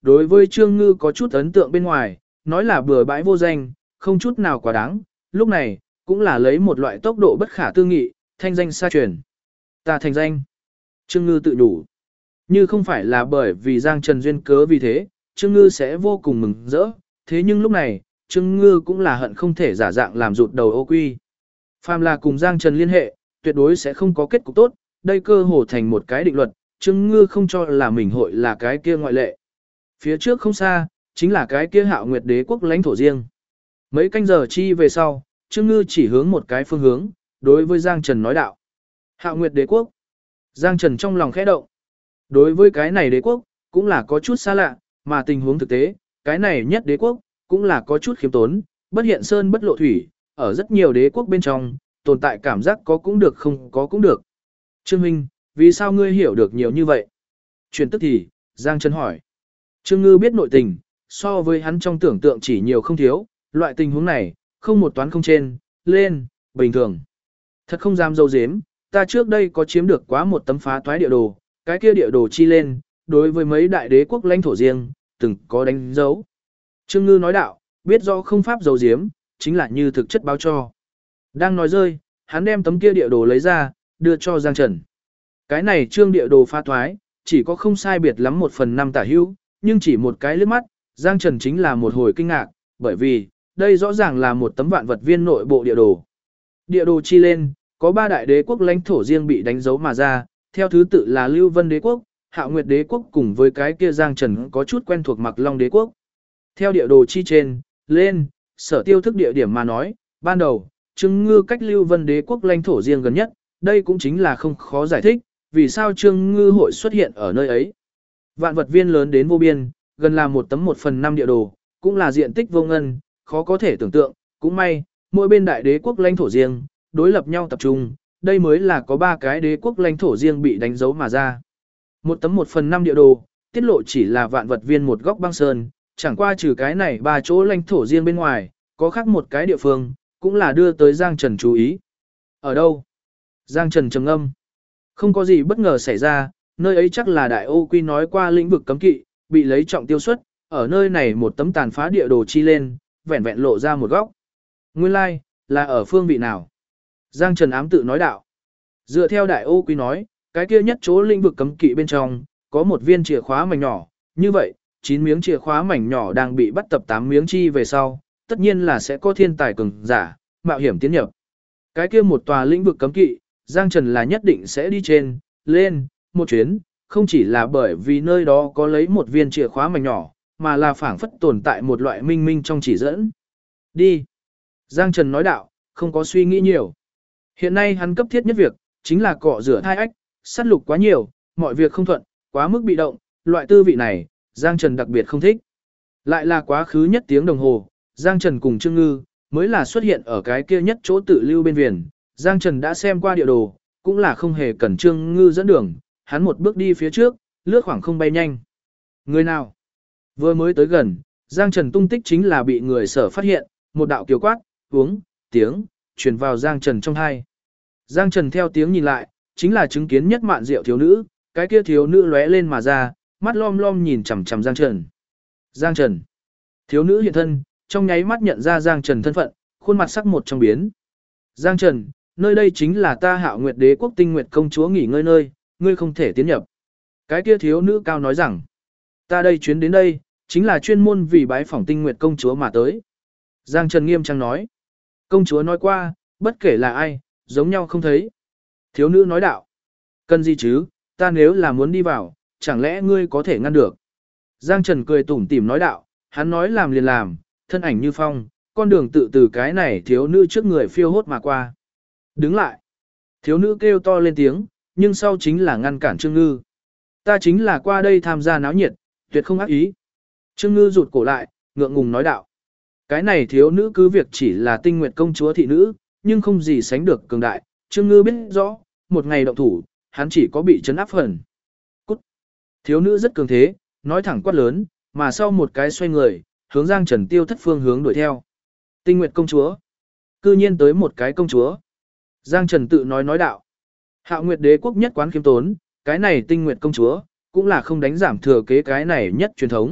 đối với Trương Ngư có chút ấn tượng bên ngoài, nói là bừa bãi vô danh, không chút nào quá đáng, lúc này, cũng là lấy một loại tốc độ bất khả tư nghị, thanh danh xa truyền. Ta thành danh. Trương Ngư tự đủ. Như không phải là bởi vì Giang Trần duyên cớ vì thế, Trương Ngư sẽ vô cùng mừng rỡ, thế nhưng lúc này, Trương Ngư cũng là hận không thể giả dạng làm rụt đầu ô quy. Phàm là cùng Giang Trần liên hệ, tuyệt đối sẽ không có kết cục tốt, đây cơ hồ thành một cái định luật, Trương Ngư không cho là mình hội là cái kia ngoại lệ. Phía trước không xa, chính là cái kia Hạo Nguyệt Đế quốc lãnh thổ riêng. Mấy canh giờ chi về sau, Trương Ngư chỉ hướng một cái phương hướng, đối với Giang Trần nói đạo. Hạo Nguyệt Đế quốc. Giang Trần trong lòng khẽ động. Đối với cái này đế quốc, cũng là có chút xa lạ, mà tình huống thực tế, cái này nhất đế quốc, cũng là có chút khiêm tốn, bất hiện sơn bất lộ thủy, ở rất nhiều đế quốc bên trong, tồn tại cảm giác có cũng được không có cũng được. Trương Minh, vì sao ngươi hiểu được nhiều như vậy? Chuyển tức thì, Giang Trần hỏi. Trương Ngư biết nội tình, so với hắn trong tưởng tượng chỉ nhiều không thiếu, loại tình huống này, không một toán không trên, lên, bình thường. Thật không dám dâu dếm, ta trước đây có chiếm được quá một tấm phá toái địa đồ, cái kia địa đồ chi lên, đối với mấy đại đế quốc lãnh thổ riêng, từng có đánh dấu. Trương Ngư nói đạo, biết rõ không pháp dấu diếm, chính là như thực chất báo cho. Đang nói rơi, hắn đem tấm kia địa đồ lấy ra, đưa cho Giang Trần. Cái này trương địa đồ phá thoái, chỉ có không sai biệt lắm 1/5 tả hữu, nhưng chỉ một cái liếc mắt, Giang Trần chính là một hồi kinh ngạc, bởi vì, đây rõ ràng là một tấm vạn vật viên nội bộ địa đồ. Địa đồ chi lên, có 3 đại đế quốc lãnh thổ riêng bị đánh dấu mà ra, theo thứ tự là Lưu Vân Đế quốc, Hạo Nguyệt Đế quốc cùng với cái kia Giang Trần có chút quen thuộc Mặc Long Đế quốc. Theo địa đồ chi trên, lên, sở tiêu thức địa điểm mà nói, ban đầu, Trương Ngư cách Lưu Vân Đế quốc lãnh thổ riêng gần nhất, đây cũng chính là không khó giải thích, vì sao Trương Ngư hội xuất hiện ở nơi ấy. Vạn vật viên lớn đến vô biên, gần là một tấm 1/5 địa đồ, cũng là diện tích vô ngân, khó có thể tưởng tượng, cũng may, mỗi bên đại đế quốc lãnh thổ riêng, đối lập nhau tập trung, đây mới là có 3 cái đế quốc lãnh thổ riêng bị đánh dấu mà ra. Một tấm 1/5 địa đồ, tiết lộ chỉ là vạn vật viên một góc băng sơn, chẳng qua trừ cái này 3 chỗ lãnh thổ riêng bên ngoài, có khác một cái địa phương, cũng là đưa tới Giang Trần chú ý. Ở đâu? Giang Trần trầm ngâm. Không có gì bất ngờ xảy ra, nơi ấy chắc là Đại Ô Quy nói qua lĩnh vực cấm kỵ, bị lấy trọng tiêu xuất, ở nơi này một tấm tàn phá địa đồ chi lên, vẹn vẹn lộ ra một góc. Nguyên lai, like, là ở phương vị nào? Giang Trần ám tự nói đạo. Dựa theo Đại Ô Quy nói, cái kia nhất chỗ lĩnh vực cấm kỵ bên trong, có một viên chìa khóa mảnh nhỏ, như vậy, 9 miếng chìa khóa mảnh nhỏ đang bị bắt tập 8 miếng chi về sau, tất nhiên là sẽ có thiên tài cường giả, mạo hiểm tiến nhập. Cái kia một tòa lĩnh vực cấm kỵ, Giang Trần là nhất định sẽ đi trên, lên, một chuyến, không chỉ là bởi vì nơi đó có lấy một viên chìa khóa mảnh nhỏ, mà là phảng phất tồn tại một loại minh minh trong chỉ dẫn. Đi. Giang Trần nói đạo, không có suy nghĩ nhiều. Hiện nay hắn cấp thiết nhất việc, chính là cọ rửa thai ách, sát lục quá nhiều, mọi việc không thuận, quá mức bị động, loại tư vị này, Giang Trần đặc biệt không thích. Lại là quá khứ nhất tiếng đồng hồ, Giang Trần cùng Trương Ngư, mới là xuất hiện ở cái kia nhất chỗ tự lưu bên viền. Giang Trần đã xem qua địa đồ, cũng là không hề cần Trương Ngư dẫn đường, hắn một bước đi phía trước, lướt khoảng không bay nhanh. Người nào? Vừa mới tới gần, Giang Trần tung tích chính là bị người sở phát hiện, một đạo kiều quát, uống, tiếng, truyền vào Giang Trần trong hai. Giang Trần theo tiếng nhìn lại, chính là chứng kiến nhất mạn diệu thiếu nữ, cái kia thiếu nữ lóe lên mà ra, mắt lom lom nhìn chằm chằm Giang Trần. Giang Trần. Thiếu nữ hiện thân, trong nháy mắt nhận ra Giang Trần thân phận, khuôn mặt sắc một trong biến. Giang Trần, nơi đây chính là ta Hạo Nguyệt Đế quốc Tinh Nguyệt công chúa nghỉ ngơi nơi, ngươi không thể tiến nhập. Cái kia thiếu nữ cao nói rằng, ta đây chuyến đến đây, chính là chuyên môn vì bái phỏng Tinh Nguyệt công chúa mà tới. Giang Trần nghiêm trang nói, công chúa nói qua, bất kể là ai, giống nhau không thấy. Thiếu nữ nói đạo, cần gì chứ, ta nếu là muốn đi vào, chẳng lẽ ngươi có thể ngăn được. Giang Trần cười tủm tỉm nói đạo, hắn nói làm liền làm, thân ảnh như phong, con đường tự từ cái này thiếu nữ trước người phiêu hốt mà qua. Đứng lại. Thiếu nữ kêu to lên tiếng, nhưng sau chính là ngăn cản Trương Ngư. Ta chính là qua đây tham gia náo nhiệt, tuyệt không ác ý. Trương Ngư rụt cổ lại, ngượng ngùng nói đạo. Cái này thiếu nữ cứ việc chỉ là Tinh Nguyệt công chúa thị nữ, nhưng không gì sánh được cường đại. Trương Ngư biết rõ, một ngày động thủ, hắn chỉ có bị trấn áp phần. Cút. Thiếu nữ rất cường thế, nói thẳng quát lớn, mà sau một cái xoay người, hướng Giang Trần tiêu thất phương hướng đuổi theo. Tinh Nguyệt công chúa. Cư nhiên tới một cái công chúa. Giang Trần tự nói đạo. Hạo Nguyệt Đế quốc nhất quán khiêm tốn, cái này Tinh Nguyệt công chúa, cũng là không đánh giảm thừa kế cái này nhất truyền thống,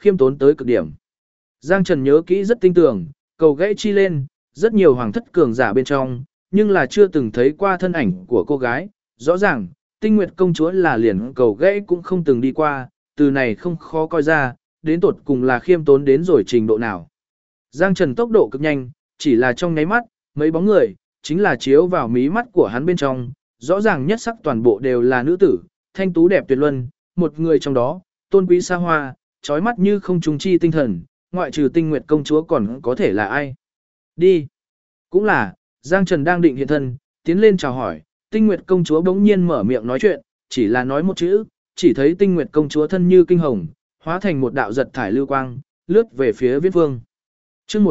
khiêm tốn tới cực điểm. Giang Trần nhớ kỹ rất tinh tường, cầu gãy chi lên, rất nhiều hoàng thất cường giả bên trong, nhưng là chưa từng thấy qua thân ảnh của cô gái. Rõ ràng, Tinh Nguyệt công chúa là liền cầu gãy cũng không từng đi qua, từ này không khó coi ra, đến tột cùng là khiêm tốn đến rồi trình độ nào. Giang Trần tốc độ cực nhanh, chỉ là trong nháy mắt, mấy bóng người, chính là chiếu vào mí mắt của hắn bên trong, rõ ràng nhất sắc toàn bộ đều là nữ tử, thanh tú đẹp tuyệt luân, một người trong đó, tôn quý xa hoa, trói mắt như không trùng chi tinh thần, ngoại trừ Tinh Nguyệt công chúa còn có thể là ai. Đi. Cũng là, Giang Trần đang định hiện thân, tiến lên chào hỏi, Tinh Nguyệt công chúa bỗng nhiên mở miệng nói chuyện, chỉ là nói một chữ, chỉ thấy Tinh Nguyệt công chúa thân như kinh hồng, hóa thành một đạo giật thải lưu quang, lướt về phía Viễn Vương. Chương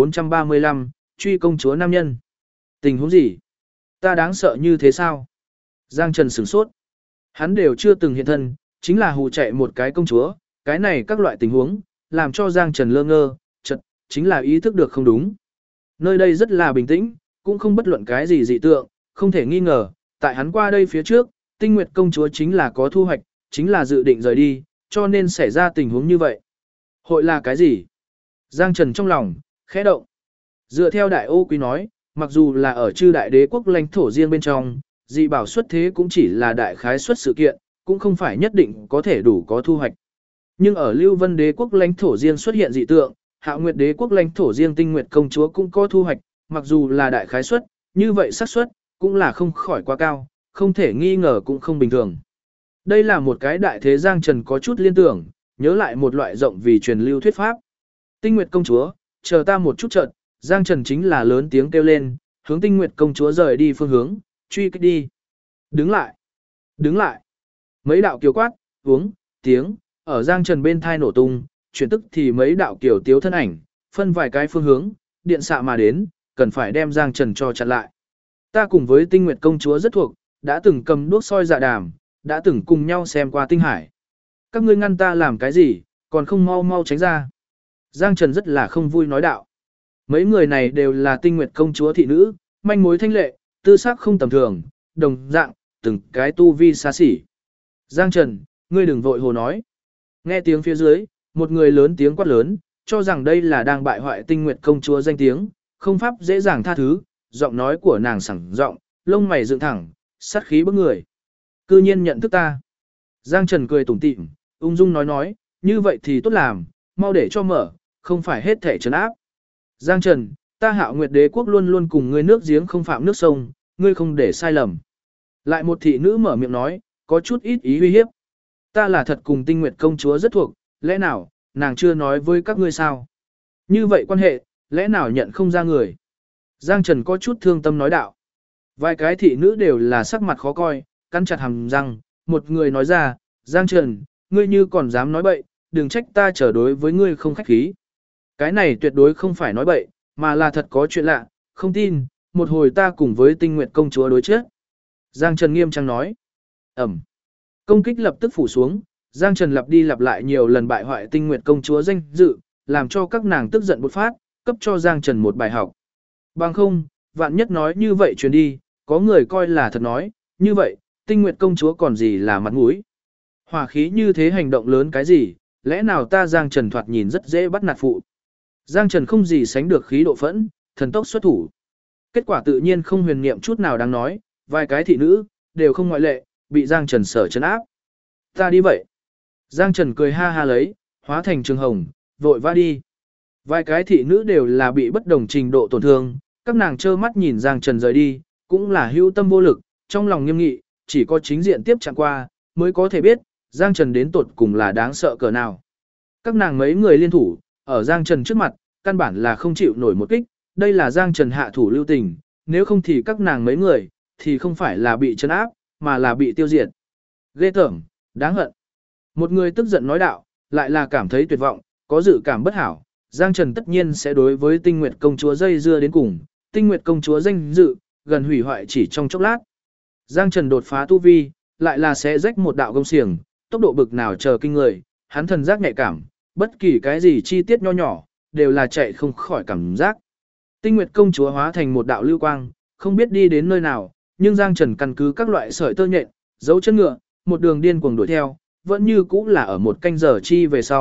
1435, truy công chúa nam nhân. Tình huống gì? Ta đáng sợ như thế sao? Giang Trần sửng sốt. Hắn đều chưa từng hiện thân, chính là hù chạy một cái công chúa, cái này các loại tình huống, làm cho Giang Trần lơ ngơ, chợt chính là ý thức được không đúng. Nơi đây rất là bình tĩnh, cũng không bất luận cái gì dị tượng, không thể nghi ngờ, tại hắn qua đây phía trước, Tinh Nguyệt công chúa chính là có thu hoạch, chính là dự định rời đi, cho nên xảy ra tình huống như vậy. Hội là cái gì? Giang Trần trong lòng, khẽ động. Dựa theo Đại Ô Quý nói, mặc dù là ở chư đại đế quốc lãnh thổ riêng bên trong, dị bảo xuất thế cũng chỉ là đại khái xuất sự kiện, cũng không phải nhất định có thể đủ có thu hoạch. Nhưng ở Lưu Vân đế quốc lãnh thổ riêng xuất hiện dị tượng, Hạo Nguyệt đế quốc lãnh thổ riêng Tinh Nguyệt công chúa cũng có thu hoạch, mặc dù là đại khái suất, như vậy xác suất cũng là không khỏi quá cao, không thể nghi ngờ cũng không bình thường. Đây là một cái đại thế. Giang Trần có chút liên tưởng, nhớ lại một loại rộng vì truyền lưu thuyết pháp. Tinh Nguyệt công chúa, chờ ta một chút chợt, Giang Trần chính là lớn tiếng kêu lên, hướng Tinh Nguyệt công chúa rời đi phương hướng, truy kích đi. Đứng lại, đứng lại. Mấy đạo kiều quát, uống, tiếng, ở Giang Trần bên thai nổ tung, chuyển tức thì mấy đạo kiều tiếu thân ảnh, phân vài cái phương hướng, điện xạ mà đến, cần phải đem Giang Trần cho chặn lại. Ta cùng với Tinh Nguyệt công chúa rất thuộc, đã từng cầm đuốc soi dạ đàm, đã từng cùng nhau xem qua tinh hải. Các ngươi ngăn ta làm cái gì, còn không mau mau tránh ra. Giang Trần rất là không vui nói đạo. Mấy người này đều là Tinh Nguyệt công chúa thị nữ, manh mối thanh lệ, tư sắc không tầm thường, đồng dạng, từng cái tu vi xa xỉ. Giang Trần, ngươi đừng vội hồ nói. Nghe tiếng phía dưới, một người lớn tiếng quát lớn, cho rằng đây là đang bại hoại Tinh Nguyệt công chúa danh tiếng, không pháp dễ dàng tha thứ, giọng nói của nàng sẳng giọng, lông mày dựng thẳng, sát khí bức người. Cư nhiên nhận thức ta. Giang Trần cười tủm tỉm, ung dung nói, như vậy thì tốt làm, mau để cho mở, không phải hết thể trấn áp. Giang Trần, ta Hạo Nguyệt đế quốc luôn luôn cùng ngươi nước giếng không phạm nước sông, ngươi không để sai lầm. Lại một thị nữ mở miệng nói, có chút ít ý uy hiếp. Ta là thật cùng Tinh Nguyệt công chúa rất thuộc, lẽ nào, nàng chưa nói với các ngươi sao? Như vậy quan hệ, lẽ nào nhận không ra người? Giang Trần có chút thương tâm nói đạo. Vài cái thị nữ đều là sắc mặt khó coi, cắn chặt hàm răng, một người nói ra, Giang Trần, ngươi như còn dám nói bậy, đừng trách ta trở đối với ngươi không khách khí. Cái này tuyệt đối không phải nói bậy, mà là thật có chuyện lạ, không tin, một hồi ta cùng với Tinh Nguyệt công chúa đối chết. Giang Trần nghiêm trang nói. Ẩm. Công kích lập tức phủ xuống, Giang Trần lặp đi lặp lại nhiều lần bại hoại Tinh Nguyệt công chúa danh dự, làm cho các nàng tức giận bột phát, cấp cho Giang Trần một bài học. Bằng không, vạn nhất nói như vậy truyền đi, có người coi là thật nói, như vậy, Tinh Nguyệt công chúa còn gì là mặt mũi. Hỏa khí như thế hành động lớn cái gì, lẽ nào ta Giang Trần thoạt nhìn rất dễ bắt nạt phụ. Giang Trần không gì sánh được khí độ phẫn, thần tốc xuất thủ. Kết quả tự nhiên không huyền niệm chút nào đáng nói, vài cái thị nữ, đều không ngoại lệ, bị Giang Trần sở trấn áp. Ta đi vậy. Giang Trần cười ha ha lấy, hóa thành trường hồng, vội va đi. Vài cái thị nữ đều là bị bất đồng trình độ tổn thương, các nàng trơ mắt nhìn Giang Trần rời đi, cũng là hưu tâm vô lực, trong lòng nghiêm nghị, chỉ có chính diện tiếp chạm qua, mới có thể biết, Giang Trần đến tột cùng là đáng sợ cỡ nào. Các nàng mấy người liên thủ, ở Giang Trần trước mặt, căn bản là không chịu nổi một kích, đây là Giang Trần hạ thủ lưu tình, nếu không thì các nàng mấy người, thì không phải là bị trấn áp, mà là bị tiêu diệt. Ghê tởm, đáng hận. Một người tức giận nói đạo, lại là cảm thấy tuyệt vọng, có dự cảm bất hảo, Giang Trần tất nhiên sẽ đối với Tinh Nguyệt công chúa dây dưa đến cùng, Tinh Nguyệt công chúa danh dự, gần hủy hoại chỉ trong chốc lát. Giang Trần đột phá tu vi, lại là sẽ rách một đạo gông xiềng, tốc độ bực nào chờ kinh người, hắn thần giác nhạy cảm, bất kỳ cái gì chi tiết nho nhỏ, đều là chạy không khỏi cảm giác. Tinh Nguyệt công chúa hóa thành một đạo lưu quang, không biết đi đến nơi nào, nhưng Giang Trần căn cứ các loại sợi tơ nhện, dấu chân ngựa, một đường điên cuồng đuổi theo, vẫn như cũ là ở một canh giờ chi về sau,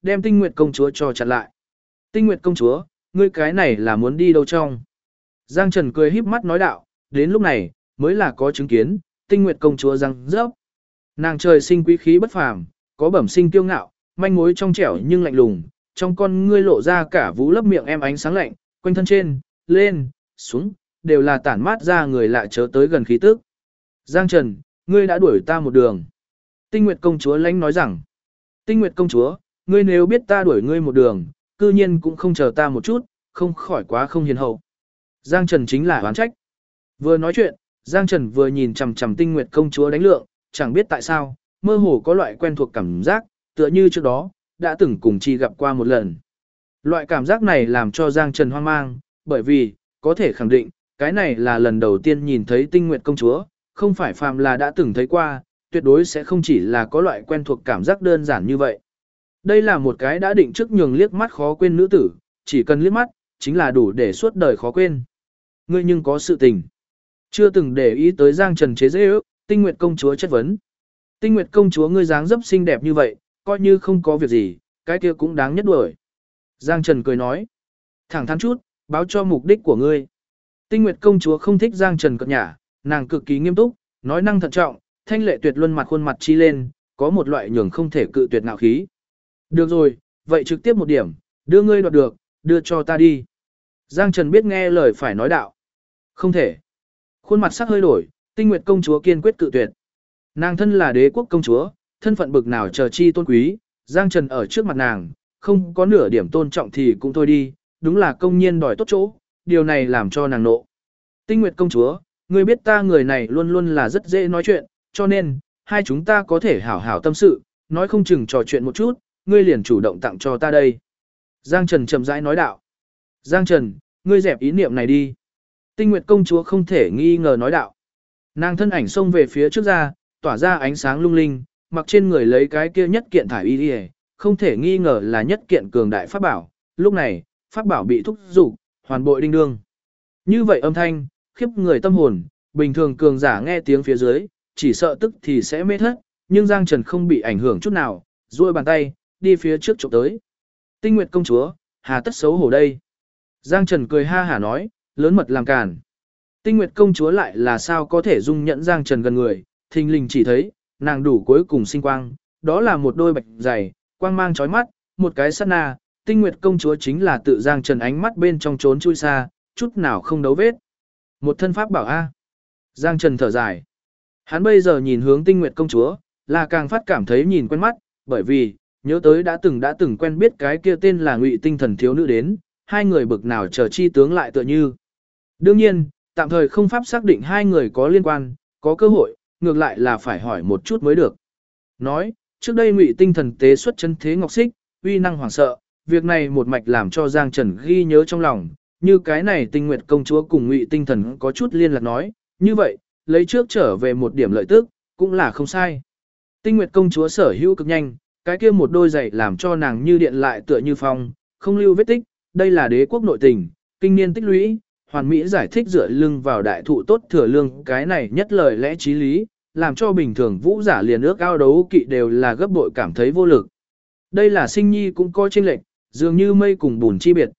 đem Tinh Nguyệt công chúa cho chặn lại. Tinh Nguyệt công chúa, ngươi cái này là muốn đi đâu trong? Giang Trần cười híp mắt nói đạo, đến lúc này, mới là có chứng kiến, Tinh Nguyệt công chúa răng rớp. Nàng trời sinh quý khí bất phàm, có bẩm sinh kiêu ngạo, manh mối trong trẻo nhưng lạnh lùng, trong con ngươi lộ ra cả vũ lấp miệng em ánh sáng lạnh, quanh thân trên, lên, xuống, đều là tản mát ra người lạ chớ tới gần khí tức. Giang Trần, ngươi đã đuổi ta một đường. Tinh Nguyệt công chúa lãnh nói rằng, Tinh Nguyệt công chúa, ngươi nếu biết ta đuổi ngươi một đường, cư nhiên cũng không chờ ta một chút, không khỏi quá không hiền hậu. Giang Trần chính là oán trách. Vừa nói chuyện, Giang Trần vừa nhìn chằm chằm Tinh Nguyệt công chúa đánh lượng, chẳng biết tại sao, mơ hồ có loại quen thuộc cảm giác, tựa như trước đó, đã từng cùng chi gặp qua một lần. Loại cảm giác này làm cho Giang Trần hoang mang, bởi vì, có thể khẳng định, cái này là lần đầu tiên nhìn thấy Tinh Nguyệt công chúa, không phải phàm là đã từng thấy qua, tuyệt đối sẽ không chỉ là có loại quen thuộc cảm giác đơn giản như vậy. Đây là một cái đã định trước nhường liếc mắt khó quên nữ tử, chỉ cần liếc mắt, chính là đủ để suốt đời khó quên. Ngươi nhưng có sự tình. Chưa từng để ý tới Giang Trần chế giễu, Tinh Nguyệt công chúa chất vấn. Tinh Nguyệt công chúa ngươi dáng dấp xinh đẹp như vậy, coi như không có việc gì, cái kia cũng đáng nhất đuổi. Giang Trần cười nói. Thẳng thắn chút, báo cho mục đích của ngươi. Tinh Nguyệt công chúa không thích Giang Trần cợt nhả, nàng cực kỳ nghiêm túc, nói năng thận trọng, thanh lệ tuyệt luân mặt khuôn mặt chi lên, có một loại nhường không thể cự tuyệt ngạo khí. Được rồi, vậy trực tiếp một điểm, đưa ngươi đoạt được, đưa cho ta đi. Giang Trần biết nghe lời phải nói đạo. Không thể. Khuôn mặt sắc hơi đổi, Tinh Nguyệt công chúa kiên quyết cự tuyệt. Nàng thân là đế quốc công chúa, thân phận bực nào chờ chi tôn quý, Giang Trần ở trước mặt nàng, không có nửa điểm tôn trọng thì cũng thôi đi, đúng là công nhiên đòi tốt chỗ, điều này làm cho nàng nộ. Tinh Nguyệt công chúa, ngươi biết ta người này luôn luôn là rất dễ nói chuyện, cho nên, hai chúng ta có thể hảo hảo tâm sự, nói không chừng trò chuyện một chút, ngươi liền chủ động tặng cho ta đây. Giang Trần chậm rãi nói đạo. Giang Trần, ngươi dẹp ý niệm này đi. Tinh Nguyệt công chúa không thể nghi ngờ nói đạo. Nàng thân ảnh xông về phía trước ra, tỏa ra ánh sáng lung linh, mặc trên người lấy cái kia nhất kiện thải y đi, không thể nghi ngờ là nhất kiện cường đại pháp bảo. Lúc này, pháp bảo bị thúc dục, hoàn bội đinh đương. Như vậy âm thanh, khiếp người tâm hồn, bình thường cường giả nghe tiếng phía dưới, chỉ sợ tức thì sẽ mê thất, nhưng Giang Trần không bị ảnh hưởng chút nào, duỗi bàn tay, đi phía trước chụp tới. Tinh Nguyệt công chúa, hà tất xấu hổ đây. Giang Trần cười ha hả nói, lớn mật làm càn. Tinh Nguyệt công chúa lại là sao có thể dung nhẫn Giang Trần gần người, thình lình chỉ thấy, nàng đủ cuối cùng sinh quang, đó là một đôi bạch giày, quang mang chói mắt, một cái sát na, Tinh Nguyệt công chúa chính là tự Giang Trần ánh mắt bên trong trốn chui xa, chút nào không đấu vết. Một thân pháp bảo A. Giang Trần thở dài. Hắn bây giờ nhìn hướng Tinh Nguyệt công chúa, là càng phát cảm thấy nhìn quen mắt, bởi vì, nhớ tới đã từng quen biết cái kia tên là Ngụy Tinh Thần thiếu nữ đến, hai người bực nào chờ chi tướng lại tựa như. Đương nhiên, tạm thời không pháp xác định hai người có liên quan, có cơ hội, ngược lại là phải hỏi một chút mới được. Nói, trước đây Ngụy Tinh Thần tế xuất chân thế ngọc xích, uy năng hoảng sợ, việc này một mạch làm cho Giang Trần ghi nhớ trong lòng, như cái này Tinh Nguyệt công chúa cùng Ngụy Tinh Thần có chút liên lạc nói, như vậy, lấy trước trở về một điểm lợi tức, cũng là không sai. Tinh Nguyệt công chúa sở hữu cực nhanh, cái kia một đôi giày làm cho nàng như điện lại tựa như phong, không lưu vết tích, đây là đế quốc nội tình, kinh niên tích lũy, hoàn mỹ giải thích dựa lưng vào đại thụ tốt thừa lương, cái này nhất lời lẽ chí lý, làm cho bình thường vũ giả liền ước ao đấu kỵ đều là gấp bội cảm thấy vô lực. Đây là sinh nhi cũng có chênh lệch, dường như mây cùng bùn chi biệt,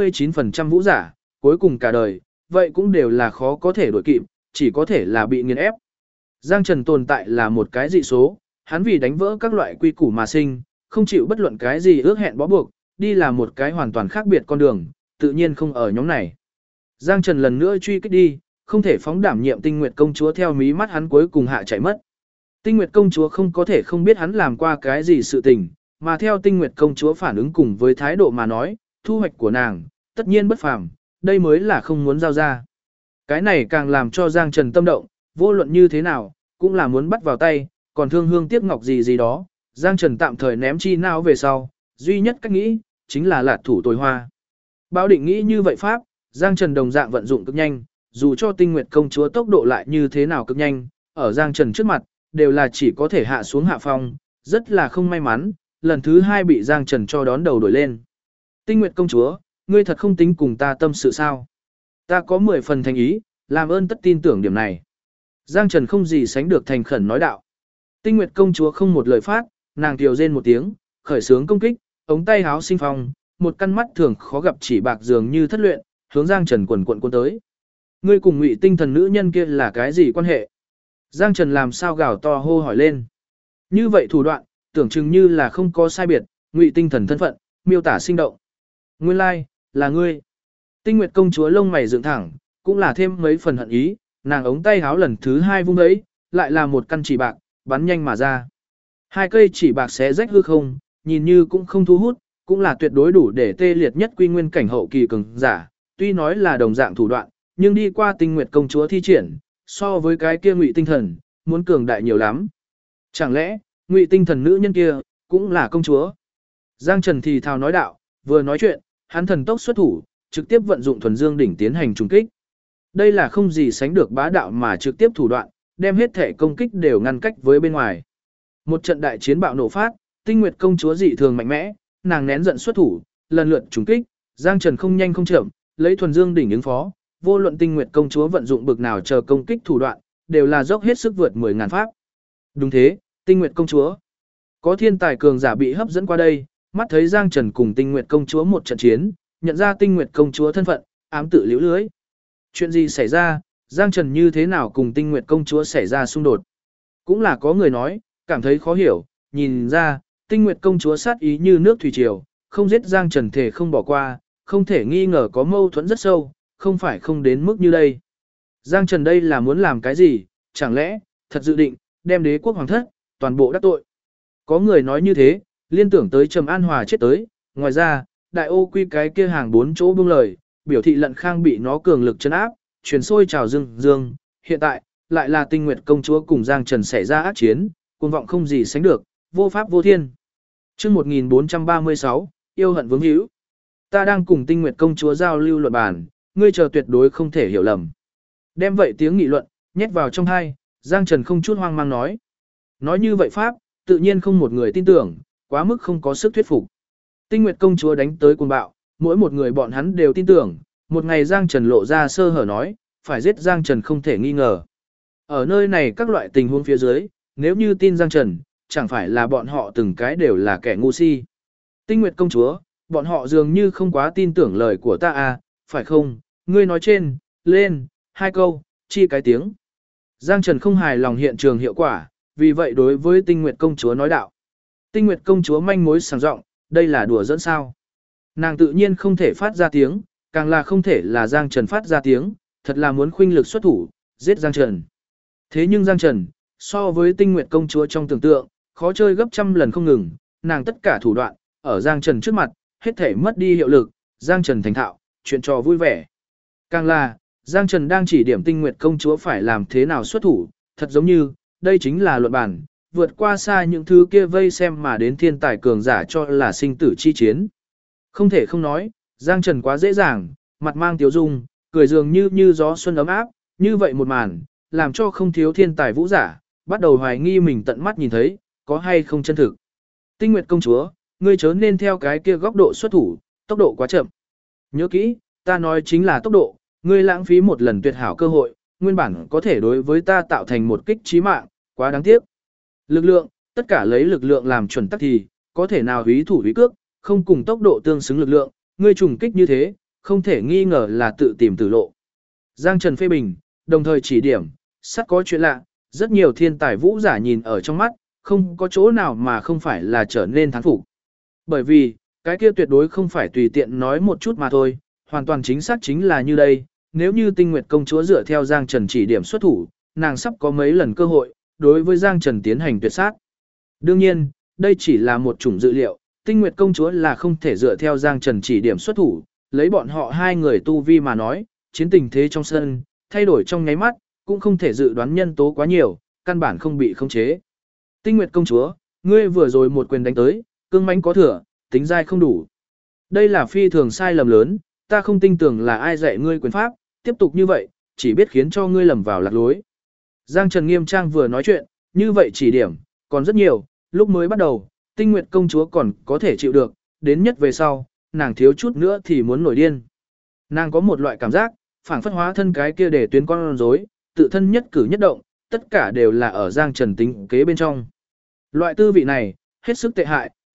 99% vũ giả, cuối cùng cả đời, vậy cũng đều là khó có thể đổi kịp, chỉ có thể là bị nghiền ép. Giang Trần tồn tại là một cái dị số, hắn vì đánh vỡ các loại quy củ mà sinh, không chịu bất luận cái gì ước hẹn bó buộc, đi là một cái hoàn toàn khác biệt con đường, tự nhiên không ở nhóm này. Giang Trần lần nữa truy kích đi, không thể phóng đảm nhiệm Tinh Nguyệt công chúa theo mí mắt hắn cuối cùng hạ chạy mất. Tinh Nguyệt công chúa không có thể không biết hắn làm qua cái gì sự tình, mà theo Tinh Nguyệt công chúa phản ứng cùng với thái độ mà nói, thu hoạch của nàng, tất nhiên bất phàm, đây mới là không muốn giao ra. Cái này càng làm cho Giang Trần tâm động, vô luận như thế nào, cũng là muốn bắt vào tay, còn thương hương tiếc ngọc gì gì đó, Giang Trần tạm thời ném chi não về sau, duy nhất cách nghĩ, chính là lạt thủ tồi hoa. Báo định nghĩ như vậy pháp, Giang Trần đồng dạng vận dụng cực nhanh, dù cho Tinh Nguyệt công chúa tốc độ lại như thế nào cực nhanh, ở Giang Trần trước mặt, đều là chỉ có thể hạ xuống hạ phong, rất là không may mắn, lần thứ hai bị Giang Trần cho đón đầu đổi lên. Tinh Nguyệt công chúa, ngươi thật không tính cùng ta tâm sự sao? Ta có 10 phần thành ý, làm ơn tất tin tưởng điểm này. Giang Trần không gì sánh được thành khẩn nói đạo. Tinh Nguyệt công chúa không một lời phát, nàng kiều rên một tiếng, khởi sướng công kích, ống tay háo sinh phong, một căn mắt thường khó gặp chỉ bạc dường như thất luyện, hướng Giang Trần quần cuộn tới. Ngươi cùng Ngụy Tinh Thần nữ nhân kia là cái gì quan hệ? Giang Trần làm sao gào to hô hỏi lên. Như vậy thủ đoạn, tưởng chừng như là không có sai biệt, Ngụy Tinh Thần thân phận, miêu tả sinh động. Nguyên lai, là ngươi. Tinh Nguyệt công chúa lông mày dựng thẳng, cũng là thêm mấy phần hận ý, nàng ống tay háo lần thứ 2 vung ấy, lại là một căn chỉ bạc, bắn nhanh mà ra. Hai cây chỉ bạc xé rách hư không, nhìn như cũng không thu hút, cũng là tuyệt đối đủ để tê liệt nhất quy nguyên cảnh hậu kỳ cường giả, tuy nói là đồng dạng thủ đoạn, nhưng đi qua Tinh Nguyệt công chúa thi triển, so với cái kia Ngụy Tinh Thần, muốn cường đại nhiều lắm. Chẳng lẽ, Ngụy Tinh Thần nữ nhân kia cũng là công chúa? Giang Trần thì thào nói đạo, vừa nói chuyện, hắn thần tốc xuất thủ, trực tiếp vận dụng thuần dương đỉnh tiến hành trùng kích. Đây là không gì sánh được bá đạo mà trực tiếp thủ đoạn, đem hết thể công kích đều ngăn cách với bên ngoài. Một trận đại chiến bạo nổ phát, Tinh Nguyệt công chúa dị thường mạnh mẽ, nàng nén giận xuất thủ, lần lượt trùng kích, Giang Trần không nhanh không chậm, lấy thuần dương đỉnh ứng phó, vô luận Tinh Nguyệt công chúa vận dụng bực nào chờ công kích thủ đoạn, đều là dốc hết sức vượt 10.000 pháp. Đúng thế, Tinh Nguyệt công chúa. Có thiên tài cường giả bị hấp dẫn qua đây, mắt thấy Giang Trần cùng Tinh Nguyệt công chúa một trận chiến, nhận ra Tinh Nguyệt công chúa thân phận, ám tự liễu lưới. Chuyện gì xảy ra, Giang Trần như thế nào cùng Tinh Nguyệt công chúa xảy ra xung đột? Cũng là có người nói, cảm thấy khó hiểu, nhìn ra, Tinh Nguyệt công chúa sát ý như nước thủy triều, không giết Giang Trần thể không bỏ qua, không thể nghi ngờ có mâu thuẫn rất sâu, không phải không đến mức như đây. Giang Trần đây là muốn làm cái gì, chẳng lẽ, thật dự định, đem đế quốc hoàng thất, toàn bộ đắc tội. Có người nói như thế, liên tưởng tới Trầm An Hòa chết tới, ngoài ra, đại ô quy cái kia hàng 4 chỗ buông lời, biểu thị Lận Khang bị nó cường lực trấn áp, truyền sôi trào dương, hiện tại, lại là Tinh Nguyệt công chúa cùng Giang Trần xảy ra ác chiến, cuồng vọng không gì sánh được, vô pháp vô thiên. Chương 1436, yêu hận vướng hữu. Ta đang cùng Tinh Nguyệt công chúa giao lưu luận bàn, ngươi chờ tuyệt đối không thể hiểu lầm. Đem vậy tiếng nghị luận, nhét vào trong hai, Giang Trần không chút hoang mang nói. Nói như vậy pháp, tự nhiên không một người tin tưởng, quá mức không có sức thuyết phục. Tinh Nguyệt công chúa đánh tới cuồng bạo, mỗi một người bọn hắn đều tin tưởng, một ngày Giang Trần lộ ra sơ hở nói, phải giết Giang Trần không thể nghi ngờ. Ở nơi này các loại tình huống phía dưới, nếu như tin Giang Trần, chẳng phải là bọn họ từng cái đều là kẻ ngu si. Tinh Nguyệt công chúa, bọn họ dường như không quá tin tưởng lời của ta à, phải không, ngươi nói trên, lên, 2 câu, chi cái tiếng. Giang Trần không hài lòng hiện trường hiệu quả, vì vậy đối với Tinh Nguyệt công chúa nói đạo. Tinh Nguyệt công chúa manh mối sảng giọng, đây là đùa dẫn sao. Nàng tự nhiên không thể phát ra tiếng, càng là không thể là Giang Trần phát ra tiếng, thật là muốn khuynh lực xuất thủ, giết Giang Trần. Thế nhưng Giang Trần, so với Tinh Nguyệt công chúa trong tưởng tượng, khó chơi gấp trăm lần không ngừng, nàng tất cả thủ đoạn, ở Giang Trần trước mặt, hết thể mất đi hiệu lực, Giang Trần thành thạo, chuyện trò vui vẻ. Càng là, Giang Trần đang chỉ điểm Tinh Nguyệt công chúa phải làm thế nào xuất thủ, thật giống như, đây chính là luận bản, vượt qua xa những thứ kia vây xem mà đến thiên tài cường giả cho là sinh tử chi chiến. Không thể không nói, Giang Trần quá dễ dàng, mặt mang tiếu dung, cười dường như gió xuân ấm áp, như vậy một màn, làm cho không thiếu thiên tài vũ giả, bắt đầu hoài nghi mình tận mắt nhìn thấy, có hay không chân thực. Tinh Nguyệt công chúa, ngươi chớ nên theo cái kia góc độ xuất thủ, tốc độ quá chậm. Nhớ kỹ, ta nói chính là tốc độ, ngươi lãng phí một lần tuyệt hảo cơ hội, nguyên bản có thể đối với ta tạo thành một kích chí mạng, quá đáng tiếc. Lực lượng, tất cả lấy lực lượng làm chuẩn tắc thì, có thể nào húy thủ húy cước, không cùng tốc độ tương xứng lực lượng, ngươi trùng kích như thế, không thể nghi ngờ là tự tìm tử lộ. Giang Trần phê bình, đồng thời chỉ điểm, sắt có chuyện lạ, rất nhiều thiên tài vũ giả nhìn ở trong mắt, không có chỗ nào mà không phải là trở nên thán phục. Bởi vì, cái kia tuyệt đối không phải tùy tiện nói một chút mà thôi, hoàn toàn chính xác chính là như đây, nếu như Tinh Nguyệt công chúa dựa theo Giang Trần chỉ điểm xuất thủ, nàng sắp có mấy lần cơ hội, đối với Giang Trần tiến hành tuyệt sát. Đương nhiên, đây chỉ là một chủng dự liệu, Tinh Nguyệt công chúa là không thể dựa theo Giang Trần chỉ điểm xuất thủ, lấy bọn họ hai người tu vi mà nói, chiến tình thế trong sân, thay đổi trong nháy mắt, cũng không thể dự đoán nhân tố quá nhiều, căn bản không bị khống chế. Tinh Nguyệt công chúa, ngươi vừa rồi một quyền đánh tới, cương mãnh có thừa, tính dai không đủ. Đây là phi thường sai lầm lớn, ta không tin tưởng là ai dạy ngươi quyền pháp, tiếp tục như vậy, chỉ biết khiến cho ngươi lầm vào lạc lối. Giang Trần nghiêm trang vừa nói chuyện, như vậy chỉ điểm, còn rất nhiều, lúc mới bắt đầu, Tinh Nguyệt công chúa còn có thể chịu được, đến nhất về sau, nàng thiếu chút nữa thì muốn nổi điên. Nàng có một loại cảm giác, phảng phất hóa thân cái kia để tuyến con rối, tự thân nhất cử nhất động, tất cả đều là ở Giang Trần tính kế bên trong. Loại tư vị này, hết sức tệ hại,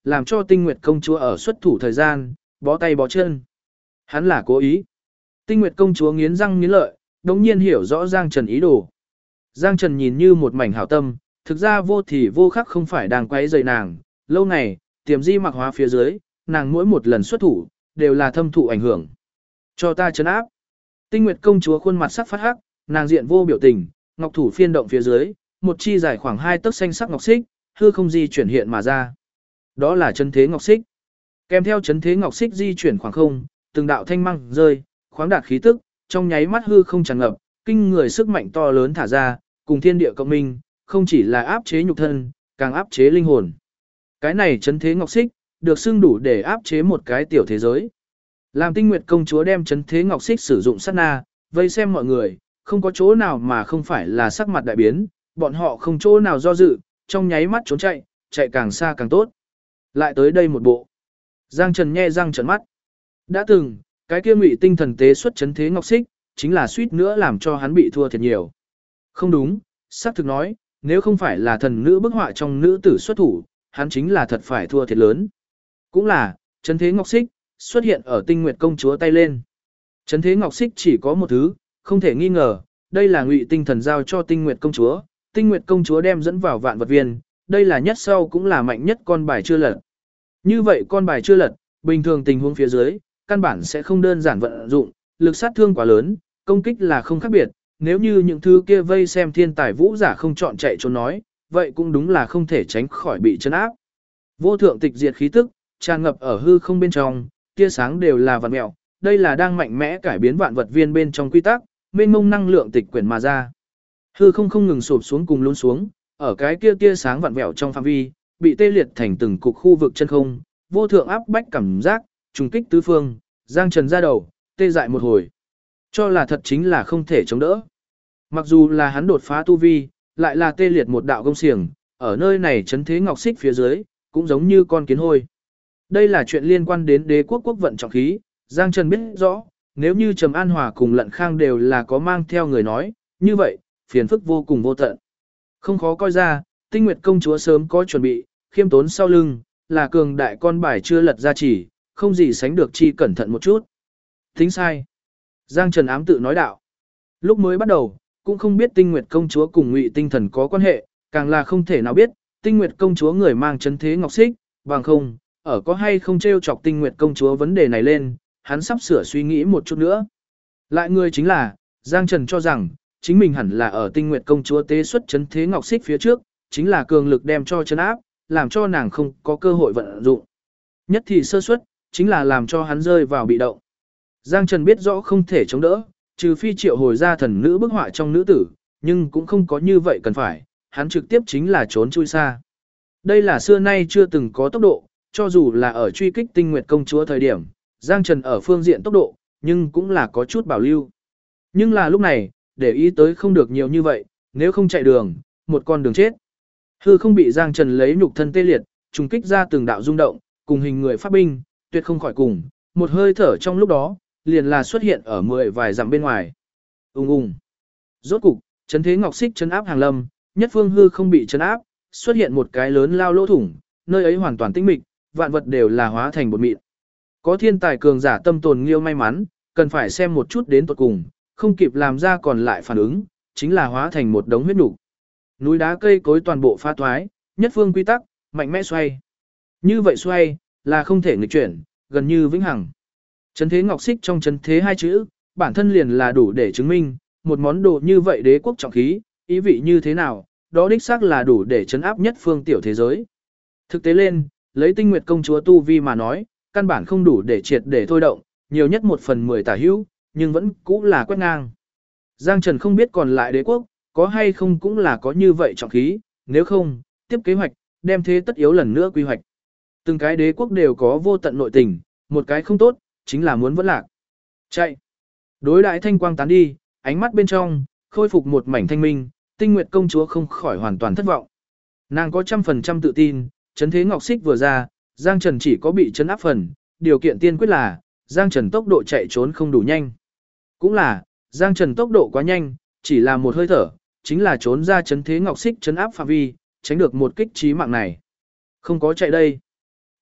làm cho Tinh Nguyệt công chúa ở xuất thủ thời gian, bó tay bó chân. Hắn là cố ý. Tinh Nguyệt công chúa nghiến răng nghiến lợi, đống nhiên hiểu rõ Giang Trần ý đồ. Giang Trần nhìn như một mảnh hảo tâm, thực ra vô thì vô khắc không phải đang quấy rầy nàng. Lâu này, tiềm di mặc hóa phía dưới, nàng mỗi một lần xuất thủ, đều là thâm thụ ảnh hưởng. Cho ta trấn áp. Tinh Nguyệt công chúa khuôn mặt sắc phát hắc, nàng diện vô biểu tình, ngọc thủ phiên động phía dưới, một chi dài khoảng 2 tấc xanh sắc ngọc xích, hư không di chuyển hiện mà ra. Đó là chân thế ngọc xích. Kèm theo chấn thế ngọc xích di chuyển khoảng không, từng đạo thanh măng rơi, khoáng đạt khí tức, trong nháy mắt hư không tràn ngập, kinh người sức mạnh to lớn thả ra, cùng thiên địa cộng minh, không chỉ là áp chế nhục thân, càng áp chế linh hồn. Cái này chấn thế ngọc xích, được xưng đủ để áp chế một cái tiểu thế giới. Làm Tinh Nguyệt công chúa đem chấn thế ngọc xích sử dụng sát na, vây xem mọi người, không có chỗ nào mà không phải là sắc mặt đại biến, bọn họ không chỗ nào do dự, trong nháy mắt trốn chạy, chạy càng xa càng tốt. Lại tới đây một bộ. Giang Trần nhe răng trợn mắt. Đã từng, cái kia Ngụy Tinh thần tế xuất chấn thế ngọc xích, chính là suýt nữa làm cho hắn bị thua thiệt nhiều. Không đúng, xác thực nói, nếu không phải là thần nữ bức họa trong nữ tử xuất thủ, hắn chính là thật phải thua thiệt lớn. Cũng là, chấn thế ngọc xích xuất hiện ở Tinh Nguyệt công chúa tay lên. Chấn thế ngọc xích chỉ có một thứ, không thể nghi ngờ, đây là Ngụy Tinh thần giao cho Tinh Nguyệt công chúa, Tinh Nguyệt công chúa đem dẫn vào vạn vật viên, đây là nhất sau cũng là mạnh nhất con bài chưa lật. Như vậy con bài chưa lật, bình thường tình huống phía dưới, căn bản sẽ không đơn giản vận dụng, lực sát thương quá lớn, công kích là không khác biệt, nếu như những thứ kia vây xem thiên tài vũ giả không chọn chạy trốn nói, vậy cũng đúng là không thể tránh khỏi bị chấn áp. Vô thượng tịch diệt khí tức, tràn ngập ở hư không bên trong, tia sáng đều là vạn mẹo, đây là đang mạnh mẽ cải biến vạn vật viên bên trong quy tắc, mênh mông năng lượng tịch quyển mà ra. Hư không không ngừng sụp xuống cùng lún xuống, ở cái kia tia sáng vạn vẹo trong phạm vi, bị tê liệt thành từng cục khu vực chân không, vô thượng áp bách cảm giác, trùng kích tứ phương, Giang Trần ra đầu, tê dại một hồi. Cho là thật chính là không thể chống đỡ. Mặc dù là hắn đột phá tu vi, lại là tê liệt một đạo công xiềng, ở nơi này chấn thế ngọc xích phía dưới, cũng giống như con kiến hôi. Đây là chuyện liên quan đến đế quốc quốc vận trọng khí, Giang Trần biết rõ, nếu như Trầm An Hòa cùng Lận Khang đều là có mang theo người nói, như vậy, phiền phức vô cùng vô tận. Không khó coi ra, Tinh Nguyệt công chúa sớm có chuẩn bị, khiêm tốn sau lưng, là cường đại con bài chưa lật ra chỉ, không gì sánh được chi cẩn thận một chút. Tính sai. Giang Trần ám tự nói đạo. Lúc mới bắt đầu, cũng không biết Tinh Nguyệt công chúa cùng Ngụy Tinh thần có quan hệ, càng là không thể nào biết, Tinh Nguyệt công chúa người mang chấn thế ngọc xích, bằng không, ở có hay không trêu chọc Tinh Nguyệt công chúa vấn đề này lên, hắn sắp sửa suy nghĩ một chút nữa. Lại người chính là, Giang Trần cho rằng, chính mình hẳn là ở Tinh Nguyệt công chúa tế xuất chấn thế ngọc xích phía trước, chính là cường lực đem cho chấn áp, làm cho nàng không có cơ hội vận dụng. Nhất thì sơ suất, chính là làm cho hắn rơi vào bị động. Giang Trần biết rõ không thể chống đỡ, trừ phi triệu hồi ra thần nữ bức họa trong nữ tử, nhưng cũng không có như vậy cần phải, hắn trực tiếp chính là trốn chui xa. Đây là xưa nay chưa từng có tốc độ, cho dù là ở truy kích Tinh Nguyệt công chúa thời điểm, Giang Trần ở phương diện tốc độ, nhưng cũng là có chút bảo lưu. Nhưng là lúc này, để ý tới không được nhiều như vậy, nếu không chạy đường, một con đường chết. Hư không bị Giang Trần lấy nhục thân tê liệt, trùng kích ra từng đạo rung động, cùng hình người pháp binh, tuyệt không khỏi cùng, một hơi thở trong lúc đó, liền là xuất hiện ở 10 vài dặm bên ngoài. Ùng ùng. Rốt cục, chấn thế ngọc xích chấn áp hàng lâm, nhất phương hư không bị chấn áp, xuất hiện một cái lớn lao lỗ thủng, nơi ấy hoàn toàn tĩnh mịch, vạn vật đều là hóa thành bột mịn. Có thiên tài cường giả tâm tồn nghiêu may mắn, cần phải xem một chút đến tận cùng, không kịp làm ra còn lại phản ứng, chính là hóa thành một đống huyết nục. Núi đá cây cối toàn bộ pha thoái, nhất phương quy tắc, mạnh mẽ xoay. Như vậy xoay, là không thể nghịch chuyển, gần như vĩnh hằng. Chấn thế ngọc xích trong chấn thế hai chữ, bản thân liền là đủ để chứng minh, một món đồ như vậy đế quốc trọng khí, ý vị như thế nào, đó đích xác là đủ để chấn áp nhất phương tiểu thế giới. Thực tế lên, lấy Tinh Nguyệt công chúa tu vi mà nói, căn bản không đủ để triệt để thôi động, nhiều nhất 1/10 tả hữu, nhưng vẫn cũ là quét ngang. Giang Trần không biết còn lại đế quốc, có hay không cũng là có như vậy trọng khí, nếu không, tiếp kế hoạch, đem thế tất yếu lần nữa quy hoạch. Từng cái đế quốc đều có vô tận nội tình, một cái không tốt, chính là muốn vẫn lạc. Chạy. Đối đại thanh quang tán đi, ánh mắt bên trong, khôi phục một mảnh thanh minh, Tinh Nguyệt công chúa không khỏi hoàn toàn thất vọng. Nàng có 100% tự tin, chấn thế ngọc xích vừa ra, Giang Trần chỉ có bị chấn áp phần, điều kiện tiên quyết là, Giang Trần tốc độ chạy trốn không đủ nhanh. Cũng là, Giang Trần tốc độ quá nhanh, chỉ là một hơi thở, chính là trốn ra chấn thế ngọc xích chấn áp phạm vi, tránh được một kích chí mạng này. Không có chạy đây.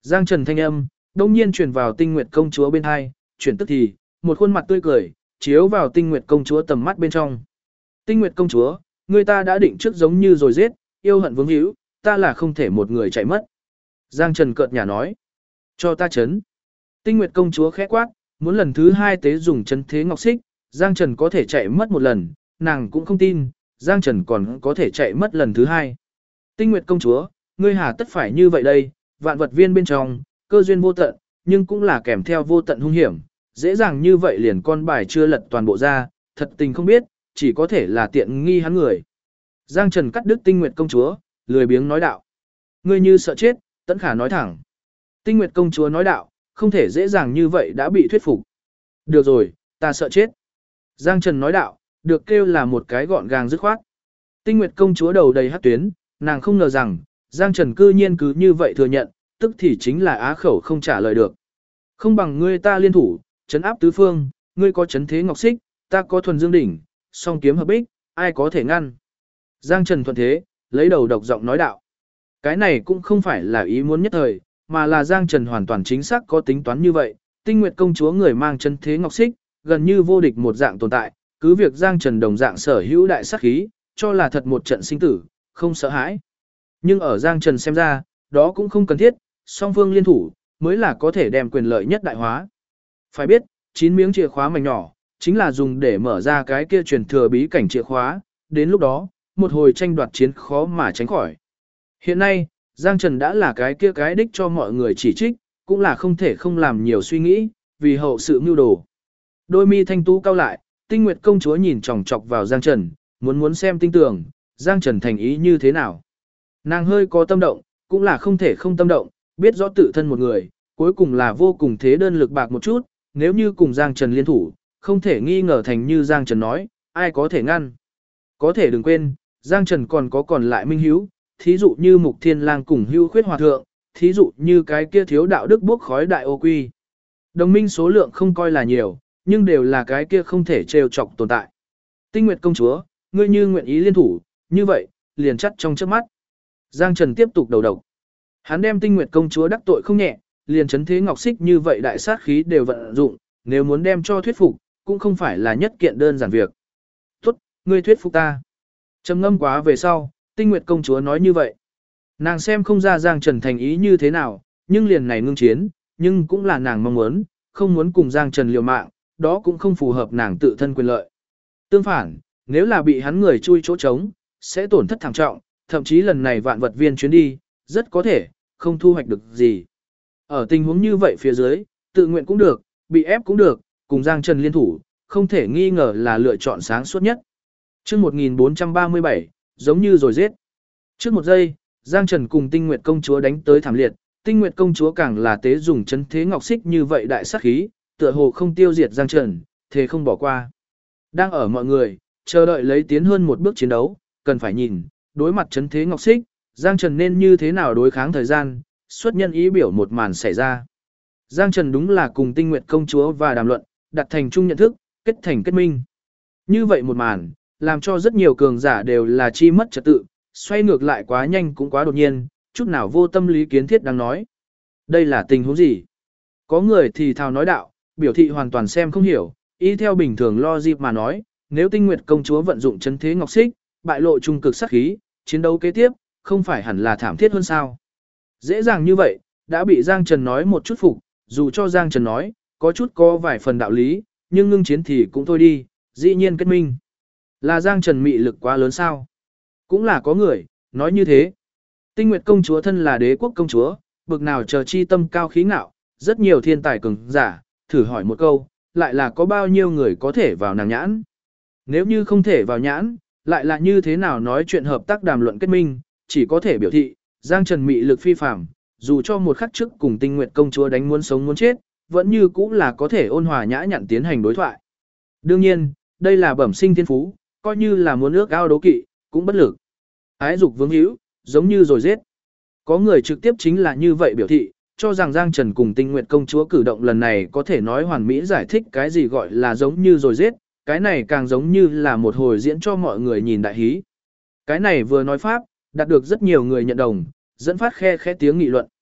Giang Trần thanh âm, đông nhiên truyền vào Tinh Nguyệt công chúa bên hai, chuyển tức thì, một khuôn mặt tươi cười, chiếu vào Tinh Nguyệt công chúa tầm mắt bên trong. Tinh Nguyệt công chúa, người ta đã định trước giống như rồi giết, yêu hận vướng hữu, ta là không thể một người chạy mất. Giang Trần cợt nhả nói, cho ta chấn. Tinh Nguyệt công chúa khẽ quát, muốn lần thứ hai tế dùng chấn thế ngọc xích, Giang Trần có thể chạy mất một lần, nàng cũng không tin, Giang Trần còn có thể chạy mất lần thứ hai. Tinh Nguyệt công chúa, ngươi hà tất phải như vậy đây, vạn vật viên bên trong, cơ duyên vô tận, nhưng cũng là kèm theo vô tận hung hiểm, dễ dàng như vậy liền con bài chưa lật toàn bộ ra, thật tình không biết, chỉ có thể là tiện nghi hắn người. Giang Trần cắt đứt Tinh Nguyệt công chúa, lười biếng nói đạo. Ngươi như sợ chết, Tẫn Khả nói thẳng. Tinh Nguyệt công chúa nói đạo, không thể dễ dàng như vậy đã bị thuyết phục. Được rồi, ta sợ chết. Giang Trần nói đạo, được kêu là một cái gọn gàng dứt khoát. Tinh Nguyệt công chúa đầu đầy hắc tuyến, nàng không ngờ rằng, Giang Trần cư nhiên cứ như vậy thừa nhận, tức thì chính là á khẩu không trả lời được. Không bằng ngươi ta liên thủ, trấn áp tứ phương, ngươi có trấn thế ngọc xích, ta có thuần dương đỉnh, song kiếm hợp bích, ai có thể ngăn. Giang Trần thuận thế, lấy đầu độc giọng nói đạo. Cái này cũng không phải là ý muốn nhất thời, mà là Giang Trần hoàn toàn chính xác có tính toán như vậy. Tinh Nguyệt công chúa người mang trấn thế ngọc xích, gần như vô địch một dạng tồn tại, cứ việc Giang Trần đồng dạng sở hữu đại sát khí, cho là thật một trận sinh tử, không sợ hãi. Nhưng ở Giang Trần xem ra, đó cũng không cần thiết, song phương liên thủ, mới là có thể đem quyền lợi nhất đại hóa. Phải biết, 9 miếng chìa khóa mảnh nhỏ, chính là dùng để mở ra cái kia truyền thừa bí cảnh chìa khóa, đến lúc đó, một hồi tranh đoạt chiến khó mà tránh khỏi. Hiện nay, Giang Trần đã là cái kia cái đích cho mọi người chỉ trích, cũng là không thể không làm nhiều suy nghĩ, vì hậu sự mưu đồ. Đôi mi thanh tú cao lại, Tinh Nguyệt công chúa nhìn chòng chọc vào Giang Trần, muốn xem tinh tường, Giang Trần thành ý như thế nào. Nàng hơi có tâm động, cũng là không thể không tâm động, biết rõ tự thân một người, cuối cùng là vô cùng thế đơn lực bạc một chút, nếu như cùng Giang Trần liên thủ, không thể nghi ngờ thành như Giang Trần nói, ai có thể ngăn. Có thể đừng quên, Giang Trần còn lại minh hiếu, thí dụ như Mục Thiên Lang cùng Hưu Khuyết Hòa Thượng, thí dụ như cái kia thiếu đạo đức bốc khói đại ô quy. Đồng minh số lượng không coi là nhiều, nhưng đều là cái kia không thể trêu chọc tồn tại. Tinh Nguyệt công chúa, ngươi như nguyện ý liên thủ, như vậy, liền chắt trong chớp mắt. Giang Trần tiếp tục đầu độc. Hắn đem Tinh Nguyệt công chúa đắc tội không nhẹ, liền chấn thế ngọc xích như vậy đại sát khí đều vận dụng, nếu muốn đem cho thuyết phục, cũng không phải là nhất kiện đơn giản việc. Tốt, ngươi thuyết phục ta. Trầm ngâm quá về sau, Tinh Nguyệt công chúa nói như vậy. Nàng xem không ra Giang Trần thành ý như thế nào, nhưng liền này ngưng chiến, nhưng cũng là nàng mong muốn, không muốn cùng Giang Trần liều mạng, đó cũng không phù hợp nàng tự thân quyền lợi. Tương phản, nếu là bị hắn người chui chỗ trống, sẽ tổn thất thảm trọng, thậm chí lần này vạn vật viên chuyến đi, rất có thể, không thu hoạch được gì. Ở tình huống như vậy phía dưới, tự nguyện cũng được, bị ép cũng được, cùng Giang Trần liên thủ, không thể nghi ngờ là lựa chọn sáng suốt nhất. Chương 1437, giống như rồi giết. Trước một giây, Giang Trần cùng Tinh Nguyệt công chúa đánh tới thảm liệt, Tinh Nguyệt công chúa càng là tế dùng chấn thế ngọc xích như vậy đại sát khí, tựa hồ không tiêu diệt Giang Trần, thế không bỏ qua. Đang ở mọi người, chờ đợi lấy tiến hơn một bước chiến đấu, cần phải nhìn, đối mặt chấn thế ngọc xích, Giang Trần nên như thế nào đối kháng thời gian, xuất nhân ý biểu một màn xảy ra. Giang Trần đúng là cùng Tinh Nguyệt công chúa và đàm luận, đặt thành chung nhận thức, kết thành kết minh. Như vậy một màn, làm cho rất nhiều cường giả đều là chi mất trật tự, xoay ngược lại quá nhanh cũng quá đột nhiên, chút nào vô tâm lý kiến thiết đang nói. Đây là tình huống gì? Có người thì thào nói đạo, biểu thị hoàn toàn xem không hiểu, y theo bình thường lo dịp mà nói, nếu Tinh Nguyệt công chúa vận dụng chấn thế ngọc xích, bại lộ trung cực sát khí, chiến đấu kế tiếp, không phải hẳn là thảm thiết hơn sao? Dễ dàng như vậy, đã bị Giang Trần nói một chút phục, dù cho Giang Trần nói, có vài phần đạo lý, nhưng ngưng chiến thì cũng thôi đi, dĩ nhiên kết minh. Là Giang Trần mị lực quá lớn sao? Cũng là có người, nói như thế. Tinh Nguyệt công chúa thân là đế quốc công chúa, bực nào chờ chi tâm cao khí ngạo, rất nhiều thiên tài cường giả, thử hỏi một câu, lại là có bao nhiêu người có thể vào nàng nhãn? Nếu như không thể vào nhãn, lại là như thế nào nói chuyện hợp tác đàm luận kết minh, chỉ có thể biểu thị, Giang Trần mị lực phi phàm, dù cho một khắc trước cùng Tinh Nguyệt công chúa đánh muốn sống muốn chết, vẫn như cũng là có thể ôn hòa nhã nhặn tiến hành đối thoại. Đương nhiên, đây là bẩm sinh thiên phú, coi như là muốn ước ao đấu kỵ, cũng bất lực. Ái dục vướng hữu, giống như rồi giết. Có người trực tiếp chính là như vậy biểu thị, cho rằng Giang Trần cùng Tinh Nguyệt công chúa cử động lần này có thể nói hoàn mỹ giải thích cái gì gọi là giống như rồi giết, cái này càng giống như là một hồi diễn cho mọi người nhìn đại hí. Cái này vừa nói pháp, đạt được rất nhiều người nhận đồng, dẫn phát khe khẽ tiếng nghị luận.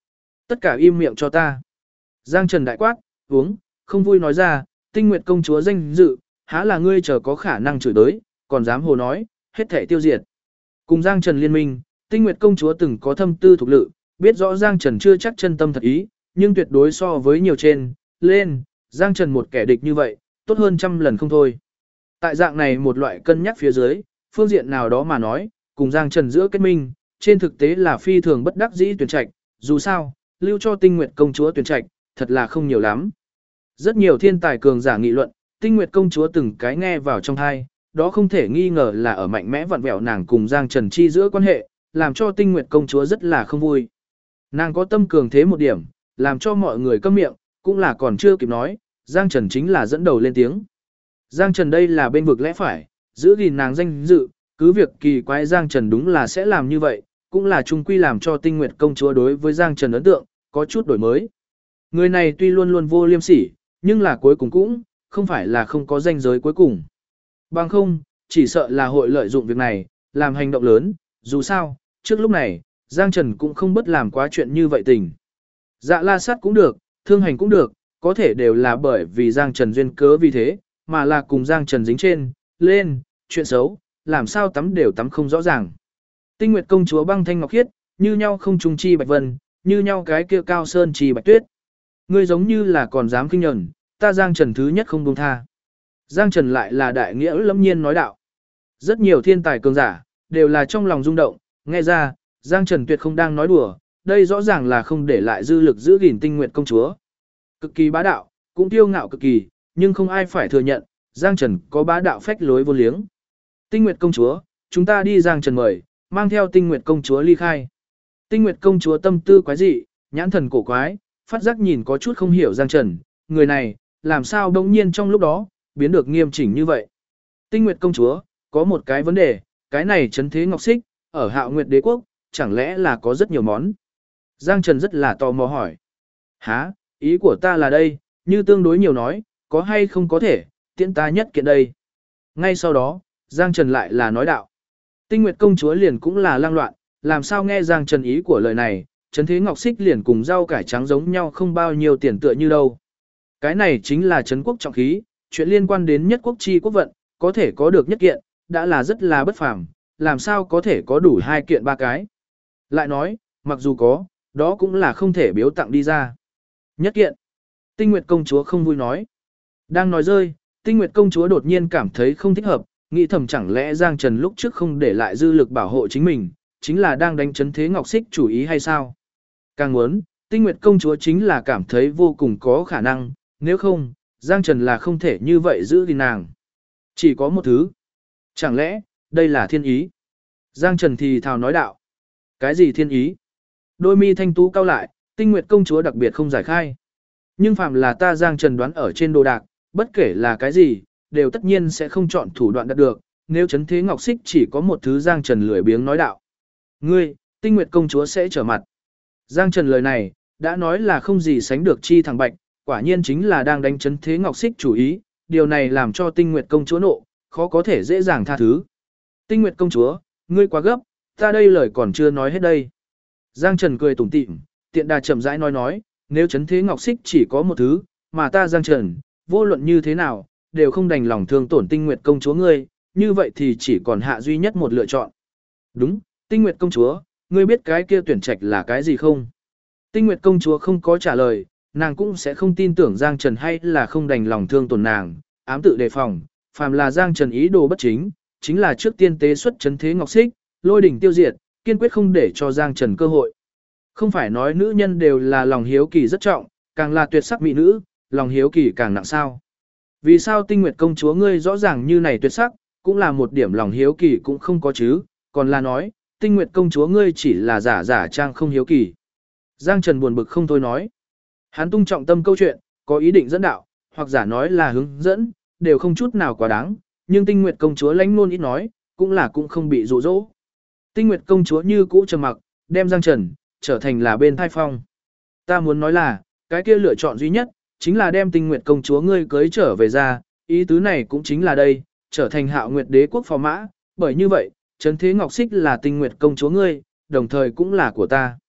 Tất cả im miệng cho ta. Giang Trần đại quát, uống, không vui nói ra, Tinh Nguyệt công chúa danh dự, há là ngươi chờ có khả năng chửi tới, còn dám hồ nói, hết thể tiêu diệt. Cùng Giang Trần liên minh, Tinh Nguyệt công chúa từng có thâm tư thuộc lự, biết rõ Giang Trần chưa chắc chân tâm thật ý, nhưng tuyệt đối so với nhiều trên, lên, Giang Trần một kẻ địch như vậy, tốt hơn trăm lần không thôi. Tại dạng này một loại cân nhắc phía dưới, phương diện nào đó mà nói, cùng Giang Trần giữa kết minh, trên thực tế là phi thường bất đắc dĩ tuyển trạch, dù sao, lưu cho Tinh Nguyệt công chúa tuyển trạch, thật là không nhiều lắm. Rất nhiều thiên tài cường giả nghị luận, Tinh Nguyệt công chúa từng cái nghe vào trong tai, đó không thể nghi ngờ là ở mạnh mẽ vặn vẹo nàng cùng Giang Trần chi giữa quan hệ, làm cho Tinh Nguyệt công chúa rất là không vui. Nàng có tâm cường thế một điểm, làm cho mọi người câm miệng, cũng là còn chưa kịp nói, Giang Trần chính là dẫn đầu lên tiếng. Giang Trần đây là bên vực lẽ phải, giữ gìn nàng danh dự, cứ việc kỳ quái Giang Trần đúng là sẽ làm như vậy, cũng là chung quy làm cho Tinh Nguyệt công chúa đối với Giang Trần ấn tượng, có chút đổi mới. Người này tuy luôn luôn vô liêm sỉ, nhưng là cuối cùng cũng, không phải là không có danh giới cuối cùng. Bằng không, chỉ sợ là hội lợi dụng việc này, làm hành động lớn, dù sao, trước lúc này, Giang Trần cũng không bất làm quá chuyện như vậy tình. Dạ la sát cũng được, thương hành cũng được, có thể đều là bởi vì Giang Trần duyên cớ vì thế, mà là cùng Giang Trần dính trên, lên, chuyện xấu, làm sao tắm đều tắm không rõ ràng. Tinh Nguyệt công chúa băng thanh ngọc khiết, như nhau không trùng chi bạch vân, như nhau cái kia cao sơn chi bạch tuyết. Ngươi giống như là còn dám kinh nhẫn, ta Giang Trần thứ nhất không buông tha. Giang Trần lại là đại nghĩa lâm nhiên nói đạo. Rất nhiều thiên tài cường giả, đều là trong lòng rung động, nghe ra, Giang Trần tuyệt không đang nói đùa, đây rõ ràng là không để lại dư lực giữ gìn Tinh Nguyệt công chúa. Cực kỳ bá đạo, cũng kiêu ngạo cực kỳ, nhưng không ai phải thừa nhận, Giang Trần có bá đạo phách lối vô liếng. Tinh Nguyệt công chúa, chúng ta đi Giang Trần mời, mang theo Tinh Nguyệt công chúa ly khai. Tinh Nguyệt công chúa tâm tư quái dị, nhãn thần cổ quái, phát giác nhìn có chút không hiểu Giang Trần, người này, làm sao đống nhiên trong lúc đó, biến được nghiêm chỉnh như vậy. Tinh Nguyệt công chúa, có một cái vấn đề, cái này trấn thế ngọc xích, ở Hạo Nguyệt đế quốc, chẳng lẽ là có rất nhiều món. Giang Trần rất là tò mò hỏi. Hả, ý của ta là đây, như tương đối nhiều nói, có hay không có thể, tiện ta nhất kiện đây. Ngay sau đó, Giang Trần lại là nói đạo. Tinh Nguyệt công chúa liền cũng là lang loạn, làm sao nghe Giang Trần ý của lời này, trấn thế ngọc xích liền cùng rau cải trắng giống nhau không bao nhiêu tiền tựa như đâu. Cái này chính là trấn quốc trọng khí, chuyện liên quan đến nhất quốc chi quốc vận, có thể có được nhất kiện, đã là rất là bất phàm, làm sao có thể có đủ hai kiện ba cái. Lại nói, mặc dù có, đó cũng là không thể biếu tặng đi ra. Nhất kiện. Tinh Nguyệt công chúa không vui nói. Đang nói rơi, Tinh Nguyệt công chúa đột nhiên cảm thấy không thích hợp, nghĩ thầm chẳng lẽ Giang Trần lúc trước không để lại dư lực bảo hộ chính mình, chính là đang đánh trấn thế ngọc xích chủ ý hay sao? Càng muốn, Tinh Nguyệt công chúa chính là cảm thấy vô cùng có khả năng, nếu không, Giang Trần là không thể như vậy giữ gìn nàng. Chỉ có một thứ. Chẳng lẽ, đây là thiên ý? Giang Trần thì thào nói đạo. Cái gì thiên ý? Đôi mi thanh tú cao lại, Tinh Nguyệt công chúa đặc biệt không giải khai. Nhưng phạm là ta Giang Trần đoán ở trên đồ đạc, bất kể là cái gì, đều tất nhiên sẽ không chọn thủ đoạn đạt được, nếu trấn thế ngọc xích chỉ có một thứ Giang Trần lười biếng nói đạo. Ngươi, Tinh Nguyệt công chúa sẽ trở mặt. Giang Trần lời này, đã nói là không gì sánh được chi thẳng bạch, quả nhiên chính là đang đánh trấn thế ngọc xích chủ ý, điều này làm cho Tinh Nguyệt công chúa nộ, khó có thể dễ dàng tha thứ. Tinh Nguyệt công chúa, ngươi quá gấp, ta đây lời còn chưa nói hết đây. Giang Trần cười tủm tỉm, tiện đà chậm rãi nói, nếu trấn thế ngọc xích chỉ có một thứ, mà ta Giang Trần, vô luận như thế nào, đều không đành lòng thương tổn Tinh Nguyệt công chúa ngươi, như vậy thì chỉ còn hạ duy nhất một lựa chọn. Đúng, Tinh Nguyệt công chúa, ngươi biết cái kia tuyển trạch là cái gì không? Tinh Nguyệt công chúa không có trả lời, nàng cũng sẽ không tin tưởng Giang Trần hay là không đành lòng thương tổn nàng, ám tự đề phòng, phàm là Giang Trần ý đồ bất chính, chính là trước tiên tế xuất trấn thế ngọc xích, lôi đỉnh tiêu diệt, kiên quyết không để cho Giang Trần cơ hội. Không phải nói nữ nhân đều là lòng hiếu kỳ rất trọng, càng là tuyệt sắc mỹ nữ, lòng hiếu kỳ càng nặng sao. Vì sao Tinh Nguyệt công chúa ngươi rõ ràng như này tuyệt sắc, cũng là một điểm lòng hiếu kỳ cũng không có chứ, còn là nói, Tinh Nguyệt công chúa ngươi chỉ là giả trang không hiếu kỳ. Giang Trần buồn bực không thôi nói. Hắn tung trọng tâm câu chuyện, có ý định dẫn đạo, hoặc giả nói là hướng dẫn, đều không chút nào quá đáng, nhưng Tinh Nguyệt công chúa lãnh nôn ít nói, cũng không bị dụ dỗ. Tinh Nguyệt công chúa như cũ trầm mặc, đem Giang Trần trở thành là bên thai phong. Ta muốn nói là, cái kia lựa chọn duy nhất, chính là đem Tinh Nguyệt công chúa ngươi cưới trở về ra, ý tứ này cũng chính là đây, trở thành Hạo Nguyệt đế quốc phò mã, bởi như vậy, trấn thế ngọc xích là Tinh Nguyệt công chúa ngươi, đồng thời cũng là của ta.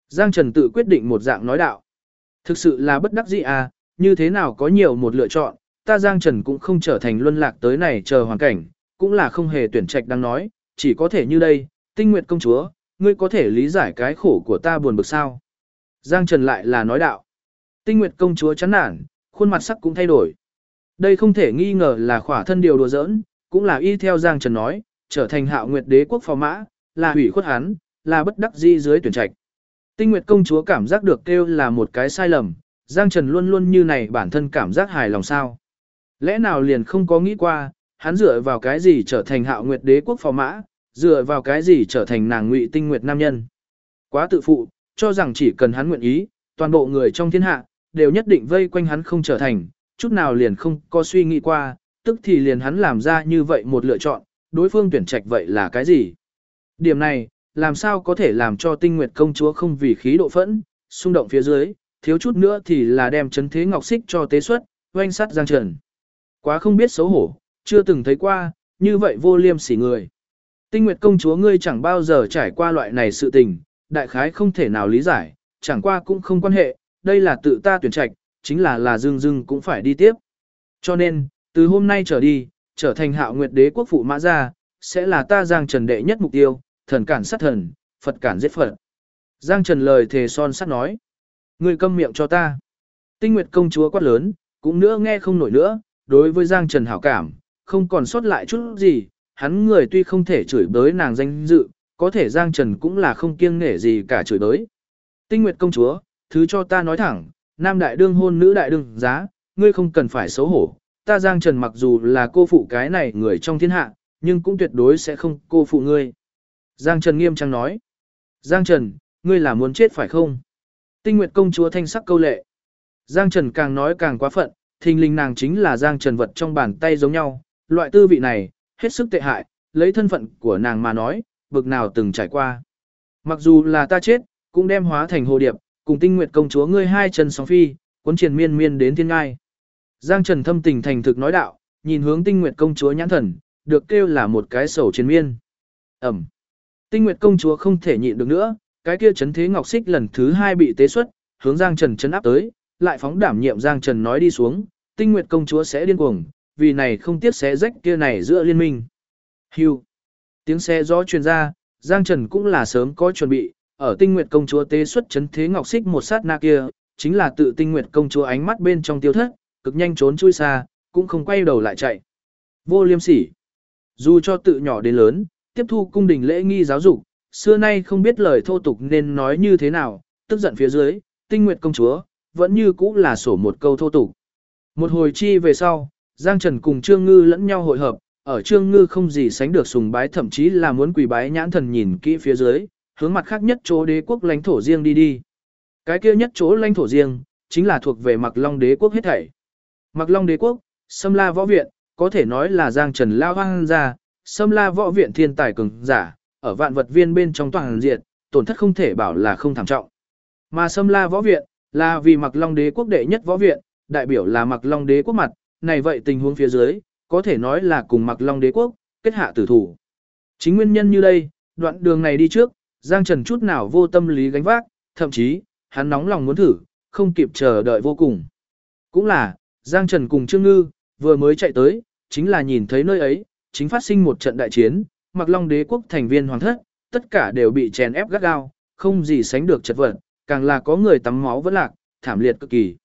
Giang Trần tự quyết định một dạng nói đạo. Thực sự là bất đắc dĩ à, như thế nào có nhiều một lựa chọn, ta Giang Trần cũng không trở thành luân lạc tới này chờ hoàn cảnh, cũng là không hề tuyển trạch đang nói, chỉ có thể như đây, Tinh Nguyệt công chúa, ngươi có thể lý giải cái khổ của ta buồn bực sao? Giang Trần lại là nói đạo. Tinh Nguyệt công chúa chán nản, khuôn mặt sắc cũng thay đổi. Đây không thể nghi ngờ là khỏa thân điều đùa giỡn, cũng là y theo Giang Trần nói, trở thành Hạo Nguyệt đế quốc phò mã, là hủy khuất hắn, là bất đắc dĩ dưới tuyển trạch. Tinh Nguyệt công chúa cảm giác được kêu là một cái sai lầm, Giang Trần luôn luôn như này bản thân cảm giác hài lòng sao? Lẽ nào liền không có nghĩ qua, hắn dựa vào cái gì trở thành Hạo Nguyệt đế quốc phò mã, dựa vào cái gì trở thành nàng Ngụy Tinh Nguyệt nam nhân? Quá tự phụ, cho rằng chỉ cần hắn nguyện ý, toàn bộ người trong thiên hạ đều nhất định vây quanh hắn không trở thành, chút nào liền không có suy nghĩ qua, tức thì liền hắn làm ra như vậy một lựa chọn, đối phương tuyển trạch vậy là cái gì? Điểm này, làm sao có thể làm cho Tinh Nguyệt công chúa không vì khí độ phẫn, xung động phía dưới, thiếu chút nữa thì là đem chấn thế ngọc xích cho tế xuất, oanh sát Giang Trần. Quá không biết xấu hổ, chưa từng thấy qua, như vậy vô liêm sỉ người. Tinh Nguyệt công chúa ngươi chẳng bao giờ trải qua loại này sự tình, đại khái không thể nào lý giải, chẳng qua cũng không quan hệ, đây là tự ta tuyển trạch, chính là dưng dưng cũng phải đi tiếp. Cho nên, từ hôm nay trở đi, trở thành Hạo Nguyệt đế quốc phụ mã gia, sẽ là ta Giang Trần đệ nhất mục tiêu, thần cản sát thần, Phật cản giết Phật. Giang Trần lời thề son sắt nói, ngươi câm miệng cho ta. Tinh Nguyệt công chúa quát lớn, cũng nữa nghe không nổi nữa, đối với Giang Trần hảo cảm, không còn sót lại chút gì, hắn người tuy không thể chửi bới nàng danh dự, có thể Giang Trần cũng là không kiêng nể gì cả chửi bới. Tinh Nguyệt công chúa, thứ cho ta nói thẳng, nam đại đương hôn nữ đại đương giá, ngươi không cần phải xấu hổ, ta Giang Trần mặc dù là cô phụ cái này người trong thiên hạ, nhưng cũng tuyệt đối sẽ không cô phụ ngươi. Giang Trần nghiêm trang nói, Giang Trần, ngươi là muốn chết phải không? Tinh Nguyệt công chúa thanh sắc câu lệ. Giang Trần càng nói càng quá phận, thình lình nàng chính là Giang Trần vật trong bàn tay giống nhau, loại tư vị này, hết sức tệ hại, lấy thân phận của nàng mà nói, bực nào từng trải qua. Mặc dù là ta chết, cũng đem hóa thành hồ điệp, cùng Tinh Nguyệt công chúa ngươi hai chân sóng phi, cuốn triền miên miên đến thiên ngai. Giang Trần thâm tình thành thực nói đạo, nhìn hướng Tinh Nguyệt công chúa nhãn thần, được kêu là một cái sầu triền miên. Ẩm. Tinh Nguyệt công chúa không thể nhịn được nữa, cái kia chấn thế ngọc xích lần thứ 2 bị tế xuất, hướng Giang Trần chấn áp tới, lại phóng đảm nhiệm Giang Trần nói đi xuống, Tinh Nguyệt công chúa sẽ điên cuồng, vì này không tiếc xé rách kia này giữa liên minh. Hưu. Tiếng xe gió truyền ra, Giang Trần cũng là sớm có chuẩn bị, ở Tinh Nguyệt công chúa tế xuất chấn thế ngọc xích một sát na kia, chính là tự Tinh Nguyệt công chúa ánh mắt bên trong tiêu thất, cực nhanh trốn chui xa, cũng không quay đầu lại chạy. Vô liêm sỉ. Dù cho tự nhỏ đến lớn, tiếp thu cung đình lễ nghi giáo dục, xưa nay không biết lời thô tục nên nói như thế nào, tức giận phía dưới, Tinh Nguyệt công chúa, vẫn như cũ là sổ một câu thô tục. Một hồi chi về sau, Giang Trần cùng Trương Ngư lẫn nhau hội hợp, ở Trương Ngư không gì sánh được sùng bái thậm chí là muốn quỳ bái nhãn thần nhìn kỹ phía dưới, hướng mặt khác nhất chỗ đế quốc lãnh thổ riêng đi đi. Cái kia nhất chỗ lãnh thổ riêng, chính là thuộc về Mạc Long đế quốc hết thảy. Mạc Long đế quốc, Sâm La võ viện, có thể nói là Giang Trần lao hoang ra, Sâm La võ viện thiên tài cường giả, ở vạn vật viên bên trong toàn diện, tổn thất không thể bảo là không thảm trọng. Mà Sâm La võ viện, là vì Mạc Long đế quốc đệ nhất võ viện, đại biểu là Mạc Long đế quốc mặt, này vậy tình huống phía dưới, có thể nói là cùng Mạc Long đế quốc, kết hạ tử thủ. Chính nguyên nhân như đây, đoạn đường này đi trước, Giang Trần chút nào vô tâm lý gánh vác, thậm chí, hắn nóng lòng muốn thử, không kịp chờ đợi vô cùng. Cũng là, Giang Trần cùng Trương Ngư, vừa mới chạy tới, chính là nhìn thấy nơi ấy, chính phát sinh một trận đại chiến, Mạc Long đế quốc thành viên hoàng thất, tất cả đều bị chèn ép gắt gao, không gì sánh được chật vật, càng là có người tắm máu vẫn lạc, thảm liệt cực kỳ.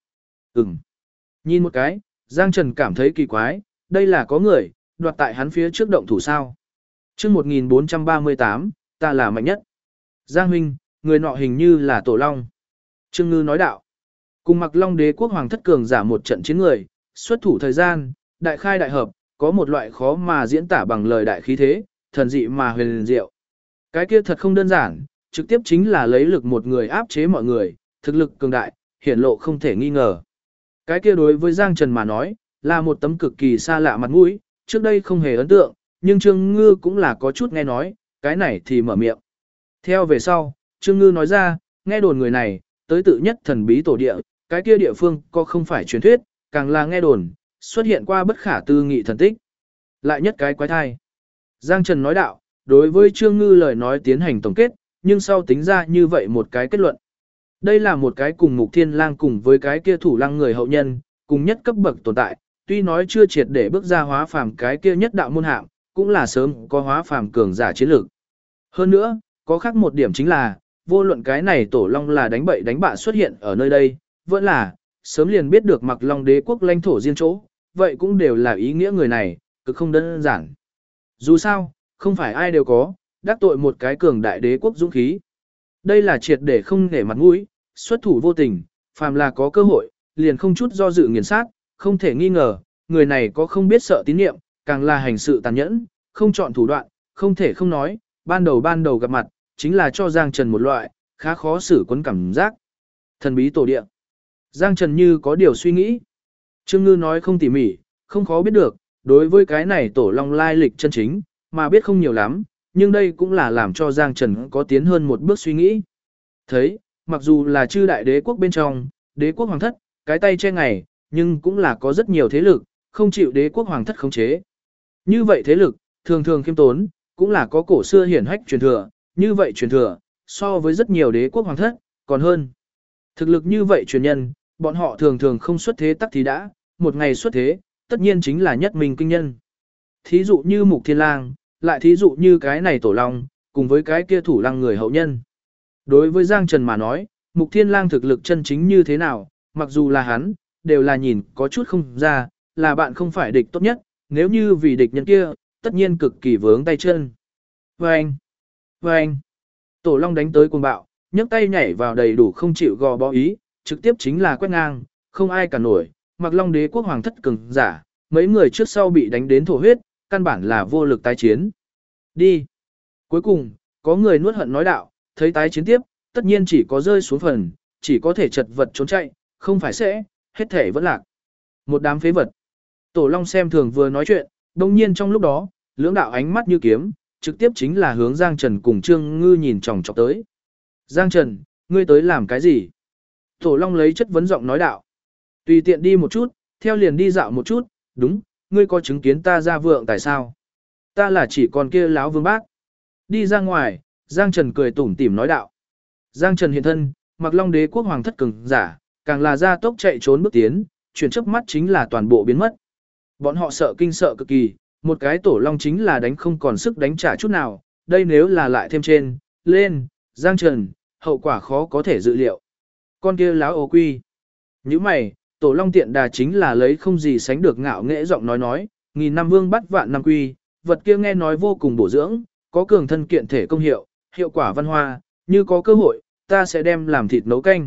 Nhìn một cái, Giang Trần cảm thấy kỳ quái, đây là có người, đoạt tại hắn phía trước động thủ sao. chương 1438, ta là mạnh nhất. Giang huynh, người nọ hình như là Tổ Long. Trương Ngư nói đạo. Cùng Mạc Long đế quốc hoàng thất cường giả một trận chiến người, xuất thủ thời gian, đại khai đại hợp, có một loại khó mà diễn tả bằng lời đại khí thế, thần dị mà huyền diệu. Cái kia thật không đơn giản, trực tiếp chính là lấy lực một người áp chế mọi người, thực lực cường đại, hiển lộ không thể nghi ngờ. Cái kia đối với Giang Trần mà nói, là một tấm cực kỳ xa lạ mặt mũi, trước đây không hề ấn tượng, nhưng Trương Ngư cũng là có chút nghe nói, cái này thì mở miệng. Theo về sau, Trương Ngư nói ra, nghe đồn người này, tới tự nhất thần bí tổ địa, cái kia địa phương có không phải truyền thuyết, càng là nghe đồn, xuất hiện qua bất khả tư nghị thần tích. Lại nhất cái quái thai. Giang Trần nói đạo, đối với Trương Ngư lời nói tiến hành tổng kết, nhưng sau tính ra như vậy một cái kết luận. Đây là một cái cùng Mục Thiên Lang cùng với cái kia thủ lăng người hậu nhân, cùng nhất cấp bậc tồn tại, tuy nói chưa triệt để bước ra hóa phàm cái kia nhất đạo môn hạng, cũng là sớm có hóa phàm cường giả chiến lược. Hơn nữa, có khác một điểm chính là, vô luận cái này tổ long là đánh bậy đánh bạ xuất hiện ở nơi đây, vẫn là, sớm liền biết được Mặc Long đế quốc lãnh thổ riêng chỗ, vậy cũng đều là ý nghĩa người này, cực không đơn giản. Dù sao, không phải ai đều có, đắc tội một cái cường đại đế quốc dũng khí. Đây là triệt để không nể mặt mũi, xuất thủ vô tình, phàm là có cơ hội, liền không chút do dự nghiền sát, không thể nghi ngờ, người này có không biết sợ tín niệm, càng là hành sự tàn nhẫn, không chọn thủ đoạn, không thể không nói, ban đầu gặp mặt, chính là cho Giang Trần một loại, khá khó xử quấn cảm giác. Thần bí tổ địa. Giang Trần như có điều suy nghĩ. Trương Ngư nói không tỉ mỉ, không khó biết được, đối với cái này tổ long lai lịch chân chính, mà biết không nhiều lắm, nhưng đây cũng là làm cho Giang Trần có tiến hơn một bước suy nghĩ. Thấy, mặc dù là chư đại đế quốc bên trong, đế quốc hoàng thất, cái tay che ngày, nhưng cũng là có rất nhiều thế lực, không chịu đế quốc hoàng thất khống chế. Như vậy thế lực, thường thường khiêm tốn, cũng là có cổ xưa hiển hách truyền thừa, như vậy truyền thừa, so với rất nhiều đế quốc hoàng thất, còn hơn. Thực lực như vậy truyền nhân, bọn họ thường thường không xuất thế tắc thì đã, một ngày xuất thế, tất nhiên chính là nhất mình kinh nhân. Thí dụ như Mục Thiên Lang, lại thí dụ như cái này tổ long, cùng với cái kia thủ lăng người hậu nhân. Đối với Giang Trần mà nói, Mục Thiên Lang thực lực chân chính như thế nào, mặc dù là hắn, đều là nhìn có chút không ra, là bạn không phải địch tốt nhất, nếu như vì địch nhân kia, tất nhiên cực kỳ vướng tay chân. Vâng! Vâng! Tổ long đánh tới cuồng bạo, nhấc tay nhảy vào đầy đủ không chịu gò bó ý, trực tiếp chính là quét ngang, không ai cả nổi, Mặc Long đế quốc hoàng thất cường giả, mấy người trước sau bị đánh đến thổ huyết, căn bản là vô lực tái chiến. Đi! Cuối cùng, có người nuốt hận nói đạo, thấy tái chiến tiếp, tất nhiên chỉ có rơi xuống phần, chỉ có thể chật vật trốn chạy, không phải sẽ, hết thể vẫn lạc. Một đám phế vật. Tổ long xem thường vừa nói chuyện, đồng nhiên trong lúc đó, lưỡng đạo ánh mắt như kiếm, trực tiếp chính là hướng Giang Trần cùng Trương Ngư nhìn chòng chọc tới. Giang Trần, ngươi tới làm cái gì? Tổ long lấy chất vấn giọng nói đạo. Tùy tiện đi một chút, theo liền đi dạo một chút, đúng, ngươi có chứng kiến ta ra vượng tại sao? Ta là chỉ còn kia láo vương bác. Đi ra ngoài, Giang Trần cười tủm tỉm nói đạo. Giang Trần hiện thân, Mặc Long đế quốc hoàng thất cường giả, càng là ra tốc chạy trốn bước tiến, chuyển chớp mắt chính là toàn bộ biến mất. Bọn họ sợ kinh sợ cực kỳ, một cái tổ long chính là đánh không còn sức đánh trả chút nào, đây nếu là lại thêm trên, lên, Giang Trần, hậu quả khó có thể dự liệu. Con kia láo ô quy. Như mày, tổ long tiện đà chính là lấy không gì sánh được ngạo nghễ giọng nói, nghìn năm vương bắt vạn năm quy, vật kia nghe nói vô cùng bổ dưỡng, có cường thân kiện thể công hiệu, hiệu quả văn hoa, như có cơ hội, ta sẽ đem làm thịt nấu canh.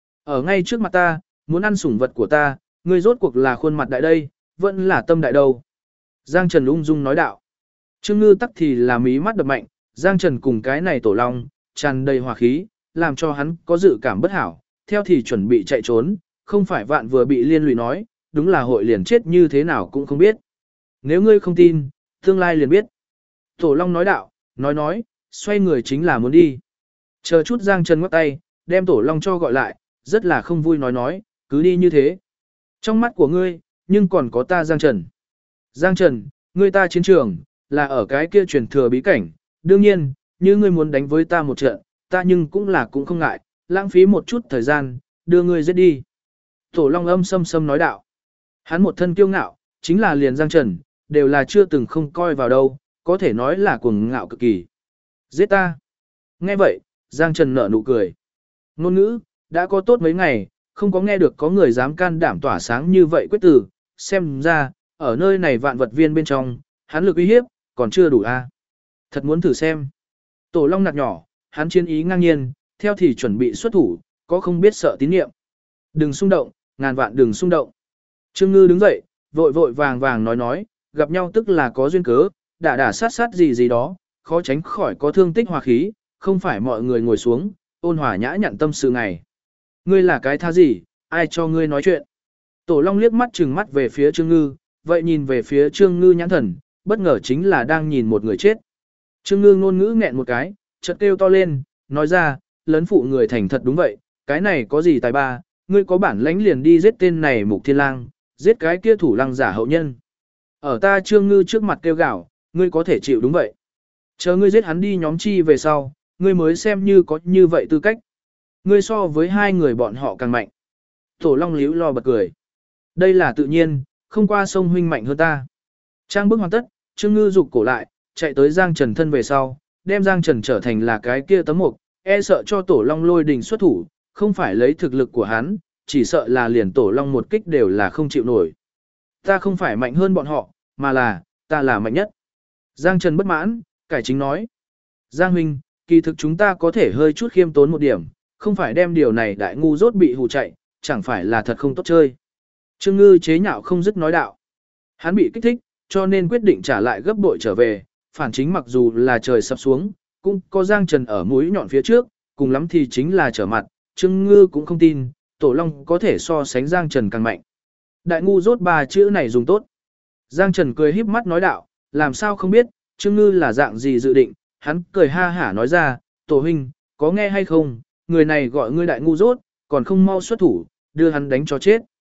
Ở ngay trước mặt ta, muốn ăn sủng vật của ta, ngươi rốt cuộc là khuôn mặt đại đây, vẫn là tâm đại đâu. Giang Trần ung dung nói đạo. Trương Ngư tắc thì là mí mắt đập mạnh, Giang Trần cùng cái này tổ long, tràn đầy hòa khí, làm cho hắn có dự cảm bất hảo, theo thì chuẩn bị chạy trốn, không phải vạn vừa bị liên lụy nói, đúng là hội liền chết như thế nào cũng không biết. Nếu ngươi không tin, tương lai liền biết. Tổ long nói đạo, nói, xoay người chính là muốn đi. Chờ chút Giang Trần ngoắc tay, đem tổ long cho gọi lại, rất là không vui nói, cứ đi như thế. Trong mắt của ngươi, nhưng còn có ta Giang Trần. Giang Trần, ngươi ta chiến trường, là ở cái kia truyền thừa bí cảnh, đương nhiên, như ngươi muốn đánh với ta một trận, ta nhưng cũng không ngại, lãng phí một chút thời gian, đưa ngươi giết đi. Tổ long âm sâm nói đạo. Hắn một thân kiêu ngạo, chính là liền Giang Trần, đều là chưa từng không coi vào đâu, có thể nói là cuồng ngạo cực kỳ. Giết ta. Nghe vậy, Giang Trần nở nụ cười. Ngôn ngữ, đã có tốt mấy ngày, không có nghe được có người dám can đảm tỏa sáng như vậy quyết tử, xem ra, ở nơi này vạn vật viên bên trong, hắn lực uy hiếp, còn chưa đủ a. Thật muốn thử xem. Tổ long nạt nhỏ, hắn chiến ý ngang nhiên, theo thì chuẩn bị xuất thủ, có không biết sợ tín nhiệm. Đừng xung động, ngàn vạn đừng xung động. Trương Ngư đứng dậy, vội vàng nói, gặp nhau tức là có duyên cớ, đả sát gì đó, khó tránh khỏi có thương tích hòa khí, không phải mọi người ngồi xuống, ôn hòa nhã nhặn tâm sự ngày. Ngươi là cái tha gì, ai cho ngươi nói chuyện? Tổ long liếc mắt trừng mắt về phía Trương Ngư, vậy nhìn về phía Trương Ngư nhãn thần, bất ngờ chính là đang nhìn một người chết. Trương Ngư ngôn ngữ nghẹn một cái, chợt kêu to lên, nói ra, lấn phụ người thành thật đúng vậy, cái này có gì tài ba, ngươi có bản lãnh liền đi giết tên này Mục Thiên Lang, giết cái kia thủ lăng giả hậu nhân. Ở ta Trương Ngư trước mặt kêu gào, ngươi có thể chịu đúng vậy. Chờ ngươi giết hắn đi nhóm chi về sau, ngươi mới xem như có như vậy tư cách. Ngươi so với hai người bọn họ càng mạnh. Tổ Long líu lo bật cười. Đây là tự nhiên, không qua sông huynh mạnh hơn ta. Trang bức hoàn tất, Trương Ngư rụt cổ lại, chạy tới Giang Trần thân về sau, đem Giang Trần trở thành là cái kia tấm mục, e sợ cho Tổ Long lôi đình xuất thủ, không phải lấy thực lực của hắn, chỉ sợ là liền Tổ Long một kích đều là không chịu nổi. Ta không phải mạnh hơn bọn họ, mà là, ta là mạnh nhất. Giang Trần bất mãn, cải chính nói. Giang huynh, kỳ thực chúng ta có thể hơi chút khiêm tốn một điểm, không phải đem điều này đại ngu dốt bị hù chạy, chẳng phải là thật không tốt chơi. Trương Ngư chế nhạo không dứt nói đạo. Hắn bị kích thích, cho nên quyết định trả lại gấp bội trở về, phản chính mặc dù là trời sập xuống, cũng có Giang Trần ở mũi nhọn phía trước, cùng lắm thì chính là trở mặt, Trương Ngư cũng không tin, Tổ Long có thể so sánh Giang Trần càng mạnh. Đại ngu dốt ba chữ này dùng tốt. Giang Trần cười híp mắt nói đạo, làm sao không biết, Trương Ngư là dạng gì dự định, hắn cười ha hả nói ra, Tổ huynh, có nghe hay không, người này gọi ngươi đại ngu dốt, còn không mau xuất thủ, đưa hắn đánh cho chết.